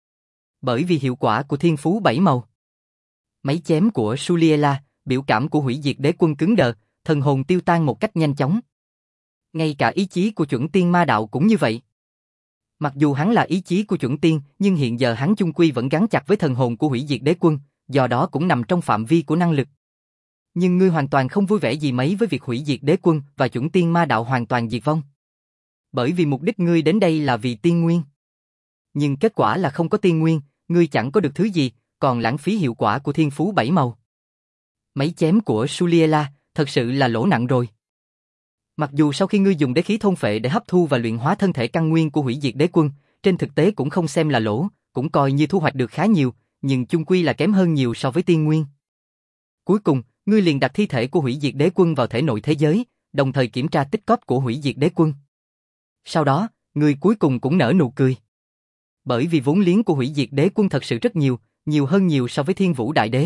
Bởi vì hiệu quả của thiên phú bảy màu. Máy chém của Suliela, biểu cảm của hủy diệt đế quân cứng đờ, thần hồn tiêu tan một cách nhanh chóng. Ngay cả ý chí của chuẩn tiên ma đạo cũng như vậy. Mặc dù hắn là ý chí của chuẩn tiên, nhưng hiện giờ hắn chung quy vẫn gắn chặt với thần hồn của hủy diệt đế quân, do đó cũng nằm trong phạm vi của năng lực. Nhưng ngươi hoàn toàn không vui vẻ gì mấy với việc hủy diệt đế quân và chuẩn tiên ma đạo hoàn toàn diệt vong. Bởi vì mục đích ngươi đến đây là vì tiên nguyên. Nhưng kết quả là không có tiên nguyên, ngươi chẳng có được thứ gì, còn lãng phí hiệu quả của thiên phú bảy màu. Máy chém của Suliela, thật sự là lỗ nặng rồi. Mặc dù sau khi ngươi dùng đế khí thôn phệ để hấp thu và luyện hóa thân thể căn nguyên của hủy diệt đế quân, trên thực tế cũng không xem là lỗ, cũng coi như thu hoạch được khá nhiều, nhưng chung quy là kém hơn nhiều so với tiên nguyên. Cuối cùng, ngươi liền đặt thi thể của hủy diệt đế quân vào thể nội thế giới, đồng thời kiểm tra tích cóp của hủy diệt đế quân. Sau đó, ngươi cuối cùng cũng nở nụ cười. Bởi vì vốn liếng của hủy diệt đế quân thật sự rất nhiều, nhiều hơn nhiều so với Thiên Vũ Đại Đế.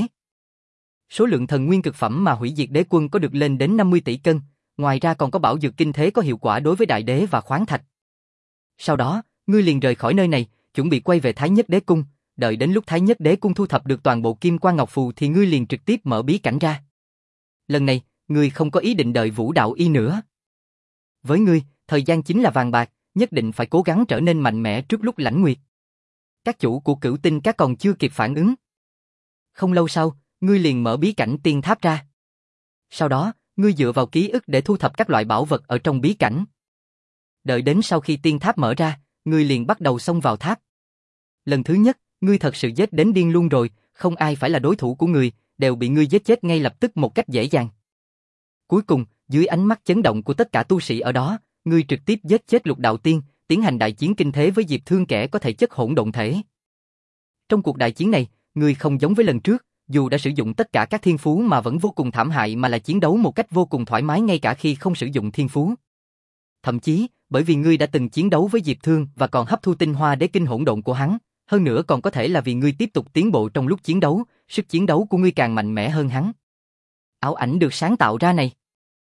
Số lượng thần nguyên cực phẩm mà hủy diệt đế quân có được lên đến năm mươi tỷ cân, ngoài ra còn có bảo dược kinh thế có hiệu quả đối với đại đế và khoáng thạch. Sau đó, ngươi liền rời khỏi nơi này, chuẩn bị quay về Thái Nhất Đế Cung, đợi đến lúc Thái Nhất Đế Cung thu thập được toàn bộ kim quan ngọc phù thì ngươi liền trực tiếp mở bí cảnh ra. Lần này, ngươi không có ý định đợi Vũ Đạo Y nữa. Với ngươi, thời gian chính là vàng bạc, nhất định phải cố gắng trở nên mạnh mẽ trước lúc lãnh nguyệt. Các chủ của Cửu Tinh Các còn chưa kịp phản ứng. Không lâu sau, ngươi liền mở bí cảnh tiên tháp ra. Sau đó, ngươi dựa vào ký ức để thu thập các loại bảo vật ở trong bí cảnh. Đợi đến sau khi tiên tháp mở ra, ngươi liền bắt đầu xông vào tháp. Lần thứ nhất, ngươi thật sự giết đến điên luôn rồi, không ai phải là đối thủ của ngươi, đều bị ngươi giết chết ngay lập tức một cách dễ dàng. Cuối cùng, dưới ánh mắt chấn động của tất cả tu sĩ ở đó, ngươi trực tiếp giết chết Lục Đạo Tiên, tiến hành đại chiến kinh thế với Diệp Thương kẻ có thể chất hỗn độn thể. Trong cuộc đại chiến này, ngươi không giống với lần trước, dù đã sử dụng tất cả các thiên phú mà vẫn vô cùng thảm hại mà là chiến đấu một cách vô cùng thoải mái ngay cả khi không sử dụng thiên phú. Thậm chí, bởi vì ngươi đã từng chiến đấu với Diệp Thương và còn hấp thu tinh hoa đế kinh hỗn độn của hắn, hơn nữa còn có thể là vì ngươi tiếp tục tiến bộ trong lúc chiến đấu, sức chiến đấu của ngươi càng mạnh mẽ hơn hắn. Ảo ảnh được sáng tạo ra này.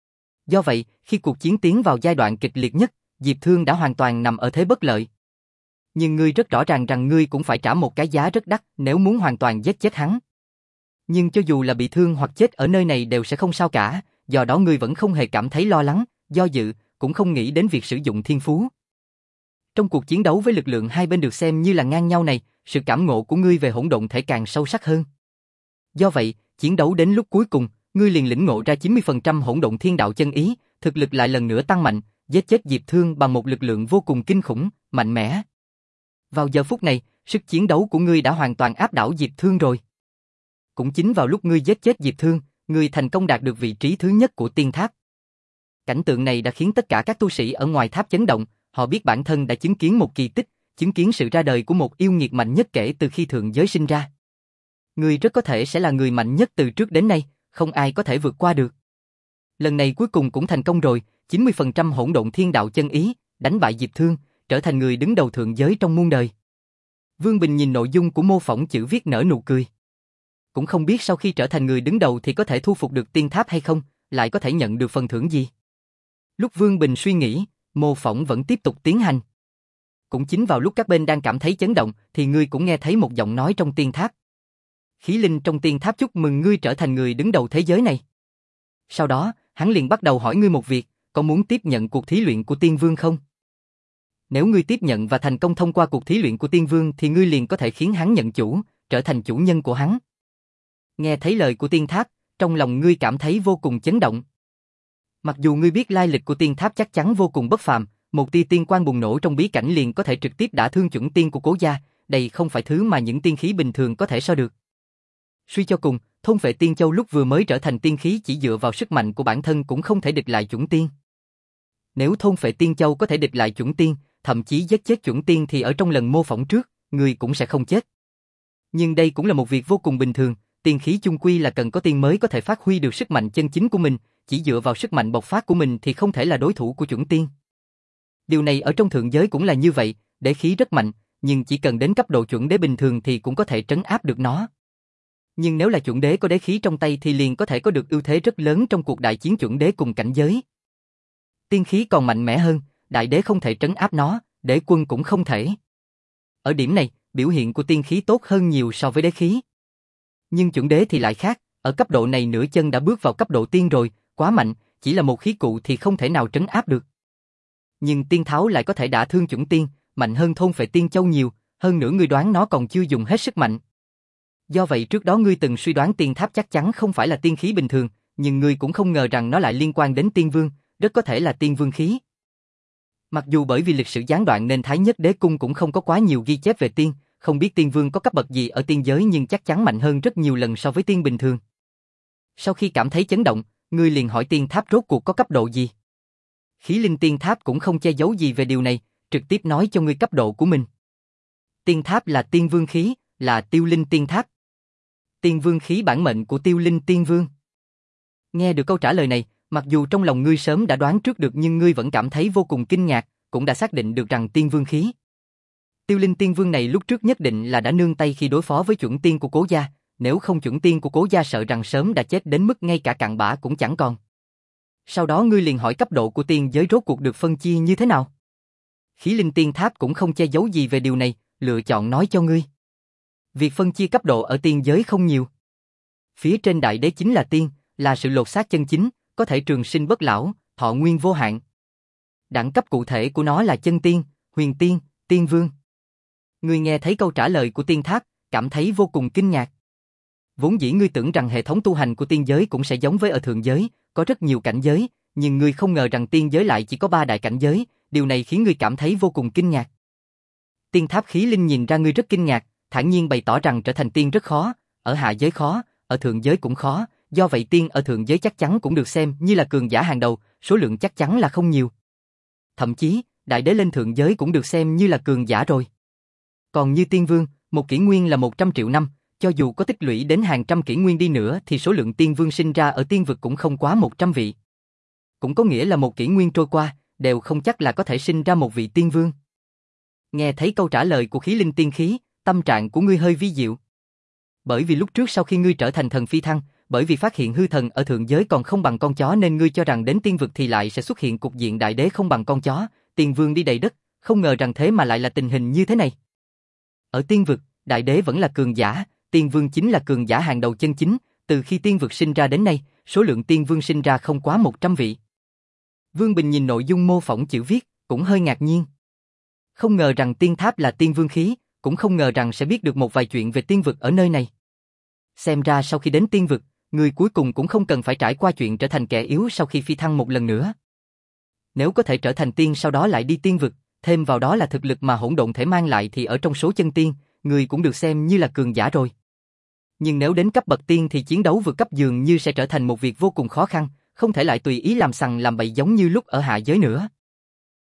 Do vậy, khi cuộc chiến tiến vào giai đoạn kịch liệt nhất, Diệp Thương đã hoàn toàn nằm ở thế bất lợi. Nhưng ngươi rất rõ ràng rằng ngươi cũng phải trả một cái giá rất đắt nếu muốn hoàn toàn giết chết hắn. Nhưng cho dù là bị thương hoặc chết ở nơi này đều sẽ không sao cả, do đó ngươi vẫn không hề cảm thấy lo lắng, do dự, cũng không nghĩ đến việc sử dụng thiên phú. Trong cuộc chiến đấu với lực lượng hai bên được xem như là ngang nhau này, sự cảm ngộ của ngươi về hỗn độn thể càng sâu sắc hơn. Do vậy, chiến đấu đến lúc cuối cùng, ngươi liền lĩnh ngộ ra chín mươi phần trăm hỗn độn thiên đạo chân ý, thực lực lại lần nữa tăng mạnh, giết chết Diệp Thương bằng một lực lượng vô cùng kinh khủng, mạnh mẽ. Vào giờ phút này, sức chiến đấu của ngươi đã hoàn toàn áp đảo Diệp Thương rồi. Cũng chính vào lúc ngươi giết chết Diệp Thương, ngươi thành công đạt được vị trí thứ nhất của tiên tháp. Cảnh tượng này đã khiến tất cả các tu sĩ ở ngoài tháp chấn động, họ biết bản thân đã chứng kiến một kỳ tích, chứng kiến sự ra đời của một yêu nghiệt mạnh nhất kể từ khi thượng giới sinh ra. Ngươi rất có thể sẽ là người mạnh nhất từ trước đến nay, không ai có thể vượt qua được. Lần này cuối cùng cũng thành công rồi, chín mươi phần trăm hỗn độn thiên đạo chân ý, đánh bại Diệp Thương, trở thành người đứng đầu thượng giới trong muôn đời. Vương Bình nhìn nội dung của mô phỏng chữ viết nở nụ cười. Cũng không biết sau khi trở thành người đứng đầu thì có thể thu phục được tiên tháp hay không, lại có thể nhận được phần thưởng gì. Lúc Vương Bình suy nghĩ, mô phỏng vẫn tiếp tục tiến hành. Cũng chính vào lúc các bên đang cảm thấy chấn động thì ngươi cũng nghe thấy một giọng nói trong tiên tháp. Khí linh trong tiên tháp chúc mừng ngươi trở thành người đứng đầu thế giới này. Sau đó, hắn liền bắt đầu hỏi ngươi một việc, có muốn tiếp nhận cuộc thí luyện của tiên vương không? Nếu ngươi tiếp nhận và thành công thông qua cuộc thí luyện của tiên vương thì ngươi liền có thể khiến hắn nhận chủ, trở thành chủ nhân của hắn. Nghe thấy lời của tiên tháp, trong lòng ngươi cảm thấy vô cùng chấn động. Mặc dù ngươi biết lai lịch của tiên tháp chắc chắn vô cùng bất phàm, một tia tiên quang bùng nổ trong bí cảnh liền có thể trực tiếp đả thương chuẩn tiên của Cố gia, đây không phải thứ mà những tiên khí bình thường có thể so được. Suy cho cùng, thôn phệ tiên châu lúc vừa mới trở thành tiên khí chỉ dựa vào sức mạnh của bản thân cũng không thể địch lại chuẩn tiên. Nếu thôn phệ tiên châu có thể địch lại chuẩn tiên, thậm chí giết chết chuẩn tiên thì ở trong lần mô phỏng trước, ngươi cũng sẽ không chết. Nhưng đây cũng là một việc vô cùng bình thường, tiên khí chung quy là cần có tiên mới có thể phát huy được sức mạnh chân chính của mình, chỉ dựa vào sức mạnh bộc phát của mình thì không thể là đối thủ của chuẩn tiên. Điều này ở trong thượng giới cũng là như vậy, đế khí rất mạnh, nhưng chỉ cần đến cấp độ chuẩn đế bình thường thì cũng có thể trấn áp được nó. Nhưng nếu là chuẩn đế có đế khí trong tay thì liền có thể có được ưu thế rất lớn trong cuộc đại chiến chuẩn đế cùng cảnh giới. Tiên khí còn mạnh mẽ hơn, đại đế không thể trấn áp nó, đế quân cũng không thể. Ở điểm này, biểu hiện của tiên khí tốt hơn nhiều so với đế khí. Nhưng chuẩn đế thì lại khác, ở cấp độ này nửa chân đã bước vào cấp độ tiên rồi, quá mạnh, chỉ là một khí cụ thì không thể nào trấn áp được. Nhưng tiên tháo lại có thể đả thương chuẩn tiên, mạnh hơn thôn phệ tiên châu nhiều, hơn nữa ngươi đoán nó còn chưa dùng hết sức mạnh. Do vậy trước đó ngươi từng suy đoán tiên tháp chắc chắn không phải là tiên khí bình thường, nhưng ngươi cũng không ngờ rằng nó lại liên quan đến tiên vương, rất có thể là tiên vương khí. Mặc dù bởi vì lịch sử gián đoạn nên Thái Nhất Đế Cung cũng không có quá nhiều ghi chép về tiên, không biết tiên vương có cấp bậc gì ở tiên giới nhưng chắc chắn mạnh hơn rất nhiều lần so với tiên bình thường. Sau khi cảm thấy chấn động, ngươi liền hỏi tiên tháp rốt cuộc có cấp độ gì. Khí linh tiên tháp cũng không che giấu gì về điều này, trực tiếp nói cho ngươi cấp độ của mình. Tiên tháp là tiên vương khí, là tiêu linh tiên tháp. Tiên vương khí bản mệnh của tiêu linh tiên vương. Nghe được câu trả lời này, mặc dù trong lòng ngươi sớm đã đoán trước được nhưng ngươi vẫn cảm thấy vô cùng kinh ngạc, cũng đã xác định được rằng tiên vương khí. Tiêu linh tiên vương này lúc trước nhất định là đã nương tay khi đối phó với chuẩn tiên của Cố gia, nếu không chuẩn tiên của Cố gia sợ rằng sớm đã chết đến mức ngay cả cặn bã cũng chẳng còn. Sau đó ngươi liền hỏi cấp độ của tiên giới rốt cuộc được phân chia như thế nào. Khí linh tiên tháp cũng không che giấu gì về điều này, lựa chọn nói cho ngươi. Việc phân chia cấp độ ở tiên giới không nhiều. Phía trên đại đế chính là tiên, là sự lột xác chân chính, có thể trường sinh bất lão, thọ nguyên vô hạn. Đẳng cấp cụ thể của nó là chân tiên, huyền tiên, tiên vương. Ngươi nghe thấy câu trả lời của tiên tháp, cảm thấy vô cùng kinh ngạc. Vốn dĩ ngươi tưởng rằng hệ thống tu hành của tiên giới cũng sẽ giống với ở thượng giới, có rất nhiều cảnh giới, nhưng ngươi không ngờ rằng tiên giới lại chỉ có ba đại cảnh giới, điều này khiến ngươi cảm thấy vô cùng kinh ngạc. Tiên tháp khí linh nhìn ra ngươi rất kinh ngạc, thản nhiên bày tỏ rằng trở thành tiên rất khó, ở hạ giới khó, ở thượng giới cũng khó, do vậy tiên ở thượng giới chắc chắn cũng được xem như là cường giả hàng đầu, số lượng chắc chắn là không nhiều. Thậm chí, đại đế lên thượng giới cũng được xem như là cường giả rồi. Còn như tiên vương, một kỷ nguyên là một trăm triệu năm, cho dù có tích lũy đến hàng trăm kỷ nguyên đi nữa thì số lượng tiên vương sinh ra ở tiên vực cũng không quá một trăm vị. Cũng có nghĩa là một kỷ nguyên trôi qua, đều không chắc là có thể sinh ra một vị tiên vương. Nghe thấy câu trả lời của khí linh tiên khí, tâm trạng của ngươi hơi vi diệu. Bởi vì lúc trước sau khi ngươi trở thành thần phi thăng, bởi vì phát hiện hư thần ở thượng giới còn không bằng con chó nên ngươi cho rằng đến tiên vực thì lại sẽ xuất hiện cục diện đại đế không bằng con chó, tiên vương đi đầy đất, không ngờ rằng thế mà lại là tình hình như thế này. Ở tiên vực, đại đế vẫn là cường giả, tiên vương chính là cường giả hàng đầu chân chính, từ khi tiên vực sinh ra đến nay, số lượng tiên vương sinh ra không quá một trăm vị. Vương Bình nhìn nội dung mô phỏng chữ viết, cũng hơi ngạc nhiên. Không ngờ rằng tiên tháp là tiên vương khí, cũng không ngờ rằng sẽ biết được một vài chuyện về tiên vực ở nơi này. Xem ra sau khi đến tiên vực, người cuối cùng cũng không cần phải trải qua chuyện trở thành kẻ yếu sau khi phi thăng một lần nữa. Nếu có thể trở thành tiên sau đó lại đi tiên vực, thêm vào đó là thực lực mà hỗn độn thể mang lại thì ở trong số chân tiên, người cũng được xem như là cường giả rồi. Nhưng nếu đến cấp bậc tiên thì chiến đấu vượt cấp dường như sẽ trở thành một việc vô cùng khó khăn, không thể lại tùy ý làm sằng làm bậy giống như lúc ở hạ giới nữa.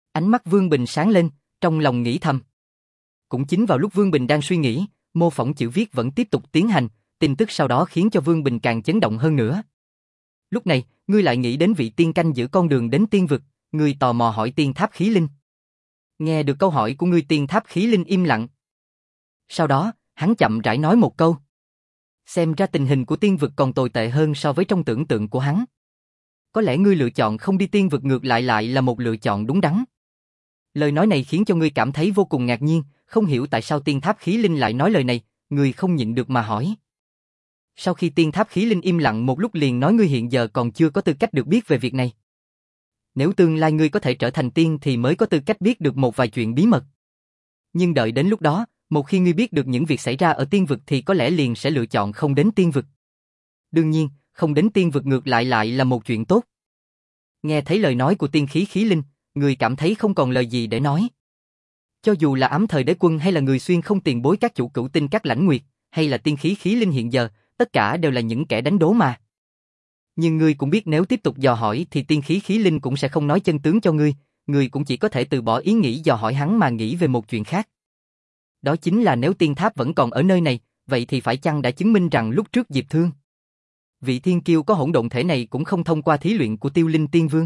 Ánh mắt Vương Bình sáng lên, trong lòng nghĩ thầm. Cũng chính vào lúc Vương Bình đang suy nghĩ, mô phỏng chữ viết vẫn tiếp tục tiến hành, tin tức sau đó khiến cho Vương Bình càng chấn động hơn nữa. Lúc này, ngươi lại nghĩ đến vị tiên canh giữ con đường đến tiên vực, ngươi tò mò hỏi tiên tháp khí linh. Nghe được câu hỏi của ngươi, tiên tháp khí linh im lặng. Sau đó, hắn chậm rãi nói một câu. Xem ra tình hình của tiên vực còn tồi tệ hơn so với trong tưởng tượng của hắn. Có lẽ ngươi lựa chọn không đi tiên vực ngược lại lại là một lựa chọn đúng đắn. Lời nói này khiến cho ngươi cảm thấy vô cùng ngạc nhiên, không hiểu tại sao tiên tháp khí linh lại nói lời này, ngươi không nhịn được mà hỏi. Sau khi tiên tháp khí linh im lặng một lúc liền nói, ngươi hiện giờ còn chưa có tư cách được biết về việc này. Nếu tương lai ngươi có thể trở thành tiên thì mới có tư cách biết được một vài chuyện bí mật. Nhưng đợi đến lúc đó, một khi ngươi biết được những việc xảy ra ở tiên vực thì có lẽ liền sẽ lựa chọn không đến tiên vực. Đương nhiên, không đến tiên vực ngược lại lại là một chuyện tốt. Nghe thấy lời nói của tiên khí khí linh, người cảm thấy không còn lời gì để nói. Cho dù là ám thời đế quân hay là người xuyên không tiền bối các chủ cửu tinh các lãnh nguyệt, hay là tiên khí khí linh hiện giờ, tất cả đều là những kẻ đánh đố mà. Nhưng ngươi cũng biết nếu tiếp tục dò hỏi thì tiên khí khí linh cũng sẽ không nói chân tướng cho ngươi, ngươi cũng chỉ có thể từ bỏ ý nghĩ dò hỏi hắn mà nghĩ về một chuyện khác. Đó chính là nếu tiên tháp vẫn còn ở nơi này, vậy thì phải chăng đã chứng minh rằng lúc trước Diệp Thương, vị thiên kiêu có hỗn độn thể này cũng không thông qua thí luyện của Tiêu Linh Tiên Vương.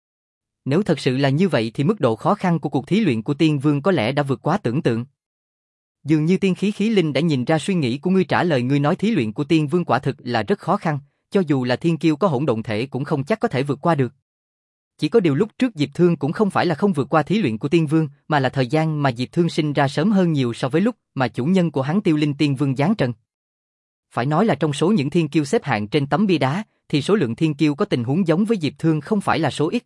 Nếu thật sự là như vậy thì mức độ khó khăn của cuộc thí luyện của Tiên Vương có lẽ đã vượt quá tưởng tượng. Dường như tiên khí khí linh đã nhìn ra suy nghĩ của ngươi, trả lời ngươi nói thí luyện của Tiên Vương quả thực là rất khó khăn, cho dù là thiên kiêu có hỗn độn thể cũng không chắc có thể vượt qua được. Chỉ có điều lúc trước Diệp Thương cũng không phải là không vượt qua thí luyện của Tiên Vương, mà là thời gian mà Diệp Thương sinh ra sớm hơn nhiều so với lúc mà chủ nhân của hắn Tiêu Linh Tiên Vương giáng trần. Phải nói là trong số những thiên kiêu xếp hạng trên tấm bia đá, thì số lượng thiên kiêu có tình huống giống với Diệp Thương không phải là số ít.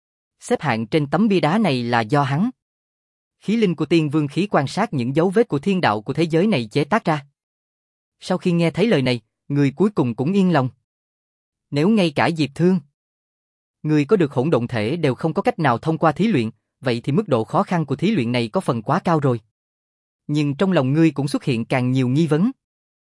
Xếp hạng trên tấm bia đá này là do hắn, khí linh của Tiên Vương khí quan sát những dấu vết của thiên đạo của thế giới này chế tác ra. Sau khi nghe thấy lời này, người cuối cùng cũng yên lòng. Nếu ngay cả Diệp Thương, người có được hỗn độn thể đều không có cách nào thông qua thí luyện, vậy thì mức độ khó khăn của thí luyện này có phần quá cao rồi. Nhưng trong lòng ngươi cũng xuất hiện càng nhiều nghi vấn.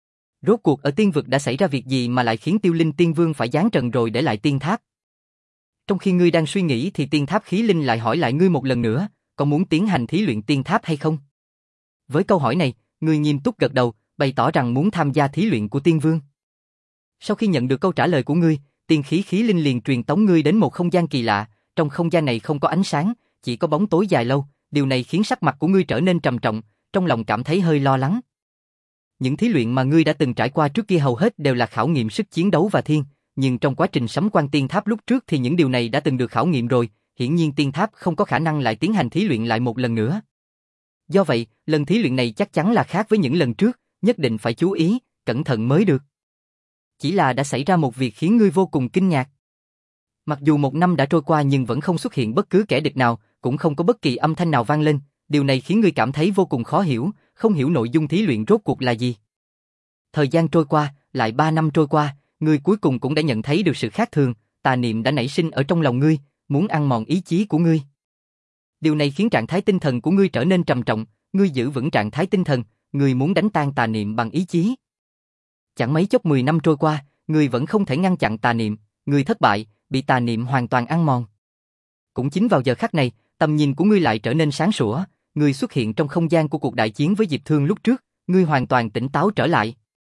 Rốt cuộc ở tiên vực đã xảy ra việc gì mà lại khiến Tiêu Linh Tiên Vương phải giáng trần rồi để lại tiên tháp? Trong khi ngươi đang suy nghĩ thì tiên tháp khí linh lại hỏi lại ngươi một lần nữa, có muốn tiến hành thí luyện tiên tháp hay không? Với câu hỏi này, ngươi nghiêm túc gật đầu, bày tỏ rằng muốn tham gia thí luyện của Tiên Vương. Sau khi nhận được câu trả lời của ngươi, tiên khí khí linh liền truyền tống ngươi đến một không gian kỳ lạ, trong không gian này không có ánh sáng, chỉ có bóng tối dài lâu, điều này khiến sắc mặt của ngươi trở nên trầm trọng, trong lòng cảm thấy hơi lo lắng. Những thí luyện mà ngươi đã từng trải qua trước kia hầu hết đều là khảo nghiệm sức chiến đấu và thiên, nhưng trong quá trình sấm quan tiên tháp lúc trước thì những điều này đã từng được khảo nghiệm rồi, hiển nhiên tiên tháp không có khả năng lại tiến hành thí luyện lại một lần nữa. Do vậy, lần thí luyện này chắc chắn là khác với những lần trước, nhất định phải chú ý, cẩn thận mới được. Chỉ là đã xảy ra một việc khiến ngươi vô cùng kinh ngạc. Mặc dù một năm đã trôi qua nhưng vẫn không xuất hiện bất cứ kẻ địch nào, cũng không có bất kỳ âm thanh nào vang lên, điều này khiến ngươi cảm thấy vô cùng khó hiểu, không hiểu nội dung thí luyện rốt cuộc là gì. Thời gian trôi qua, lại ba năm trôi qua, ngươi cuối cùng cũng đã nhận thấy được sự khác thường, tà niệm đã nảy sinh ở trong lòng ngươi, muốn ăn mòn ý chí của ngươi. Điều này khiến trạng thái tinh thần của ngươi trở nên trầm trọng, ngươi giữ vững trạng thái tinh thần, ngươi muốn đánh tan tà niệm bằng ý chí. Chẳng mấy chốc mười năm trôi qua, ngươi vẫn không thể ngăn chặn tà niệm, ngươi thất bại, bị tà niệm hoàn toàn ăn mòn. Cũng chính vào giờ khắc này, tầm nhìn của ngươi lại trở nên sáng sủa, ngươi xuất hiện trong không gian của cuộc đại chiến với Diệp Thương lúc trước, ngươi hoàn toàn tỉnh táo trở lại.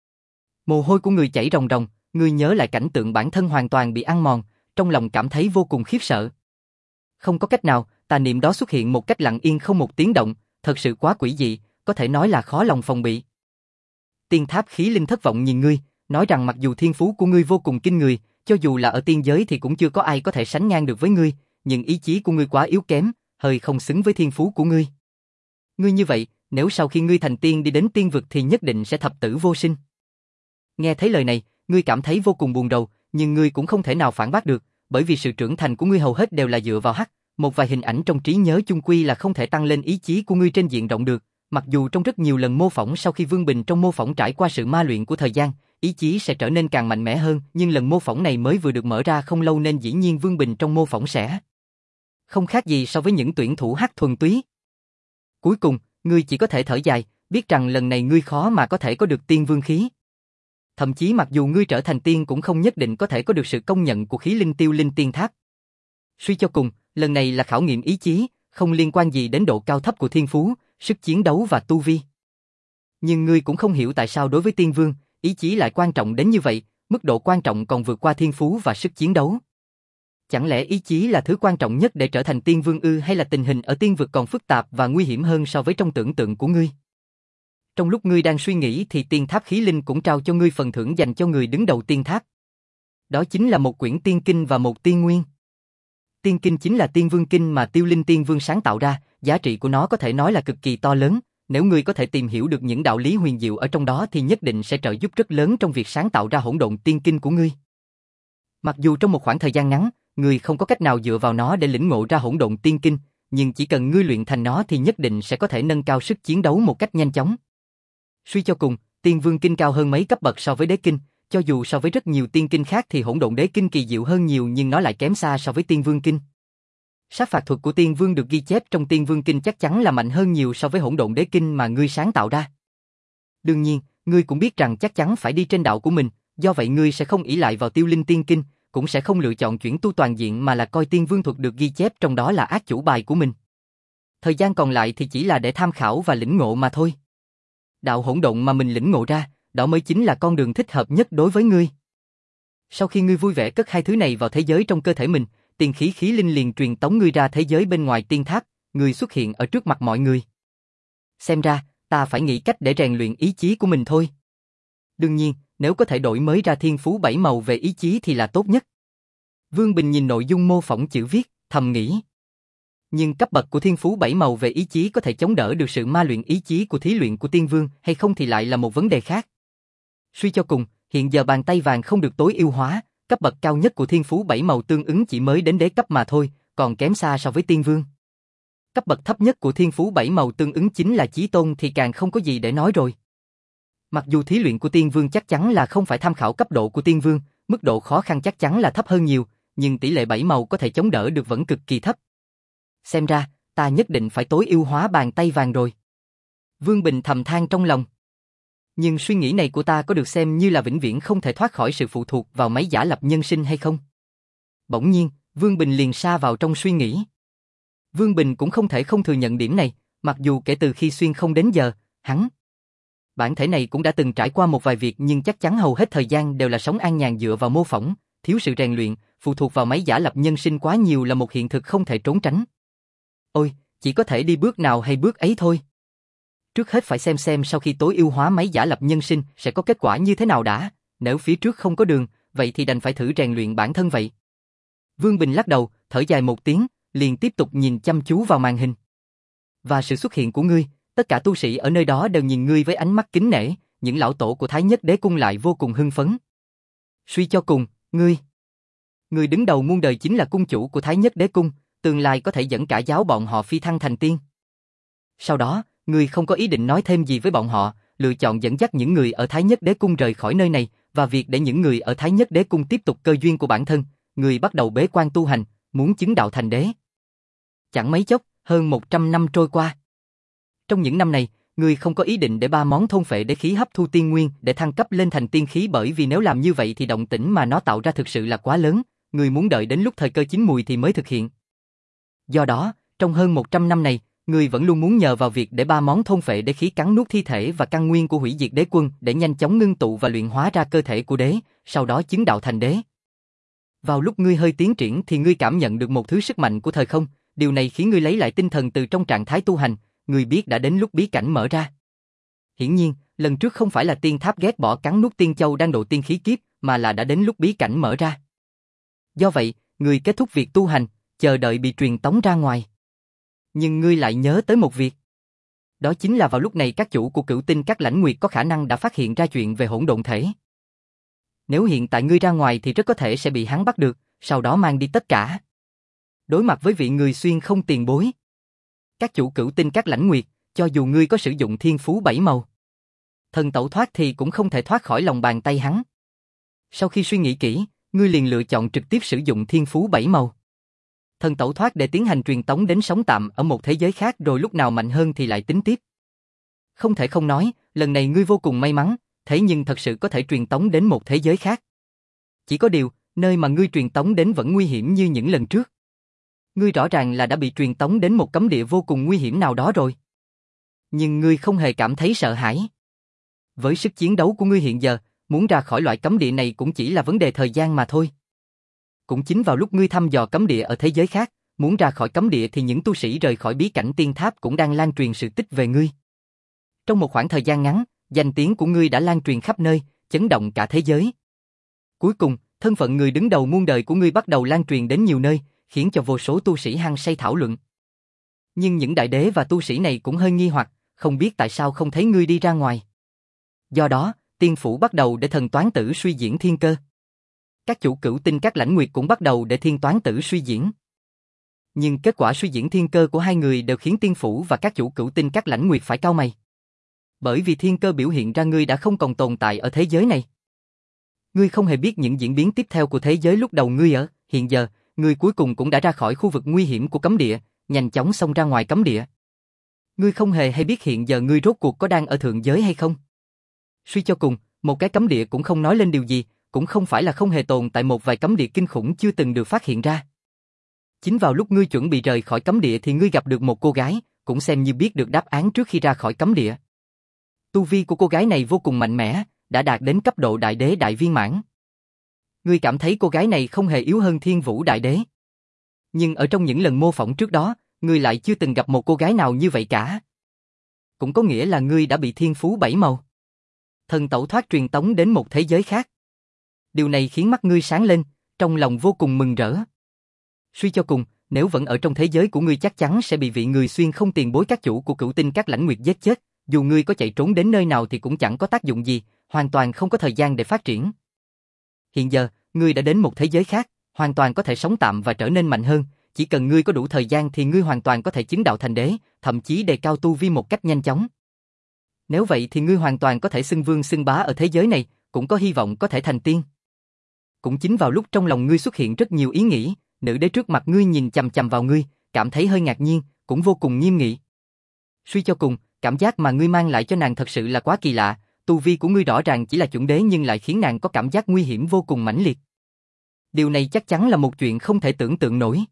Mồ hôi của ngươi chảy ròng ròng, ngươi nhớ lại cảnh tượng bản thân hoàn toàn bị ăn mòn, trong lòng cảm thấy vô cùng khiếp sợ. Không có cách nào, tà niệm đó xuất hiện một cách lặng yên không một tiếng động, thật sự quá quỷ dị, có thể nói là khó lòng phòng bị. Tiên tháp khí linh thất vọng nhìn ngươi, nói rằng mặc dù thiên phú của ngươi vô cùng kinh người, cho dù là ở tiên giới thì cũng chưa có ai có thể sánh ngang được với ngươi, nhưng ý chí của ngươi quá yếu kém, hơi không xứng với thiên phú của ngươi. Ngươi như vậy, nếu sau khi ngươi thành tiên đi đến tiên vực thì nhất định sẽ thập tử vô sinh. Nghe thấy lời này, ngươi cảm thấy vô cùng buồn rầu, nhưng ngươi cũng không thể nào phản bác được, bởi vì sự trưởng thành của ngươi hầu hết đều là dựa vào hắc, một vài hình ảnh trong trí nhớ chung quy là không thể tăng lên ý chí của ngươi trên diện rộng được. Mặc dù trong rất nhiều lần mô phỏng sau khi Vương Bình trong mô phỏng trải qua sự ma luyện của thời gian, ý chí sẽ trở nên càng mạnh mẽ hơn, nhưng lần mô phỏng này mới vừa được mở ra không lâu nên dĩ nhiên Vương Bình trong mô phỏng sẽ không khác gì so với những tuyển thủ hắc thuần túy. Cuối cùng, ngươi chỉ có thể thở dài, biết rằng lần này ngươi khó mà có thể có được tiên vương khí. Thậm chí mặc dù ngươi trở thành tiên cũng không nhất định có thể có được sự công nhận của khí linh Tiêu Linh Tiên Tháp. Suy cho cùng, lần này là khảo nghiệm ý chí, Không liên quan gì đến độ cao thấp của thiên phú, sức chiến đấu và tu vi. Nhưng ngươi cũng không hiểu tại sao đối với tiên vương, ý chí lại quan trọng đến như vậy, mức độ quan trọng còn vượt qua thiên phú và sức chiến đấu. Chẳng lẽ ý chí là thứ quan trọng nhất để trở thành tiên vương ư, hay là tình hình ở tiên vực còn phức tạp và nguy hiểm hơn so với trong tưởng tượng của ngươi? Trong lúc ngươi đang suy nghĩ thì tiên tháp khí linh cũng trao cho ngươi phần thưởng dành cho người đứng đầu tiên tháp. Đó chính là một quyển tiên kinh và một tiên nguyên. Tiên kinh chính là tiên vương kinh mà Tiêu Linh tiên vương sáng tạo ra, giá trị của nó có thể nói là cực kỳ to lớn. Nếu ngươi có thể tìm hiểu được những đạo lý huyền diệu ở trong đó thì nhất định sẽ trợ giúp rất lớn trong việc sáng tạo ra hỗn độn tiên kinh của ngươi. Mặc dù trong một khoảng thời gian ngắn, ngươi không có cách nào dựa vào nó để lĩnh ngộ ra hỗn độn tiên kinh, nhưng chỉ cần ngươi luyện thành nó thì nhất định sẽ có thể nâng cao sức chiến đấu một cách nhanh chóng. Suy cho cùng, tiên vương kinh cao hơn mấy cấp bậc so với đế kinh, cho dù so với rất nhiều tiên kinh khác thì hỗn độn đế kinh kỳ diệu hơn nhiều nhưng nó lại kém xa so với tiên vương kinh. Sát phạt thuật của tiên vương được ghi chép trong tiên vương kinh chắc chắn là mạnh hơn nhiều so với hỗn độn đế kinh mà ngươi sáng tạo ra. Đương nhiên, ngươi cũng biết rằng chắc chắn phải đi trên đạo của mình, do vậy ngươi sẽ không ỷ lại vào Tiêu Linh tiên kinh, cũng sẽ không lựa chọn chuyển tu toàn diện mà là coi tiên vương thuật được ghi chép trong đó là át chủ bài của mình. Thời gian còn lại thì chỉ là để tham khảo và lĩnh ngộ mà thôi. Đạo hỗn độn mà mình lĩnh ngộ ra, đó mới chính là con đường thích hợp nhất đối với ngươi. Sau khi ngươi vui vẻ cất hai thứ này vào thế giới trong cơ thể mình, tiên khí khí linh liền truyền tống ngươi ra thế giới bên ngoài tiên tháp, ngươi xuất hiện ở trước mặt mọi người. Xem ra, ta phải nghĩ cách để rèn luyện ý chí của mình thôi. Đương nhiên, nếu có thể đổi mới ra thiên phú bảy màu về ý chí thì là tốt nhất. Vương Bình nhìn nội dung mô phỏng chữ viết, thầm nghĩ. Nhưng cấp bậc của thiên phú bảy màu về ý chí có thể chống đỡ được sự ma luyện ý chí của thí luyện của tiên vương hay không thì lại là một vấn đề khác. Suy cho cùng, hiện giờ bàn tay vàng không được tối ưu hóa, cấp bậc cao nhất của thiên phú bảy màu tương ứng chỉ mới đến đế cấp mà thôi, còn kém xa so với tiên vương. Cấp bậc thấp nhất của thiên phú bảy màu tương ứng chính là chí tôn thì càng không có gì để nói rồi. Mặc dù thí luyện của tiên vương chắc chắn là không phải tham khảo cấp độ của tiên vương, mức độ khó khăn chắc chắn là thấp hơn nhiều, nhưng tỷ lệ bảy màu có thể chống đỡ được vẫn cực kỳ thấp. Xem ra, ta nhất định phải tối ưu hóa bàn tay vàng rồi. Vương Bình thầm than trong lòng. Nhưng suy nghĩ này của ta có được xem như là vĩnh viễn không thể thoát khỏi sự phụ thuộc vào máy giả lập nhân sinh hay không? Bỗng nhiên, Vương Bình liền sa vào trong suy nghĩ. Vương Bình cũng không thể không thừa nhận điểm này, mặc dù kể từ khi xuyên không đến giờ, hắn bản thể này cũng đã từng trải qua một vài việc nhưng chắc chắn hầu hết thời gian đều là sống an nhàn dựa vào mô phỏng, thiếu sự rèn luyện, phụ thuộc vào máy giả lập nhân sinh quá nhiều là một hiện thực không thể trốn tránh. Ôi, chỉ có thể đi bước nào hay bước ấy thôi. Trước hết phải xem xem sau khi tối ưu hóa máy giả lập nhân sinh sẽ có kết quả như thế nào đã, nếu phía trước không có đường, vậy thì đành phải thử rèn luyện bản thân vậy. Vương Bình lắc đầu, thở dài một tiếng, liền tiếp tục nhìn chăm chú vào màn hình. Và sự xuất hiện của ngươi, tất cả tu sĩ ở nơi đó đều nhìn ngươi với ánh mắt kính nể, những lão tổ của Thái Nhất Đế Cung lại vô cùng hưng phấn. Suy cho cùng, ngươi, ngươi đứng đầu muôn đời chính là cung chủ của Thái Nhất Đế Cung, tương lai có thể dẫn cả giáo bọn họ phi thăng thành tiên. Sau đó, ngươi không có ý định nói thêm gì với bọn họ, lựa chọn dẫn dắt những người ở Thái Nhất Đế Cung rời khỏi nơi này, và việc để những người ở Thái Nhất Đế Cung tiếp tục cơ duyên của bản thân, ngươi bắt đầu bế quan tu hành, muốn chứng đạo thành đế. Chẳng mấy chốc, hơn một trăm năm trôi qua. Trong những năm này, ngươi không có ý định để ba món thôn phệ đế khí hấp thu tiên nguyên để thăng cấp lên thành tiên khí bởi vì nếu làm như vậy thì động tĩnh mà nó tạo ra thực sự là quá lớn, ngươi muốn đợi đến lúc thời cơ chín mùi thì mới thực hiện. Do đó, trong hơn một trăm năm này, ngươi vẫn luôn muốn nhờ vào việc để ba món thôn phệ đế khí cắn nuốt thi thể và căn nguyên của hủy diệt đế quân để nhanh chóng ngưng tụ và luyện hóa ra cơ thể của đế, sau đó chứng đạo thành đế. Vào lúc ngươi hơi tiến triển thì ngươi cảm nhận được một thứ sức mạnh của thời không, điều này khiến ngươi lấy lại tinh thần từ trong trạng thái tu hành, ngươi biết đã đến lúc bí cảnh mở ra. Hiển nhiên, lần trước không phải là tiên tháp ghét bỏ cắn nuốt tiên châu đang độ tiên khí kiếp, mà là đã đến lúc bí cảnh mở ra. Do vậy, ngươi kết thúc việc tu hành, chờ đợi bị truyền tống ra ngoài. Nhưng ngươi lại nhớ tới một việc. Đó chính là vào lúc này các chủ của Cửu Tinh Các Lãnh Nguyệt có khả năng đã phát hiện ra chuyện về hỗn độn thể. Nếu hiện tại ngươi ra ngoài thì rất có thể sẽ bị hắn bắt được, sau đó mang đi tất cả. Đối mặt với vị người xuyên không tiền bối. Các chủ Cửu Tinh Các Lãnh Nguyệt, cho dù ngươi có sử dụng thiên phú bảy màu, thần tẩu thoát thì cũng không thể thoát khỏi lòng bàn tay hắn. Sau khi suy nghĩ kỹ, ngươi liền lựa chọn trực tiếp sử dụng thiên phú bảy màu. Thần tẩu thoát để tiến hành truyền tống đến sống tạm ở một thế giới khác rồi lúc nào mạnh hơn thì lại tính tiếp. Không thể không nói, lần này ngươi vô cùng may mắn, thế nhưng thật sự có thể truyền tống đến một thế giới khác. Chỉ có điều, nơi mà ngươi truyền tống đến vẫn nguy hiểm như những lần trước. Ngươi rõ ràng là đã bị truyền tống đến một cấm địa vô cùng nguy hiểm nào đó rồi. Nhưng ngươi không hề cảm thấy sợ hãi. Với sức chiến đấu của ngươi hiện giờ, muốn ra khỏi loại cấm địa này cũng chỉ là vấn đề thời gian mà thôi. Cũng chính vào lúc ngươi thăm dò cấm địa ở thế giới khác, muốn ra khỏi cấm địa thì những tu sĩ rời khỏi bí cảnh tiên tháp cũng đang lan truyền sự tích về ngươi. Trong một khoảng thời gian ngắn, danh tiếng của ngươi đã lan truyền khắp nơi, chấn động cả thế giới. Cuối cùng, thân phận người đứng đầu muôn đời của ngươi bắt đầu lan truyền đến nhiều nơi, khiến cho vô số tu sĩ hăng say thảo luận. Nhưng những đại đế và tu sĩ này cũng hơi nghi hoặc, không biết tại sao không thấy ngươi đi ra ngoài. Do đó, tiên phủ bắt đầu để thần toán tử suy diễn thiên cơ. Các chủ cửu tinh các lãnh nguyệt cũng bắt đầu để thiên toán tử suy diễn. Nhưng kết quả suy diễn thiên cơ của hai người đều khiến tiên phủ và các chủ cửu tinh các lãnh nguyệt phải cau mày. Bởi vì thiên cơ biểu hiện ra ngươi đã không còn tồn tại ở thế giới này. Ngươi không hề biết những diễn biến tiếp theo của thế giới lúc đầu ngươi ở, hiện giờ, ngươi cuối cùng cũng đã ra khỏi khu vực nguy hiểm của cấm địa, nhanh chóng xông ra ngoài cấm địa. Ngươi không hề hay biết hiện giờ ngươi rốt cuộc có đang ở thượng giới hay không. Suy cho cùng, một cái cấm địa cũng không nói lên điều gì, cũng không phải là không hề tồn tại một vài cấm địa kinh khủng chưa từng được phát hiện ra. Chính vào lúc ngươi chuẩn bị rời khỏi cấm địa thì ngươi gặp được một cô gái, cũng xem như biết được đáp án trước khi ra khỏi cấm địa. Tu vi của cô gái này vô cùng mạnh mẽ, đã đạt đến cấp độ đại đế đại viên mãn. Ngươi cảm thấy cô gái này không hề yếu hơn Thiên Vũ đại đế. Nhưng ở trong những lần mô phỏng trước đó, ngươi lại chưa từng gặp một cô gái nào như vậy cả. Cũng có nghĩa là ngươi đã bị thiên phú bảy màu. Thần tẩu thoát truyền tống đến một thế giới khác. Điều này khiến mắt ngươi sáng lên, trong lòng vô cùng mừng rỡ. Suy cho cùng, nếu vẫn ở trong thế giới của ngươi chắc chắn sẽ bị vị người xuyên không tiền bối các chủ của cửu tinh các lãnh nguyệt giết chết, dù ngươi có chạy trốn đến nơi nào thì cũng chẳng có tác dụng gì, hoàn toàn không có thời gian để phát triển. Hiện giờ, ngươi đã đến một thế giới khác, hoàn toàn có thể sống tạm và trở nên mạnh hơn, chỉ cần ngươi có đủ thời gian thì ngươi hoàn toàn có thể chứng đạo thành đế, thậm chí đề cao tu vi một cách nhanh chóng. Nếu vậy thì ngươi hoàn toàn có thể xưng vương xưng bá ở thế giới này, cũng có hy vọng có thể thành tiên. Cũng chính vào lúc trong lòng ngươi xuất hiện rất nhiều ý nghĩ, nữ đế trước mặt ngươi nhìn chằm chằm vào ngươi, cảm thấy hơi ngạc nhiên, cũng vô cùng nghiêm nghị. Suy cho cùng, cảm giác mà ngươi mang lại cho nàng thật sự là quá kỳ lạ, tu vi của ngươi rõ ràng chỉ là chuẩn đế nhưng lại khiến nàng có cảm giác nguy hiểm vô cùng mãnh liệt. Điều này chắc chắn là một chuyện không thể tưởng tượng nổi.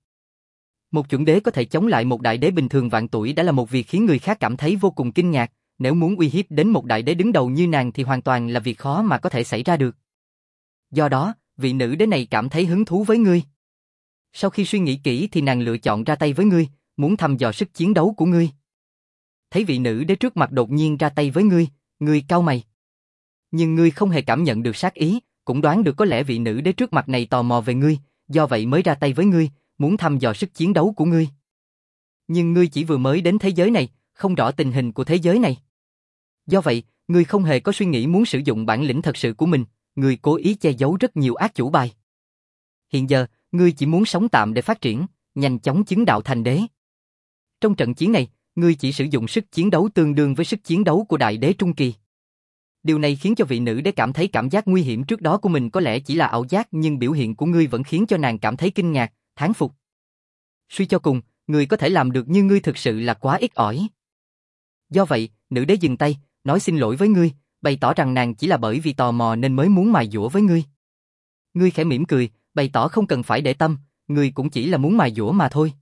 Một chuẩn đế có thể chống lại một đại đế bình thường vạn tuổi đã là một việc khiến người khác cảm thấy vô cùng kinh ngạc, nếu muốn uy hiếp đến một đại đế đứng đầu như nàng thì hoàn toàn là việc khó mà có thể xảy ra được. Do đó, vị nữ đế này cảm thấy hứng thú với ngươi. Sau khi suy nghĩ kỹ thì nàng lựa chọn ra tay với ngươi, muốn thăm dò sức chiến đấu của ngươi. Thấy vị nữ đế trước mặt đột nhiên ra tay với ngươi, ngươi cau mày. Nhưng ngươi không hề cảm nhận được sát ý, cũng đoán được có lẽ vị nữ đế trước mặt này tò mò về ngươi, do vậy mới ra tay với ngươi, muốn thăm dò sức chiến đấu của ngươi. Nhưng ngươi chỉ vừa mới đến thế giới này, không rõ tình hình của thế giới này. Do vậy, ngươi không hề có suy nghĩ muốn sử dụng bản lĩnh thật sự của mình, ngươi cố ý che giấu rất nhiều ác chủ bài. Hiện giờ, ngươi chỉ muốn sống tạm để phát triển, nhanh chóng chứng đạo thành đế. Trong trận chiến này, ngươi chỉ sử dụng sức chiến đấu tương đương với sức chiến đấu của đại đế trung kỳ. Điều này khiến cho vị nữ đế cảm thấy cảm giác nguy hiểm trước đó của mình có lẽ chỉ là ảo giác, nhưng biểu hiện của ngươi vẫn khiến cho nàng cảm thấy kinh ngạc, thán phục. Suy cho cùng, ngươi có thể làm được như ngươi thực sự là quá ít ỏi. Do vậy, nữ đế dừng tay, nói xin lỗi với ngươi, bày tỏ rằng nàng chỉ là bởi vì tò mò nên mới muốn mài dũa với ngươi. Ngươi khẽ mỉm cười, bày tỏ không cần phải để tâm, ngươi cũng chỉ là muốn mài dũa mà thôi.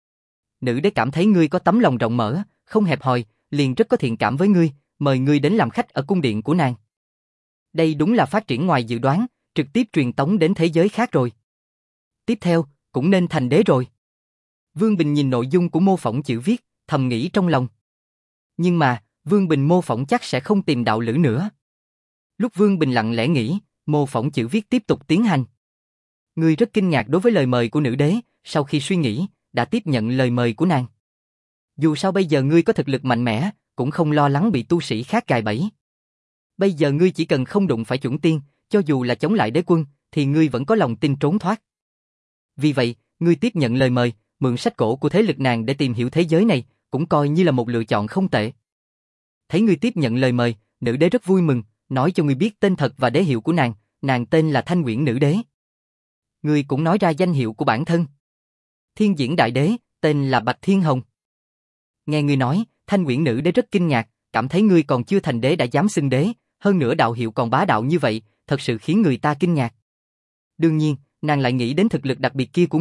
Nữ đế cảm thấy ngươi có tấm lòng rộng mở, không hẹp hòi, liền rất có thiện cảm với ngươi, mời ngươi đến làm khách ở cung điện của nàng. Đây đúng là phát triển ngoài dự đoán, trực tiếp truyền tống đến thế giới khác rồi. Tiếp theo, cũng nên thành đế rồi. Vương Bình nhìn nội dung của mô phỏng chữ viết, thầm nghĩ trong lòng. Nhưng mà, Vương Bình mô phỏng chắc sẽ không tìm đạo lữ nữa. Lúc Vương Bình lặng lẽ nghĩ, mô phỏng chữ viết tiếp tục tiến hành. Ngươi rất kinh ngạc đối với lời mời của nữ đế, sau khi suy nghĩ, đã tiếp nhận lời mời của nàng. Dù sao bây giờ ngươi có thực lực mạnh mẽ, cũng không lo lắng bị tu sĩ khác gài bẫy. Bây giờ ngươi chỉ cần không đụng phải chuẩn tiên, cho dù là chống lại đế quân, thì ngươi vẫn có lòng tin trốn thoát. Vì vậy, ngươi tiếp nhận lời mời, mượn sách cổ của thế lực nàng để tìm hiểu thế giới này, cũng coi như là một lựa chọn không tệ. Thấy ngươi tiếp nhận lời mời, nữ đế rất vui mừng, nói cho ngươi biết tên thật và đế hiệu của nàng, nàng tên là Thanh Uyển nữ đế. Ngươi cũng nói ra danh hiệu của bản thân. Thiên Diễn đại đế, tên là Bạch Thiên Hồng. Nghe ngươi nói, Thanh Uyển nữ đế rất kinh ngạc, cảm thấy ngươi còn chưa thành đế đã dám xưng đế, hơn nữa đạo hiệu còn bá đạo như vậy, thật sự khiến người ta kinh ngạc. Đương nhiên, nàng lại nghĩ đến thực lực đặc biệt kia của ngươi,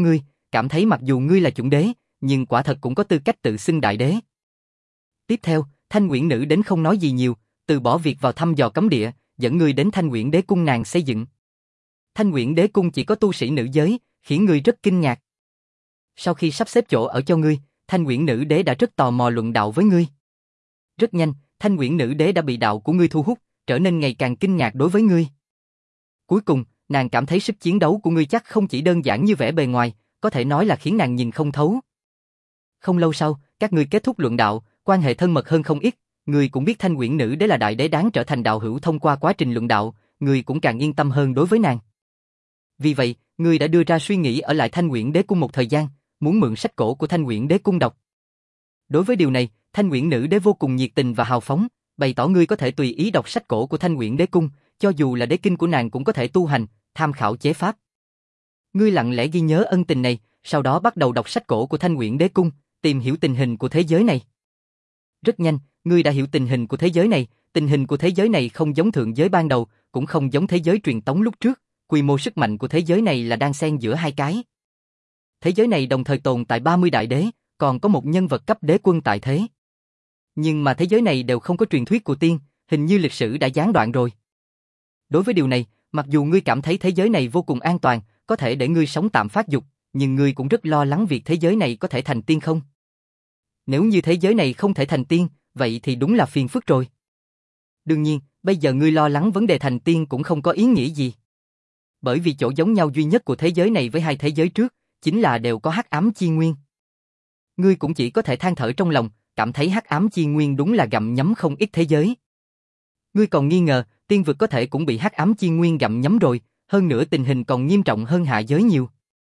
cảm thấy mặc dù ngươi là chuẩn đế, nhưng quả thật cũng có tư cách tự xưng đại đế. Tiếp theo, Thanh Uyển Nữ đến không nói gì nhiều, từ bỏ việc vào thăm dò cấm địa, dẫn ngươi đến Thanh Uyển Đế cung nàng xây dựng. Thanh Uyển Đế cung chỉ có tu sĩ nữ giới, khiến ngươi rất kinh ngạc. Sau khi sắp xếp chỗ ở cho ngươi, Thanh Uyển Nữ Đế đã rất tò mò luận đạo với ngươi. Rất nhanh, Thanh Uyển Nữ Đế đã bị đạo của ngươi thu hút, trở nên ngày càng kinh ngạc đối với ngươi. Cuối cùng, nàng cảm thấy sức chiến đấu của ngươi chắc không chỉ đơn giản như vẻ bề ngoài, có thể nói là khiến nàng nhìn không thấu. Không lâu sau, các ngươi kết thúc luận đạo, quan hệ thân mật hơn không ít, ngươi cũng biết Thanh Uyển Nữ Đế là đại đế đáng trở thành đạo hữu thông qua quá trình luận đạo, ngươi cũng càng yên tâm hơn đối với nàng. Vì vậy, ngươi đã đưa ra suy nghĩ ở lại Thanh Uyển Đế cung một thời gian, muốn mượn sách cổ của Thanh Uyển Đế cung đọc. Đối với điều này, Thanh Uyển Nữ Đế vô cùng nhiệt tình và hào phóng, bày tỏ ngươi có thể tùy ý đọc sách cổ của Thanh Uyển Đế cung, cho dù là đế kinh của nàng cũng có thể tu hành, tham khảo chế pháp. Ngươi lặng lẽ ghi nhớ ân tình này, sau đó bắt đầu đọc sách cổ của Thanh Uyển Đế cung, tìm hiểu tình hình của thế giới này. Rất nhanh, ngươi đã hiểu tình hình của thế giới này, tình hình của thế giới này không giống thượng giới ban đầu, cũng không giống thế giới truyền tống lúc trước, quy mô sức mạnh của thế giới này là đang xen giữa hai cái. Thế giới này đồng thời tồn tại ba mươi đại đế, còn có một nhân vật cấp đế quân tại thế. Nhưng mà thế giới này đều không có truyền thuyết của tiên, hình như lịch sử đã gián đoạn rồi. Đối với điều này, mặc dù ngươi cảm thấy thế giới này vô cùng an toàn, có thể để ngươi sống tạm phát dục, nhưng ngươi cũng rất lo lắng việc thế giới này có thể thành tiên không. Nếu như thế giới này không thể thành tiên, vậy thì đúng là phiền phức rồi. Đương nhiên, bây giờ ngươi lo lắng vấn đề thành tiên cũng không có ý nghĩa gì. Bởi vì chỗ giống nhau duy nhất của thế giới này với hai thế giới trước, chính là đều có hắc ám chi nguyên. Ngươi cũng chỉ có thể than thở trong lòng, cảm thấy hắc ám chi nguyên đúng là gặm nhấm không ít thế giới. Ngươi còn nghi ngờ, tiên vực có thể cũng bị hắc ám chi nguyên gặm nhấm rồi, hơn nữa tình hình còn nghiêm trọng hơn hạ giới nhiều.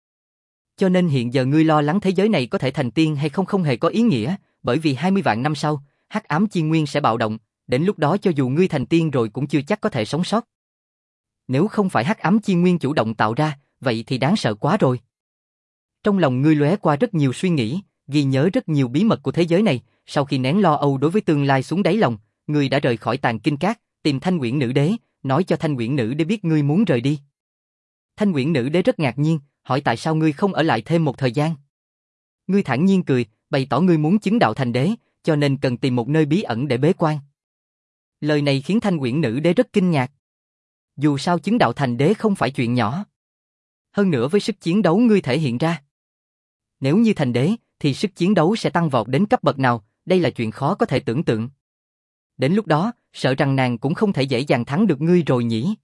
Cho nên hiện giờ ngươi lo lắng thế giới này có thể thành tiên hay không không hề có ý nghĩa, bởi vì hai mươi vạn năm sau, hắc ám chi nguyên sẽ bạo động, đến lúc đó cho dù ngươi thành tiên rồi cũng chưa chắc có thể sống sót. Nếu không phải hắc ám chi nguyên chủ động tạo ra, vậy thì đáng sợ quá rồi. Trong lòng ngươi lóe qua rất nhiều suy nghĩ, ghi nhớ rất nhiều bí mật của thế giới này, sau khi nén lo âu đối với tương lai xuống đáy lòng, ngươi đã rời khỏi Tàng Kinh Các, tìm Thanh Uyển Nữ Đế, nói cho Thanh Uyển Nữ Đế biết ngươi muốn rời đi. Thanh Uyển Nữ Đế rất ngạc nhiên, hỏi tại sao ngươi không ở lại thêm một thời gian. Ngươi thản nhiên cười, bày tỏ ngươi muốn chứng đạo thành đế, cho nên cần tìm một nơi bí ẩn để bế quan. Lời này khiến Thanh Uyển Nữ Đế rất kinh ngạc. Dù sao chứng đạo thành đế không phải chuyện nhỏ. Hơn nữa với sức chiến đấu ngươi thể hiện ra. Nếu như thành đế, thì sức chiến đấu sẽ tăng vọt đến cấp bậc nào, đây là chuyện khó có thể tưởng tượng. Đến lúc đó, sợ rằng nàng cũng không thể dễ dàng thắng được ngươi rồi nhỉ.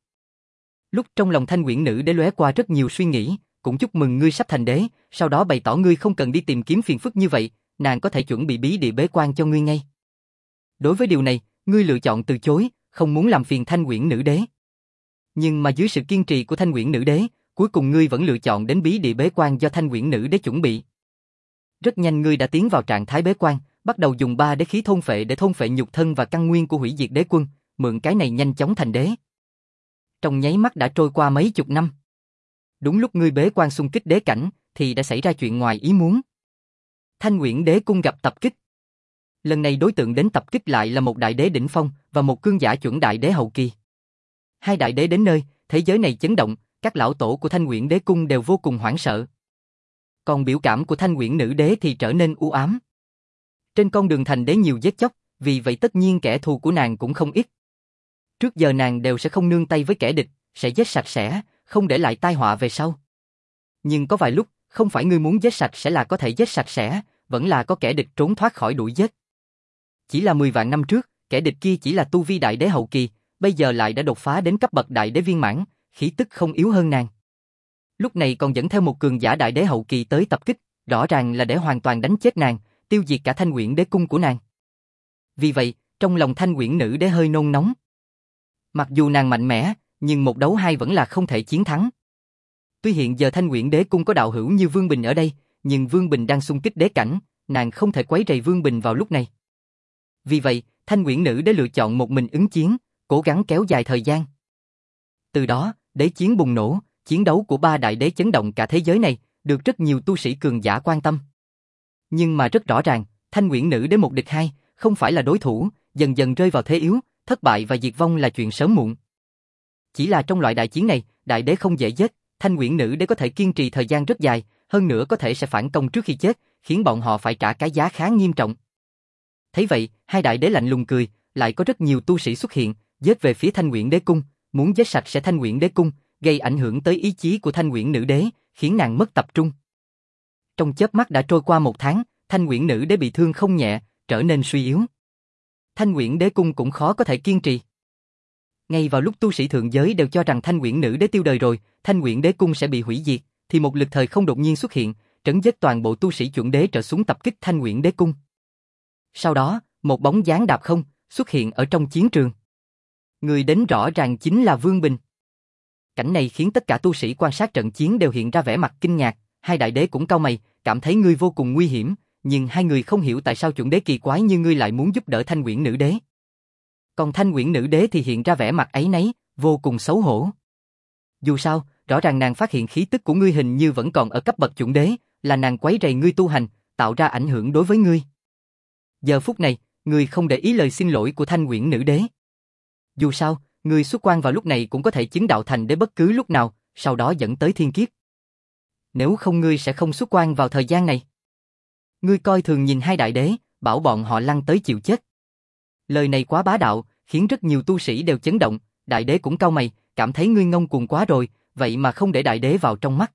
Lúc trong lòng Thanh Uyển Nữ Đế lóe qua rất nhiều suy nghĩ, cũng chúc mừng ngươi sắp thành đế, sau đó bày tỏ ngươi không cần đi tìm kiếm phiền phức như vậy, nàng có thể chuẩn bị bí địa bế quan cho ngươi ngay. Đối với điều này, ngươi lựa chọn từ chối, không muốn làm phiền Thanh Uyển Nữ Đế. Nhưng mà dưới sự kiên trì của Thanh Uyển Nữ Đế, cuối cùng ngươi vẫn lựa chọn đến bí địa bế quan do Thanh Uyển Nữ Đế chuẩn bị. Rất nhanh ngươi đã tiến vào trạng thái bế quan, bắt đầu dùng ba đế khí thôn phệ để thôn phệ nhục thân và căn nguyên của hủy diệt đế quân, mượn cái này nhanh chóng thành đế. Trong nháy mắt đã trôi qua mấy chục năm. Đúng lúc ngươi bế quan xung kích đế cảnh, thì đã xảy ra chuyện ngoài ý muốn. Thanh Uyển Đế cung gặp tập kích. Lần này đối tượng đến tập kích lại là một đại đế đỉnh phong và một cương giả chuẩn đại đế hậu kỳ. Hai đại đế đến nơi, thế giới này chấn động, các lão tổ của Thanh Uyển Đế cung đều vô cùng hoảng sợ. Còn biểu cảm của Thanh Uyển Nữ Đế thì trở nên u ám. Trên con đường thành đế nhiều giết chóc, vì vậy tất nhiên kẻ thù của nàng cũng không ít. Trước giờ nàng đều sẽ không nương tay với kẻ địch, sẽ giết sạch sẽ, không để lại tai họa về sau. Nhưng có vài lúc, không phải ngươi muốn giết sạch sẽ là có thể giết sạch sẽ, vẫn là có kẻ địch trốn thoát khỏi đuổi giết. Chỉ là mười vạn năm trước, kẻ địch kia chỉ là tu vi đại đế hậu kỳ, bây giờ lại đã đột phá đến cấp bậc đại đế viên mãn, khí tức không yếu hơn nàng. Lúc này còn dẫn theo một cường giả đại đế hậu kỳ tới tập kích, rõ ràng là để hoàn toàn đánh chết nàng, tiêu diệt cả Thanh Uyển Đế cung của nàng. Vì vậy, trong lòng Thanh Uyển Nữ Đế hơi nôn nóng. Mặc dù nàng mạnh mẽ, nhưng một đấu hai vẫn là không thể chiến thắng. Tuy hiện giờ Thanh Uyển Đế cung có đạo hữu như Vương Bình ở đây, nhưng Vương Bình đang xung kích đế cảnh, nàng không thể quấy rầy Vương Bình vào lúc này. Vì vậy, Thanh Uyển Nữ Đế lựa chọn một mình ứng chiến, cố gắng kéo dài thời gian. Từ đó, đế chiến bùng nổ, chiến đấu của ba đại đế chấn động cả thế giới này, được rất nhiều tu sĩ cường giả quan tâm. Nhưng mà rất rõ ràng, Thanh Uyển Nữ Đế một địch hai, không phải là đối thủ, dần dần rơi vào thế yếu, thất bại và diệt vong là chuyện sớm muộn. Chỉ là trong loại đại chiến này, đại đế không dễ giết, Thanh Uyển Nữ Đế có thể kiên trì thời gian rất dài, hơn nữa có thể sẽ phản công trước khi chết, khiến bọn họ phải trả cái giá khá nghiêm trọng. Thấy vậy, hai đại đế lạnh lùng cười, lại có rất nhiều tu sĩ xuất hiện, giết về phía Thanh Uyển Đế cung, muốn giết sạch sẽ Thanh Uyển Đế cung, gây ảnh hưởng tới ý chí của Thanh Uyển Nữ Đế, khiến nàng mất tập trung. Trong chớp mắt đã trôi qua một tháng, Thanh Uyển Nữ Đế bị thương không nhẹ, trở nên suy yếu. Thanh Uyển Đế cung cũng khó có thể kiên trì. Ngay vào lúc tu sĩ thượng giới đều cho rằng Thanh Uyển Nữ Đế tiêu đời rồi, Thanh Uyển Đế cung sẽ bị hủy diệt, thì một lực thời không đột nhiên xuất hiện, trấn giết toàn bộ tu sĩ chuẩn đế trở xuống tập kích Thanh Uyển Đế cung. Sau đó, một bóng dáng đạp không xuất hiện ở trong chiến trường. Người đến rõ ràng chính là Vương Bình. Cảnh này khiến tất cả tu sĩ quan sát trận chiến đều hiện ra vẻ mặt kinh ngạc, hai đại đế cũng cau mày, cảm thấy ngươi vô cùng nguy hiểm, nhưng hai người không hiểu tại sao chuẩn đế kỳ quái như ngươi lại muốn giúp đỡ Thanh Uyển Nữ Đế. Còn Thanh Uyển Nữ Đế thì hiện ra vẻ mặt áy náy, vô cùng xấu hổ. Dù sao, rõ ràng nàng phát hiện khí tức của ngươi hình như vẫn còn ở cấp bậc chuẩn đế, là nàng quấy rầy ngươi tu hành, tạo ra ảnh hưởng đối với ngươi. Giờ phút này, ngươi không để ý lời xin lỗi của Thanh Uyển Nữ Đế. Dù sao, ngươi xuất quan vào lúc này cũng có thể chứng đạo thành đế bất cứ lúc nào, sau đó dẫn tới thiên kiếp. Nếu không ngươi sẽ không xuất quan vào thời gian này. Ngươi coi thường nhìn hai đại đế, bảo bọn họ lăn tới chịu chết. Lời này quá bá đạo, khiến rất nhiều tu sĩ đều chấn động, đại đế cũng cau mày, cảm thấy ngươi ngông cuồng quá rồi, vậy mà không để đại đế vào trong mắt.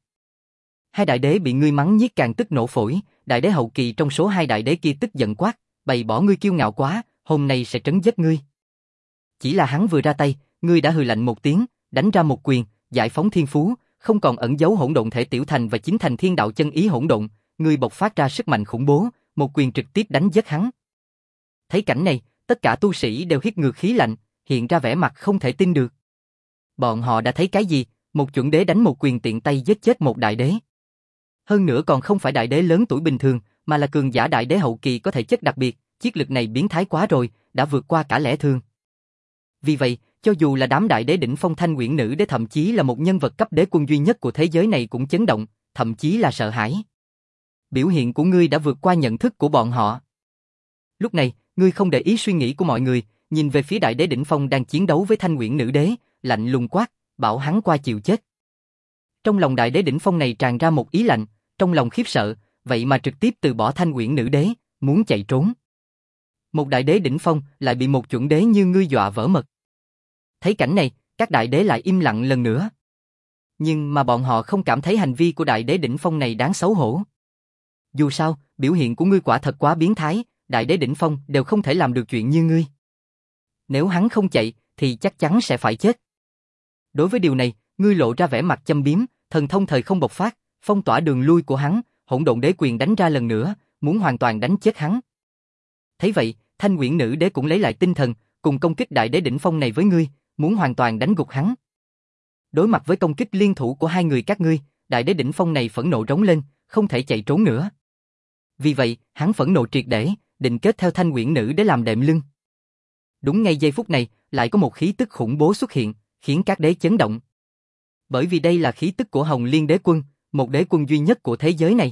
Hai đại đế bị ngươi mắng nhiếc càng tức nổ phổi, đại đế hậu kỳ trong số hai đại đế kia tức giận quát, bày bỏ ngươi kiêu ngạo quá, hôm nay sẽ trấn giết ngươi. Chỉ là hắn vừa ra tay, ngươi đã hừ lạnh một tiếng, đánh ra một quyền, giải phóng thiên phú, không còn ẩn giấu hỗn độn thể tiểu thành và chính thành thiên đạo chân ý hỗn độn, ngươi bộc phát ra sức mạnh khủng bố, một quyền trực tiếp đánh giết hắn. Thấy cảnh này, tất cả tu sĩ đều hít ngược khí lạnh, hiện ra vẻ mặt không thể tin được. Bọn họ đã thấy cái gì? Một chuẩn đế đánh một quyền tiện tay giết chết một đại đế. Hơn nữa còn không phải đại đế lớn tuổi bình thường, mà là cường giả đại đế hậu kỳ có thể chất đặc biệt, chiến lực này biến thái quá rồi, đã vượt qua cả lẽ thường. Vì vậy, cho dù là đám đại đế đỉnh phong Thanh Uyển Nữ Đế thậm chí là một nhân vật cấp đế quân duy nhất của thế giới này cũng chấn động, thậm chí là sợ hãi. Biểu hiện của ngươi đã vượt qua nhận thức của bọn họ. Lúc này, ngươi không để ý suy nghĩ của mọi người, nhìn về phía đại đế đỉnh phong đang chiến đấu với Thanh Uyển Nữ Đế, lạnh lùng quát, bảo hắn qua chịu chết. Trong lòng đại đế đỉnh phong này tràn ra một ý lạnh, trong lòng khiếp sợ, vậy mà trực tiếp từ bỏ Thanh Uyển Nữ Đế, muốn chạy trốn. Một đại đế đỉnh phong lại bị một chuẩn đế như ngươi dọa vỡ mật. Thấy cảnh này, các đại đế lại im lặng lần nữa. Nhưng mà bọn họ không cảm thấy hành vi của đại đế đỉnh phong này đáng xấu hổ. Dù sao, biểu hiện của ngươi quả thật quá biến thái, đại đế đỉnh phong đều không thể làm được chuyện như ngươi. Nếu hắn không chạy, thì chắc chắn sẽ phải chết. Đối với điều này, ngươi lộ ra vẻ mặt châm biếm, thần thông thời không bộc phát, phong tỏa đường lui của hắn, hỗn độn đế quyền đánh ra lần nữa, muốn hoàn toàn đánh chết hắn. Thấy vậy, Thanh Uyển Nữ Đế cũng lấy lại tinh thần, cùng công kích đại đế đỉnh phong này với ngươi, muốn hoàn toàn đánh gục hắn. Đối mặt với công kích liên thủ của hai người các ngươi, đại đế đỉnh phong này phẫn nộ rống lên, không thể chạy trốn nữa. Vì vậy, hắn phẫn nộ triệt để, định kết theo Thanh Uyển Nữ Đế làm đệm lưng. Đúng ngay giây phút này, lại có một khí tức khủng bố xuất hiện, khiến các đế chấn động. Bởi vì đây là khí tức của Hồng Liên Đế Quân, một đế quân duy nhất của thế giới này.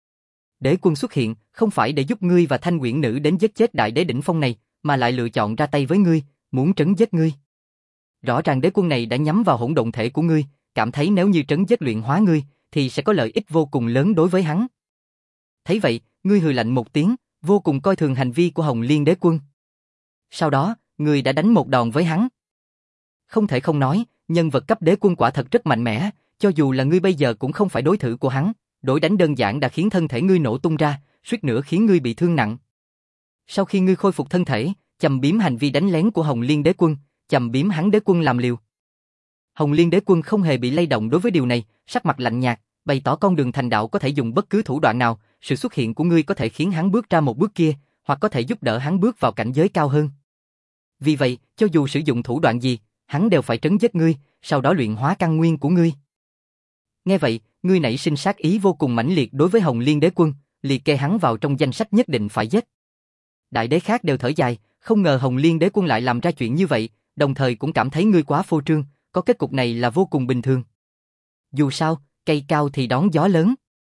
Đế quân xuất hiện, không phải để giúp ngươi và Thanh Uyển Nữ đến giết chết đại đế đỉnh phong này, mà lại lựa chọn ra tay với ngươi, muốn trấn giết ngươi. Rõ ràng đế quân này đã nhắm vào hỗn độn thể của ngươi, cảm thấy nếu như trấn giết luyện hóa ngươi, thì sẽ có lợi ích vô cùng lớn đối với hắn. Thấy vậy, ngươi hừ lạnh một tiếng, vô cùng coi thường hành vi của Hồng Liên Đế Quân. Sau đó, ngươi đã đánh một đòn với hắn. Không thể không nói, nhân vật cấp đế quân quả thật rất mạnh mẽ, cho dù là ngươi bây giờ cũng không phải đối thủ của hắn, đối đánh đơn giản đã khiến thân thể ngươi nổ tung ra, suýt nữa khiến ngươi bị thương nặng. Sau khi ngươi khôi phục thân thể, chầm biếm hành vi đánh lén của Hồng Liên Đế Quân, chầm biếm hắn đế quân làm liều. Hồng Liên Đế Quân không hề bị lay động đối với điều này, sắc mặt lạnh nhạt, bày tỏ con đường thành đạo có thể dùng bất cứ thủ đoạn nào, sự xuất hiện của ngươi có thể khiến hắn bước ra một bước kia, hoặc có thể giúp đỡ hắn bước vào cảnh giới cao hơn. Vì vậy, cho dù sử dụng thủ đoạn gì, hắn đều phải trấn giết ngươi, sau đó luyện hóa căn nguyên của ngươi. Nghe vậy, ngươi nảy sinh sát ý vô cùng mãnh liệt đối với Hồng Liên Đế Quân, liệt kê hắn vào trong danh sách nhất định phải giết. Đại đế khác đều thở dài, không ngờ Hồng Liên Đế Quân lại làm ra chuyện như vậy, đồng thời cũng cảm thấy ngươi quá phô trương, có kết cục này là vô cùng bình thường. Dù sao, cây cao thì đón gió lớn.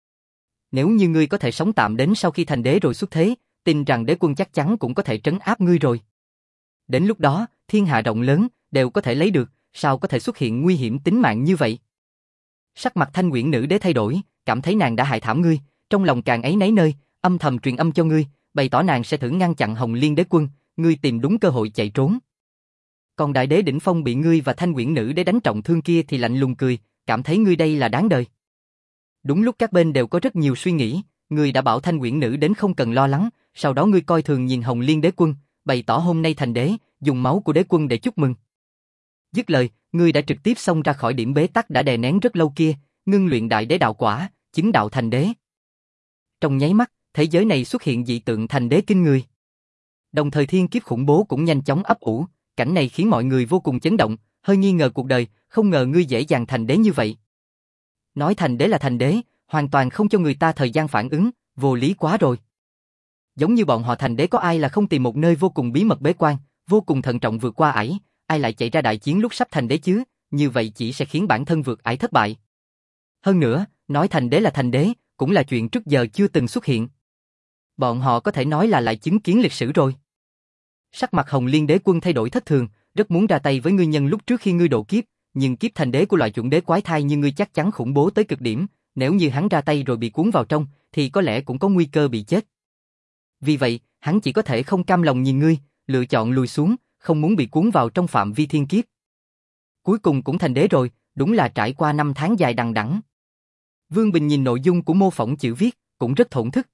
Nếu như ngươi có thể sống tạm đến sau khi thành đế rồi xuất thế, tin rằng đế quân chắc chắn cũng có thể trấn áp ngươi rồi. Đến lúc đó, thiên hạ rộng lớn, đều có thể lấy được, sao có thể xuất hiện nguy hiểm tính mạng như vậy? Sắc mặt Thanh Uyển Nữ Đế thay đổi, cảm thấy nàng đã hại thảm ngươi, trong lòng càng áy náy nơi, âm thầm truyền âm cho ngươi, bày tỏ nàng sẽ thử ngăn chặn Hồng Liên Đế Quân, ngươi tìm đúng cơ hội chạy trốn. Còn đại đế đỉnh phong bị ngươi và Thanh Uyển Nữ Đế đánh trọng thương kia thì lạnh lùng cười, cảm thấy ngươi đây là đáng đời. Đúng lúc các bên đều có rất nhiều suy nghĩ, ngươi đã bảo Thanh Uyển Nữ đến không cần lo lắng, sau đó ngươi coi thường nhìn Hồng Liên Đế Quân, bày tỏ hôm nay thành đế, dùng máu của đế quân để chúc mừng. Dứt lời, ngươi đã trực tiếp xông ra khỏi điểm bế tắc đã đè nén rất lâu kia, ngưng luyện đại đế đạo quả, chứng đạo thành đế. Trong nháy mắt, thế giới này xuất hiện dị tượng thành đế kinh người. Đồng thời thiên kiếp khủng bố cũng nhanh chóng ấp ủ, cảnh này khiến mọi người vô cùng chấn động, hơi nghi ngờ cuộc đời, không ngờ ngươi dễ dàng thành đế như vậy. Nói thành đế là thành đế, hoàn toàn không cho người ta thời gian phản ứng, vô lý quá rồi. Giống như bọn họ thành đế có ai là không tìm một nơi vô cùng bí mật bế quan, vô cùng thận trọng vượt qua ải, ai lại chạy ra đại chiến lúc sắp thành đế chứ, như vậy chỉ sẽ khiến bản thân vượt ải thất bại. Hơn nữa, nói thành đế là thành đế, cũng là chuyện trước giờ chưa từng xuất hiện. Bọn họ có thể nói là lại chứng kiến lịch sử rồi. Sắc mặt Hồng Liên Đế Quân thay đổi thất thường, rất muốn ra tay với ngươi nhân lúc trước khi ngươi độ kiếp, nhưng kiếp thành đế của loại chuẩn đế quái thai như ngươi chắc chắn khủng bố tới cực điểm, nếu như hắn ra tay rồi bị cuốn vào trong, thì có lẽ cũng có nguy cơ bị chết. Vì vậy, hắn chỉ có thể không cam lòng nhìn ngươi, lựa chọn lùi xuống, không muốn bị cuốn vào trong phạm vi thiên kiếp. Cuối cùng cũng thành đế rồi, đúng là trải qua năm tháng dài đằng đẵng. Vương Bình nhìn nội dung của mô phỏng chữ viết, cũng rất thổn thức.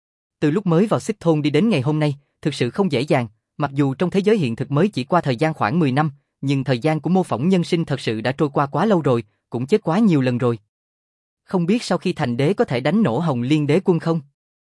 Từ lúc mới vào Xích Thôn đi đến ngày hôm nay, thực sự không dễ dàng, mặc dù trong thế giới hiện thực mới chỉ qua thời gian khoảng mười năm, nhưng thời gian của mô phỏng nhân sinh thật sự đã trôi qua quá lâu rồi, cũng chết quá nhiều lần rồi. Không biết sau khi thành đế có thể đánh nổ Hồng Liên Đế Quân không?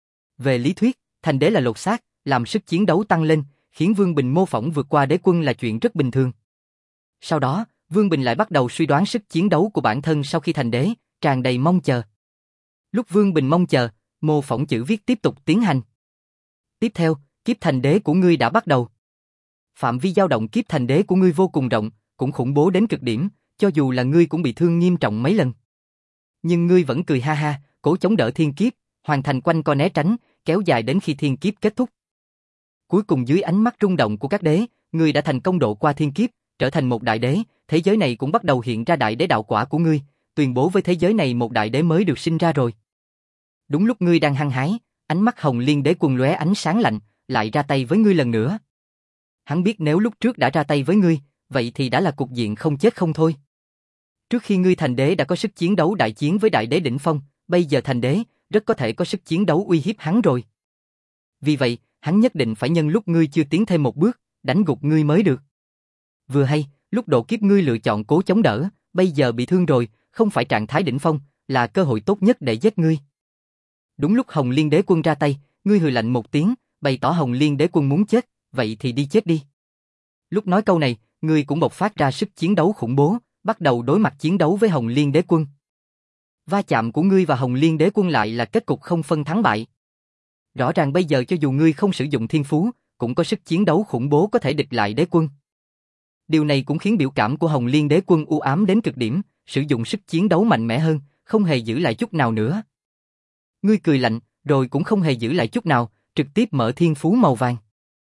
Về lý thuyết, thành đế là lột xác, làm sức chiến đấu tăng lên, khiến Vương Bình mô phỏng vượt qua đế quân là chuyện rất bình thường. Sau đó, Vương Bình lại bắt đầu suy đoán sức chiến đấu của bản thân sau khi thành đế, tràn đầy mong chờ. Lúc Vương Bình mong chờ, mô phỏng chữ viết tiếp tục tiến hành. Tiếp theo, kiếp thành đế của ngươi đã bắt đầu. Phạm vi dao động kiếp thành đế của ngươi vô cùng rộng, cũng khủng bố đến cực điểm, cho dù là ngươi cũng bị thương nghiêm trọng mấy lần. Nhưng ngươi vẫn cười ha ha, cố chống đỡ thiên kiếp, hoàn thành quanh co né tránh, kéo dài đến khi thiên kiếp kết thúc. Cuối cùng dưới ánh mắt rung động của các đế, ngươi đã thành công độ qua thiên kiếp, trở thành một đại đế, thế giới này cũng bắt đầu hiện ra đại đế đạo quả của ngươi, tuyên bố với thế giới này một đại đế mới được sinh ra rồi. Đúng lúc ngươi đang hăng hái, ánh mắt Hồng Liên Đế Quân lóe ánh sáng lạnh, lại ra tay với ngươi lần nữa. Hắn biết nếu lúc trước đã ra tay với ngươi, vậy thì đã là cục diện không chết không thôi. Trước khi ngươi thành đế đã có sức chiến đấu đại chiến với đại đế đỉnh phong, bây giờ thành đế, rất có thể có sức chiến đấu uy hiếp hắn rồi. Vì vậy, hắn nhất định phải nhân lúc ngươi chưa tiến thêm một bước, đánh gục ngươi mới được. Vừa hay, lúc độ kiếp ngươi lựa chọn cố chống đỡ, bây giờ bị thương rồi, không phải trạng thái đỉnh phong, là cơ hội tốt nhất để giết ngươi. Đúng lúc Hồng Liên Đế Quân ra tay, ngươi hừ lạnh một tiếng, bày tỏ Hồng Liên Đế Quân muốn chết, vậy thì đi chết đi. Lúc nói câu này, ngươi cũng bộc phát ra sức chiến đấu khủng bố, bắt đầu đối mặt chiến đấu với Hồng Liên Đế Quân. Va chạm của ngươi và Hồng Liên Đế Quân lại là kết cục không phân thắng bại. Rõ ràng bây giờ cho dù ngươi không sử dụng thiên phú, cũng có sức chiến đấu khủng bố có thể địch lại đế quân. Điều này cũng khiến biểu cảm của Hồng Liên Đế Quân u ám đến cực điểm, sử dụng sức chiến đấu mạnh mẽ hơn, không hề giữ lại chút nào nữa. Ngươi cười lạnh, rồi cũng không hề giữ lại chút nào, trực tiếp mở thiên phú màu vàng.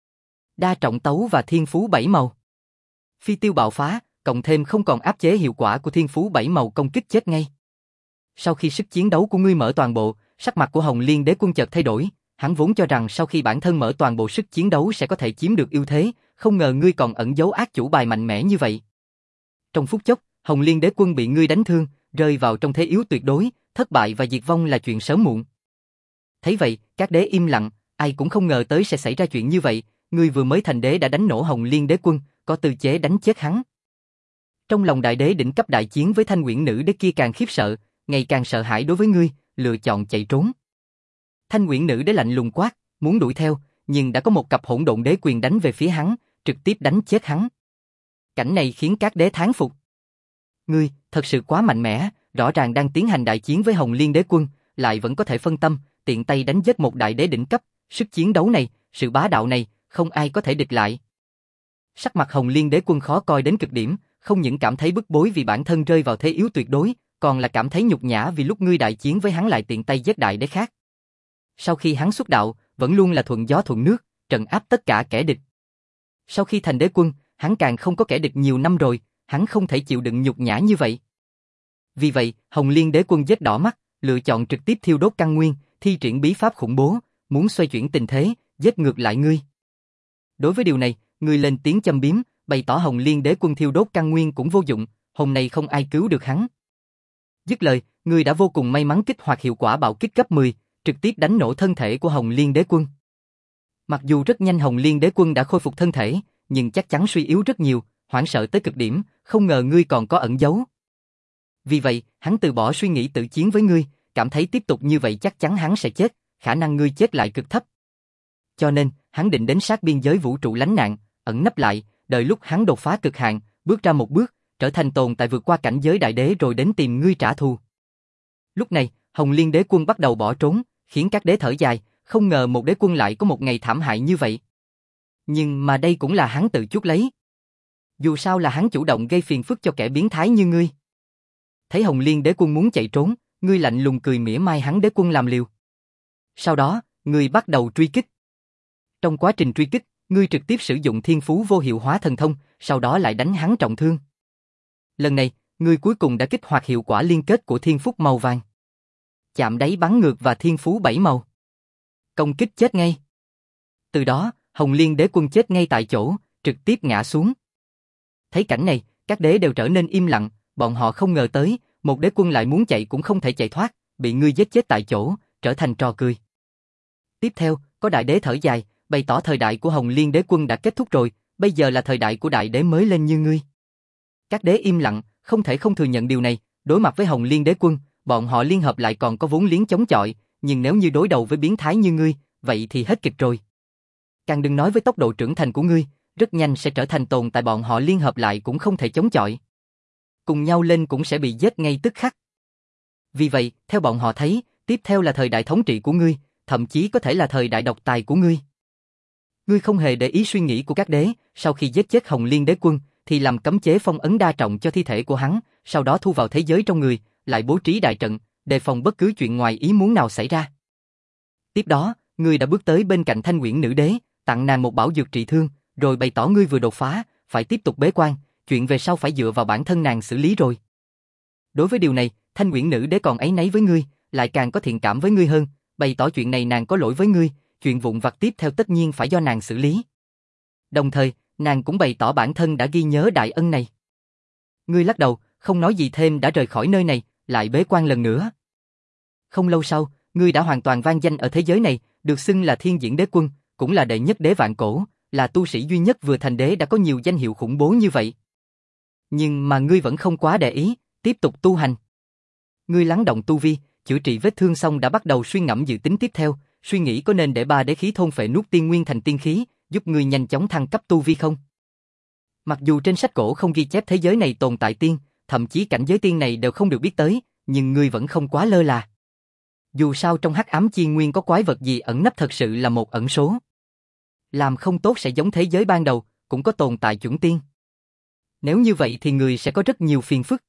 Đa trọng tấu và thiên phú bảy màu. Phi tiêu bạo phá, cộng thêm không còn áp chế hiệu quả của thiên phú bảy màu công kích chết ngay. Sau khi sức chiến đấu của ngươi mở toàn bộ, sắc mặt của Hồng Liên Đế Quân chợt thay đổi, hắn vốn cho rằng sau khi bản thân mở toàn bộ sức chiến đấu sẽ có thể chiếm được ưu thế, không ngờ ngươi còn ẩn giấu ác chủ bài mạnh mẽ như vậy. Trong phút chốc, Hồng Liên Đế Quân bị ngươi đánh thương, rơi vào trong thế yếu tuyệt đối, thất bại và diệt vong là chuyện sớm muộn. Thấy vậy, các đế im lặng, ai cũng không ngờ tới sẽ xảy ra chuyện như vậy, ngươi vừa mới thành đế đã đánh nổ Hồng Liên Đế Quân, có tư chế đánh chết hắn. Trong lòng đại đế đỉnh cấp đại chiến với Thanh Uyển Nữ Đế kia càng khiếp sợ, ngày càng sợ hãi đối với ngươi, lựa chọn chạy trốn. Thanh Uyển Nữ Đế lạnh lùng quát, muốn đuổi theo, nhưng đã có một cặp hỗn độn đế quyền đánh về phía hắn, trực tiếp đánh chết hắn. Cảnh này khiến các đế thán phục. Ngươi, thật sự quá mạnh mẽ, rõ ràng đang tiến hành đại chiến với Hồng Liên Đế Quân, lại vẫn có thể phân tâm, tiện tay đánh giết một đại đế đỉnh cấp, sức chiến đấu này, sự bá đạo này, không ai có thể địch lại. Sắc mặt Hồng Liên Đế Quân khó coi đến cực điểm, không những cảm thấy bức bối vì bản thân rơi vào thế yếu tuyệt đối, còn là cảm thấy nhục nhã vì lúc ngươi đại chiến với hắn lại tiện tay giết đại đế khác. Sau khi hắn xuất đạo, vẫn luôn là thuận gió thuận nước, trấn áp tất cả kẻ địch. Sau khi thành đế quân, hắn càng không có kẻ địch nhiều năm rồi, hắn không thể chịu đựng nhục nhã như vậy. Vì vậy, Hồng Liên Đế Quân giết đỏ mắt, lựa chọn trực tiếp thiêu đốt căn nguyên, thi triển bí pháp khủng bố, muốn xoay chuyển tình thế, giết ngược lại ngươi. Đối với điều này, ngươi lên tiếng châm biếm, bày tỏ Hồng Liên Đế Quân thiêu đốt căn nguyên cũng vô dụng, hôm nay không ai cứu được hắn. Dứt lời, ngươi đã vô cùng may mắn kích hoạt hiệu quả bạo kích cấp mười, trực tiếp đánh nổ thân thể của Hồng Liên Đế Quân. Mặc dù rất nhanh Hồng Liên Đế Quân đã khôi phục thân thể, nhưng chắc chắn suy yếu rất nhiều, hoảng sợ tới cực điểm, không ngờ ngươi còn có ẩn giấu. Vì vậy, hắn từ bỏ suy nghĩ tự chiến với ngươi, cảm thấy tiếp tục như vậy chắc chắn hắn sẽ chết, khả năng ngươi chết lại cực thấp. Cho nên, hắn định đến sát biên giới vũ trụ lánh nạn, ẩn nấp lại, đợi lúc hắn đột phá cực hạn, bước ra một bước, trở thành tồn tại vượt qua cảnh giới đại đế rồi đến tìm ngươi trả thù. Lúc này, Hồng Liên Đế Quân bắt đầu bỏ trốn, khiến các đế thở dài, không ngờ một đế quân lại có một ngày thảm hại như vậy. Nhưng mà đây cũng là hắn tự chuốc lấy. Dù sao là hắn chủ động gây phiền phức cho kẻ biến thái như ngươi. Thấy Hồng Liên Đế Quân muốn chạy trốn, ngươi lạnh lùng cười mỉa mai hắn đế quân làm liều. Sau đó, ngươi bắt đầu truy kích. Trong quá trình truy kích, ngươi trực tiếp sử dụng thiên phú vô hiệu hóa thần thông, sau đó lại đánh hắn trọng thương. Lần này, ngươi cuối cùng đã kích hoạt hiệu quả liên kết của thiên phúc màu vàng. Chạm đáy bắn ngược và thiên phú bảy màu. Công kích chết ngay. Từ đó, Hồng Liên Đế Quân chết ngay tại chỗ, trực tiếp ngã xuống. Thấy cảnh này, các đế đều trở nên im lặng, bọn họ không ngờ tới, một đế quân lại muốn chạy cũng không thể chạy thoát, bị ngươi giết chết tại chỗ, trở thành trò cười. Tiếp theo, có đại đế thở dài, bày tỏ thời đại của Hồng Liên Đế Quân đã kết thúc rồi, bây giờ là thời đại của đại đế mới lên như ngươi. Các đế im lặng, không thể không thừa nhận điều này, đối mặt với Hồng Liên Đế Quân, bọn họ liên hợp lại còn có vốn liếng chống chọi, nhưng nếu như đối đầu với biến thái như ngươi, vậy thì hết kịch rồi. Càng đừng nói với tốc độ trưởng thành của ngươi, rất nhanh sẽ trở thành tồn tại bọn họ liên hợp lại cũng không thể chống chọi. Cùng nhau lên cũng sẽ bị giết ngay tức khắc. Vì vậy, theo bọn họ thấy, tiếp theo là thời đại thống trị của ngươi, thậm chí có thể là thời đại độc tài của ngươi. Ngươi không hề để ý suy nghĩ của các đế, sau khi giết chết Hồng Liên Đế Quân, thì làm cấm chế phong ấn đa trọng cho thi thể của hắn, sau đó thu vào thế giới trong người, lại bố trí đại trận, đề phòng bất cứ chuyện ngoài ý muốn nào xảy ra. Tiếp đó, ngươi đã bước tới bên cạnh Thanh Uyển Nữ Đế, tặng nàng một bảo dược trị thương, rồi bày tỏ ngươi vừa đột phá, phải tiếp tục bế quan, chuyện về sau phải dựa vào bản thân nàng xử lý rồi. Đối với điều này, Thanh Uyển Nữ Đế còn áy náy với ngươi, lại càng có thiện cảm với ngươi hơn, bày tỏ chuyện này nàng có lỗi với ngươi, chuyện vụn vặt tiếp theo tất nhiên phải do nàng xử lý. Đồng thời, nàng cũng bày tỏ bản thân đã ghi nhớ đại ân này. Ngươi lắc đầu, không nói gì thêm đã rời khỏi nơi này, lại bế quan lần nữa. Không lâu sau, ngươi đã hoàn toàn vang danh ở thế giới này, được xưng là Thiên Diễn Đế Quân, cũng là đệ nhất đế vạn cổ, là tu sĩ duy nhất vừa thành đế đã có nhiều danh hiệu khủng bố như vậy. Nhưng mà ngươi vẫn không quá để ý, tiếp tục tu hành. Ngươi lắng động tu vi, chữa trị vết thương xong đã bắt đầu suy ngẫm dự tính tiếp theo, suy nghĩ có nên để ba đế khí thôn phệ nuốt tiên nguyên thành tiên khí, giúp ngươi nhanh chóng thăng cấp tu vi không? Mặc dù trên sách cổ không ghi chép thế giới này tồn tại tiên, thậm chí cảnh giới tiên này đều không được biết tới, nhưng ngươi vẫn không quá lơ là. Dù sao trong hắc ám chi nguyên có quái vật gì ẩn nấp thật sự là một ẩn số. Làm không tốt sẽ giống thế giới ban đầu, cũng có tồn tại chuẩn tiên. Nếu như vậy thì người sẽ có rất nhiều phiền phức.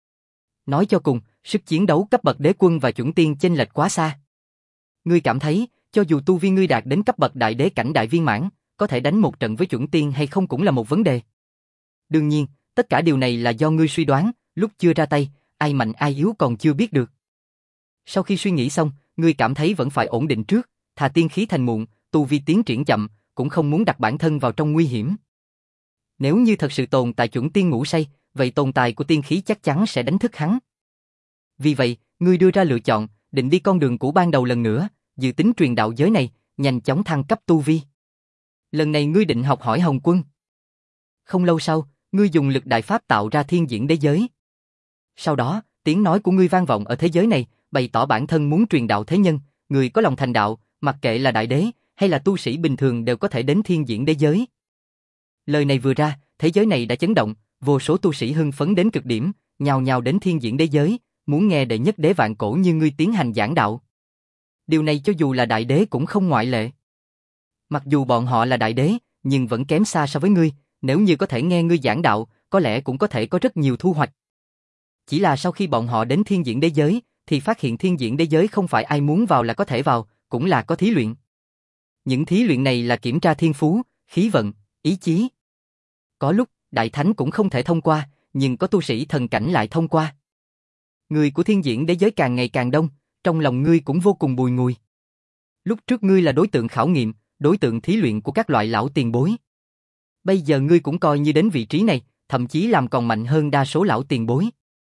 Nói cho cùng, sức chiến đấu cấp bậc đế quân và chuẩn tiên chênh lệch quá xa. Ngươi cảm thấy, cho dù tu vi ngươi đạt đến cấp bậc đại đế cảnh đại viên mãn, có thể đánh một trận với chuẩn tiên hay không cũng là một vấn đề. Đương nhiên, tất cả điều này là do ngươi suy đoán, lúc chưa ra tay, ai mạnh ai yếu còn chưa biết được. Sau khi suy nghĩ xong, ngươi cảm thấy vẫn phải ổn định trước, thà tiên khí thành muộn, tu vi tiến triển chậm, cũng không muốn đặt bản thân vào trong nguy hiểm. Nếu như thật sự tồn tại chuẩn tiên ngủ say, vậy tồn tại của tiên khí chắc chắn sẽ đánh thức hắn. Vì vậy, ngươi đưa ra lựa chọn, định đi con đường cũ ban đầu lần nữa, dự tính truyền đạo giới này, nhanh chóng thăng cấp tu vi. Lần này ngươi định học hỏi Hồng Quân. Không lâu sau, ngươi dùng lực đại pháp tạo ra thiên diễn đế giới. Sau đó, tiếng nói của ngươi vang vọng ở thế giới này, bày tỏ bản thân muốn truyền đạo thế nhân, người có lòng thành đạo, mặc kệ là đại đế hay là tu sĩ bình thường đều có thể đến thiên diễn đế giới. Lời này vừa ra, thế giới này đã chấn động, vô số tu sĩ hưng phấn đến cực điểm, nhào nhào đến thiên diễn đế giới, muốn nghe đệ nhất đế vạn cổ như ngươi tiến hành giảng đạo. Điều này cho dù là đại đế cũng không ngoại lệ. Mặc dù bọn họ là đại đế, nhưng vẫn kém xa so với ngươi, nếu như có thể nghe ngươi giảng đạo, có lẽ cũng có thể có rất nhiều thu hoạch. Chỉ là sau khi bọn họ đến thiên diễn đế giới, thì phát hiện thiên diễn đế giới không phải ai muốn vào là có thể vào, cũng là có thí luyện. Những thí luyện này là kiểm tra thiên phú, khí vận, ý chí. Có lúc, đại thánh cũng không thể thông qua, nhưng có tu sĩ thần cảnh lại thông qua. Người của thiên diễn đế giới càng ngày càng đông, trong lòng ngươi cũng vô cùng bùi ngùi. Lúc trước ngươi là đối tượng khảo nghiệm, đối tượng thí luyện của các loại lão tiền bối. Bây giờ ngươi cũng coi như đến vị trí này, thậm chí làm còn mạnh hơn đa số lão tiền bối.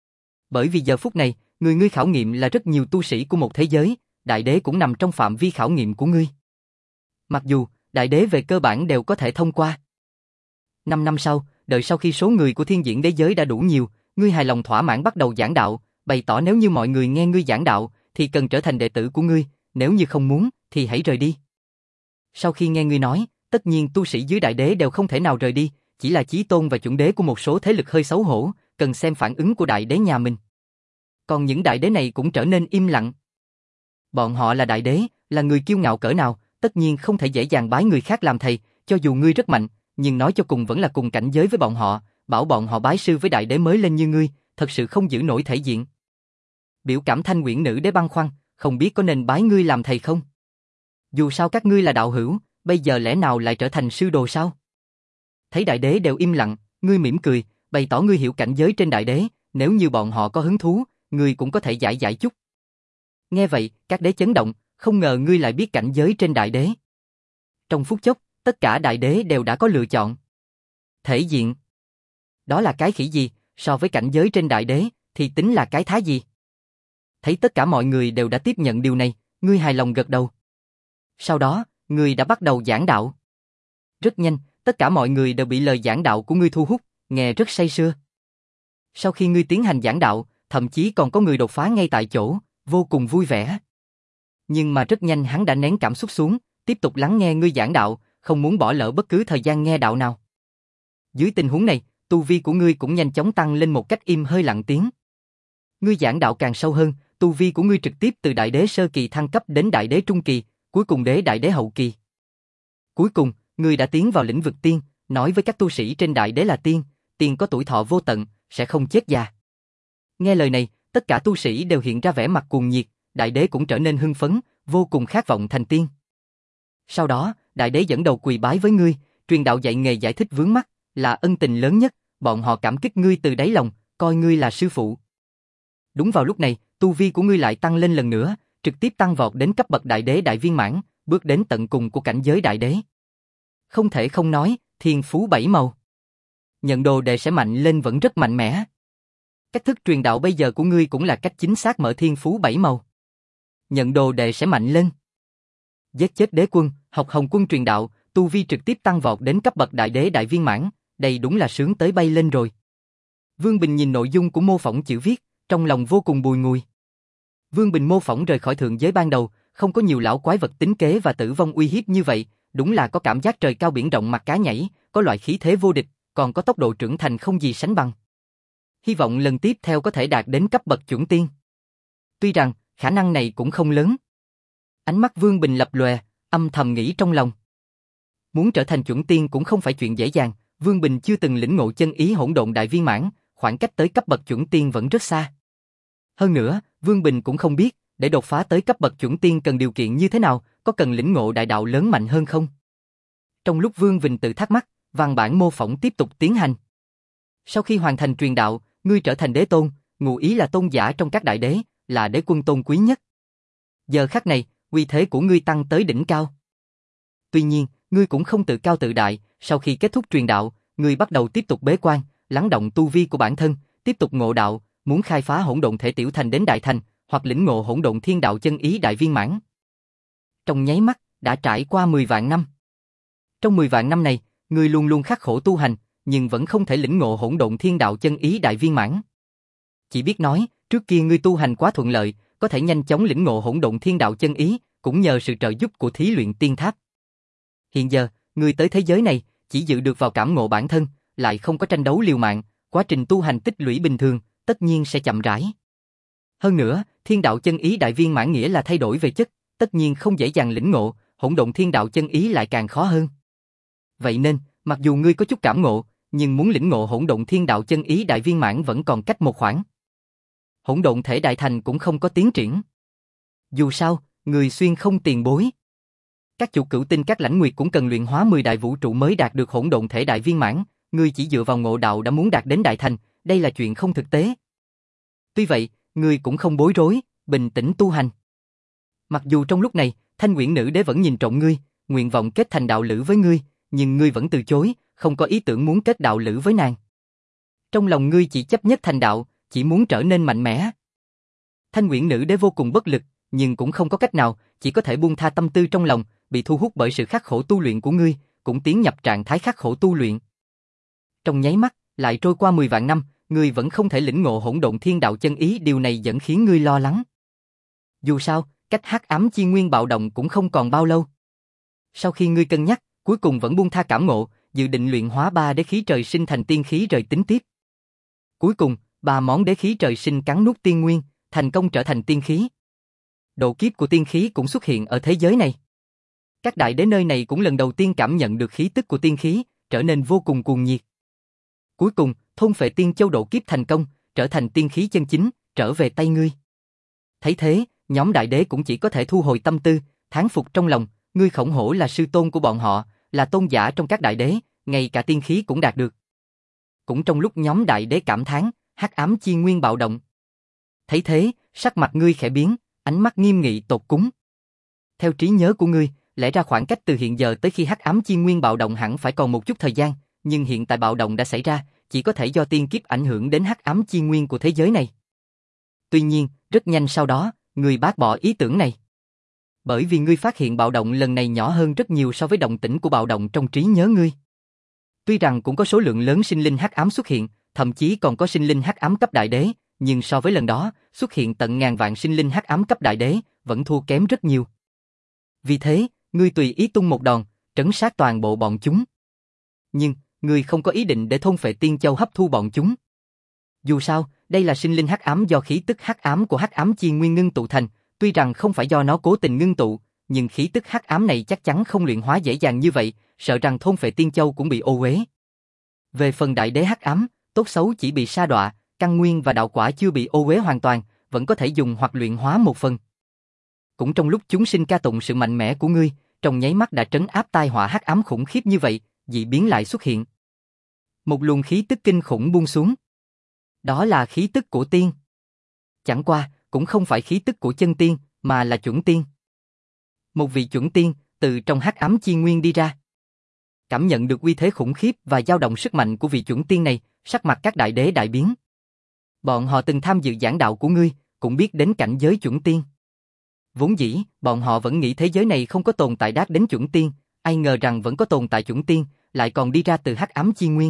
Bởi vì giờ phút này, người ngươi khảo nghiệm là rất nhiều tu sĩ của một thế giới, đại đế cũng nằm trong phạm vi khảo nghiệm của ngươi. Mặc dù, đại đế về cơ bản đều có thể thông qua. Năm năm sau, đợi sau khi số người của thiên diễn đế giới đã đủ nhiều, ngươi hài lòng thỏa mãn bắt đầu giảng đạo, bày tỏ nếu như mọi người nghe ngươi giảng đạo, thì cần trở thành đệ tử của ngươi, nếu như không muốn, thì hãy rời đi. Sau khi nghe ngươi nói, tất nhiên tu sĩ dưới đại đế đều không thể nào rời đi, chỉ là chí tôn và chuẩn đế của một số thế lực hơi xấu hổ, cần xem phản ứng của đại đế nhà mình. Còn những đại đế này cũng trở nên im lặng. Bọn họ là đại đế, là người kiêu ngạo cỡ nào, tất nhiên không thể dễ dàng bái người khác làm thầy, cho dù ngươi rất mạnh, nhưng nói cho cùng vẫn là cùng cảnh giới với bọn họ, bảo bọn họ bái sư với đại đế mới lên như ngươi, thật sự không giữ nổi thể diện. Biểu cảm Thanh Uyển Nữ Đế băn khoăn, không biết có nên bái ngươi làm thầy không? Dù sao các ngươi là đạo hữu, bây giờ lẽ nào lại trở thành sư đồ sao? Thấy đại đế đều im lặng, ngươi mỉm cười, bày tỏ ngươi hiểu cảnh giới trên đại đế, nếu như bọn họ có hứng thú, ngươi cũng có thể giải giải chút. Nghe vậy, các đế chấn động, không ngờ ngươi lại biết cảnh giới trên đại đế. Trong phút chốc, tất cả đại đế đều đã có lựa chọn. Thể diện. Đó là cái khỉ gì, so với cảnh giới trên đại đế, thì tính là cái thá gì? Thấy tất cả mọi người đều đã tiếp nhận điều này, ngươi hài lòng gật đầu. Sau đó, ngươi đã bắt đầu giảng đạo. Rất nhanh, tất cả mọi người đều bị lời giảng đạo của ngươi thu hút, nghe rất say sưa. Sau khi ngươi tiến hành giảng đạo, thậm chí còn có người đột phá ngay tại chỗ, vô cùng vui vẻ. Nhưng mà rất nhanh hắn đã nén cảm xúc xuống, tiếp tục lắng nghe ngươi giảng đạo, không muốn bỏ lỡ bất cứ thời gian nghe đạo nào. Dưới tình huống này, tu vi của ngươi cũng nhanh chóng tăng lên một cách im hơi lặng tiếng. Ngươi giảng đạo càng sâu hơn, tu vi của ngươi trực tiếp từ đại đế sơ kỳ thăng cấp đến đại đế trung kỳ, cuối cùng đế đại đế hậu kỳ. Cuối cùng, ngươi đã tiến vào lĩnh vực tiên, nói với các tu sĩ trên đại đế là tiên, tiên có tuổi thọ vô tận, sẽ không chết già. Nghe lời này, tất cả tu sĩ đều hiện ra vẻ mặt cuồng nhiệt, đại đế cũng trở nên hưng phấn, vô cùng khát vọng thành tiên. Sau đó, đại đế dẫn đầu quỳ bái với ngươi, truyền đạo dạy nghề giải thích vướng mắc, là ân tình lớn nhất, bọn họ cảm kích ngươi từ đáy lòng, coi ngươi là sư phụ. Đúng vào lúc này, tu vi của ngươi lại tăng lên lần nữa, trực tiếp tăng vọt đến cấp bậc đại đế đại viên mãn, bước đến tận cùng của cảnh giới đại đế. Không thể không nói, thiên phú bảy màu. Nhận đồ đệ sẽ mạnh lên vẫn rất mạnh mẽ. Cách thức truyền đạo bây giờ của ngươi cũng là cách chính xác mở thiên phú bảy màu. Nhận đồ đệ sẽ mạnh lên. Giết chết đế quân, học Hồng Quân truyền đạo, tu vi trực tiếp tăng vọt đến cấp bậc đại đế đại viên mãn, đây đúng là sướng tới bay lên rồi. Vương Bình nhìn nội dung của mô phỏng chữ viết, trong lòng vô cùng bùi ngùi. Vương Bình mô phỏng rời khỏi thượng giới ban đầu, không có nhiều lão quái vật tính kế và tử vong uy hiếp như vậy, đúng là có cảm giác trời cao biển rộng mặt cá nhảy, có loại khí thế vô địch, còn có tốc độ trưởng thành không gì sánh bằng. Hy vọng lần tiếp theo có thể đạt đến cấp bậc chuẩn tiên. Tuy rằng, khả năng này cũng không lớn. Ánh mắt Vương Bình lập lòe, âm thầm nghĩ trong lòng. Muốn trở thành chuẩn tiên cũng không phải chuyện dễ dàng, Vương Bình chưa từng lĩnh ngộ chân ý hỗn độn đại viên mãn, khoảng cách tới cấp bậc chuẩn tiên vẫn rất xa. Hơn nữa, Vương Bình cũng không biết, để đột phá tới cấp bậc chuẩn tiên cần điều kiện như thế nào, có cần lĩnh ngộ đại đạo lớn mạnh hơn không? Trong lúc Vương Bình tự thắc mắc, văn bản mô phỏng tiếp tục tiến hành. Sau khi hoàn thành truyền đạo, ngươi trở thành đế tôn, ngụ ý là tôn giả trong các đại đế, là đế quân tôn quý nhất. Giờ khắc này, uy thế của ngươi tăng tới đỉnh cao. Tuy nhiên, ngươi cũng không tự cao tự đại, sau khi kết thúc truyền đạo, ngươi bắt đầu tiếp tục bế quan, lắng động tu vi của bản thân, tiếp tục ngộ đạo, muốn khai phá hỗn độn thể tiểu thành đến đại thành, hoặc lĩnh ngộ hỗn độn thiên đạo chân ý đại viên mãn. Trong nháy mắt, đã trải qua mười vạn năm. Trong mười vạn năm này, ngươi luôn luôn khắc khổ tu hành, nhưng vẫn không thể lĩnh ngộ hỗn độn thiên đạo chân ý đại viên mãn. Chỉ biết nói, trước kia ngươi tu hành quá thuận lợi, có thể nhanh chóng lĩnh ngộ hỗn độn thiên đạo chân ý, cũng nhờ sự trợ giúp của thí luyện tiên tháp. Hiện giờ, ngươi tới thế giới này, chỉ dự được vào cảm ngộ bản thân, lại không có tranh đấu liều mạng, quá trình tu hành tích lũy bình thường, tất nhiên sẽ chậm rãi. Hơn nữa, thiên đạo chân ý đại viên mãn nghĩa là thay đổi về chất, tất nhiên không dễ dàng lĩnh ngộ, hỗn độn thiên đạo chân ý lại càng khó hơn. Vậy nên, mặc dù ngươi có chút cảm ngộ, nhưng muốn lĩnh ngộ hỗn độn thiên đạo chân ý đại viên mãn vẫn còn cách một khoảng. Hỗn độn thể đại thành cũng không có tiến triển. Dù sao, người xuyên không tiền bối. Các chủ cửu tinh các lãnh nguyệt cũng cần luyện hóa mười đại vũ trụ mới đạt được hỗn độn thể đại viên mãn, ngươi chỉ dựa vào ngộ đạo đã muốn đạt đến đại thành, đây là chuyện không thực tế. Tuy vậy, ngươi cũng không bối rối, bình tĩnh tu hành. Mặc dù trong lúc này, Thanh Uyển Nữ Đế vẫn nhìn trộm ngươi, nguyện vọng kết thành đạo lữ với ngươi, nhưng ngươi vẫn từ chối, không có ý tưởng muốn kết đạo lữ với nàng. Trong lòng ngươi chỉ chấp nhất thành đạo, chỉ muốn trở nên mạnh mẽ. Thanh Uyển Nữ Đế vô cùng bất lực, nhưng cũng không có cách nào, chỉ có thể buông tha tâm tư trong lòng, bị thu hút bởi sự khắc khổ tu luyện của ngươi, cũng tiến nhập trạng thái khắc khổ tu luyện. Trong nháy mắt, lại trôi qua mười vạn năm, ngươi vẫn không thể lĩnh ngộ hỗn độn thiên đạo chân ý, điều này vẫn khiến ngươi lo lắng. Dù sao, cách hắc ám chi nguyên bạo động cũng không còn bao lâu. Sau khi ngươi cân nhắc, cuối cùng vẫn buông tha cảm ngộ, dự định luyện hóa ba đế khí trời sinh thành tiên khí rồi tính tiếp. Cuối cùng, ba món đế khí trời sinh cắn nuốt tiên nguyên, thành công trở thành tiên khí. Độ kiếp của tiên khí cũng xuất hiện ở thế giới này. Các đại đế nơi này cũng lần đầu tiên cảm nhận được khí tức của tiên khí, trở nên vô cùng cuồng nhiệt. Cuối cùng, thôn phệ tiên châu độ kiếp thành công, trở thành tiên khí chân chính, trở về tay ngươi. Thấy thế, nhóm đại đế cũng chỉ có thể thu hồi tâm tư, thán phục trong lòng, ngươi Khổng Hổ là sư tôn của bọn họ, là tôn giả trong các đại đế, ngay cả tiên khí cũng đạt được. Cũng trong lúc nhóm đại đế cảm thán, hắc ám chi nguyên bạo động. Thấy thế, sắc mặt ngươi khẽ biến, ánh mắt nghiêm nghị tột cúng. Theo trí nhớ của ngươi, lẽ ra khoảng cách từ hiện giờ tới khi hắc ám chi nguyên bạo động hẳn phải còn một chút thời gian, nhưng hiện tại bạo động đã xảy ra, chỉ có thể do tiên kiếp ảnh hưởng đến hắc ám chi nguyên của thế giới này. Tuy nhiên, rất nhanh sau đó, ngươi bác bỏ ý tưởng này. Bởi vì ngươi phát hiện bạo động lần này nhỏ hơn rất nhiều so với động tĩnh của bạo động trong trí nhớ ngươi. Tuy rằng cũng có số lượng lớn sinh linh hắc ám xuất hiện, thậm chí còn có sinh linh hắc ám cấp đại đế, nhưng so với lần đó, xuất hiện tận ngàn vạn sinh linh hắc ám cấp đại đế, vẫn thua kém rất nhiều. Vì thế, ngươi tùy ý tung một đòn, trấn sát toàn bộ bọn chúng. Nhưng, ngươi không có ý định để thôn phệ tiên châu hấp thu bọn chúng. Dù sao, đây là sinh linh hắc ám do khí tức hắc ám của hắc ám chi nguyên ngưng tụ thành, tuy rằng không phải do nó cố tình ngưng tụ, nhưng khí tức hắc ám này chắc chắn không luyện hóa dễ dàng như vậy, sợ rằng thôn phệ tiên châu cũng bị ô uế. Về phần đại đế hắc ám, tốt xấu chỉ bị sa đọa, căn nguyên và đạo quả chưa bị ô uế hoàn toàn, vẫn có thể dùng hoặc luyện hóa một phần. Cũng trong lúc chúng sinh ca tụng sự mạnh mẽ của ngươi, trong nháy mắt đã trấn áp tai họa hắc ám khủng khiếp như vậy, dị biến lại xuất hiện. Một luồng khí tức kinh khủng buông xuống. Đó là khí tức của tiên. Chẳng qua, cũng không phải khí tức của chân tiên, mà là chuẩn tiên. Một vị chuẩn tiên, từ trong hắc ám chi nguyên đi ra. Cảm nhận được uy thế khủng khiếp và dao động sức mạnh của vị chuẩn tiên này, sắc mặt các đại đế đại biến. Bọn họ từng tham dự giảng đạo của ngươi, cũng biết đến cảnh giới chuẩn tiên. Vốn dĩ, bọn họ vẫn nghĩ thế giới này không có tồn tại đát đến chuẩn tiên, ai ngờ rằng vẫn có tồn tại chuẩn tiên, lại còn đi ra từ hắc ám chi nguyên.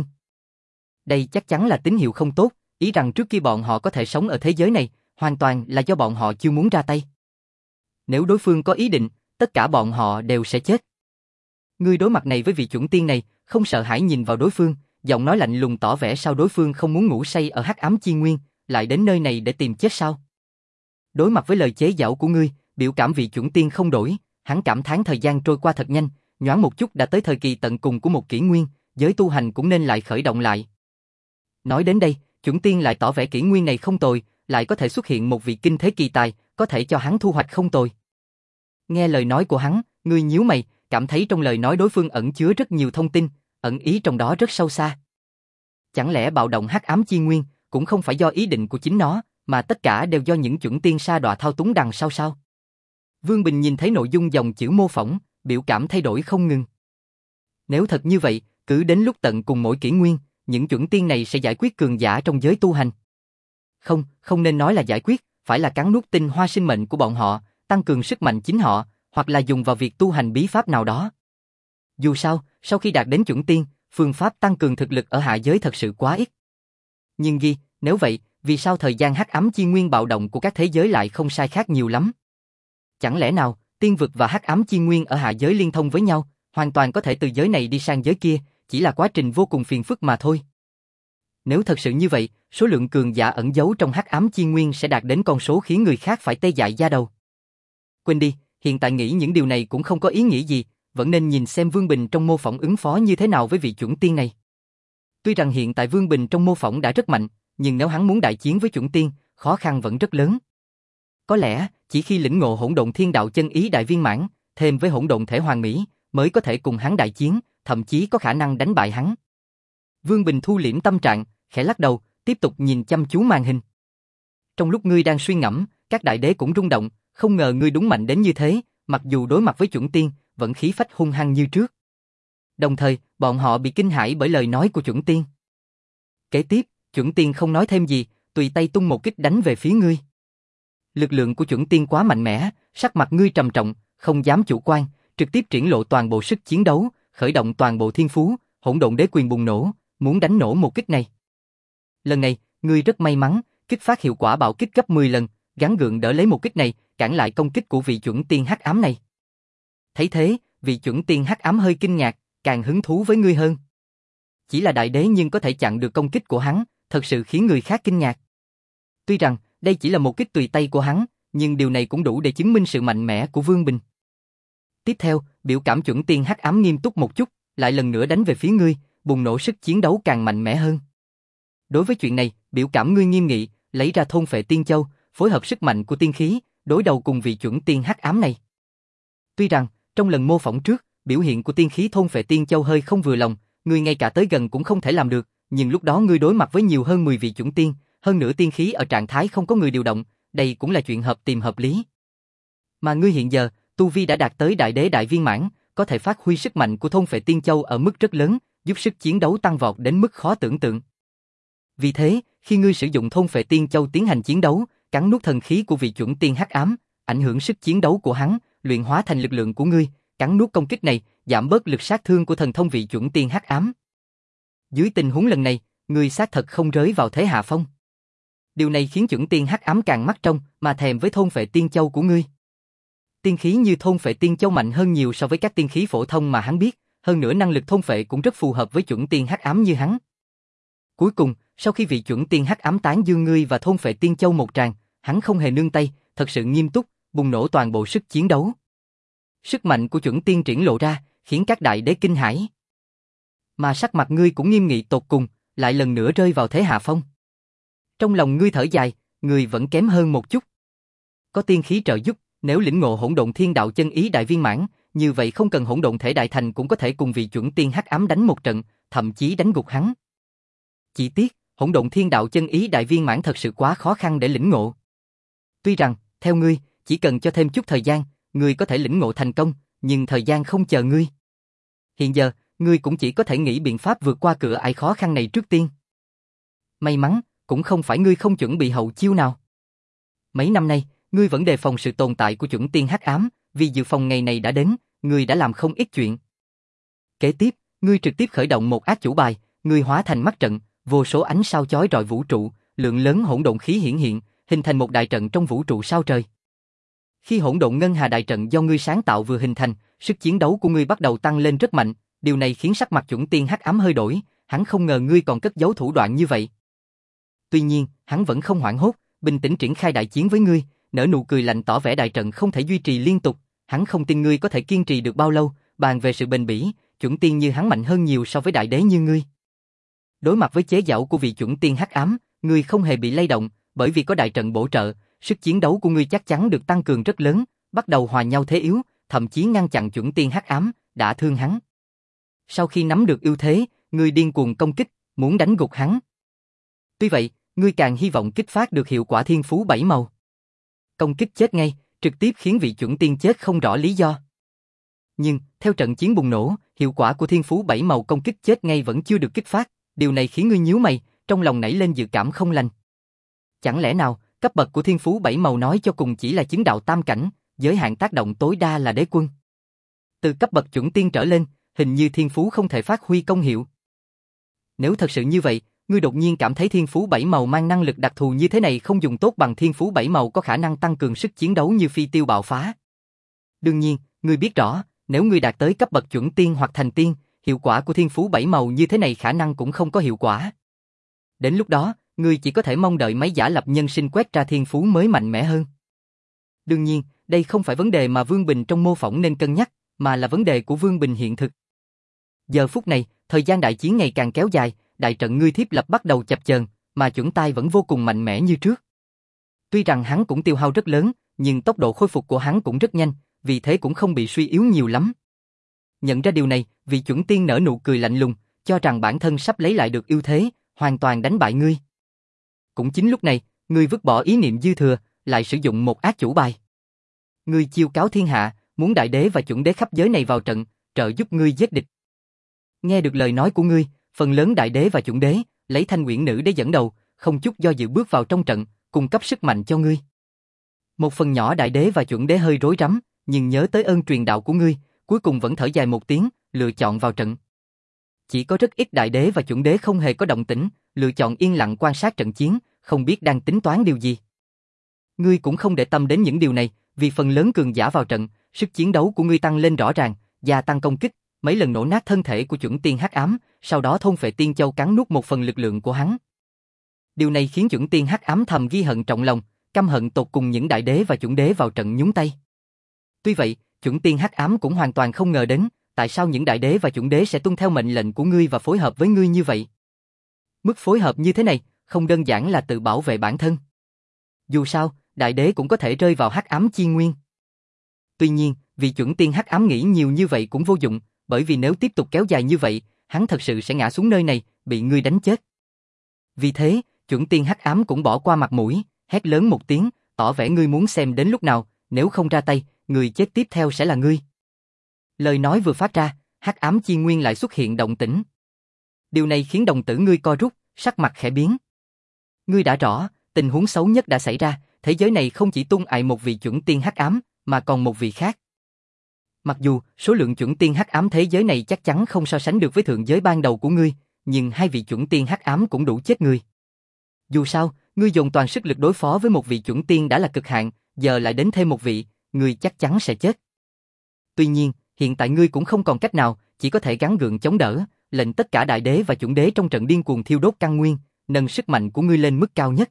Đây chắc chắn là tín hiệu không tốt, ý rằng trước khi bọn họ có thể sống ở thế giới này, hoàn toàn là do bọn họ chưa muốn ra tay. Nếu đối phương có ý định, tất cả bọn họ đều sẽ chết. Ngươi đối mặt này với vị chuẩn tiên này, không sợ hãi nhìn vào đối phương, giọng nói lạnh lùng tỏ vẻ sao đối phương không muốn ngủ say ở hắc ám chi nguyên, lại đến nơi này để tìm chết sao? Đối mặt với lời chế giễu của ngươi, biểu cảm vị chuẩn tiên không đổi, hắn cảm thán thời gian trôi qua thật nhanh, nhoáng một chút đã tới thời kỳ tận cùng của một kỷ nguyên, giới tu hành cũng nên lại khởi động lại. Nói đến đây, chuẩn tiên lại tỏ vẻ kỷ nguyên này không tồi, lại có thể xuất hiện một vị kinh thế kỳ tài, có thể cho hắn thu hoạch không tồi. Nghe lời nói của hắn, ngươi nhíu mày, cảm thấy trong lời nói đối phương ẩn chứa rất nhiều thông tin, ẩn ý trong đó rất sâu xa. Chẳng lẽ bạo động hắc ám chi nguyên cũng không phải do ý định của chính nó, mà tất cả đều do những chuẩn tiên sa đọa thao túng đằng sau sao? Vương Bình nhìn thấy nội dung dòng chữ mô phỏng, biểu cảm thay đổi không ngừng. Nếu thật như vậy, cứ đến lúc tận cùng mỗi kỷ nguyên, những chuẩn tiên này sẽ giải quyết cường giả trong giới tu hành. Không, không nên nói là giải quyết, phải là cắn nuốt tinh hoa sinh mệnh của bọn họ, tăng cường sức mạnh chính họ, hoặc là dùng vào việc tu hành bí pháp nào đó. Dù sao, sau khi đạt đến chuẩn tiên, phương pháp tăng cường thực lực ở hạ giới thật sự quá ít. Nhưng ghi, nếu vậy, vì sao thời gian hắc ám chi nguyên bạo động của các thế giới lại không sai khác nhiều lắm? Chẳng lẽ nào, tiên vực và hắc ám chi nguyên ở hạ giới liên thông với nhau, hoàn toàn có thể từ giới này đi sang giới kia, chỉ là quá trình vô cùng phiền phức mà thôi. Nếu thật sự như vậy, số lượng cường giả ẩn giấu trong hắc ám chi nguyên sẽ đạt đến con số khiến người khác phải tê dại da đầu. Quên đi, hiện tại nghĩ những điều này cũng không có ý nghĩa gì, vẫn nên nhìn xem Vương Bình trong mô phỏng ứng phó như thế nào với vị chuẩn tiên này. Tuy rằng hiện tại Vương Bình trong mô phỏng đã rất mạnh, nhưng nếu hắn muốn đại chiến với chuẩn tiên, khó khăn vẫn rất lớn. Có lẽ, chỉ khi lĩnh ngộ hỗn độn thiên đạo chân ý đại viên mãn, thêm với hỗn độn thể hoàn mỹ, mới có thể cùng hắn đại chiến, thậm chí có khả năng đánh bại hắn. Vương Bình thu liễm tâm trạng, khẽ lắc đầu, tiếp tục nhìn chăm chú màn hình. Trong lúc ngươi đang suy ngẫm, các đại đế cũng rung động, không ngờ ngươi đúng mạnh đến như thế, mặc dù đối mặt với chuẩn tiên, vẫn khí phách hung hăng như trước. Đồng thời, bọn họ bị kinh hãi bởi lời nói của chuẩn tiên. Kế tiếp, chuẩn tiên không nói thêm gì, tùy tay tung một kích đánh về phía ngươi. Lực lượng của chuẩn tiên quá mạnh mẽ, sắc mặt ngươi trầm trọng, không dám chủ quan, trực tiếp triển lộ toàn bộ sức chiến đấu, khởi động toàn bộ thiên phú, hỗn độn đế quyền bùng nổ, muốn đánh nổ một kích này. Lần này, ngươi rất may mắn, kích phát hiệu quả bạo kích gấp mười lần, gắng gượng đỡ lấy một kích này, cản lại công kích của vị chuẩn tiên hắc ám này. Thấy thế, vị chuẩn tiên hắc ám hơi kinh ngạc, càng hứng thú với ngươi hơn. Chỉ là đại đế nhưng có thể chặn được công kích của hắn, thật sự khiến người khác kinh ngạc. Tuy rằng, đây chỉ là một kích tùy tay của hắn, nhưng điều này cũng đủ để chứng minh sự mạnh mẽ của Vương Bình. Tiếp theo, biểu cảm chuẩn tiên hắc ám nghiêm túc một chút, lại lần nữa đánh về phía ngươi, bùng nổ sức chiến đấu càng mạnh mẽ hơn. Đối với chuyện này, biểu cảm ngươi nghiêm nghị, lấy ra thôn phệ tiên châu, phối hợp sức mạnh của tiên khí, đối đầu cùng vị chuẩn tiên hắc ám này. Tuy rằng, trong lần mô phỏng trước, biểu hiện của tiên khí thôn phệ tiên châu hơi không vừa lòng, ngươi ngay cả tới gần cũng không thể làm được, nhưng lúc đó ngươi đối mặt với nhiều hơn mười vị chuẩn tiên, hơn nữa tiên khí ở trạng thái không có người điều động, đây cũng là chuyện hợp tìm hợp lý. Mà ngươi hiện giờ, tu vi đã đạt tới đại đế đại viên mãn, có thể phát huy sức mạnh của thôn phệ tiên châu ở mức rất lớn, giúp sức chiến đấu tăng vọt đến mức khó tưởng tượng. Vì thế, khi ngươi sử dụng thôn phệ tiên châu tiến hành chiến đấu, cắn nuốt thần khí của vị chuẩn tiên hắc ám, ảnh hưởng sức chiến đấu của hắn, luyện hóa thành lực lượng của ngươi, cắn nuốt công kích này, giảm bớt lực sát thương của thần thông vị chuẩn tiên hắc ám. Dưới tình huống lần này, ngươi xác thật không rơi vào thế hạ phong. Điều này khiến chuẩn tiên hắc ám càng mắt trong, mà thèm với thôn phệ tiên châu của ngươi. Tiên khí như thôn phệ tiên châu mạnh hơn nhiều so với các tiên khí phổ thông mà hắn biết, hơn nữa năng lực thôn phệ cũng rất phù hợp với chuẩn tiên hắc ám như hắn. Cuối cùng, sau khi vị chuẩn tiên hắc ám tán dương ngươi và thôn phệ tiên châu một tràng, hắn không hề nương tay, thật sự nghiêm túc, bùng nổ toàn bộ sức chiến đấu. Sức mạnh của chuẩn tiên triển lộ ra, khiến các đại đế kinh hãi. Mà sắc mặt ngươi cũng nghiêm nghị tột cùng, lại lần nữa rơi vào thế hạ phong. Trong lòng ngươi thở dài, ngươi vẫn kém hơn một chút. Có tiên khí trợ giúp, nếu lĩnh ngộ hỗn độn thiên đạo chân ý đại viên mãn, như vậy không cần hỗn độn thể đại thành cũng có thể cùng vị chuẩn tiên hắc ám đánh một trận, thậm chí đánh gục hắn. Chỉ tiếc, hỗn độn thiên đạo chân ý đại viên mãn thật sự quá khó khăn để lĩnh ngộ. Tuy rằng, theo ngươi, chỉ cần cho thêm chút thời gian, ngươi có thể lĩnh ngộ thành công, nhưng thời gian không chờ ngươi. Hiện giờ, ngươi cũng chỉ có thể nghĩ biện pháp vượt qua cửa ải khó khăn này trước tiên. May mắn, cũng không phải ngươi không chuẩn bị hậu chiêu nào. Mấy năm nay, ngươi vẫn đề phòng sự tồn tại của chuẩn tiên hắc ám, vì dự phòng ngày này đã đến, ngươi đã làm không ít chuyện. Kế tiếp, ngươi trực tiếp khởi động một ác chủ bài, ngươi hóa thành mắt trận, vô số ánh sao chói rọi vũ trụ, lượng lớn hỗn độn khí hiển hiện, hình thành một đại trận trong vũ trụ sao trời. Khi hỗn độn ngân hà đại trận do ngươi sáng tạo vừa hình thành, sức chiến đấu của ngươi bắt đầu tăng lên rất mạnh, điều này khiến sắc mặt chuẩn tiên hắc ám hơi đổi, hắn không ngờ ngươi còn cất giấu thủ đoạn như vậy. Tuy nhiên, hắn vẫn không hoảng hốt, bình tĩnh triển khai đại chiến với ngươi, nở nụ cười lạnh tỏ vẻ đại trận không thể duy trì liên tục, hắn không tin ngươi có thể kiên trì được bao lâu, bàn về sự bền bỉ, chuẩn tiên như hắn mạnh hơn nhiều so với đại đế như ngươi. Đối mặt với chế giễu của vị chuẩn tiên hắc ám, ngươi không hề bị lay động, bởi vì có đại trận bổ trợ, sức chiến đấu của ngươi chắc chắn được tăng cường rất lớn, bắt đầu hòa nhau thế yếu, thậm chí ngăn chặn chuẩn tiên hắc ám, đả thương hắn. Sau khi nắm được ưu thế, ngươi điên cuồng công kích, muốn đánh gục hắn. Tuy vậy, ngươi càng hy vọng kích phát được hiệu quả thiên phú bảy màu. Công kích chết ngay, trực tiếp khiến vị chuẩn tiên chết không rõ lý do. Nhưng, theo trận chiến bùng nổ, hiệu quả của thiên phú bảy màu công kích chết ngay vẫn chưa được kích phát, điều này khiến ngươi nhíu mày, trong lòng nảy lên dự cảm không lành. Chẳng lẽ nào, cấp bậc của thiên phú bảy màu nói cho cùng chỉ là chứng đạo tam cảnh, giới hạn tác động tối đa là đế quân. Từ cấp bậc chuẩn tiên trở lên, hình như thiên phú không thể phát huy công hiệu. Nếu thật sự như vậy, ngươi đột nhiên cảm thấy thiên phú bảy màu mang năng lực đặc thù như thế này không dùng tốt bằng thiên phú bảy màu có khả năng tăng cường sức chiến đấu như phi tiêu bạo phá. Đương nhiên, ngươi biết rõ, nếu ngươi đạt tới cấp bậc chuẩn tiên hoặc thành tiên, hiệu quả của thiên phú bảy màu như thế này khả năng cũng không có hiệu quả. Đến lúc đó, ngươi chỉ có thể mong đợi mấy giả lập nhân sinh quét ra thiên phú mới mạnh mẽ hơn. Đương nhiên, đây không phải vấn đề mà Vương Bình trong mô phỏng nên cân nhắc, mà là vấn đề của Vương Bình hiện thực. Giờ phút này, thời gian đại chiến ngày càng kéo dài, đại trận ngươi thiếp lập bắt đầu chập chờn, mà chuẩn tai vẫn vô cùng mạnh mẽ như trước. Tuy rằng hắn cũng tiêu hao rất lớn, nhưng tốc độ khôi phục của hắn cũng rất nhanh, vì thế cũng không bị suy yếu nhiều lắm. Nhận ra điều này, vị chuẩn tiên nở nụ cười lạnh lùng, cho rằng bản thân sắp lấy lại được ưu thế, hoàn toàn đánh bại ngươi. Cũng chính lúc này, ngươi vứt bỏ ý niệm dư thừa, lại sử dụng một ác chủ bài. ngươi chiêu cáo thiên hạ, muốn đại đế và chuẩn đế khắp giới này vào trận, trợ giúp ngươi giết địch. Nghe được lời nói của ngươi, phần lớn đại đế và chuẩn đế, lấy Thanh Uyển Nữ để dẫn đầu, không chút do dự bước vào trong trận, cung cấp sức mạnh cho ngươi. Một phần nhỏ đại đế và chuẩn đế hơi rối rắm, nhưng nhớ tới ơn truyền đạo của ngươi, cuối cùng vẫn thở dài một tiếng, lựa chọn vào trận. Chỉ có rất ít đại đế và chuẩn đế không hề có động tĩnh, lựa chọn yên lặng quan sát trận chiến, không biết đang tính toán điều gì. Ngươi cũng không để tâm đến những điều này, vì phần lớn cường giả vào trận, sức chiến đấu của ngươi tăng lên rõ ràng, gia tăng công kích, mấy lần nổ nát thân thể của chuẩn tiên hắc ám, sau đó thôn phệ tiên châu cắn nuốt một phần lực lượng của hắn. Điều này khiến chuẩn tiên hắc ám thầm ghi hận trọng lòng, căm hận tột cùng những đại đế và chuẩn đế vào trận nhúng tay. Tuy vậy, chuẩn tiên hắc ám cũng hoàn toàn không ngờ đến, tại sao những đại đế và chuẩn đế sẽ tuân theo mệnh lệnh của ngươi và phối hợp với ngươi như vậy. Mức phối hợp như thế này, không đơn giản là tự bảo vệ bản thân. Dù sao, đại đế cũng có thể rơi vào hắc ám chi nguyên. Tuy nhiên, vì chuẩn tiên hắc ám nghĩ nhiều như vậy cũng vô dụng, bởi vì nếu tiếp tục kéo dài như vậy, hắn thật sự sẽ ngã xuống nơi này, bị ngươi đánh chết. Vì thế, chuẩn tiên hắc ám cũng bỏ qua mặt mũi, hét lớn một tiếng, tỏ vẻ ngươi muốn xem đến lúc nào, nếu không ra tay, người chết tiếp theo sẽ là ngươi. Lời nói vừa phát ra, hắc ám chi nguyên lại xuất hiện động tĩnh. Điều này khiến đồng tử ngươi co rút, sắc mặt khẽ biến. Ngươi đã rõ, tình huống xấu nhất đã xảy ra, thế giới này không chỉ tôn ại một vị chuẩn tiên hắc ám, mà còn một vị khác. Mặc dù số lượng chuẩn tiên hắc ám thế giới này chắc chắn không so sánh được với thượng giới ban đầu của ngươi, nhưng hai vị chuẩn tiên hắc ám cũng đủ chết ngươi. Dù sao, ngươi dồn toàn sức lực đối phó với một vị chuẩn tiên đã là cực hạn, giờ lại đến thêm một vị, ngươi chắc chắn sẽ chết. Tuy nhiên, hiện tại ngươi cũng không còn cách nào, chỉ có thể gắng gượng chống đỡ, lệnh tất cả đại đế và chuẩn đế trong trận điên cuồng thiêu đốt căn nguyên, nâng sức mạnh của ngươi lên mức cao nhất.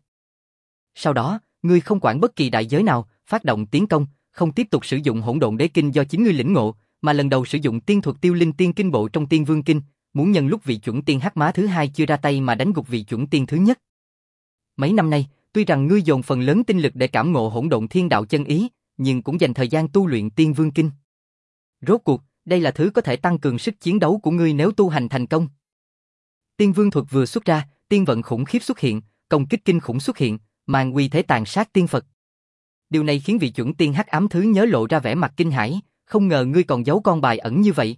Sau đó, ngươi không quản bất kỳ đại giới nào, phát động tiến công, không tiếp tục sử dụng hỗn độn đế kinh do chính ngươi lĩnh ngộ, mà lần đầu sử dụng tiên thuật tiêu linh tiên kinh bộ trong tiên vương kinh, muốn nhân lúc vị chuẩn tiên hắc má thứ hai chưa ra tay mà đánh gục vị chuẩn tiên thứ nhất. Mấy năm nay, tuy rằng ngươi dồn phần lớn tinh lực để cảm ngộ hỗn độn thiên đạo chân ý, nhưng cũng dành thời gian tu luyện tiên vương kinh. Rốt cuộc, đây là thứ có thể tăng cường sức chiến đấu của ngươi nếu tu hành thành công. Tiên vương thuật vừa xuất ra, tiên vận khủng khiếp xuất hiện, công kích kinh khủng xuất hiện, mang uy thế tàn sát tiên Phật. Điều này khiến vị chuẩn tiên hắc ám thứ nhớ lộ ra vẻ mặt kinh hãi, không ngờ ngươi còn giấu con bài ẩn như vậy.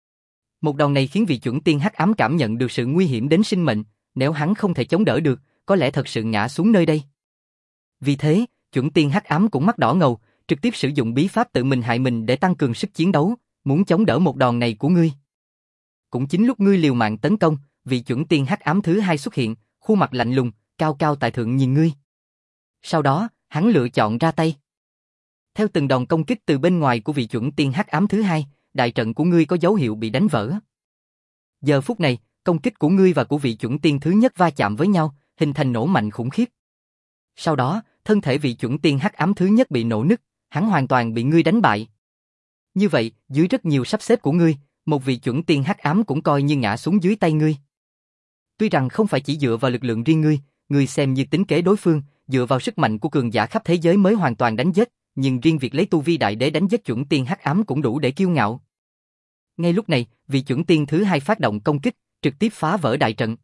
Một đòn này khiến vị chuẩn tiên hắc ám cảm nhận được sự nguy hiểm đến sinh mệnh, nếu hắn không thể chống đỡ được, có lẽ thật sự ngã xuống nơi đây. Vì thế, chuẩn tiên hắc ám cũng mắt đỏ ngầu, trực tiếp sử dụng bí pháp tự mình hại mình để tăng cường sức chiến đấu, muốn chống đỡ một đòn này của ngươi. Cũng chính lúc ngươi liều mạng tấn công, vị chuẩn tiên hắc ám thứ hai xuất hiện, khuôn mặt lạnh lùng, cao cao tại thượng nhìn ngươi. Sau đó, hắn lựa chọn ra tay. Theo từng đòn công kích từ bên ngoài của vị chuẩn tiên hắc ám thứ hai, đại trận của ngươi có dấu hiệu bị đánh vỡ. Giờ phút này, công kích của ngươi và của vị chuẩn tiên thứ nhất va chạm với nhau, hình thành nổ mạnh khủng khiếp. Sau đó, thân thể vị chuẩn tiên hắc ám thứ nhất bị nổ nứt, hắn hoàn toàn bị ngươi đánh bại. Như vậy, dưới rất nhiều sắp xếp của ngươi, một vị chuẩn tiên hắc ám cũng coi như ngã xuống dưới tay ngươi. Tuy rằng không phải chỉ dựa vào lực lượng riêng ngươi, ngươi xem như tính kế đối phương, dựa vào sức mạnh của cường giả khắp thế giới mới hoàn toàn đánh giết, nhưng riêng việc lấy tu vi đại đế đánh giết chuẩn tiên hắc ám cũng đủ để kiêu ngạo. Ngay lúc này, vị chuẩn tiên thứ hai phát động công kích, trực tiếp phá vỡ đại trận.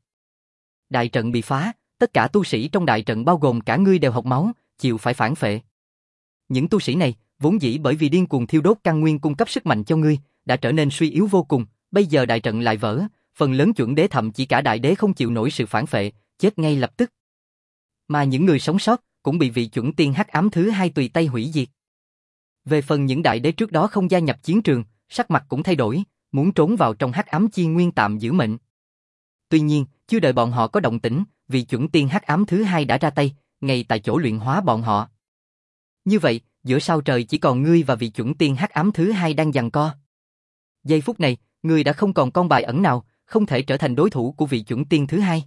Đại trận bị phá, tất cả tu sĩ trong đại trận bao gồm cả ngươi đều hộc máu, chịu phải phản phệ. Những tu sĩ này, vốn dĩ bởi vì điên cuồng thiêu đốt căn nguyên cung cấp sức mạnh cho ngươi, đã trở nên suy yếu vô cùng, bây giờ đại trận lại vỡ, phần lớn chuẩn đế thậm chí cả đại đế không chịu nổi sự phản phệ, chết ngay lập tức. Mà những người sống sót cũng bị vị chuẩn tiên hắc ám thứ hai tùy tay hủy diệt. Về phần những đại đế trước đó không gia nhập chiến trường, sắc mặt cũng thay đổi, muốn trốn vào trong hắc ám chi nguyên tạm giữ mệnh. Tuy nhiên, chưa đợi bọn họ có động tĩnh, vị chuẩn tiên hắc ám thứ hai đã ra tay, ngay tại chỗ luyện hóa bọn họ. Như vậy, giữa sao trời chỉ còn ngươi và vị chuẩn tiên hắc ám thứ hai đang giằng co. Giây phút này, ngươi đã không còn con bài ẩn nào, không thể trở thành đối thủ của vị chuẩn tiên thứ hai.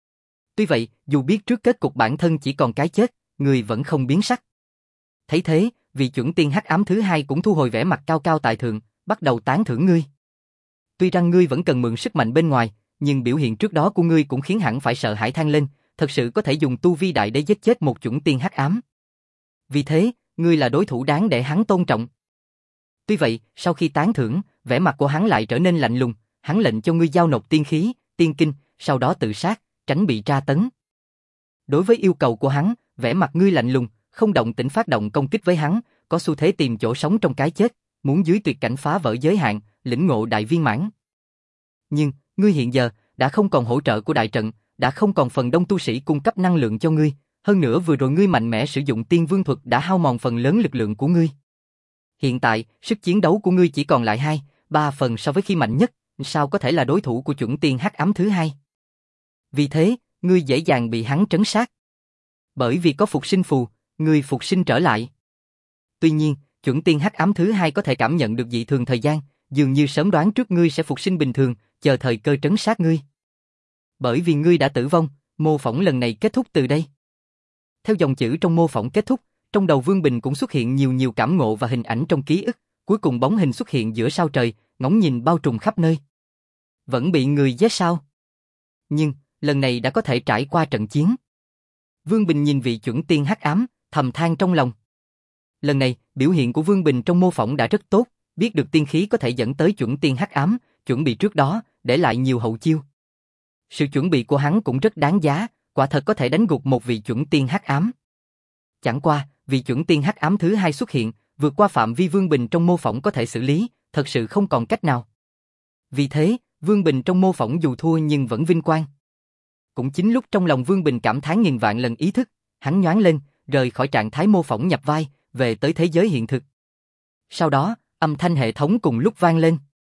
Tuy vậy, dù biết trước kết cục bản thân chỉ còn cái chết, ngươi vẫn không biến sắc. Thấy thế, vị chuẩn tiên hắc ám thứ hai cũng thu hồi vẻ mặt cao cao tại thượng, bắt đầu tán thưởng ngươi. Tuy rằng ngươi vẫn cần mượn sức mạnh bên ngoài, nhưng biểu hiện trước đó của ngươi cũng khiến hắn phải sợ hãi than lên, thật sự có thể dùng tu vi đại để giết chết một chuẩn tiên hắc ám. Vì thế, ngươi là đối thủ đáng để hắn tôn trọng. Tuy vậy, sau khi tán thưởng, vẻ mặt của hắn lại trở nên lạnh lùng, hắn lệnh cho ngươi giao nộp tiên khí, tiên kinh, sau đó tự sát, tránh bị tra tấn. Đối với yêu cầu của hắn, vẻ mặt ngươi lạnh lùng, không động tĩnh phát động công kích với hắn, có xu thế tìm chỗ sống trong cái chết, muốn dưới tuyệt cảnh phá vỡ giới hạn, lĩnh ngộ đại viên mãn. Nhưng, ngươi hiện giờ, đã không còn hỗ trợ của đại trận, đã không còn phần đông tu sĩ cung cấp năng lượng cho ngươi, hơn nữa vừa rồi ngươi mạnh mẽ sử dụng tiên vương thuật đã hao mòn phần lớn lực lượng của ngươi. Hiện tại, sức chiến đấu của ngươi chỉ còn lại hai, ba phần so với khi mạnh nhất, sao có thể là đối thủ của chuẩn tiên hắc ám thứ hai. Vì thế, ngươi dễ dàng bị hắn trấn sát. Bởi vì có phục sinh phù, ngươi phục sinh trở lại. Tuy nhiên, chuẩn tiên hắc ám thứ hai có thể cảm nhận được dị thường thời gian, dường như sớm đoán trước ngươi sẽ phục sinh bình thường, chờ thời cơ trấn sát ngươi. Bởi vì ngươi đã tử vong, mô phỏng lần này kết thúc từ đây. Theo dòng chữ trong mô phỏng kết thúc, trong đầu Vương Bình cũng xuất hiện nhiều nhiều cảm ngộ và hình ảnh trong ký ức, cuối cùng bóng hình xuất hiện giữa sao trời, ngóng nhìn bao trùm khắp nơi. Vẫn bị người giết sao? Nhưng, lần này đã có thể trải qua trận chiến. Vương Bình nhìn vị chuẩn tiên hắc ám, thầm than trong lòng. Lần này, biểu hiện của Vương Bình trong mô phỏng đã rất tốt, biết được tiên khí có thể dẫn tới chuẩn tiên hắc ám, chuẩn bị trước đó, để lại nhiều hậu chiêu. Sự chuẩn bị của hắn cũng rất đáng giá, quả thật có thể đánh gục một vị chuẩn tiên hắc ám. Chẳng qua, vị chuẩn tiên hắc ám thứ hai xuất hiện, vượt qua phạm vi Vương Bình trong mô phỏng có thể xử lý, thật sự không còn cách nào. Vì thế, Vương Bình trong mô phỏng dù thua nhưng vẫn vinh quang. Cũng chính lúc trong lòng Vương Bình cảm thán nghìn vạn lần ý thức, hắn nhoáng lên, rời khỏi trạng thái mô phỏng nhập vai, về tới thế giới hiện thực. Sau đó, âm thanh hệ thống cùng lúc vang lên.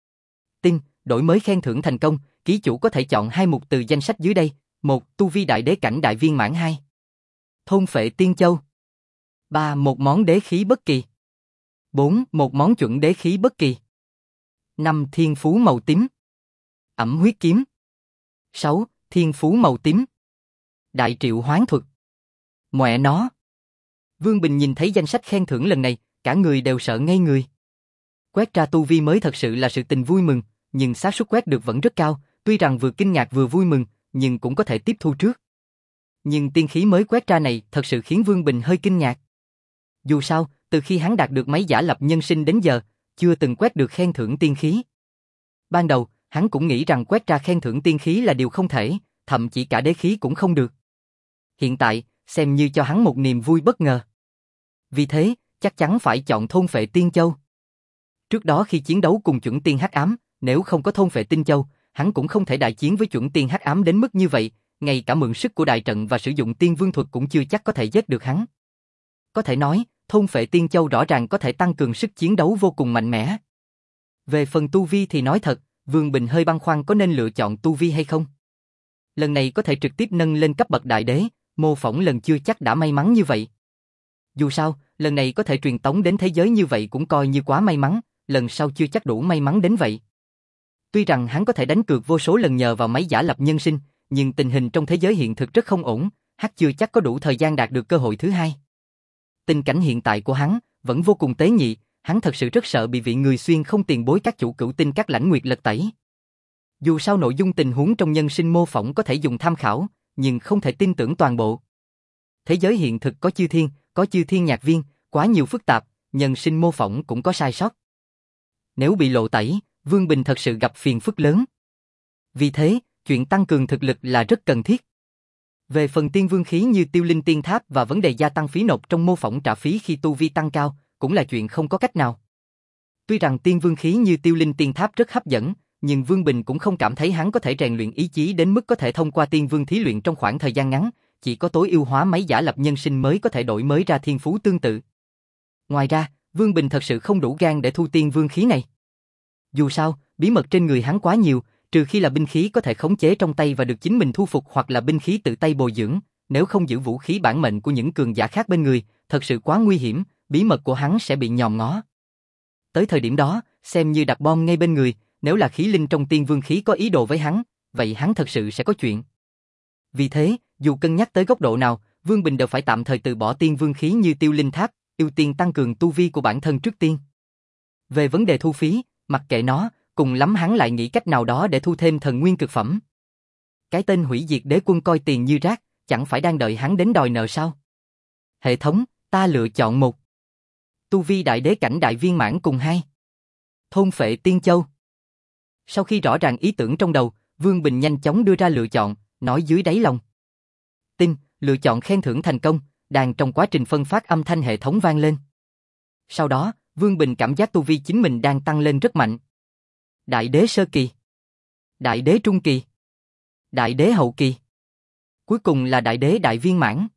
Tin, đổi mới khen thưởng thành công, ký chủ có thể chọn hai mục từ danh sách dưới đây. Một. Tu vi đại đế cảnh đại viên mãn. Hai. Thôn phệ tiên châu. Ba. Một món đế khí bất kỳ. Bốn. Một món chuẩn đế khí bất kỳ. Năm. Thiên phú màu tím. Ẩm huyết kiếm. Sáu. Thiên phú màu tím. Đại triệu hoán thuật. Mẹ nó. Vương Bình nhìn thấy danh sách khen thưởng lần này, cả người đều sợ ngây người. Quét ra tu vi mới thật sự là sự tình vui mừng, nhưng xác suất quét được vẫn rất cao, tuy rằng vừa kinh ngạc vừa vui mừng, nhưng cũng có thể tiếp thu trước. Nhưng tiên khí mới quét ra này thật sự khiến Vương Bình hơi kinh ngạc. Dù sao, từ khi hắn đạt được máy giả lập nhân sinh đến giờ, chưa từng quét được khen thưởng tiên khí. Ban đầu, hắn cũng nghĩ rằng quét ra khen thưởng tiên khí là điều không thể, thậm chí cả đế khí cũng không được. Hiện tại, xem như cho hắn một niềm vui bất ngờ. Vì thế, chắc chắn phải chọn thôn phệ tiên châu. Trước đó khi chiến đấu cùng chuẩn tiên hắc ám, nếu không có thôn phệ tiên châu, hắn cũng không thể đại chiến với chuẩn tiên hắc ám đến mức như vậy, ngay cả mượn sức của đại trận và sử dụng tiên vương thuật cũng chưa chắc có thể giết được hắn. Có thể nói, thôn phệ tiên châu rõ ràng có thể tăng cường sức chiến đấu vô cùng mạnh mẽ. Về phần tu vi thì nói thật, Vương Bình hơi băn khoăn có nên lựa chọn tu vi hay không. Lần này có thể trực tiếp nâng lên cấp bậc đại đế, mô phỏng lần chưa chắc đã may mắn như vậy. Dù sao, lần này có thể truyền tống đến thế giới như vậy cũng coi như quá may mắn, lần sau chưa chắc đủ may mắn đến vậy. Tuy rằng hắn có thể đánh cược vô số lần nhờ vào máy giả lập nhân sinh, nhưng tình hình trong thế giới hiện thực rất không ổn, hắn chưa chắc có đủ thời gian đạt được cơ hội thứ hai. Tình cảnh hiện tại của hắn vẫn vô cùng tế nhị, hắn thật sự rất sợ bị vị người xuyên không tiền bối các chủ cửu tinh các lãnh nguyệt lật tẩy. Dù sao nội dung tình huống trong nhân sinh mô phỏng có thể dùng tham khảo, nhưng không thể tin tưởng toàn bộ. Thế giới hiện thực có chư thiên, có chư thiên nhạc viên, quá nhiều phức tạp, nhân sinh mô phỏng cũng có sai sót. Nếu bị lộ tẩy, Vương Bình thật sự gặp phiền phức lớn. Vì thế, chuyện tăng cường thực lực là rất cần thiết. Về phần tiên vương khí như tiêu linh tiên tháp và vấn đề gia tăng phí nộp trong mô phỏng trả phí khi tu vi tăng cao, cũng là chuyện không có cách nào. Tuy rằng tiên vương khí như tiêu linh tiên tháp rất hấp dẫn, nhưng Vương Bình cũng không cảm thấy hắn có thể rèn luyện ý chí đến mức có thể thông qua tiên vương thí luyện trong khoảng thời gian ngắn, chỉ có tối ưu hóa máy giả lập nhân sinh mới có thể đổi mới ra thiên phú tương tự. Ngoài ra, Vương Bình thật sự không đủ gan để thu tiên vương khí này. Dù sao, bí mật trên người hắn quá nhiều, trừ khi là binh khí có thể khống chế trong tay và được chính mình thu phục hoặc là binh khí tự tay bồi dưỡng, nếu không giữ vũ khí bản mệnh của những cường giả khác bên người, thật sự quá nguy hiểm, bí mật của hắn sẽ bị nhòm ngó. Tới thời điểm đó, xem như đặt bom ngay bên người, nếu là khí linh trong tiên vương khí có ý đồ với hắn, vậy hắn thật sự sẽ có chuyện. Vì thế, dù cân nhắc tới góc độ nào, Vương Bình đều phải tạm thời từ bỏ tiên vương khí như tiêu linh tháp, ưu tiên tăng cường tu vi của bản thân trước tiên. Về vấn đề thu phí, mặc kệ nó, cùng lắm hắn lại nghĩ cách nào đó để thu thêm thần nguyên cực phẩm. Cái tên hủy diệt đế quân coi tiền như rác, chẳng phải đang đợi hắn đến đòi nợ sao? Hệ thống, ta lựa chọn một. Tu vi đại đế cảnh đại viên mãn cùng hai. Thôn phệ tiên châu. Sau khi rõ ràng ý tưởng trong đầu, Vương Bình nhanh chóng đưa ra lựa chọn, nói dưới đáy lòng. Tin, lựa chọn khen thưởng thành công, đang trong quá trình phân phát âm thanh hệ thống vang lên. Sau đó, Vương Bình cảm giác tu vi chính mình đang tăng lên rất mạnh. Đại đế sơ kỳ, đại đế trung kỳ, đại đế hậu kỳ. Cuối cùng là đại đế đại viên mãn.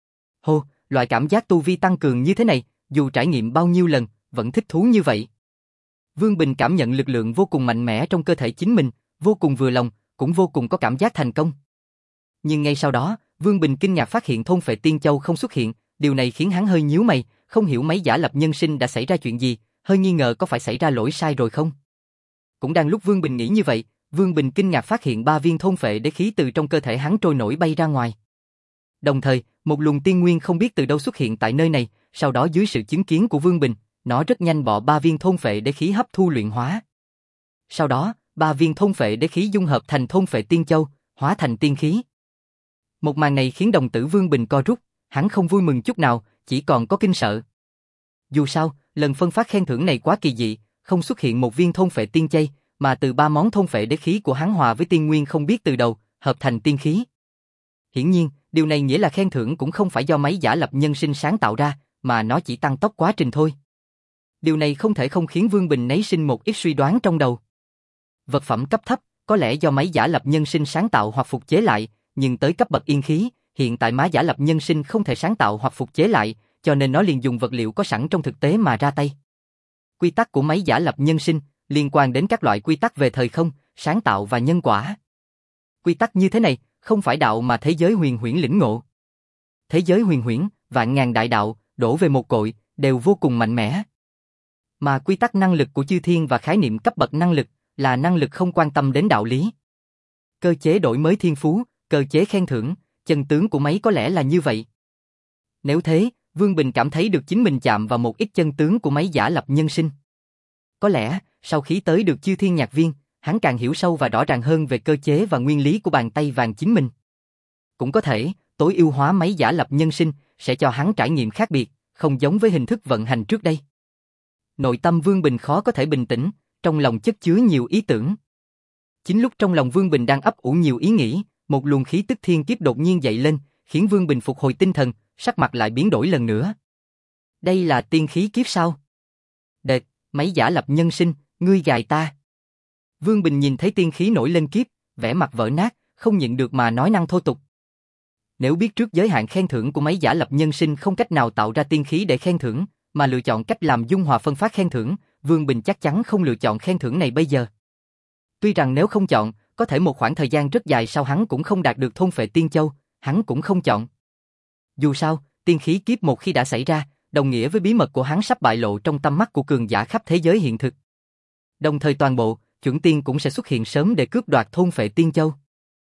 Hô, loại cảm giác tu vi tăng cường như thế này, dù trải nghiệm bao nhiêu lần, vẫn thích thú như vậy. Vương Bình cảm nhận lực lượng vô cùng mạnh mẽ trong cơ thể chính mình, vô cùng vừa lòng, cũng vô cùng có cảm giác thành công. Nhưng ngay sau đó, Vương Bình kinh ngạc phát hiện thôn phệ tiên châu không xuất hiện, điều này khiến hắn hơi nhíu mày, không hiểu mấy giả lập nhân sinh đã xảy ra chuyện gì, hơi nghi ngờ có phải xảy ra lỗi sai rồi không. Cũng đang lúc Vương Bình nghĩ như vậy, Vương Bình kinh ngạc phát hiện ba viên thôn phệ đế khí từ trong cơ thể hắn trôi nổi bay ra ngoài. Đồng thời, một luồng tiên nguyên không biết từ đâu xuất hiện tại nơi này, sau đó dưới sự chứng kiến của Vương Bình, nó rất nhanh bỏ ba viên thôn phệ đế khí hấp thu luyện hóa. Sau đó, ba viên thôn phệ đế khí dung hợp thành thôn phệ tiên châu, hóa thành tiên khí. Một màn này khiến đồng tử Vương Bình co rút, hắn không vui mừng chút nào, chỉ còn có kinh sợ. Dù sao, lần phân phát khen thưởng này quá kỳ dị, không xuất hiện một viên thôn phệ tiên chây, mà từ ba món thôn phệ đế khí của hắn hòa với tiên nguyên không biết từ đầu, hợp thành tiên khí. Hiển nhiên, điều này nghĩa là khen thưởng cũng không phải do mấy giả lập nhân sinh sáng tạo ra, mà nó chỉ tăng tốc quá trình thôi. Điều này không thể không khiến Vương Bình nảy sinh một ít suy đoán trong đầu. Vật phẩm cấp thấp, có lẽ do mấy giả lập nhân sinh sáng tạo hoặc phục chế lại, nhưng tới cấp bậc yên khí, hiện tại má giả lập nhân sinh không thể sáng tạo hoặc phục chế lại, cho nên nó liền dùng vật liệu có sẵn trong thực tế mà ra tay. Quy tắc của mấy giả lập nhân sinh liên quan đến các loại quy tắc về thời không, sáng tạo và nhân quả. Quy tắc như thế này, không phải đạo mà thế giới huyền huyễn lĩnh ngộ. Thế giới huyền huyễn, vạn ngàn đại đạo, đổ về một cội, đều vô cùng mạnh mẽ. Mà quy tắc năng lực của chư thiên và khái niệm cấp bậc năng lực, là năng lực không quan tâm đến đạo lý. Cơ chế đổi mới thiên phú, cơ chế khen thưởng, chân tướng của mấy có lẽ là như vậy. Nếu thế, Vương Bình cảm thấy được chính mình chạm vào một ít chân tướng của mấy giả lập nhân sinh. Có lẽ, sau khi tới được chư thiên nhạc viên, hắn càng hiểu sâu và rõ ràng hơn về cơ chế và nguyên lý của bàn tay vàng chính mình. Cũng có thể, tối ưu hóa mấy giả lập nhân sinh sẽ cho hắn trải nghiệm khác biệt, không giống với hình thức vận hành trước đây. Nội tâm Vương Bình khó có thể bình tĩnh, trong lòng chất chứa nhiều ý tưởng. Chính lúc trong lòng Vương Bình đang ấp ủ nhiều ý nghĩ, một luồng khí tức thiên kiếp đột nhiên dậy lên, khiến Vương Bình phục hồi tinh thần, sắc mặt lại biến đổi lần nữa. Đây là tiên khí kiếp sao? Đệt, mấy giả lập nhân sinh, ngươi gài ta. Vương Bình nhìn thấy tiên khí nổi lên kiếp, vẻ mặt vỡ nát, không nhịn được mà nói năng thô tục. Nếu biết trước giới hạn khen thưởng của mấy giả lập nhân sinh không cách nào tạo ra tiên khí để khen thưởng, mà lựa chọn cách làm dung hòa phân phát khen thưởng, Vương Bình chắc chắn không lựa chọn khen thưởng này bây giờ. Tuy rằng nếu không chọn, có thể một khoảng thời gian rất dài sau hắn cũng không đạt được thôn phệ tiên châu, hắn cũng không chọn. Dù sao, tiên khí kiếp một khi đã xảy ra, đồng nghĩa với bí mật của hắn sắp bại lộ trong tầm mắt của cường giả khắp thế giới hiện thực. Đồng thời toàn bộ, chuẩn tiên cũng sẽ xuất hiện sớm để cướp đoạt thôn phệ tiên châu.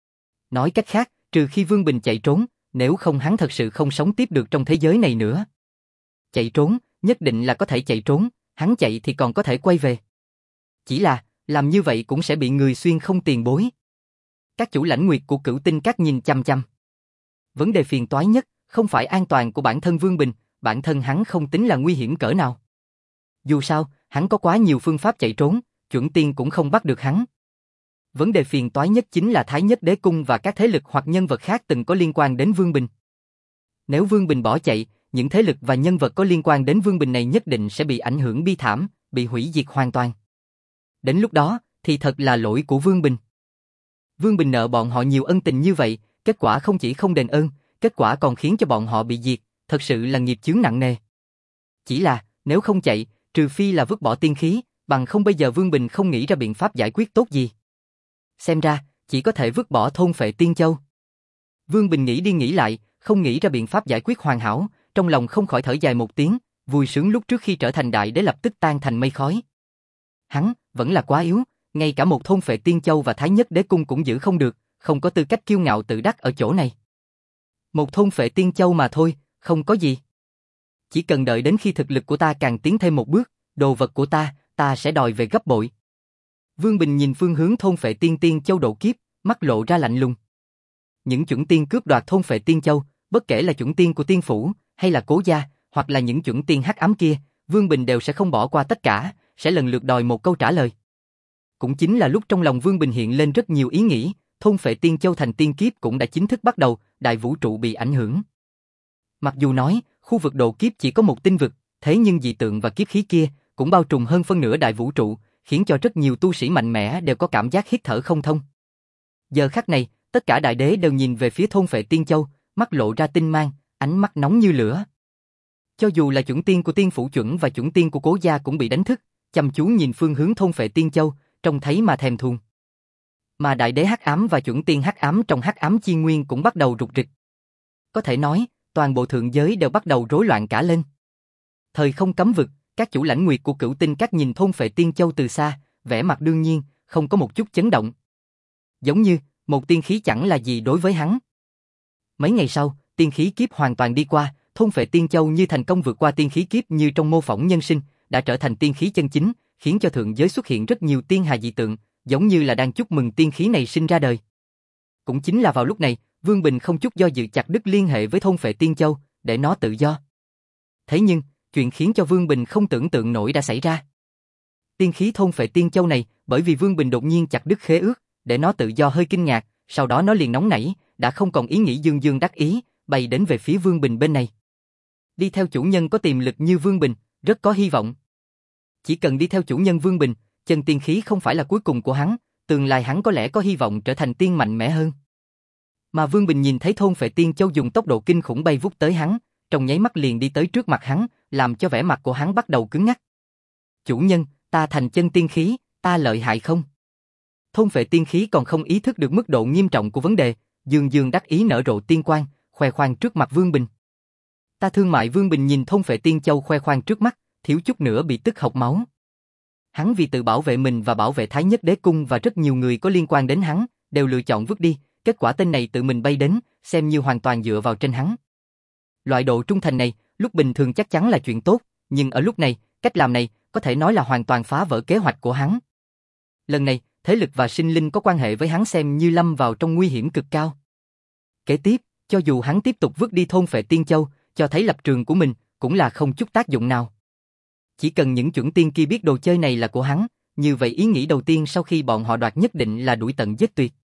Nói cách khác, trừ khi Vương Bình chạy trốn, nếu không hắn thật sự không sống tiếp được trong thế giới này nữa. Chạy trốn, nhất định là có thể chạy trốn, hắn chạy thì còn có thể quay về. Chỉ là, làm như vậy cũng sẽ bị người xuyên không tiền bối. Các chủ lãnh nguyệt của Cửu Tinh Các nhìn chăm chăm. Vấn đề phiền toái nhất, không phải an toàn của bản thân Vương Bình, bản thân hắn không tính là nguy hiểm cỡ nào. Dù sao, hắn có quá nhiều phương pháp chạy trốn, chuẩn tiên cũng không bắt được hắn. Vấn đề phiền toái nhất chính là Thái Nhất Đế Cung và các thế lực hoặc nhân vật khác từng có liên quan đến Vương Bình. Nếu Vương Bình bỏ chạy, những thế lực và nhân vật có liên quan đến Vương Bình này nhất định sẽ bị ảnh hưởng bi thảm, bị hủy diệt hoàn toàn. Đến lúc đó, thì thật là lỗi của Vương Bình. Vương Bình nợ bọn họ nhiều ân tình như vậy, kết quả không chỉ không đền ơn, kết quả còn khiến cho bọn họ bị diệt, thật sự là nghiệp chướng nặng nề. Chỉ là, nếu không chạy, trừ phi là vứt bỏ tiên khí, bằng không bây giờ Vương Bình không nghĩ ra biện pháp giải quyết tốt gì. Xem ra, chỉ có thể vứt bỏ thôn phệ tiên châu. Vương Bình nghĩ đi nghĩ lại, không nghĩ ra biện pháp giải quyết hoàn hảo, trong lòng không khỏi thở dài một tiếng, vui sướng lúc trước khi trở thành đại đế lập tức tan thành mây khói. Hắn, vẫn là quá yếu, ngay cả một thôn phệ tiên châu và Thái Nhất Đế Cung cũng giữ không được, không có tư cách kiêu ngạo tự đắc ở chỗ này. Một thôn phệ tiên châu mà thôi, không có gì. Chỉ cần đợi đến khi thực lực của ta càng tiến thêm một bước, đồ vật của ta, ta sẽ đòi về gấp bội. Vương Bình nhìn phương hướng thôn phệ tiên tiên châu độ kiếp, mắt lộ ra lạnh lùng. Những chuẩn tiên cướp đoạt thôn phệ tiên châu, bất kể là chuẩn tiên của tiên phủ, hay là Cố gia, hoặc là những chuẩn tiên hắc ám kia, Vương Bình đều sẽ không bỏ qua tất cả, sẽ lần lượt đòi một câu trả lời. Cũng chính là lúc trong lòng Vương Bình hiện lên rất nhiều ý nghĩ, thôn phệ tiên châu thành tiên kiếp cũng đã chính thức bắt đầu, đại vũ trụ bị ảnh hưởng. Mặc dù nói, khu vực độ kiếp chỉ có một tinh vực, Thế nhưng dị tượng và kiếp khí kia cũng bao trùm hơn phân nửa đại vũ trụ, khiến cho rất nhiều tu sĩ mạnh mẽ đều có cảm giác hít thở không thông. Giờ khắc này, tất cả đại đế đều nhìn về phía thôn Phệ Tiên Châu, mắt lộ ra tinh mang, ánh mắt nóng như lửa. Cho dù là chuẩn tiên của Tiên Phủ Chuẩn và chuẩn tiên của Cố gia cũng bị đánh thức, chăm chú nhìn phương hướng thôn Phệ Tiên Châu, trông thấy mà thèm thuồng. Mà đại đế hắc ám và chuẩn tiên hắc ám trong hắc ám chi nguyên cũng bắt đầu rục rịch. Có thể nói, toàn bộ thượng giới đều bắt đầu rối loạn cả lên. Thời không cấm vực, các chủ lãnh nguyệt của Cửu Tinh Các nhìn thôn Phệ Tiên Châu từ xa, vẻ mặt đương nhiên, không có một chút chấn động. Giống như, một tiên khí chẳng là gì đối với hắn. Mấy ngày sau, tiên khí kiếp hoàn toàn đi qua, thôn Phệ Tiên Châu như thành công vượt qua tiên khí kiếp như trong mô phỏng nhân sinh, đã trở thành tiên khí chân chính, khiến cho thượng giới xuất hiện rất nhiều tiên hà dị tượng, giống như là đang chúc mừng tiên khí này sinh ra đời. Cũng chính là vào lúc này, Vương Bình không chút do dự chặt đứt liên hệ với thôn Phệ Tiên Châu, để nó tự do. Thế nhưng, chuyện khiến cho Vương Bình không tưởng tượng nổi đã xảy ra. Tiên khí thôn Phệ Tiên Châu này, bởi vì Vương Bình đột nhiên chặt đứt khế ước, để nó tự do hơi kinh ngạc, sau đó nó liền nóng nảy, đã không còn ý nghĩ dương dương đắc ý, bay đến về phía Vương Bình bên này. Đi theo chủ nhân có tiềm lực như Vương Bình, rất có hy vọng. Chỉ cần đi theo chủ nhân Vương Bình, chân tiên khí không phải là cuối cùng của hắn, tương lai hắn có lẽ có hy vọng trở thành tiên mạnh mẽ hơn. Mà Vương Bình nhìn thấy thôn Phệ Tiên Châu dùng tốc độ kinh khủng bay vút tới hắn, trong nháy mắt liền đi tới trước mặt hắn, làm cho vẻ mặt của hắn bắt đầu cứng ngắc. Chủ nhân, ta thành chân tiên khí, ta lợi hại không? Thôn Phệ Tiên khí còn không ý thức được mức độ nghiêm trọng của vấn đề, dương dương đắc ý nở rộ tiên quang, khoe khoang trước mặt Vương Bình. Ta thương mại Vương Bình nhìn thôn Phệ Tiên Châu khoe khoang trước mắt, thiếu chút nữa bị tức hộc máu. Hắn vì tự bảo vệ mình và bảo vệ Thái Nhất Đế Cung và rất nhiều người có liên quan đến hắn, đều lựa chọn vứt đi, kết quả tên này tự mình bay đến, xem như hoàn toàn dựa vào trên hắn. Loại độ trung thành này, lúc bình thường chắc chắn là chuyện tốt, nhưng ở lúc này, cách làm này, có thể nói là hoàn toàn phá vỡ kế hoạch của hắn. Lần này, thế lực và sinh linh có quan hệ với hắn xem như lâm vào trong nguy hiểm cực cao. Kế tiếp, cho dù hắn tiếp tục vứt đi thôn Phệ Tiên Châu, cho thấy lập trường của mình, cũng là không chút tác dụng nào. Chỉ cần những chuẩn tiên kia biết đồ chơi này là của hắn, như vậy ý nghĩ đầu tiên sau khi bọn họ đoạt nhất định là đuổi tận giết tuyệt.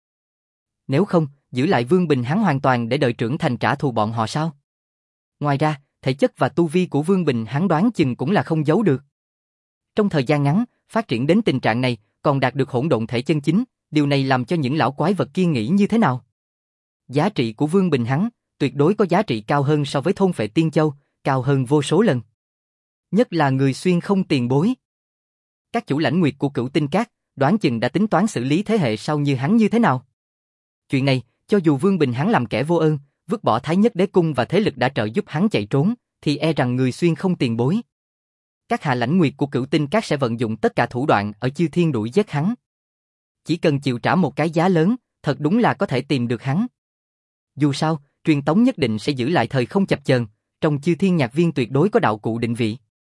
Nếu không, giữ lại Vương Bình hắn hoàn toàn để đợi trưởng thành trả thù bọn họ sao? Ngoài ra, thể chất và tu vi của Vương Bình hắn đoán chừng cũng là không giấu được. Trong thời gian ngắn, phát triển đến tình trạng này, còn đạt được hỗn độn thể chân chính, điều này làm cho những lão quái vật kia nghĩ như thế nào? Giá trị của Vương Bình hắn, tuyệt đối có giá trị cao hơn so với thôn Phệ Tiên Châu, cao hơn vô số lần. Nhất là người xuyên không tiền bối. Các chủ lãnh nguyệt của Cửu Tinh Các, đoán chừng đã tính toán xử lý thế hệ sau như hắn như thế nào. Chuyện này, cho dù Vương Bình hắn làm kẻ vô ơn, vứt bỏ Thái Nhất Đế Cung và thế lực đã trợ giúp hắn chạy trốn, thì e rằng người xuyên không tiền bối. Các hạ lãnh nguyệt của Cửu Tinh Các sẽ vận dụng tất cả thủ đoạn ở chư thiên đuổi giết hắn. Chỉ cần chịu trả một cái giá lớn, thật đúng là có thể tìm được hắn. Dù sao, truyền tống nhất định sẽ giữ lại thời không chập chờn, trong chư thiên nhạc viên tuyệt đối có đạo cụ định vị.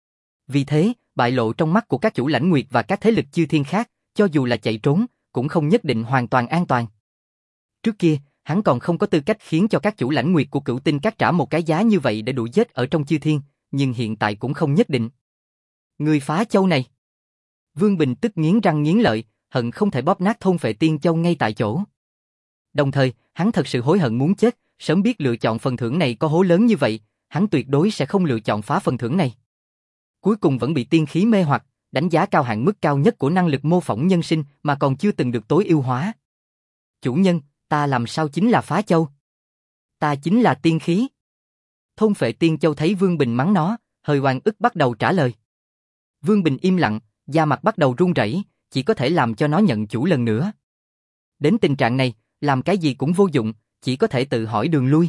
Vì thế, bại lộ trong mắt của các chủ lãnh nguyệt và các thế lực chư thiên khác, cho dù là chạy trốn, cũng không nhất định hoàn toàn an toàn. Trước kia, hắn còn không có tư cách khiến cho các chủ lãnh nguyệt của Cửu Tinh Các trả một cái giá như vậy để đuổi giết ở trong chư thiên, nhưng hiện tại cũng không nhất định. Người phá châu này. Vương Bình tức nghiến răng nghiến lợi, hận không thể bóp nát thôn Phệ Tiên Châu ngay tại chỗ. Đồng thời, hắn thật sự hối hận muốn chết, sớm biết lựa chọn phần thưởng này có hố lớn như vậy, hắn tuyệt đối sẽ không lựa chọn phá phần thưởng này. Cuối cùng vẫn bị tiên khí mê hoặc, đánh giá cao hạn mức cao nhất của năng lực mô phỏng nhân sinh mà còn chưa từng được tối ưu hóa. Chủ nhân, ta làm sao chính là phá châu? Ta chính là tiên khí. Thôn Phệ Tiên Châu thấy Vương Bình mắng nó, hơi oan ức bắt đầu trả lời. Vương Bình im lặng, da mặt bắt đầu run rẩy, chỉ có thể làm cho nó nhận chủ lần nữa. Đến tình trạng này, làm cái gì cũng vô dụng, chỉ có thể tự hỏi đường lui.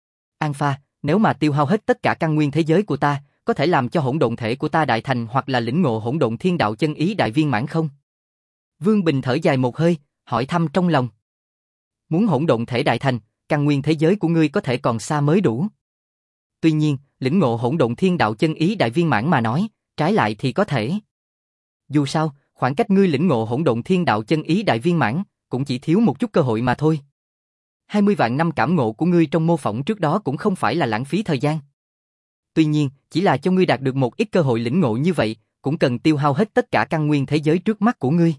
An Pha, nếu mà tiêu hao hết tất cả căn nguyên thế giới của ta, có thể làm cho hỗn độn thể của ta đại thành hoặc là lĩnh ngộ hỗn độn thiên đạo chân ý đại viên mãn không? Vương Bình thở dài một hơi, hỏi thăm trong lòng. Muốn hỗn độn thể đại thành, căn nguyên thế giới của ngươi có thể còn xa mới đủ. Tuy nhiên, lĩnh ngộ hỗn độn thiên đạo chân ý đại viên mãn mà nói, trái lại thì có thể. Dù sao, khoảng cách ngươi lĩnh ngộ hỗn độn thiên đạo chân ý đại viên mãn, cũng chỉ thiếu một chút cơ hội mà thôi. hai mươi vạn năm cảm ngộ của ngươi trong mô phỏng trước đó cũng không phải là lãng phí thời gian. Tuy nhiên, chỉ là cho ngươi đạt được một ít cơ hội lĩnh ngộ như vậy, cũng cần tiêu hao hết tất cả căn nguyên thế giới trước mắt của ngươi.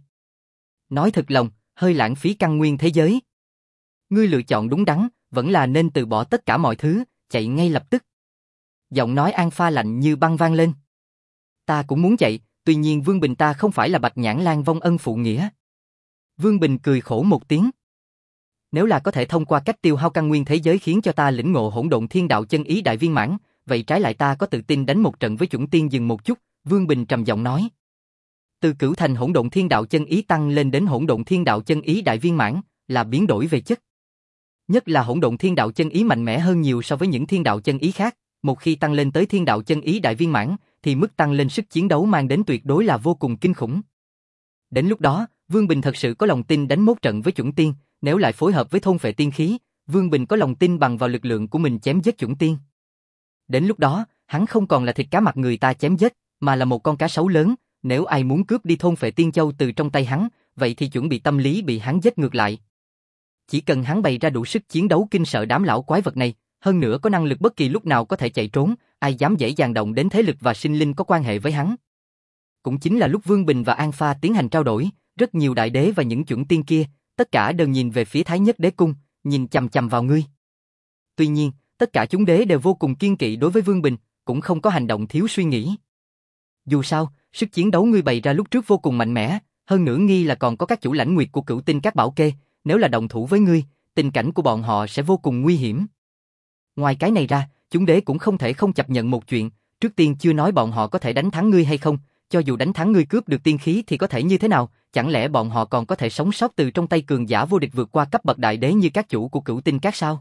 Nói thật lòng, hơi lãng phí căn nguyên thế giới. Ngươi lựa chọn đúng đắn, vẫn là nên từ bỏ tất cả mọi thứ, chạy ngay lập tức. Giọng nói An Pha lạnh như băng vang lên. Ta cũng muốn chạy, tuy nhiên Vương Bình ta không phải là Bạch Nhãn Lang vong ân phụ nghĩa. Vương Bình cười khổ một tiếng. Nếu là có thể thông qua cách tiêu hao căn nguyên thế giới khiến cho ta lĩnh ngộ hỗn độn thiên đạo chân ý đại viên mãn, vậy trái lại ta có tự tin đánh một trận với chuẩn tiên dừng một chút, Vương Bình trầm giọng nói. Từ cửu thành hỗn độn thiên đạo chân ý tăng lên đến hỗn độn thiên đạo chân ý đại viên mãn, là biến đổi về chất. Nhất là hỗn độn thiên đạo chân ý mạnh mẽ hơn nhiều so với những thiên đạo chân ý khác, một khi tăng lên tới thiên đạo chân ý đại viên mãn, thì mức tăng lên sức chiến đấu mang đến tuyệt đối là vô cùng kinh khủng. Đến lúc đó, Vương Bình thật sự có lòng tin đánh một trận với chuẩn tiên, nếu lại phối hợp với thôn phệ tiên khí, Vương Bình có lòng tin bằng vào lực lượng của mình chém giết chuẩn tiên. Đến lúc đó, hắn không còn là thịt cá mặt người ta chém giết, mà là một con cá sấu lớn, nếu ai muốn cướp đi thôn phệ tiên châu từ trong tay hắn, vậy thì chuẩn bị tâm lý bị hắn giết ngược lại. Chỉ cần hắn bày ra đủ sức chiến đấu kinh sợ đám lão quái vật này, hơn nữa có năng lực bất kỳ lúc nào có thể chạy trốn, ai dám dễ dàng động đến thế lực và sinh linh có quan hệ với hắn. Cũng chính là lúc Vương Bình và An Pha tiến hành trao đổi, rất nhiều đại đế và những chuẩn tiên kia, tất cả đều nhìn về phía Thái Nhất Đế Cung, nhìn chằm chằm vào ngươi. Tuy nhiên, tất cả chúng đế đều vô cùng kiên kỵ đối với Vương Bình, cũng không có hành động thiếu suy nghĩ. Dù sao, sức chiến đấu ngươi bày ra lúc trước vô cùng mạnh mẽ, hơn nữa nghi là còn có các chủ lãnh nguyệt của cửu tinh các bảo kê, nếu là động thủ với ngươi, tình cảnh của bọn họ sẽ vô cùng nguy hiểm. Ngoài cái này ra, chúng đế cũng không thể không chấp nhận một chuyện, trước tiên chưa nói bọn họ có thể đánh thắng ngươi hay không, cho dù đánh thắng ngươi cướp được tiên khí thì có thể như thế nào, chẳng lẽ bọn họ còn có thể sống sót từ trong tay cường giả vô địch vượt qua cấp bậc đại đế như các chủ của cửu tinh các sao?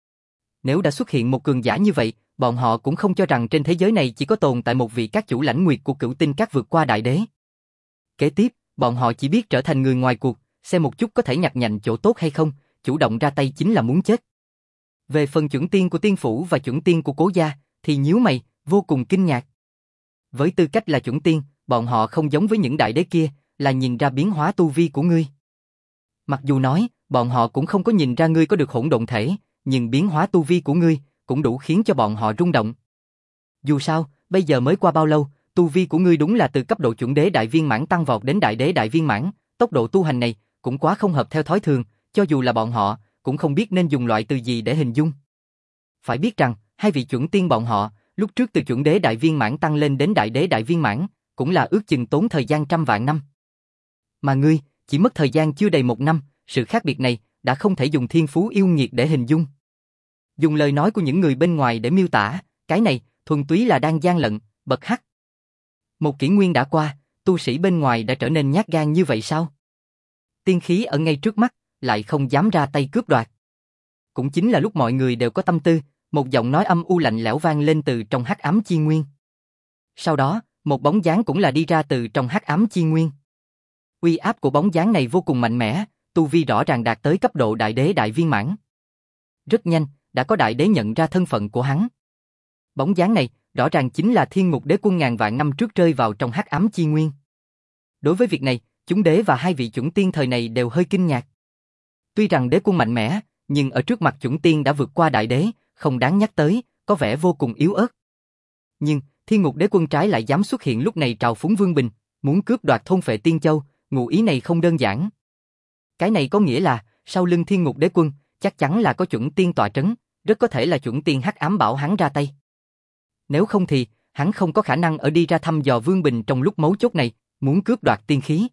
Nếu đã xuất hiện một cường giả như vậy, bọn họ cũng không cho rằng trên thế giới này chỉ có tồn tại một vị các chủ lãnh nguyệt của cửu tinh các vượt qua đại đế. Kế tiếp, bọn họ chỉ biết trở thành người ngoài cuộc, xem một chút có thể nhặt nhạnh chỗ tốt hay không, chủ động ra tay chính là muốn chết. Về phần chuẩn tiên của tiên phủ và chuẩn tiên của cố gia, thì nhíu mày, vô cùng kinh ngạc. Với tư cách là chuẩn tiên, bọn họ không giống với những đại đế kia, là nhìn ra biến hóa tu vi của ngươi. Mặc dù nói, bọn họ cũng không có nhìn ra ngươi có được hỗn độn thể, nhưng biến hóa tu vi của ngươi cũng đủ khiến cho bọn họ rung động. Dù sao, bây giờ mới qua bao lâu, tu vi của ngươi đúng là từ cấp độ chuẩn đế đại viên mãn tăng vọt đến đại đế đại viên mãn, tốc độ tu hành này cũng quá không hợp theo thói thường, cho dù là bọn họ cũng không biết nên dùng loại từ gì để hình dung. Phải biết rằng, hai vị chuẩn tiên bọn họ, lúc trước từ chuẩn đế đại viên mãn tăng lên đến đại đế đại viên mãn, cũng là ước chừng tốn thời gian trăm vạn năm. Mà ngươi, chỉ mất thời gian chưa đầy một năm, sự khác biệt này đã không thể dùng thiên phú yêu nghiệt để hình dung. Dùng lời nói của những người bên ngoài để miêu tả, cái này thuần túy là đang gian lận, bật hắc. Một kỷ nguyên đã qua, tu sĩ bên ngoài đã trở nên nhát gan như vậy sao? Tiên khí ở ngay trước mắt, lại không dám ra tay cướp đoạt. Cũng chính là lúc mọi người đều có tâm tư, một giọng nói âm u lạnh lẽo vang lên từ trong hắc ám chi nguyên. Sau đó, một bóng dáng cũng là đi ra từ trong hắc ám chi nguyên. Uy áp của bóng dáng này vô cùng mạnh mẽ, tu vi rõ ràng đạt tới cấp độ đại đế đại viên mãn. Rất nhanh, đã có đại đế nhận ra thân phận của hắn. Bóng dáng này, rõ ràng chính là Thiên Ngục Đế Quân ngàn vạn năm trước rơi vào trong hắc ám chi nguyên. Đối với việc này, chúng đế và hai vị chuẩn tiên thời này đều hơi kinh ngạc. Tuy rằng đế quân mạnh mẽ, nhưng ở trước mặt chuẩn tiên đã vượt qua đại đế, không đáng nhắc tới, có vẻ vô cùng yếu ớt. Nhưng, Thiên Ngục Đế Quân trái lại dám xuất hiện lúc này trào phúng Vương Bình, muốn cướp đoạt thôn phệ Tiên Châu, ngụ ý này không đơn giản. Cái này có nghĩa là, sau lưng Thiên Ngục Đế Quân, chắc chắn là có chuẩn tiên tọa trấn, rất có thể là chuẩn tiên hắc ám bảo hắn ra tay. Nếu không thì, hắn không có khả năng ở đi ra thăm dò Vương Bình trong lúc mấu chốt này, muốn cướp đoạt tiên khí.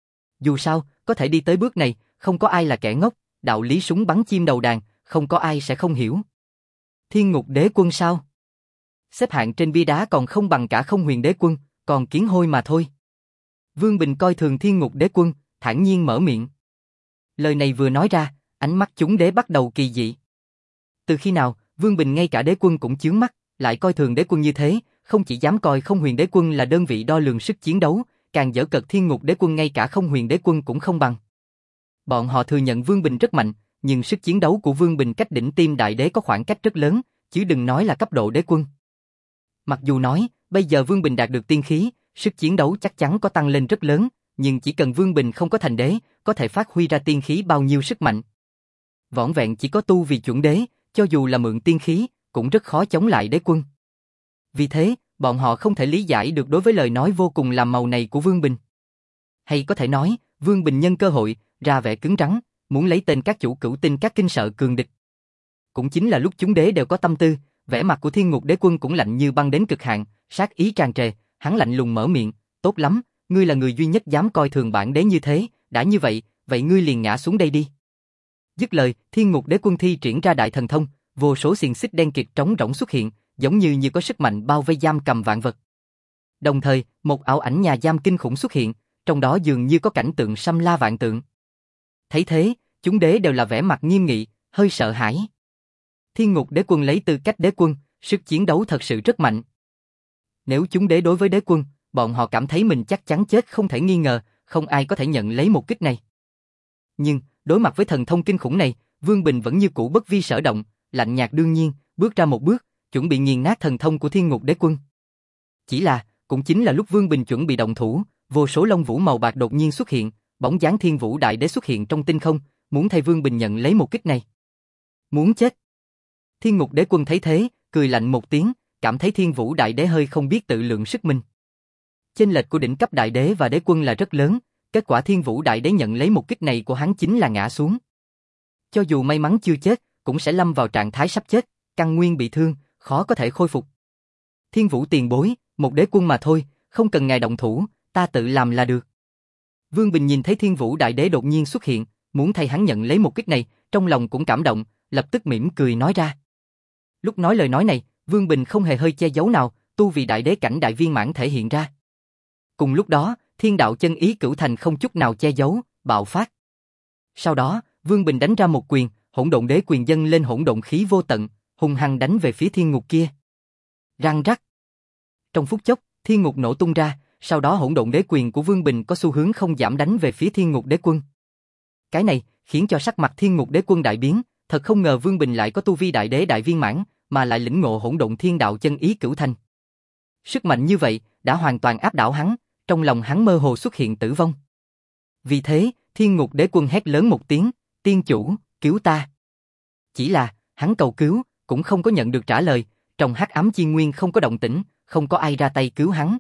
Dù sao, có thể đi tới bước này, không có ai là kẻ ngốc, đạo lý súng bắn chim đầu đàn, không có ai sẽ không hiểu. Thiên Ngục Đế Quân sao? Xếp hạng trên bia đá còn không bằng cả Không Huyền Đế Quân, còn kiến hôi mà thôi. Vương Bình coi thường Thiên Ngục Đế Quân, thản nhiên mở miệng. Lời này vừa nói ra, ánh mắt chúng đế bắt đầu kỳ dị. Từ khi nào, Vương Bình ngay cả đế quân cũng chướng mắt, lại coi thường đế quân như thế, không chỉ dám coi Không Huyền Đế Quân là đơn vị đo lường sức chiến đấu, càng dở cợt Thiên Ngục Đế Quân ngay cả Không Huyền Đế Quân cũng không bằng. Bọn họ thừa nhận Vương Bình rất mạnh, nhưng sức chiến đấu của Vương Bình cách đỉnh tiêm đại đế có khoảng cách rất lớn, chứ đừng nói là cấp độ đế quân. Mặc dù nói, bây giờ Vương Bình đạt được tiên khí, sức chiến đấu chắc chắn có tăng lên rất lớn, nhưng chỉ cần Vương Bình không có thành đế, có thể phát huy ra tiên khí bao nhiêu sức mạnh. Vỏn vẹn chỉ có tu vì chuẩn đế, cho dù là mượn tiên khí, cũng rất khó chống lại đế quân. Vì thế, bọn họ không thể lý giải được đối với lời nói vô cùng làm màu này của Vương Bình. Hay có thể nói, Vương Bình nhân cơ hội, ra vẻ cứng rắn, muốn lấy tên các chủ cửu tinh các kinh sợ cường địch. Cũng chính là lúc chúng đế đều có tâm tư, Vẻ mặt của Thiên Ngục Đế Quân cũng lạnh như băng đến cực hạn, sát ý tràn trề, hắn lạnh lùng mở miệng, tốt lắm, ngươi là người duy nhất dám coi thường bản đế như thế, đã như vậy, vậy ngươi liền ngã xuống đây đi. Dứt lời, Thiên Ngục Đế Quân thi triển ra đại thần thông, vô số xiềng xích đen kịt trống rỗng xuất hiện, giống như như có sức mạnh bao vây giam cầm vạn vật. Đồng thời, một ảo ảnh nhà giam kinh khủng xuất hiện, trong đó dường như có cảnh tượng xâm la vạn tượng. Thấy thế, chúng đế đều là vẻ mặt nghiêm nghị, hơi sợ hãi. Thiên Ngục Đế Quân lấy tư cách đế quân, sức chiến đấu thật sự rất mạnh. Nếu chúng đế đối với đế quân, bọn họ cảm thấy mình chắc chắn chết không thể nghi ngờ, không ai có thể nhận lấy một kích này. Nhưng, đối mặt với thần thông kinh khủng này, Vương Bình vẫn như cũ bất vi sở động, lạnh nhạt đương nhiên, bước ra một bước, chuẩn bị nghiền nát thần thông của Thiên Ngục Đế Quân. Chỉ là, cũng chính là lúc Vương Bình chuẩn bị động thủ, vô số lông vũ màu bạc đột nhiên xuất hiện, bóng dáng Thiên Vũ Đại Đế xuất hiện trong tinh không, muốn thay Vương Bình nhận lấy một kích này. Muốn chết. Thiên Ngục Đế Quân thấy thế, cười lạnh một tiếng, cảm thấy Thiên Vũ Đại Đế hơi không biết tự lượng sức mình. Chênh lệch của đỉnh cấp đại đế và đế quân là rất lớn, kết quả Thiên Vũ Đại Đế nhận lấy một kích này của hắn chính là ngã xuống. Cho dù may mắn chưa chết, cũng sẽ lâm vào trạng thái sắp chết, căn nguyên bị thương, khó có thể khôi phục. Thiên Vũ tiền bối, một đế quân mà thôi, không cần ngài động thủ, ta tự làm là được. Vương Bình nhìn thấy Thiên Vũ Đại Đế đột nhiên xuất hiện, muốn thay hắn nhận lấy một kích này, trong lòng cũng cảm động, lập tức mỉm cười nói ra. Lúc nói lời nói này, Vương Bình không hề hơi che giấu nào, tu vị đại đế cảnh đại viên mãn thể hiện ra. Cùng lúc đó, thiên đạo chân ý cửu thành không chút nào che giấu, bạo phát. Sau đó, Vương Bình đánh ra một quyền, hỗn độn đế quyền dâng lên hỗn độn khí vô tận, hung hăng đánh về phía thiên ngục kia. Răng rắc. Trong phút chốc, thiên ngục nổ tung ra, sau đó hỗn độn đế quyền của Vương Bình có xu hướng không giảm đánh về phía thiên ngục đế quân. Cái này khiến cho sắc mặt thiên ngục đế quân đại biến, thật không ngờ Vương Bình lại có tu vi đại đế đại viên mãn, mà lại lĩnh ngộ hỗn độn thiên đạo chân ý cửu thành. Sức mạnh như vậy đã hoàn toàn áp đảo hắn, trong lòng hắn mơ hồ xuất hiện tử vong. Vì thế, thiên ngục đế quân hét lớn một tiếng, tiên chủ, cứu ta. Chỉ là, hắn cầu cứu, cũng không có nhận được trả lời, trong hắc ám chi nguyên không có động tĩnh, không có ai ra tay cứu hắn.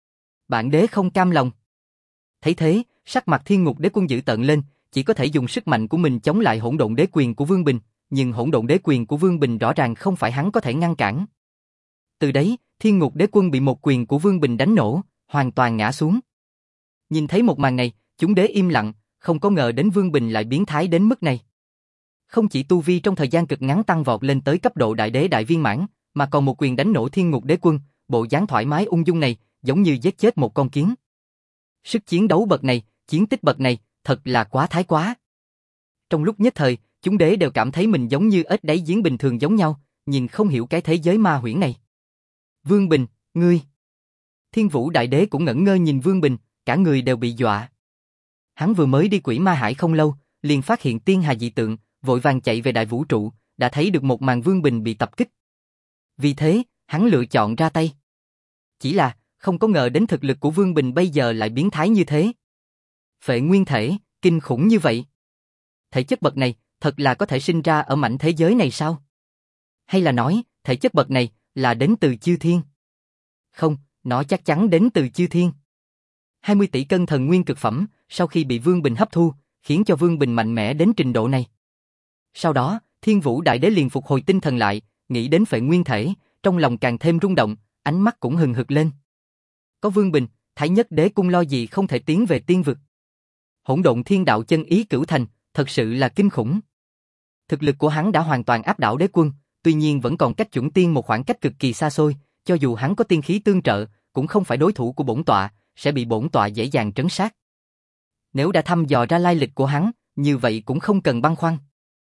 Bản đế không cam lòng. Thấy thế, sắc mặt thiên ngục đế quân dữ tợn lên, chỉ có thể dùng sức mạnh của mình chống lại hỗn độn đế quyền của Vương Bình, nhưng hỗn độn đế quyền của Vương Bình rõ ràng không phải hắn có thể ngăn cản. Từ đấy, thiên ngục đế quân bị một quyền của Vương Bình đánh nổ, hoàn toàn ngã xuống. Nhìn thấy một màn này, chúng đế im lặng, không có ngờ đến Vương Bình lại biến thái đến mức này. Không chỉ tu vi trong thời gian cực ngắn tăng vọt lên tới cấp độ đại đế đại viên mãn, mà còn một quyền đánh nổ thiên ngục đế quân, bộ dáng thoải mái ung dung này, giống như giết chết một con kiến. Sức chiến đấu bậc này, chiến tích bậc này, thật là quá thái quá. Trong lúc nhất thời, chúng đế đều cảm thấy mình giống như ếch đáy giếng bình thường giống nhau, nhìn không hiểu cái thế giới ma huyễn này. Vương Bình, ngươi... Thiên Vũ Đại Đế cũng ngẩn ngơ nhìn Vương Bình, cả người đều bị dọa. Hắn vừa mới đi Quỷ Ma Hải không lâu, liền phát hiện tiên hà dị tượng, vội vàng chạy về đại vũ trụ, đã thấy được một màn Vương Bình bị tập kích. Vì thế, hắn lựa chọn ra tay. Chỉ là, không có ngờ đến thực lực của Vương Bình bây giờ lại biến thái như thế. Phệ nguyên thể, kinh khủng như vậy. Thể chất bậc này, thật là có thể sinh ra ở mảnh thế giới này sao? Hay là nói, thể chất bậc này, là đến từ chư thiên? Không, nó chắc chắn đến từ chư thiên. hai mươi tỷ cân thần nguyên cực phẩm, sau khi bị Vương Bình hấp thu, khiến cho Vương Bình mạnh mẽ đến trình độ này. Sau đó, Thiên Vũ Đại Đế liền phục hồi tinh thần lại, nghĩ đến phệ nguyên thể, trong lòng càng thêm rung động, ánh mắt cũng hừng hực lên. Có Vương Bình, Thái Nhất Đế cung lo gì không thể tiến về tiên vực. Hỗn độn thiên đạo chân ý cửu thành, thật sự là kinh khủng. Thực lực của hắn đã hoàn toàn áp đảo đế quân, tuy nhiên vẫn còn cách chuẩn tiên một khoảng cách cực kỳ xa xôi, cho dù hắn có tiên khí tương trợ, cũng không phải đối thủ của bổn tọa, sẽ bị bổn tọa dễ dàng trấn sát. Nếu đã thăm dò ra lai lịch của hắn, như vậy cũng không cần băn khoăn.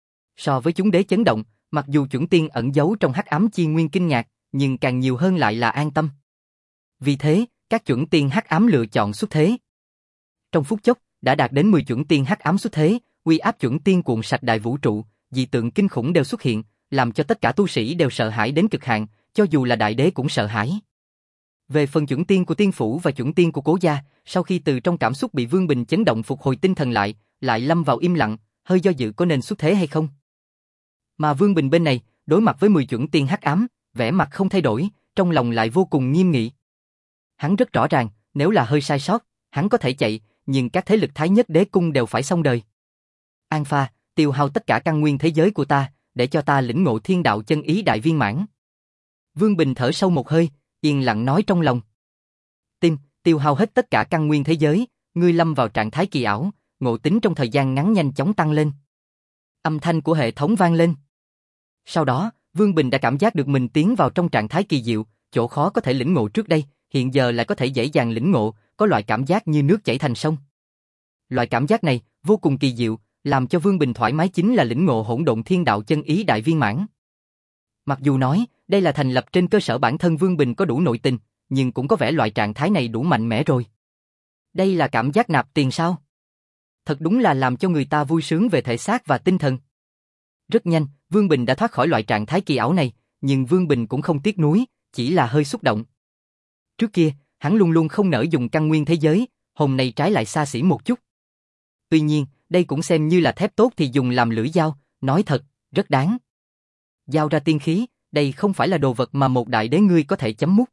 So với chúng đế chấn động, mặc dù chuẩn tiên ẩn giấu trong hắc ám chi nguyên kinh ngạc, nhưng càng nhiều hơn lại là an tâm. Vì thế, các chuẩn tiên hắc ám lựa chọn xuất thế. Trong phút chốc, đã đạt đến mười chuẩn tiên hắc ám xuất thế, uy áp chuẩn tiên cuộn sạch đại vũ trụ, dị tượng kinh khủng đều xuất hiện, làm cho tất cả tu sĩ đều sợ hãi đến cực hạn, cho dù là đại đế cũng sợ hãi. Về phần chuẩn tiên của tiên phủ và chuẩn tiên của cố gia, sau khi từ trong cảm xúc bị Vương Bình chấn động phục hồi tinh thần lại, lại lâm vào im lặng, hơi do dự có nên xuất thế hay không. Mà Vương Bình bên này, đối mặt với mười chuẩn tiên hắc ám, vẻ mặt không thay đổi, trong lòng lại vô cùng nghiêm nghị. Hắn rất rõ ràng, nếu là hơi sai sót, hắn có thể chạy, nhưng các thế lực Thái Nhất Đế cung đều phải xong đời. An pha, tiêu hao tất cả căn nguyên thế giới của ta, để cho ta lĩnh ngộ thiên đạo chân ý đại viên mãn. Vương Bình thở sâu một hơi, yên lặng nói trong lòng. Tim, tiêu hao hết tất cả căn nguyên thế giới, ngươi lâm vào trạng thái kỳ ảo, ngộ tính trong thời gian ngắn nhanh chóng tăng lên. Âm thanh của hệ thống vang lên. Sau đó, Vương Bình đã cảm giác được mình tiến vào trong trạng thái kỳ diệu, chỗ khó có thể lĩnh ngộ trước đây, hiện giờ lại có thể dễ dàng lĩnh ngộ, có loại cảm giác như nước chảy thành sông. Loại cảm giác này vô cùng kỳ diệu, làm cho Vương Bình thoải mái chính là lĩnh ngộ hỗn độn thiên đạo chân ý đại viên mãn. Mặc dù nói, đây là thành lập trên cơ sở bản thân Vương Bình có đủ nội tình, nhưng cũng có vẻ loại trạng thái này đủ mạnh mẽ rồi. Đây là cảm giác nạp tiền sao? Thật đúng là làm cho người ta vui sướng về thể xác và tinh thần. Rất nhanh, Vương Bình đã thoát khỏi loại trạng thái kỳ ảo này, nhưng Vương Bình cũng không tiếc nuối, chỉ là hơi xúc động. Trước kia, hắn luôn luôn không nỡ dùng căn nguyên thế giới, hôm nay trái lại xa xỉ một chút. Tuy nhiên, đây cũng xem như là thép tốt thì dùng làm lưỡi dao, nói thật, rất đáng. Giao ra tiên khí, đây không phải là đồ vật mà một đại đế ngươi có thể chấm mút.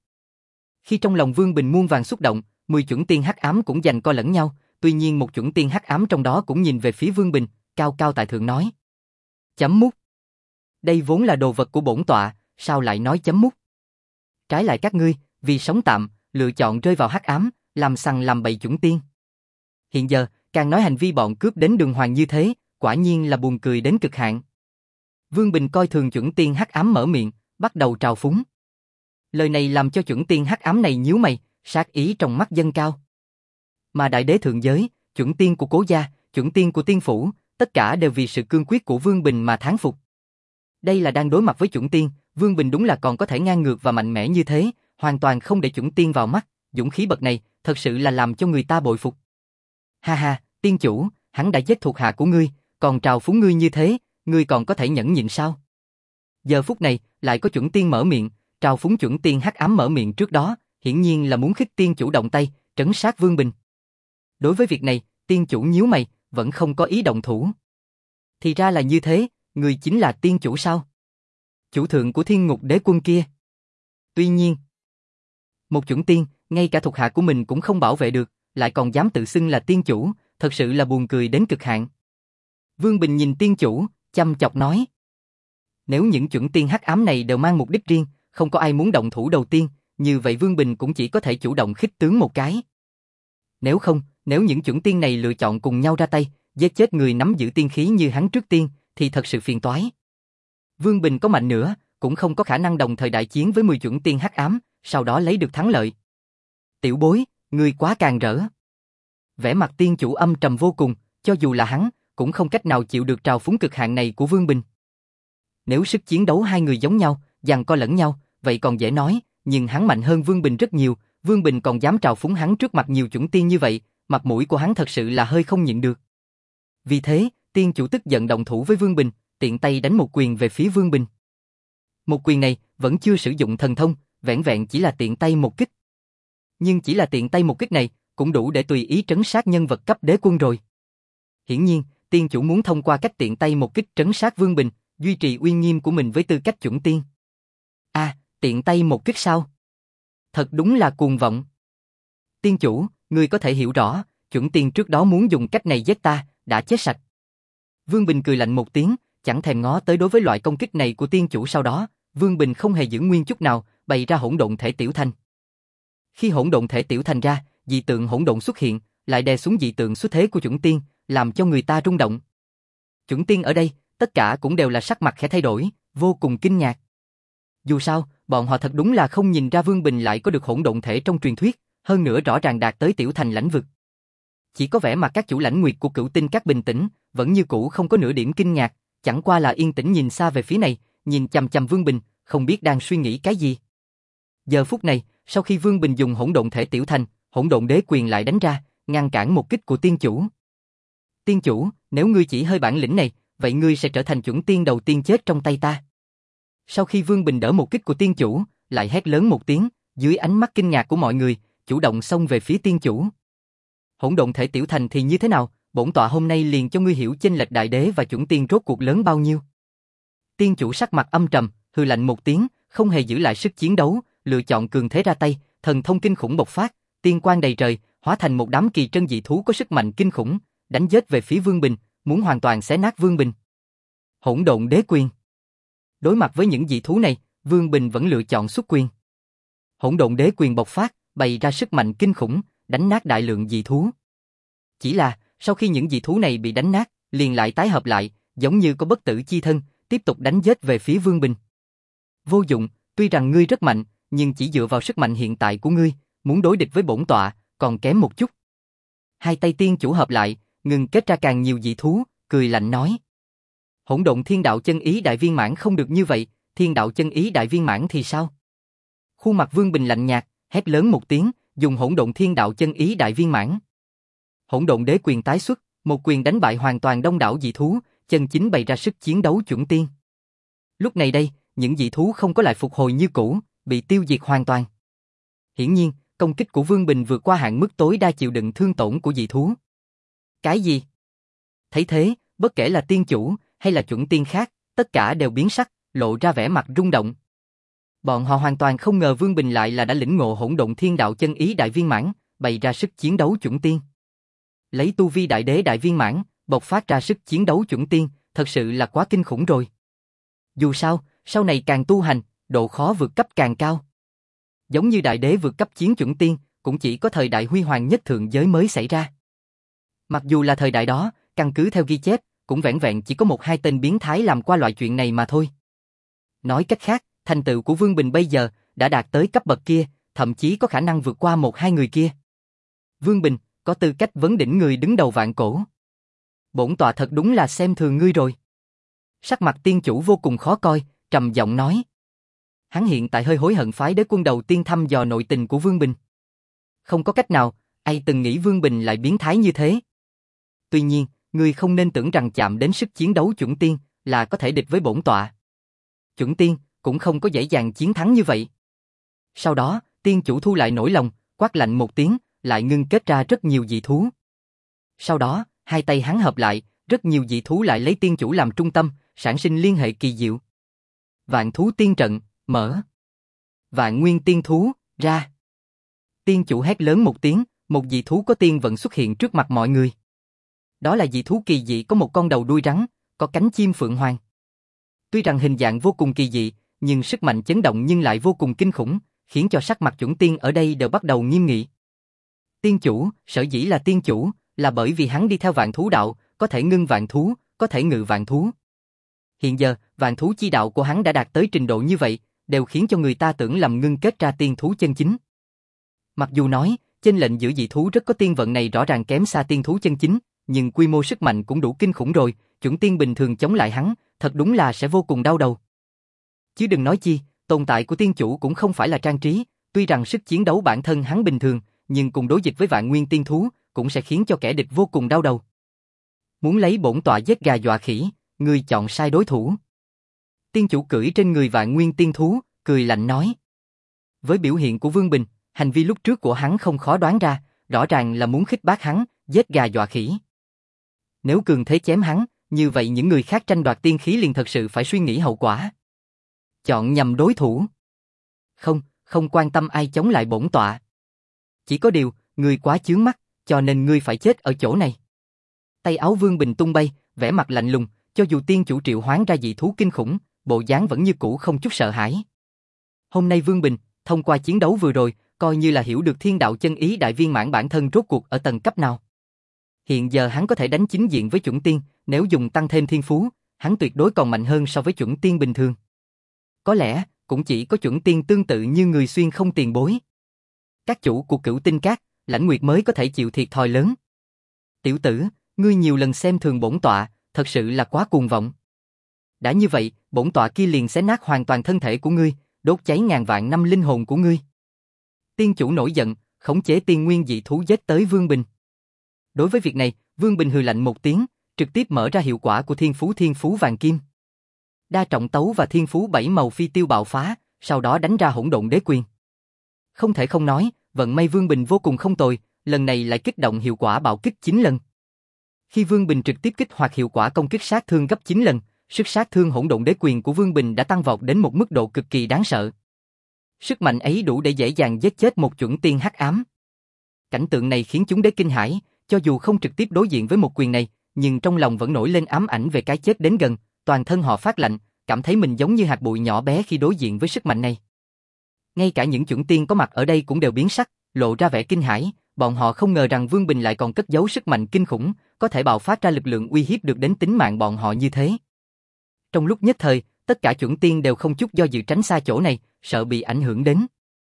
Khi trong lòng Vương Bình muôn vàng xúc động, mười chuẩn tiên hắc ám cũng giằng co lẫn nhau, tuy nhiên một chuẩn tiên hắc ám trong đó cũng nhìn về phía Vương Bình, cao cao tại thượng nói: "Chấm mút. Đây vốn là đồ vật của bổn tọa, sao lại nói chấm mút? Trái lại các ngươi, vì sống tạm, lựa chọn rơi vào hắc ám, làm sằng làm bậy chuẩn tiên. Hiện giờ, càng nói hành vi bọn cướp đến đường hoàng như thế, quả nhiên là buồn cười đến cực hạn." Vương Bình coi thường chuẩn tiên hắc ám mở miệng, bắt đầu trào phúng. Lời này làm cho chuẩn tiên hắc ám này nhíu mày, sát ý trong mắt dâng cao. Mà đại đế thượng giới, chuẩn tiên của Cố gia, chuẩn tiên của tiên phủ, tất cả đều vì sự cương quyết của Vương Bình mà thán phục. Đây là đang đối mặt với chuẩn tiên, Vương Bình đúng là còn có thể ngang ngược và mạnh mẽ như thế, hoàn toàn không để chuẩn tiên vào mắt, dũng khí bậc này, thật sự là làm cho người ta bội phục. Ha ha, tiên chủ, hắn đã giết thuộc hạ của ngươi, còn trào phúng ngươi như thế, ngươi còn có thể nhẫn nhịn sao? Giờ phút này, lại có chuẩn tiên mở miệng, trào phúng chuẩn tiên hắc ám mở miệng trước đó, hiển nhiên là muốn khích tiên chủ động tay, trấn sát Vương Bình. Đối với việc này, tiên chủ nhíu mày, vẫn không có ý động thủ. Thì ra là như thế, người chính là tiên chủ sao? Chủ thượng của thiên ngục đế quân kia. Tuy nhiên, một chuẩn tiên, ngay cả thuộc hạ của mình cũng không bảo vệ được, lại còn dám tự xưng là tiên chủ, thật sự là buồn cười đến cực hạn. Vương Bình nhìn tiên chủ, chăm chọc nói: "Nếu những chuẩn tiên hắc ám này đều mang mục đích riêng, không có ai muốn động thủ đầu tiên, như vậy Vương Bình cũng chỉ có thể chủ động khích tướng một cái. Nếu không, nếu những chuẩn tiên này lựa chọn cùng nhau ra tay, giết chết người nắm giữ tiên khí như hắn trước tiên, thì thật sự phiền toái. Vương Bình có mạnh nữa, cũng không có khả năng đồng thời đại chiến với mười chuẩn tiên hắc ám, sau đó lấy được thắng lợi. Tiểu bối, ngươi quá càng rỡ." Vẻ mặt tiên chủ âm trầm vô cùng, cho dù là hắn, cũng không cách nào chịu được trào phúng cực hạn này của Vương Bình. Nếu sức chiến đấu hai người giống nhau, giằng co lẫn nhau, vậy còn dễ nói, nhưng hắn mạnh hơn Vương Bình rất nhiều, Vương Bình còn dám trào phúng hắn trước mặt nhiều chuẩn tiên như vậy, mặt mũi của hắn thật sự là hơi không nhịn được. Vì thế, tiên chủ tức giận động thủ với Vương Bình, tiện tay đánh một quyền về phía Vương Bình. Một quyền này vẫn chưa sử dụng thần thông, vẻn vẹn chỉ là tiện tay một kích. Nhưng chỉ là tiện tay một kích này, cũng đủ để tùy ý trấn sát nhân vật cấp đế quân rồi. Hiển nhiên, tiên chủ muốn thông qua cách tiện tay một kích trấn sát Vương Bình, duy trì uy nghiêm của mình với tư cách chuẩn tiên. A, à, tiện tay một kích sao? Thật đúng là cuồng vọng. Tiên chủ, ngươi có thể hiểu rõ, chuẩn tiên trước đó muốn dùng cách này giết ta, đã chết sạch. Vương Bình cười lạnh một tiếng, chẳng thèm ngó tới đối với loại công kích này của tiên chủ. Sau đó, Vương Bình không hề giữ nguyên chút nào, bày ra hỗn độn thể tiểu thành. Khi hỗn độn thể tiểu thành ra, dị tượng hỗn độn xuất hiện, lại đè xuống dị tượng xuất thế của chuẩn tiên, làm cho người ta rung động. Chuẩn tiên ở đây, tất cả cũng đều là sắc mặt khẽ thay đổi, vô cùng kinh ngạc. Dù sao, bọn họ thật đúng là không nhìn ra Vương Bình lại có được hỗn độn thể trong truyền thuyết, hơn nữa rõ ràng đạt tới tiểu thành lãnh vực. Chỉ có vẻ mặt các chủ lãnh nguyệt của Cửu Tinh các bình tĩnh, vẫn như cũ không có nửa điểm kinh ngạc, chẳng qua là yên tĩnh nhìn xa về phía này, nhìn chằm chằm Vương Bình, không biết đang suy nghĩ cái gì. Giờ phút này, sau khi Vương Bình dùng hỗn độn thể tiểu thành, hỗn độn đế quyền lại đánh ra, ngăn cản một kích của tiên chủ. Tiên chủ, nếu ngươi chỉ hơi bản lĩnh này, vậy ngươi sẽ trở thành chuẩn tiên đầu tiên chết trong tay ta. Sau khi Vương Bình đỡ một kích của tiên chủ, lại hét lớn một tiếng, dưới ánh mắt kinh ngạc của mọi người, chủ động xông về phía tiên chủ. Hỗn độn thể tiểu thành thì như thế nào, bổn tọa hôm nay liền cho ngươi hiểu chênh lệch đại đế và chuẩn tiên rốt cuộc lớn bao nhiêu. Tiên chủ sắc mặt âm trầm, hừ lạnh một tiếng, không hề giữ lại sức chiến đấu, lựa chọn cường thế ra tay, thần thông kinh khủng bộc phát, tiên quang đầy trời, hóa thành một đám kỳ trân dị thú có sức mạnh kinh khủng, đánh giết về phía Vương Bình, muốn hoàn toàn xé nát Vương Bình. Hỗn độn đế quyền. Đối mặt với những dị thú này, Vương Bình vẫn lựa chọn xuất quyền. Hỗn độn đế quyền bộc phát, bày ra sức mạnh kinh khủng, đánh nát đại lượng dị thú. Chỉ là, sau khi những dị thú này bị đánh nát, liền lại tái hợp lại, giống như có bất tử chi thân, tiếp tục đánh giết về phía Vương Bình. Vô dụng, tuy rằng ngươi rất mạnh, nhưng chỉ dựa vào sức mạnh hiện tại của ngươi, muốn đối địch với bổn tọa, còn kém một chút. Hai tay tiên chủ hợp lại, ngừng kết ra càng nhiều dị thú, cười lạnh nói. Hỗn độn thiên đạo chân ý đại viên mãn không được như vậy, thiên đạo chân ý đại viên mãn thì sao? Khuôn mặt Vương Bình lạnh nhạt, hét lớn một tiếng, dùng hỗn độn thiên đạo chân ý đại viên mãn. Hỗn độn đế quyền tái xuất, một quyền đánh bại hoàn toàn đông đảo dị thú, chân chính bày ra sức chiến đấu chuẩn tiên. Lúc này đây, những dị thú không có lại phục hồi như cũ, bị tiêu diệt hoàn toàn. Hiển nhiên, công kích của Vương Bình vượt qua hạn mức tối đa chịu đựng thương tổn của dị thú. Cái gì? Thấy thế, bất kể là tiên chủ hay là chuẩn tiên khác, tất cả đều biến sắc, lộ ra vẻ mặt rung động. Bọn họ hoàn toàn không ngờ Vương Bình lại là đã lĩnh ngộ hỗn độn thiên đạo chân ý đại viên mãn, bày ra sức chiến đấu chuẩn tiên. Lấy tu vi đại đế đại viên mãn, bộc phát ra sức chiến đấu chuẩn tiên, thật sự là quá kinh khủng rồi. Dù sao, sau này càng tu hành, độ khó vượt cấp càng cao. Giống như đại đế vượt cấp chiến chuẩn tiên, cũng chỉ có thời đại huy hoàng nhất thượng giới mới xảy ra. Mặc dù là thời đại đó, căn cứ theo ghi chép, cũng vẻn vẹn chỉ có một hai tên biến thái làm qua loại chuyện này mà thôi. Nói cách khác, thành tựu của Vương Bình bây giờ đã đạt tới cấp bậc kia, thậm chí có khả năng vượt qua một hai người kia. Vương Bình có tư cách vấn đỉnh người đứng đầu vạn cổ. Bổn tọa thật đúng là xem thường ngươi rồi. Sắc mặt tiên chủ vô cùng khó coi, trầm giọng nói. Hắn hiện tại hơi hối hận phái đế quân đầu tiên thăm dò nội tình của Vương Bình. Không có cách nào, ai từng nghĩ Vương Bình lại biến thái như thế. Tuy nhiên, ngươi không nên tưởng rằng chạm đến sức chiến đấu chuẩn tiên là có thể địch với bổn tọa. Chuẩn tiên cũng không có dễ dàng chiến thắng như vậy. Sau đó, tiên chủ thu lại nỗi lòng, quát lạnh một tiếng, lại ngưng kết ra rất nhiều dị thú. Sau đó, hai tay hắn hợp lại, rất nhiều dị thú lại lấy tiên chủ làm trung tâm, sản sinh liên hệ kỳ diệu. Vạn thú tiên trận, mở. Vạn nguyên tiên thú, ra. Tiên chủ hét lớn một tiếng, một dị thú có tiên vận xuất hiện trước mặt mọi người. Đó là dị thú kỳ dị có một con đầu đuôi rắn, có cánh chim phượng hoàng. Tuy rằng hình dạng vô cùng kỳ dị, nhưng sức mạnh chấn động nhưng lại vô cùng kinh khủng, khiến cho sắc mặt chuẩn tiên ở đây đều bắt đầu nghiêm nghị. Tiên chủ, sở dĩ là tiên chủ, là bởi vì hắn đi theo vạn thú đạo, có thể ngưng vạn thú, có thể ngự vạn thú. Hiện giờ, vạn thú chi đạo của hắn đã đạt tới trình độ như vậy, đều khiến cho người ta tưởng lầm ngưng kết ra tiên thú chân chính. Mặc dù nói, chênh lệnh giữa dị thú rất có tiên vận này rõ ràng kém xa tiên thú chân chính, nhưng quy mô sức mạnh cũng đủ kinh khủng rồi, chuẩn tiên bình thường chống lại hắn, thật đúng là sẽ vô cùng đau đầu. Chứ đừng nói chi, tồn tại của tiên chủ cũng không phải là trang trí, tuy rằng sức chiến đấu bản thân hắn bình thường, nhưng cùng đối dịch với vạn nguyên tiên thú, cũng sẽ khiến cho kẻ địch vô cùng đau đầu. Muốn lấy bổn tọa giết gà dọa khỉ, ngươi chọn sai đối thủ. Tiên chủ cưỡi trên người vạn nguyên tiên thú, cười lạnh nói. Với biểu hiện của Vương Bình, hành vi lúc trước của hắn không khó đoán ra, rõ ràng là muốn khích bác hắn, giết gà dọa khỉ. Nếu cường thế chém hắn, như vậy những người khác tranh đoạt tiên khí liền thật sự phải suy nghĩ hậu quả. Chọn nhầm đối thủ. Không, không quan tâm ai chống lại bổn tọa. Chỉ có điều, ngươi quá chướng mắt, cho nên ngươi phải chết ở chỗ này. Tay áo Vương Bình tung bay, vẻ mặt lạnh lùng, cho dù tiên chủ triệu hoán ra dị thú kinh khủng, bộ dáng vẫn như cũ không chút sợ hãi. Hôm nay Vương Bình, thông qua chiến đấu vừa rồi, coi như là hiểu được thiên đạo chân ý đại viên mãn bản thân rốt cuộc ở tầng cấp nào. Hiện giờ hắn có thể đánh chính diện với chuẩn tiên, nếu dùng tăng thêm thiên phú, hắn tuyệt đối còn mạnh hơn so với chuẩn tiên bình thường. Có lẽ, cũng chỉ có chuẩn tiên tương tự như người xuyên không tiền bối. Các chủ của Cửu Tinh Các, Lãnh Nguyệt mới có thể chịu thiệt thòi lớn. Tiểu tử, ngươi nhiều lần xem thường bổn tọa, thật sự là quá cuồng vọng. Đã như vậy, bổn tọa kia liền xé nát hoàn toàn thân thể của ngươi, đốt cháy ngàn vạn năm linh hồn của ngươi. Tiên chủ nổi giận, khống chế tiên nguyên dị thú giết tới Vương Bình. Đối với việc này, Vương Bình hừ lạnh một tiếng, trực tiếp mở ra hiệu quả của thiên phú thiên phú vàng kim. Đa trọng tấu và thiên phú bảy màu phi tiêu bạo phá, sau đó đánh ra hỗn độn đế quyền. Không thể không nói, vận may Vương Bình vô cùng không tồi, lần này lại kích động hiệu quả bạo kích chín lần. Khi Vương Bình trực tiếp kích hoạt hiệu quả công kích sát thương gấp chín lần, sức sát thương hỗn độn đế quyền của Vương Bình đã tăng vọt đến một mức độ cực kỳ đáng sợ. Sức mạnh ấy đủ để dễ dàng giết chết một chuẩn tiên hắc ám. Cảnh tượng này khiến chúng đế kinh hãi, cho dù không trực tiếp đối diện với một quyền này, nhưng trong lòng vẫn nổi lên ám ảnh về cái chết đến gần, toàn thân họ phát lạnh, cảm thấy mình giống như hạt bụi nhỏ bé khi đối diện với sức mạnh này. Ngay cả những chuẩn tiên có mặt ở đây cũng đều biến sắc, lộ ra vẻ kinh hãi, bọn họ không ngờ rằng Vương Bình lại còn cất giấu sức mạnh kinh khủng, có thể bạo phát ra lực lượng uy hiếp được đến tính mạng bọn họ như thế. Trong lúc nhất thời, tất cả chuẩn tiên đều không chút do dự tránh xa chỗ này, sợ bị ảnh hưởng đến.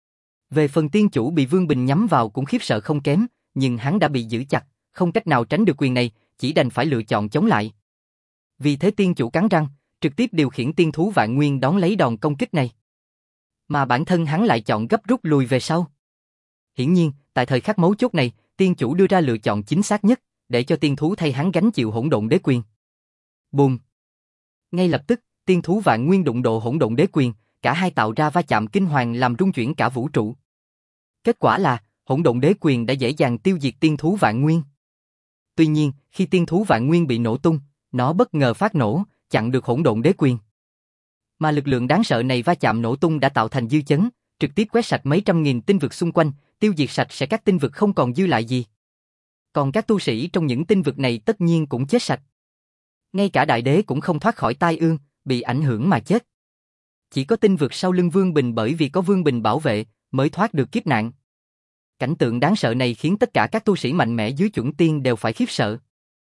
Về phần tiên chủ bị Vương Bình nhắm vào cũng khiếp sợ không kém, nhưng hắn đã bị giữ chặt, không cách nào tránh được quyền này, chỉ đành phải lựa chọn chống lại. Vì thế tiên chủ cắn răng, trực tiếp điều khiển tiên thú vạn nguyên đón lấy đòn công kích này. Mà bản thân hắn lại chọn gấp rút lùi về sau. Hiển nhiên, tại thời khắc mấu chốt này, tiên chủ đưa ra lựa chọn chính xác nhất, để cho tiên thú thay hắn gánh chịu hỗn độn đế quyền. Bùm! Ngay lập tức, tiên thú vạn nguyên đụng độ hỗn độn đế quyền, cả hai tạo ra va chạm kinh hoàng làm rung chuyển cả vũ trụ. Kết quả là, hỗn độn đế quyền đã dễ dàng tiêu diệt tiên thú vạn nguyên. Tuy nhiên, khi tiên thú vạn nguyên bị nổ tung, nó bất ngờ phát nổ, chặn được hỗn độn đế quyền. Mà lực lượng đáng sợ này va chạm nổ tung đã tạo thành dư chấn, trực tiếp quét sạch mấy trăm nghìn tinh vực xung quanh, tiêu diệt sạch sẽ các tinh vực không còn dư lại gì. Còn các tu sĩ trong những tinh vực này tất nhiên cũng chết sạch. Ngay cả đại đế cũng không thoát khỏi tai ương, bị ảnh hưởng mà chết. Chỉ có tinh vực sau lưng Vương Bình bởi vì có Vương Bình bảo vệ, mới thoát được kiếp nạn. Cảnh tượng đáng sợ này khiến tất cả các tu sĩ mạnh mẽ dưới chuẩn tiên đều phải khiếp sợ.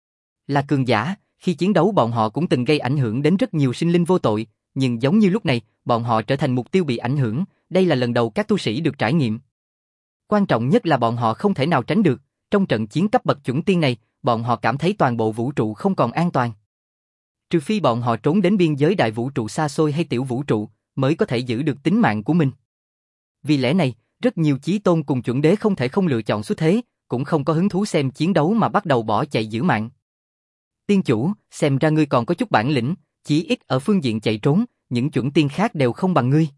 Là cường giả, khi chiến đấu bọn họ cũng từng gây ảnh hưởng đến rất nhiều sinh linh vô tội, nhưng giống như lúc này, bọn họ trở thành mục tiêu bị ảnh hưởng, đây là lần đầu các tu sĩ được trải nghiệm. Quan trọng nhất là bọn họ không thể nào tránh được, trong trận chiến cấp bậc chuẩn tiên này, bọn họ cảm thấy toàn bộ vũ trụ không còn an toàn. Trừ phi bọn họ trốn đến biên giới đại vũ trụ xa xôi hay tiểu vũ trụ, mới có thể giữ được tính mạng của mình. Vì lẽ này, rất nhiều chí tôn cùng chuẩn đế không thể không lựa chọn xuất thế, cũng không có hứng thú xem chiến đấu mà bắt đầu bỏ chạy giữ mạng. Tiên chủ, xem ra ngươi còn có chút bản lĩnh, chỉ ít ở phương diện chạy trốn, những chuẩn tiên khác đều không bằng ngươi.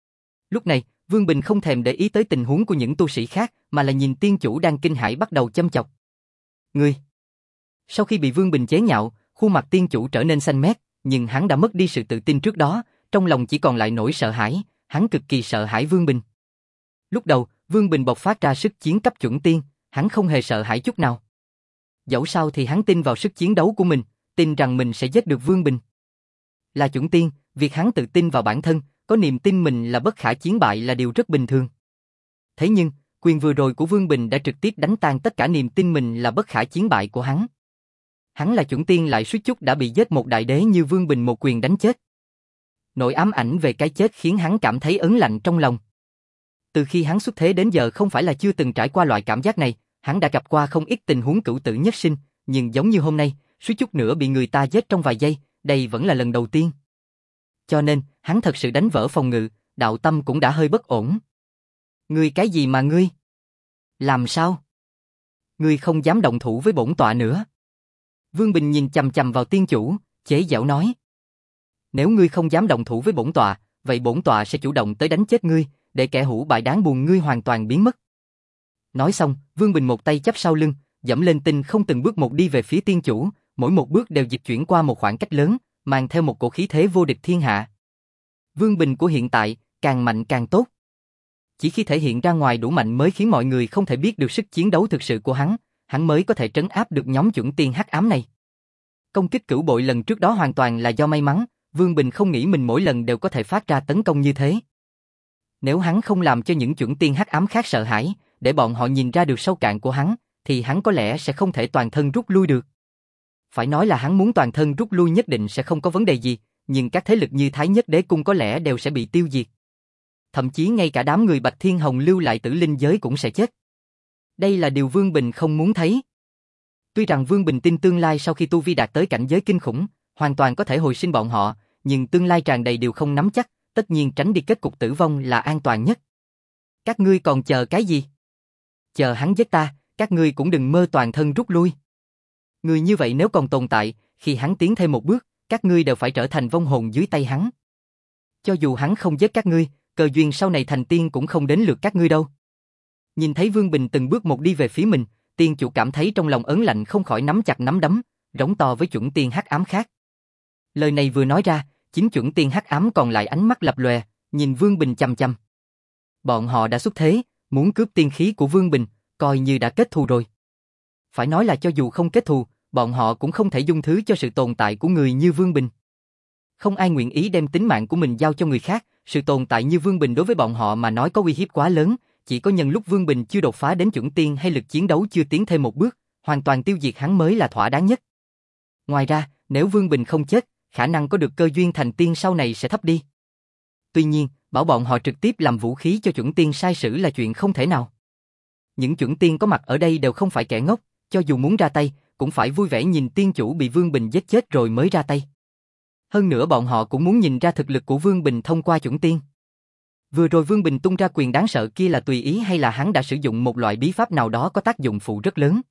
Lúc này, Vương Bình không thèm để ý tới tình huống của những tu sĩ khác, mà là nhìn tiên chủ đang kinh hãi bắt đầu châm chọc. Ngươi! Sau khi bị Vương Bình chế nhạo, khuôn mặt tiên chủ trở nên xanh mét, nhưng hắn đã mất đi sự tự tin trước đó, trong lòng chỉ còn lại nỗi sợ hãi, hắn cực kỳ sợ hãi Vương Bình. Lúc đầu, Vương Bình bộc phát ra sức chiến cấp chuẩn tiên, hắn không hề sợ hãi chút nào. Dẫu sao thì hắn tin vào sức chiến đấu của mình, tin rằng mình sẽ giết được Vương Bình. Là chuẩn tiên, việc hắn tự tin vào bản thân, có niềm tin mình là bất khả chiến bại là điều rất bình thường. Thế nhưng, quyền vừa rồi của Vương Bình đã trực tiếp đánh tan tất cả niềm tin mình là bất khả chiến bại của hắn. Hắn là chuẩn tiên lại suýt chút đã bị giết một đại đế như Vương Bình một quyền đánh chết. Nỗi ám ảnh về cái chết khiến hắn cảm thấy ớn lạnh trong lòng. Từ khi hắn xuất thế đến giờ không phải là chưa từng trải qua loại cảm giác này, hắn đã gặp qua không ít tình huống cửu tử nhất sinh, nhưng giống như hôm nay, suýt chút nữa bị người ta giết trong vài giây, đây vẫn là lần đầu tiên. Cho nên, hắn thật sự đánh vỡ phòng ngự, đạo tâm cũng đã hơi bất ổn. Ngươi cái gì mà ngươi? Làm sao? Ngươi không dám động thủ với bổn tọa nữa. Vương Bình nhìn chằm chằm vào tiên chủ, chế giễu nói. Nếu ngươi không dám động thủ với bổn tọa, vậy bổn tọa sẽ chủ động tới đánh chết ngươi, để kẻ hủ bại đáng buồn ngươi hoàn toàn biến mất. Nói xong, Vương Bình một tay chắp sau lưng, dẫm lên tinh không từng bước một đi về phía tiên chủ, mỗi một bước đều dịch chuyển qua một khoảng cách lớn, mang theo một cổ khí thế vô địch thiên hạ. Vương Bình của hiện tại, càng mạnh càng tốt. Chỉ khi thể hiện ra ngoài đủ mạnh mới khiến mọi người không thể biết được sức chiến đấu thực sự của hắn, hắn mới có thể trấn áp được nhóm chuẩn tiên hắc ám này. Công kích cửu bội lần trước đó hoàn toàn là do may mắn, Vương Bình không nghĩ mình mỗi lần đều có thể phát ra tấn công như thế. Nếu hắn không làm cho những chuẩn tiên hắc ám khác sợ hãi, để bọn họ nhìn ra được sâu cạn của hắn, thì hắn có lẽ sẽ không thể toàn thân rút lui được. Phải nói là hắn muốn toàn thân rút lui nhất định sẽ không có vấn đề gì, nhưng các thế lực như Thái Nhất Đế Cung có lẽ đều sẽ bị tiêu diệt. Thậm chí ngay cả đám người Bạch Thiên Hồng lưu lại tử linh giới cũng sẽ chết. Đây là điều Vương Bình không muốn thấy. Tuy rằng Vương Bình tin tương lai sau khi tu vi đạt tới cảnh giới kinh khủng, hoàn toàn có thể hồi sinh bọn họ, nhưng tương lai tràn đầy điều không nắm chắc, tất nhiên tránh đi kết cục tử vong là an toàn nhất. Các ngươi còn chờ cái gì? Chờ hắn giết ta, các ngươi cũng đừng mơ toàn thân rút lui. Người như vậy nếu còn tồn tại, khi hắn tiến thêm một bước, các ngươi đều phải trở thành vong hồn dưới tay hắn. Cho dù hắn không giết các ngươi, cơ duyên sau này thành tiên cũng không đến lượt các ngươi đâu. Nhìn thấy Vương Bình từng bước một đi về phía mình, tiên chủ cảm thấy trong lòng ớn lạnh không khỏi nắm chặt nắm đấm, rống to với chuẩn tiên hắc ám khác. Lời này vừa nói ra, chính chuẩn tiên hắc ám còn lại ánh mắt lập lòe, nhìn Vương Bình chằm chằm. Bọn họ đã xuất thế, muốn cướp tiên khí của Vương Bình, coi như đã kết thù rồi. Phải nói là cho dù không kết thù, bọn họ cũng không thể dung thứ cho sự tồn tại của người như Vương Bình. Không ai nguyện ý đem tính mạng của mình giao cho người khác, sự tồn tại như Vương Bình đối với bọn họ mà nói có uy hiếp quá lớn, chỉ có nhân lúc Vương Bình chưa đột phá đến chuẩn tiên hay lực chiến đấu chưa tiến thêm một bước, hoàn toàn tiêu diệt hắn mới là thỏa đáng nhất. Ngoài ra, nếu Vương Bình không chết, khả năng có được cơ duyên thành tiên sau này sẽ thấp đi. Tuy nhiên, bảo bọn họ trực tiếp làm vũ khí cho chuẩn tiên sai sử là chuyện không thể nào. Những chuẩn tiên có mặt ở đây đều không phải kẻ ngốc, cho dù muốn ra tay, cũng phải vui vẻ nhìn tiên chủ bị Vương Bình giết chết rồi mới ra tay. Hơn nữa bọn họ cũng muốn nhìn ra thực lực của Vương Bình thông qua chuẩn tiên. Vừa rồi Vương Bình tung ra quyền đáng sợ kia là tùy ý hay là hắn đã sử dụng một loại bí pháp nào đó có tác dụng phụ rất lớn?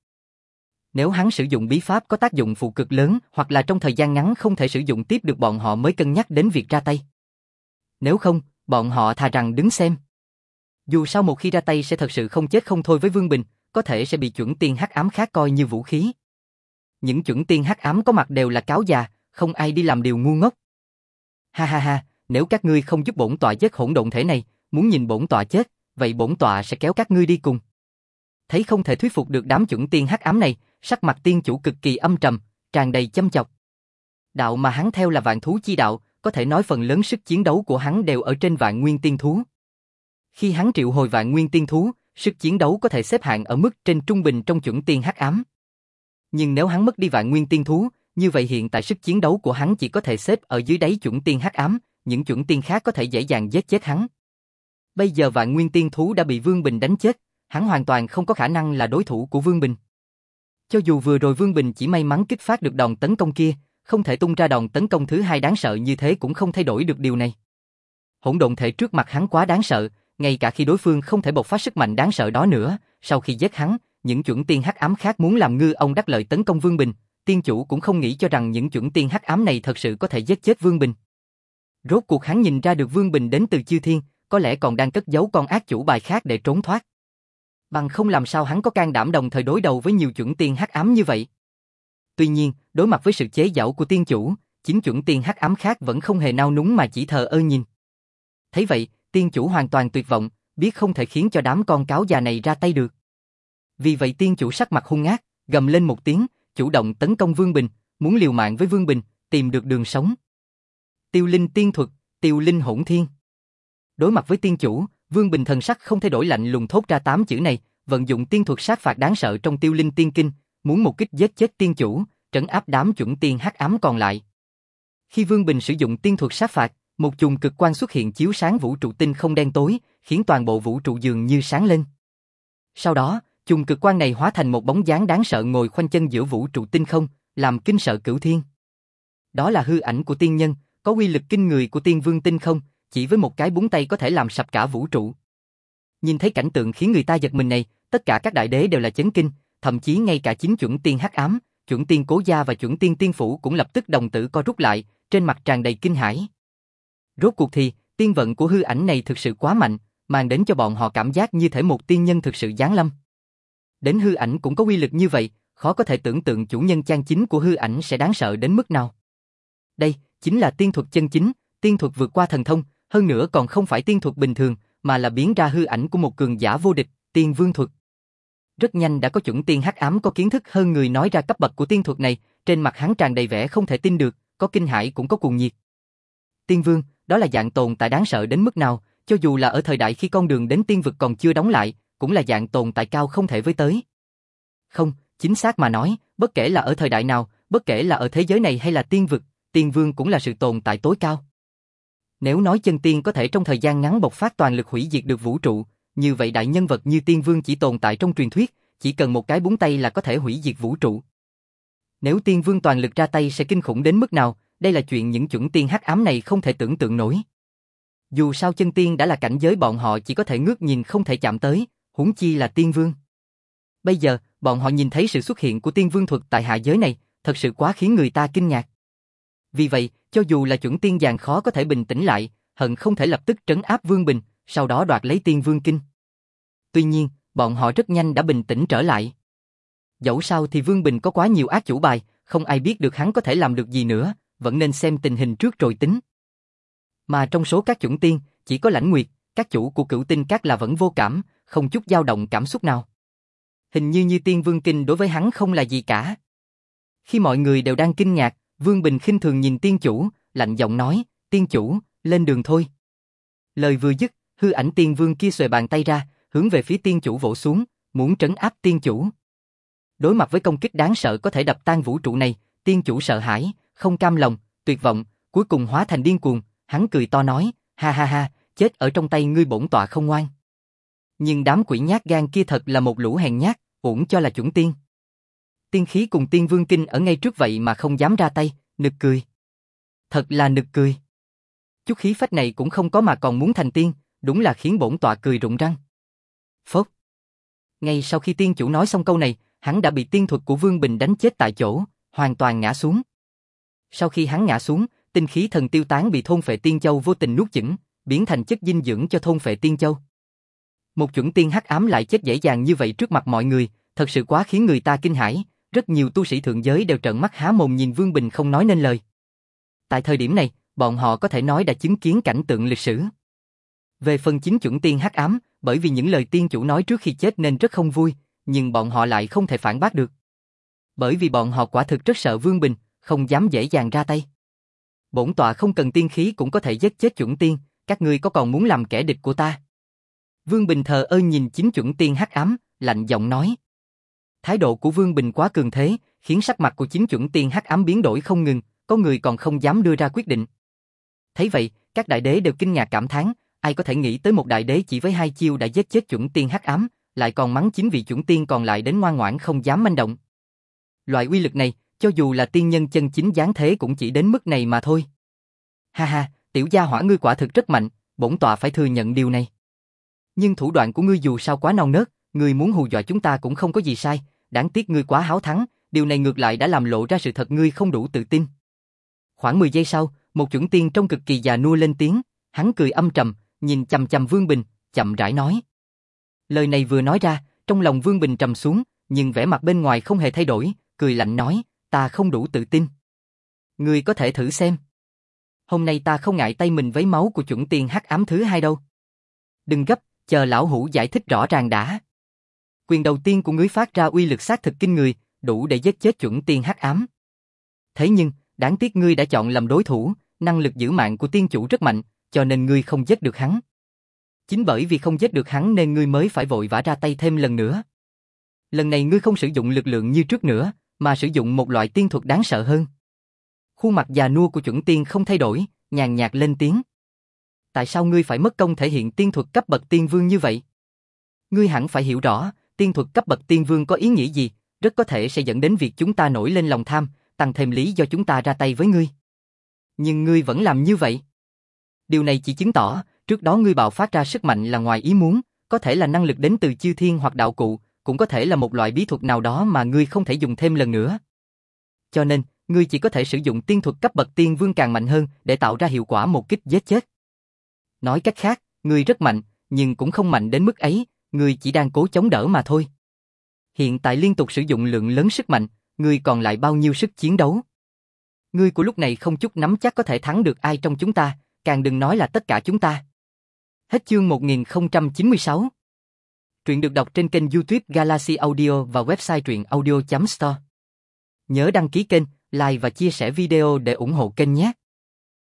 Nếu hắn sử dụng bí pháp có tác dụng phụ cực lớn hoặc là trong thời gian ngắn không thể sử dụng tiếp được bọn họ mới cân nhắc đến việc ra tay. Nếu không, bọn họ thà rằng đứng xem. Dù sao một khi ra tay sẽ thật sự không chết không thôi với Vương Bình, có thể sẽ bị chuẩn tiên hắc ám khác coi như vũ khí. Những chuẩn tiên hắc ám có mặt đều là cáo già, không ai đi làm điều ngu ngốc. Ha ha ha, nếu các ngươi không giúp bổn tọa giết hỗn độn thể này, muốn nhìn bổn tọa chết, vậy bổn tọa sẽ kéo các ngươi đi cùng. Thấy không thể thuyết phục được đám chuẩn tiên hắc ám này, sắc mặt tiên chủ cực kỳ âm trầm, tràn đầy châm chọc. Đạo mà hắn theo là vạn thú chi đạo, có thể nói phần lớn sức chiến đấu của hắn đều ở trên vạn nguyên tiên thú. Khi hắn triệu hồi vạn nguyên tiên thú, sức chiến đấu có thể xếp hạng ở mức trên trung bình trong chuẩn tiên hắc ám. Nhưng nếu hắn mất đi vạn nguyên tiên thú, như vậy hiện tại sức chiến đấu của hắn chỉ có thể xếp ở dưới đáy chuẩn tiên hắc ám, những chuẩn tiên khác có thể dễ dàng giết chết hắn. Bây giờ vạn nguyên tiên thú đã bị Vương Bình đánh chết, hắn hoàn toàn không có khả năng là đối thủ của Vương Bình. Cho dù vừa rồi Vương Bình chỉ may mắn kích phát được đòn tấn công kia, không thể tung ra đòn tấn công thứ hai đáng sợ như thế cũng không thay đổi được điều này. Hỗn độn thể trước mặt hắn quá đáng sợ, ngay cả khi đối phương không thể bộc phát sức mạnh đáng sợ đó nữa, sau khi giết hắn, những chuẩn tiên hắc ám khác muốn làm ngư ông đắc lợi tấn công Vương Bình, tiên chủ cũng không nghĩ cho rằng những chuẩn tiên hắc ám này thật sự có thể giết chết Vương Bình. Rốt cuộc hắn nhìn ra được Vương Bình đến từ chư thiên, có lẽ còn đang cất giấu con ác chủ bài khác để trốn thoát. Bằng không làm sao hắn có can đảm đồng thời đối đầu với nhiều chuẩn tiên hắc ám như vậy. Tuy nhiên, đối mặt với sự chế giễu của tiên chủ, chính chuẩn tiên hắc ám khác vẫn không hề nao núng mà chỉ thờ ơ nhìn. Thấy vậy, tiên chủ hoàn toàn tuyệt vọng, biết không thể khiến cho đám con cáo già này ra tay được. Vì vậy tiên chủ sắc mặt hung ác, gầm lên một tiếng, chủ động tấn công Vương Bình, muốn liều mạng với Vương Bình, tìm được đường sống. Tiêu linh tiên thuật, tiêu linh hỗn thiên. Đối mặt với tiên chủ, Vương Bình thần sắc không thay đổi lạnh lùng thốt ra tám chữ này, vận dụng tiên thuật sát phạt đáng sợ trong tiêu linh tiên kinh, muốn một kích giết chết tiên chủ, trấn áp đám chuẩn tiên hắc ám còn lại. Khi Vương Bình sử dụng tiên thuật sát phạt, một chùm cực quang xuất hiện chiếu sáng vũ trụ tinh không đen tối, khiến toàn bộ vũ trụ dường như sáng lên. Sau đó, chùm cực quang này hóa thành một bóng dáng đáng sợ ngồi khoanh chân giữa vũ trụ tinh không, làm kinh sợ cửu thiên. Đó là hư ảnh của tiên nhân, có uy lực kinh người của tiên vương tinh không, chỉ với một cái búng tay có thể làm sập cả vũ trụ. Nhìn thấy cảnh tượng khiến người ta giật mình này, tất cả các đại đế đều là chấn kinh, thậm chí ngay cả chính chuẩn tiên hắc ám, chuẩn tiên cố gia và chuẩn tiên tiên phủ cũng lập tức đồng tử co rút lại, trên mặt tràn đầy kinh hãi. Rốt cuộc thì, tiên vận của hư ảnh này thực sự quá mạnh, mang đến cho bọn họ cảm giác như thể một tiên nhân thực sự giáng lâm. Đến hư ảnh cũng có uy lực như vậy, khó có thể tưởng tượng chủ nhân chân chính của hư ảnh sẽ đáng sợ đến mức nào. Đây, chính là tiên thuật chân chính, tiên thuật vượt qua thần thông, hơn nữa còn không phải tiên thuật bình thường, mà là biến ra hư ảnh của một cường giả vô địch, tiên vương thuật. Rất nhanh đã có chuẩn tiên hắc ám có kiến thức hơn người nói ra cấp bậc của tiên thuật này, trên mặt hắn tràn đầy vẻ không thể tin được, có kinh hãi cũng có cuồng nhiệt. Tiên vương, đó là dạng tồn tại đáng sợ đến mức nào, cho dù là ở thời đại khi con đường đến tiên vực còn chưa đóng lại, cũng là dạng tồn tại cao không thể với tới. Không, chính xác mà nói, bất kể là ở thời đại nào, bất kể là ở thế giới này hay là tiên vực, tiên vương cũng là sự tồn tại tối cao. Nếu nói chân tiên có thể trong thời gian ngắn bộc phát toàn lực hủy diệt được vũ trụ, như vậy đại nhân vật như tiên vương chỉ tồn tại trong truyền thuyết, chỉ cần một cái búng tay là có thể hủy diệt vũ trụ. Nếu tiên vương toàn lực ra tay sẽ kinh khủng đến mức nào, đây là chuyện những chuẩn tiên hắc ám này không thể tưởng tượng nổi. Dù sao chân tiên đã là cảnh giới bọn họ chỉ có thể ngước nhìn không thể chạm tới, huống chi là tiên vương. Bây giờ, bọn họ nhìn thấy sự xuất hiện của tiên vương thuật tại hạ giới này, thật sự quá khiến người ta kinh ngạc. Vì vậy, cho dù là chuẩn tiên giàn khó có thể bình tĩnh lại, hận không thể lập tức trấn áp Vương Bình, sau đó đoạt lấy tiên vương kinh. Tuy nhiên, bọn họ rất nhanh đã bình tĩnh trở lại. Dẫu sao thì Vương Bình có quá nhiều ác chủ bài, không ai biết được hắn có thể làm được gì nữa, vẫn nên xem tình hình trước rồi tính. Mà trong số các chuẩn tiên, chỉ có Lãnh Nguyệt, các chủ của Cửu Tinh Các là vẫn vô cảm, không chút dao động cảm xúc nào. Hình như như tiên vương kinh đối với hắn không là gì cả. Khi mọi người đều đang kinh ngạc, Vương Bình khinh thường nhìn tiên chủ, lạnh giọng nói, tiên chủ, lên đường thôi. Lời vừa dứt, hư ảnh tiên vương kia xuề bàn tay ra, hướng về phía tiên chủ vỗ xuống, muốn trấn áp tiên chủ. Đối mặt với công kích đáng sợ có thể đập tan vũ trụ này, tiên chủ sợ hãi, không cam lòng, tuyệt vọng, cuối cùng hóa thành điên cuồng, hắn cười to nói, ha ha ha, chết ở trong tay ngươi bổn tọa không ngoan. Nhưng đám quỷ nhát gan kia thật là một lũ hèn nhát, uổng cho là chuẩn tiên. Tiên khí cùng tiên vương kinh ở ngay trước vậy mà không dám ra tay, nực cười. Thật là nực cười. Chút khí phách này cũng không có mà còn muốn thành tiên, đúng là khiến bổn tọa cười rụng răng. Phốt. Ngay sau khi tiên chủ nói xong câu này, hắn đã bị tiên thuật của Vương Bình đánh chết tại chỗ, hoàn toàn ngã xuống. Sau khi hắn ngã xuống, tinh khí thần tiêu tán bị thôn phệ tiên châu vô tình nuốt chửng, biến thành chất dinh dưỡng cho thôn phệ tiên châu. Một chuẩn tiên hắc ám lại chết dễ dàng như vậy trước mặt mọi người, thật sự quá khiến người ta kinh hãi, rất nhiều tu sĩ thượng giới đều trợn mắt há mồm nhìn Vương Bình không nói nên lời. Tại thời điểm này, bọn họ có thể nói đã chứng kiến cảnh tượng lịch sử. Về phần chính chuẩn tiên hắc ám, bởi vì những lời tiên chủ nói trước khi chết nên rất không vui, nhưng bọn họ lại không thể phản bác được. Bởi vì bọn họ quả thực rất sợ Vương Bình, không dám dễ dàng ra tay. Bổn tọa không cần tiên khí cũng có thể giết chết chuẩn tiên, các ngươi có còn muốn làm kẻ địch của ta? Vương Bình thờ ơ nhìn chính chuẩn tiên hắc ám, lạnh giọng nói. Thái độ của Vương Bình quá cường thế, khiến sắc mặt của chính chuẩn tiên hắc ám biến đổi không ngừng, có người còn không dám đưa ra quyết định. Thấy vậy, các đại đế đều kinh ngạc cảm thán, ai có thể nghĩ tới một đại đế chỉ với hai chiêu đã giết chết chuẩn tiên hắc ám, lại còn mắng chính vị chuẩn tiên còn lại đến ngoan ngoãn không dám manh động. Loại uy lực này, cho dù là tiên nhân chân chính giáng thế cũng chỉ đến mức này mà thôi. Ha ha, tiểu gia hỏa ngươi quả thực rất mạnh, bổn tọa phải thừa nhận điều này. Nhưng thủ đoạn của ngươi dù sao quá non nớt, ngươi muốn hù dọa chúng ta cũng không có gì sai, đáng tiếc ngươi quá háo thắng, điều này ngược lại đã làm lộ ra sự thật ngươi không đủ tự tin. Khoảng mười giây sau, một chuẩn tiên trông cực kỳ già nua lên tiếng, hắn cười âm trầm, nhìn chằm chằm Vương Bình, chậm rãi nói. Lời này vừa nói ra, trong lòng Vương Bình trầm xuống, nhưng vẻ mặt bên ngoài không hề thay đổi, cười lạnh nói, ta không đủ tự tin. Ngươi có thể thử xem. Hôm nay ta không ngại tay mình với máu của chuẩn tiên hắc ám thứ hai đâu. Đừng gấp, chờ lão hủ giải thích rõ ràng đã. Quyền đầu tiên của ngươi phát ra uy lực xác thực kinh người, đủ để giết chết chuẩn tiên hắc ám. Thế nhưng, đáng tiếc ngươi đã chọn lầm đối thủ, năng lực giữ mạng của tiên chủ rất mạnh, cho nên ngươi không giết được hắn. Chính bởi vì không giết được hắn nên ngươi mới phải vội vã ra tay thêm lần nữa. Lần này ngươi không sử dụng lực lượng như trước nữa, mà sử dụng một loại tiên thuật đáng sợ hơn. Khuôn mặt già nua của chuẩn tiên không thay đổi, nhàn nhạt lên tiếng. Tại sao ngươi phải mất công thể hiện tiên thuật cấp bậc tiên vương như vậy? Ngươi hẳn phải hiểu rõ, tiên thuật cấp bậc tiên vương có ý nghĩa gì, rất có thể sẽ dẫn đến việc chúng ta nổi lên lòng tham, tăng thêm lý do chúng ta ra tay với ngươi. Nhưng ngươi vẫn làm như vậy. Điều này chỉ chứng tỏ, trước đó ngươi bạo phát ra sức mạnh là ngoài ý muốn, có thể là năng lực đến từ chư thiên hoặc đạo cụ, cũng có thể là một loại bí thuật nào đó mà ngươi không thể dùng thêm lần nữa. Cho nên, ngươi chỉ có thể sử dụng tiên thuật cấp bậc tiên vương càng mạnh hơn để tạo ra hiệu quả một kích giết chết. Nói cách khác, ngươi rất mạnh, nhưng cũng không mạnh đến mức ấy, ngươi chỉ đang cố chống đỡ mà thôi. Hiện tại liên tục sử dụng lượng lớn sức mạnh, ngươi còn lại bao nhiêu sức chiến đấu? Ngươi của lúc này không chút nắm chắc có thể thắng được ai trong chúng ta, càng đừng nói là tất cả chúng ta. Hết chương một nghìn không trăm chín mươi sáu. Truyện được đọc trên kênh YouTube Galaxy Audio và website truyện audio chấm store. Nhớ đăng ký kênh, like và chia sẻ video để ủng hộ kênh nhé.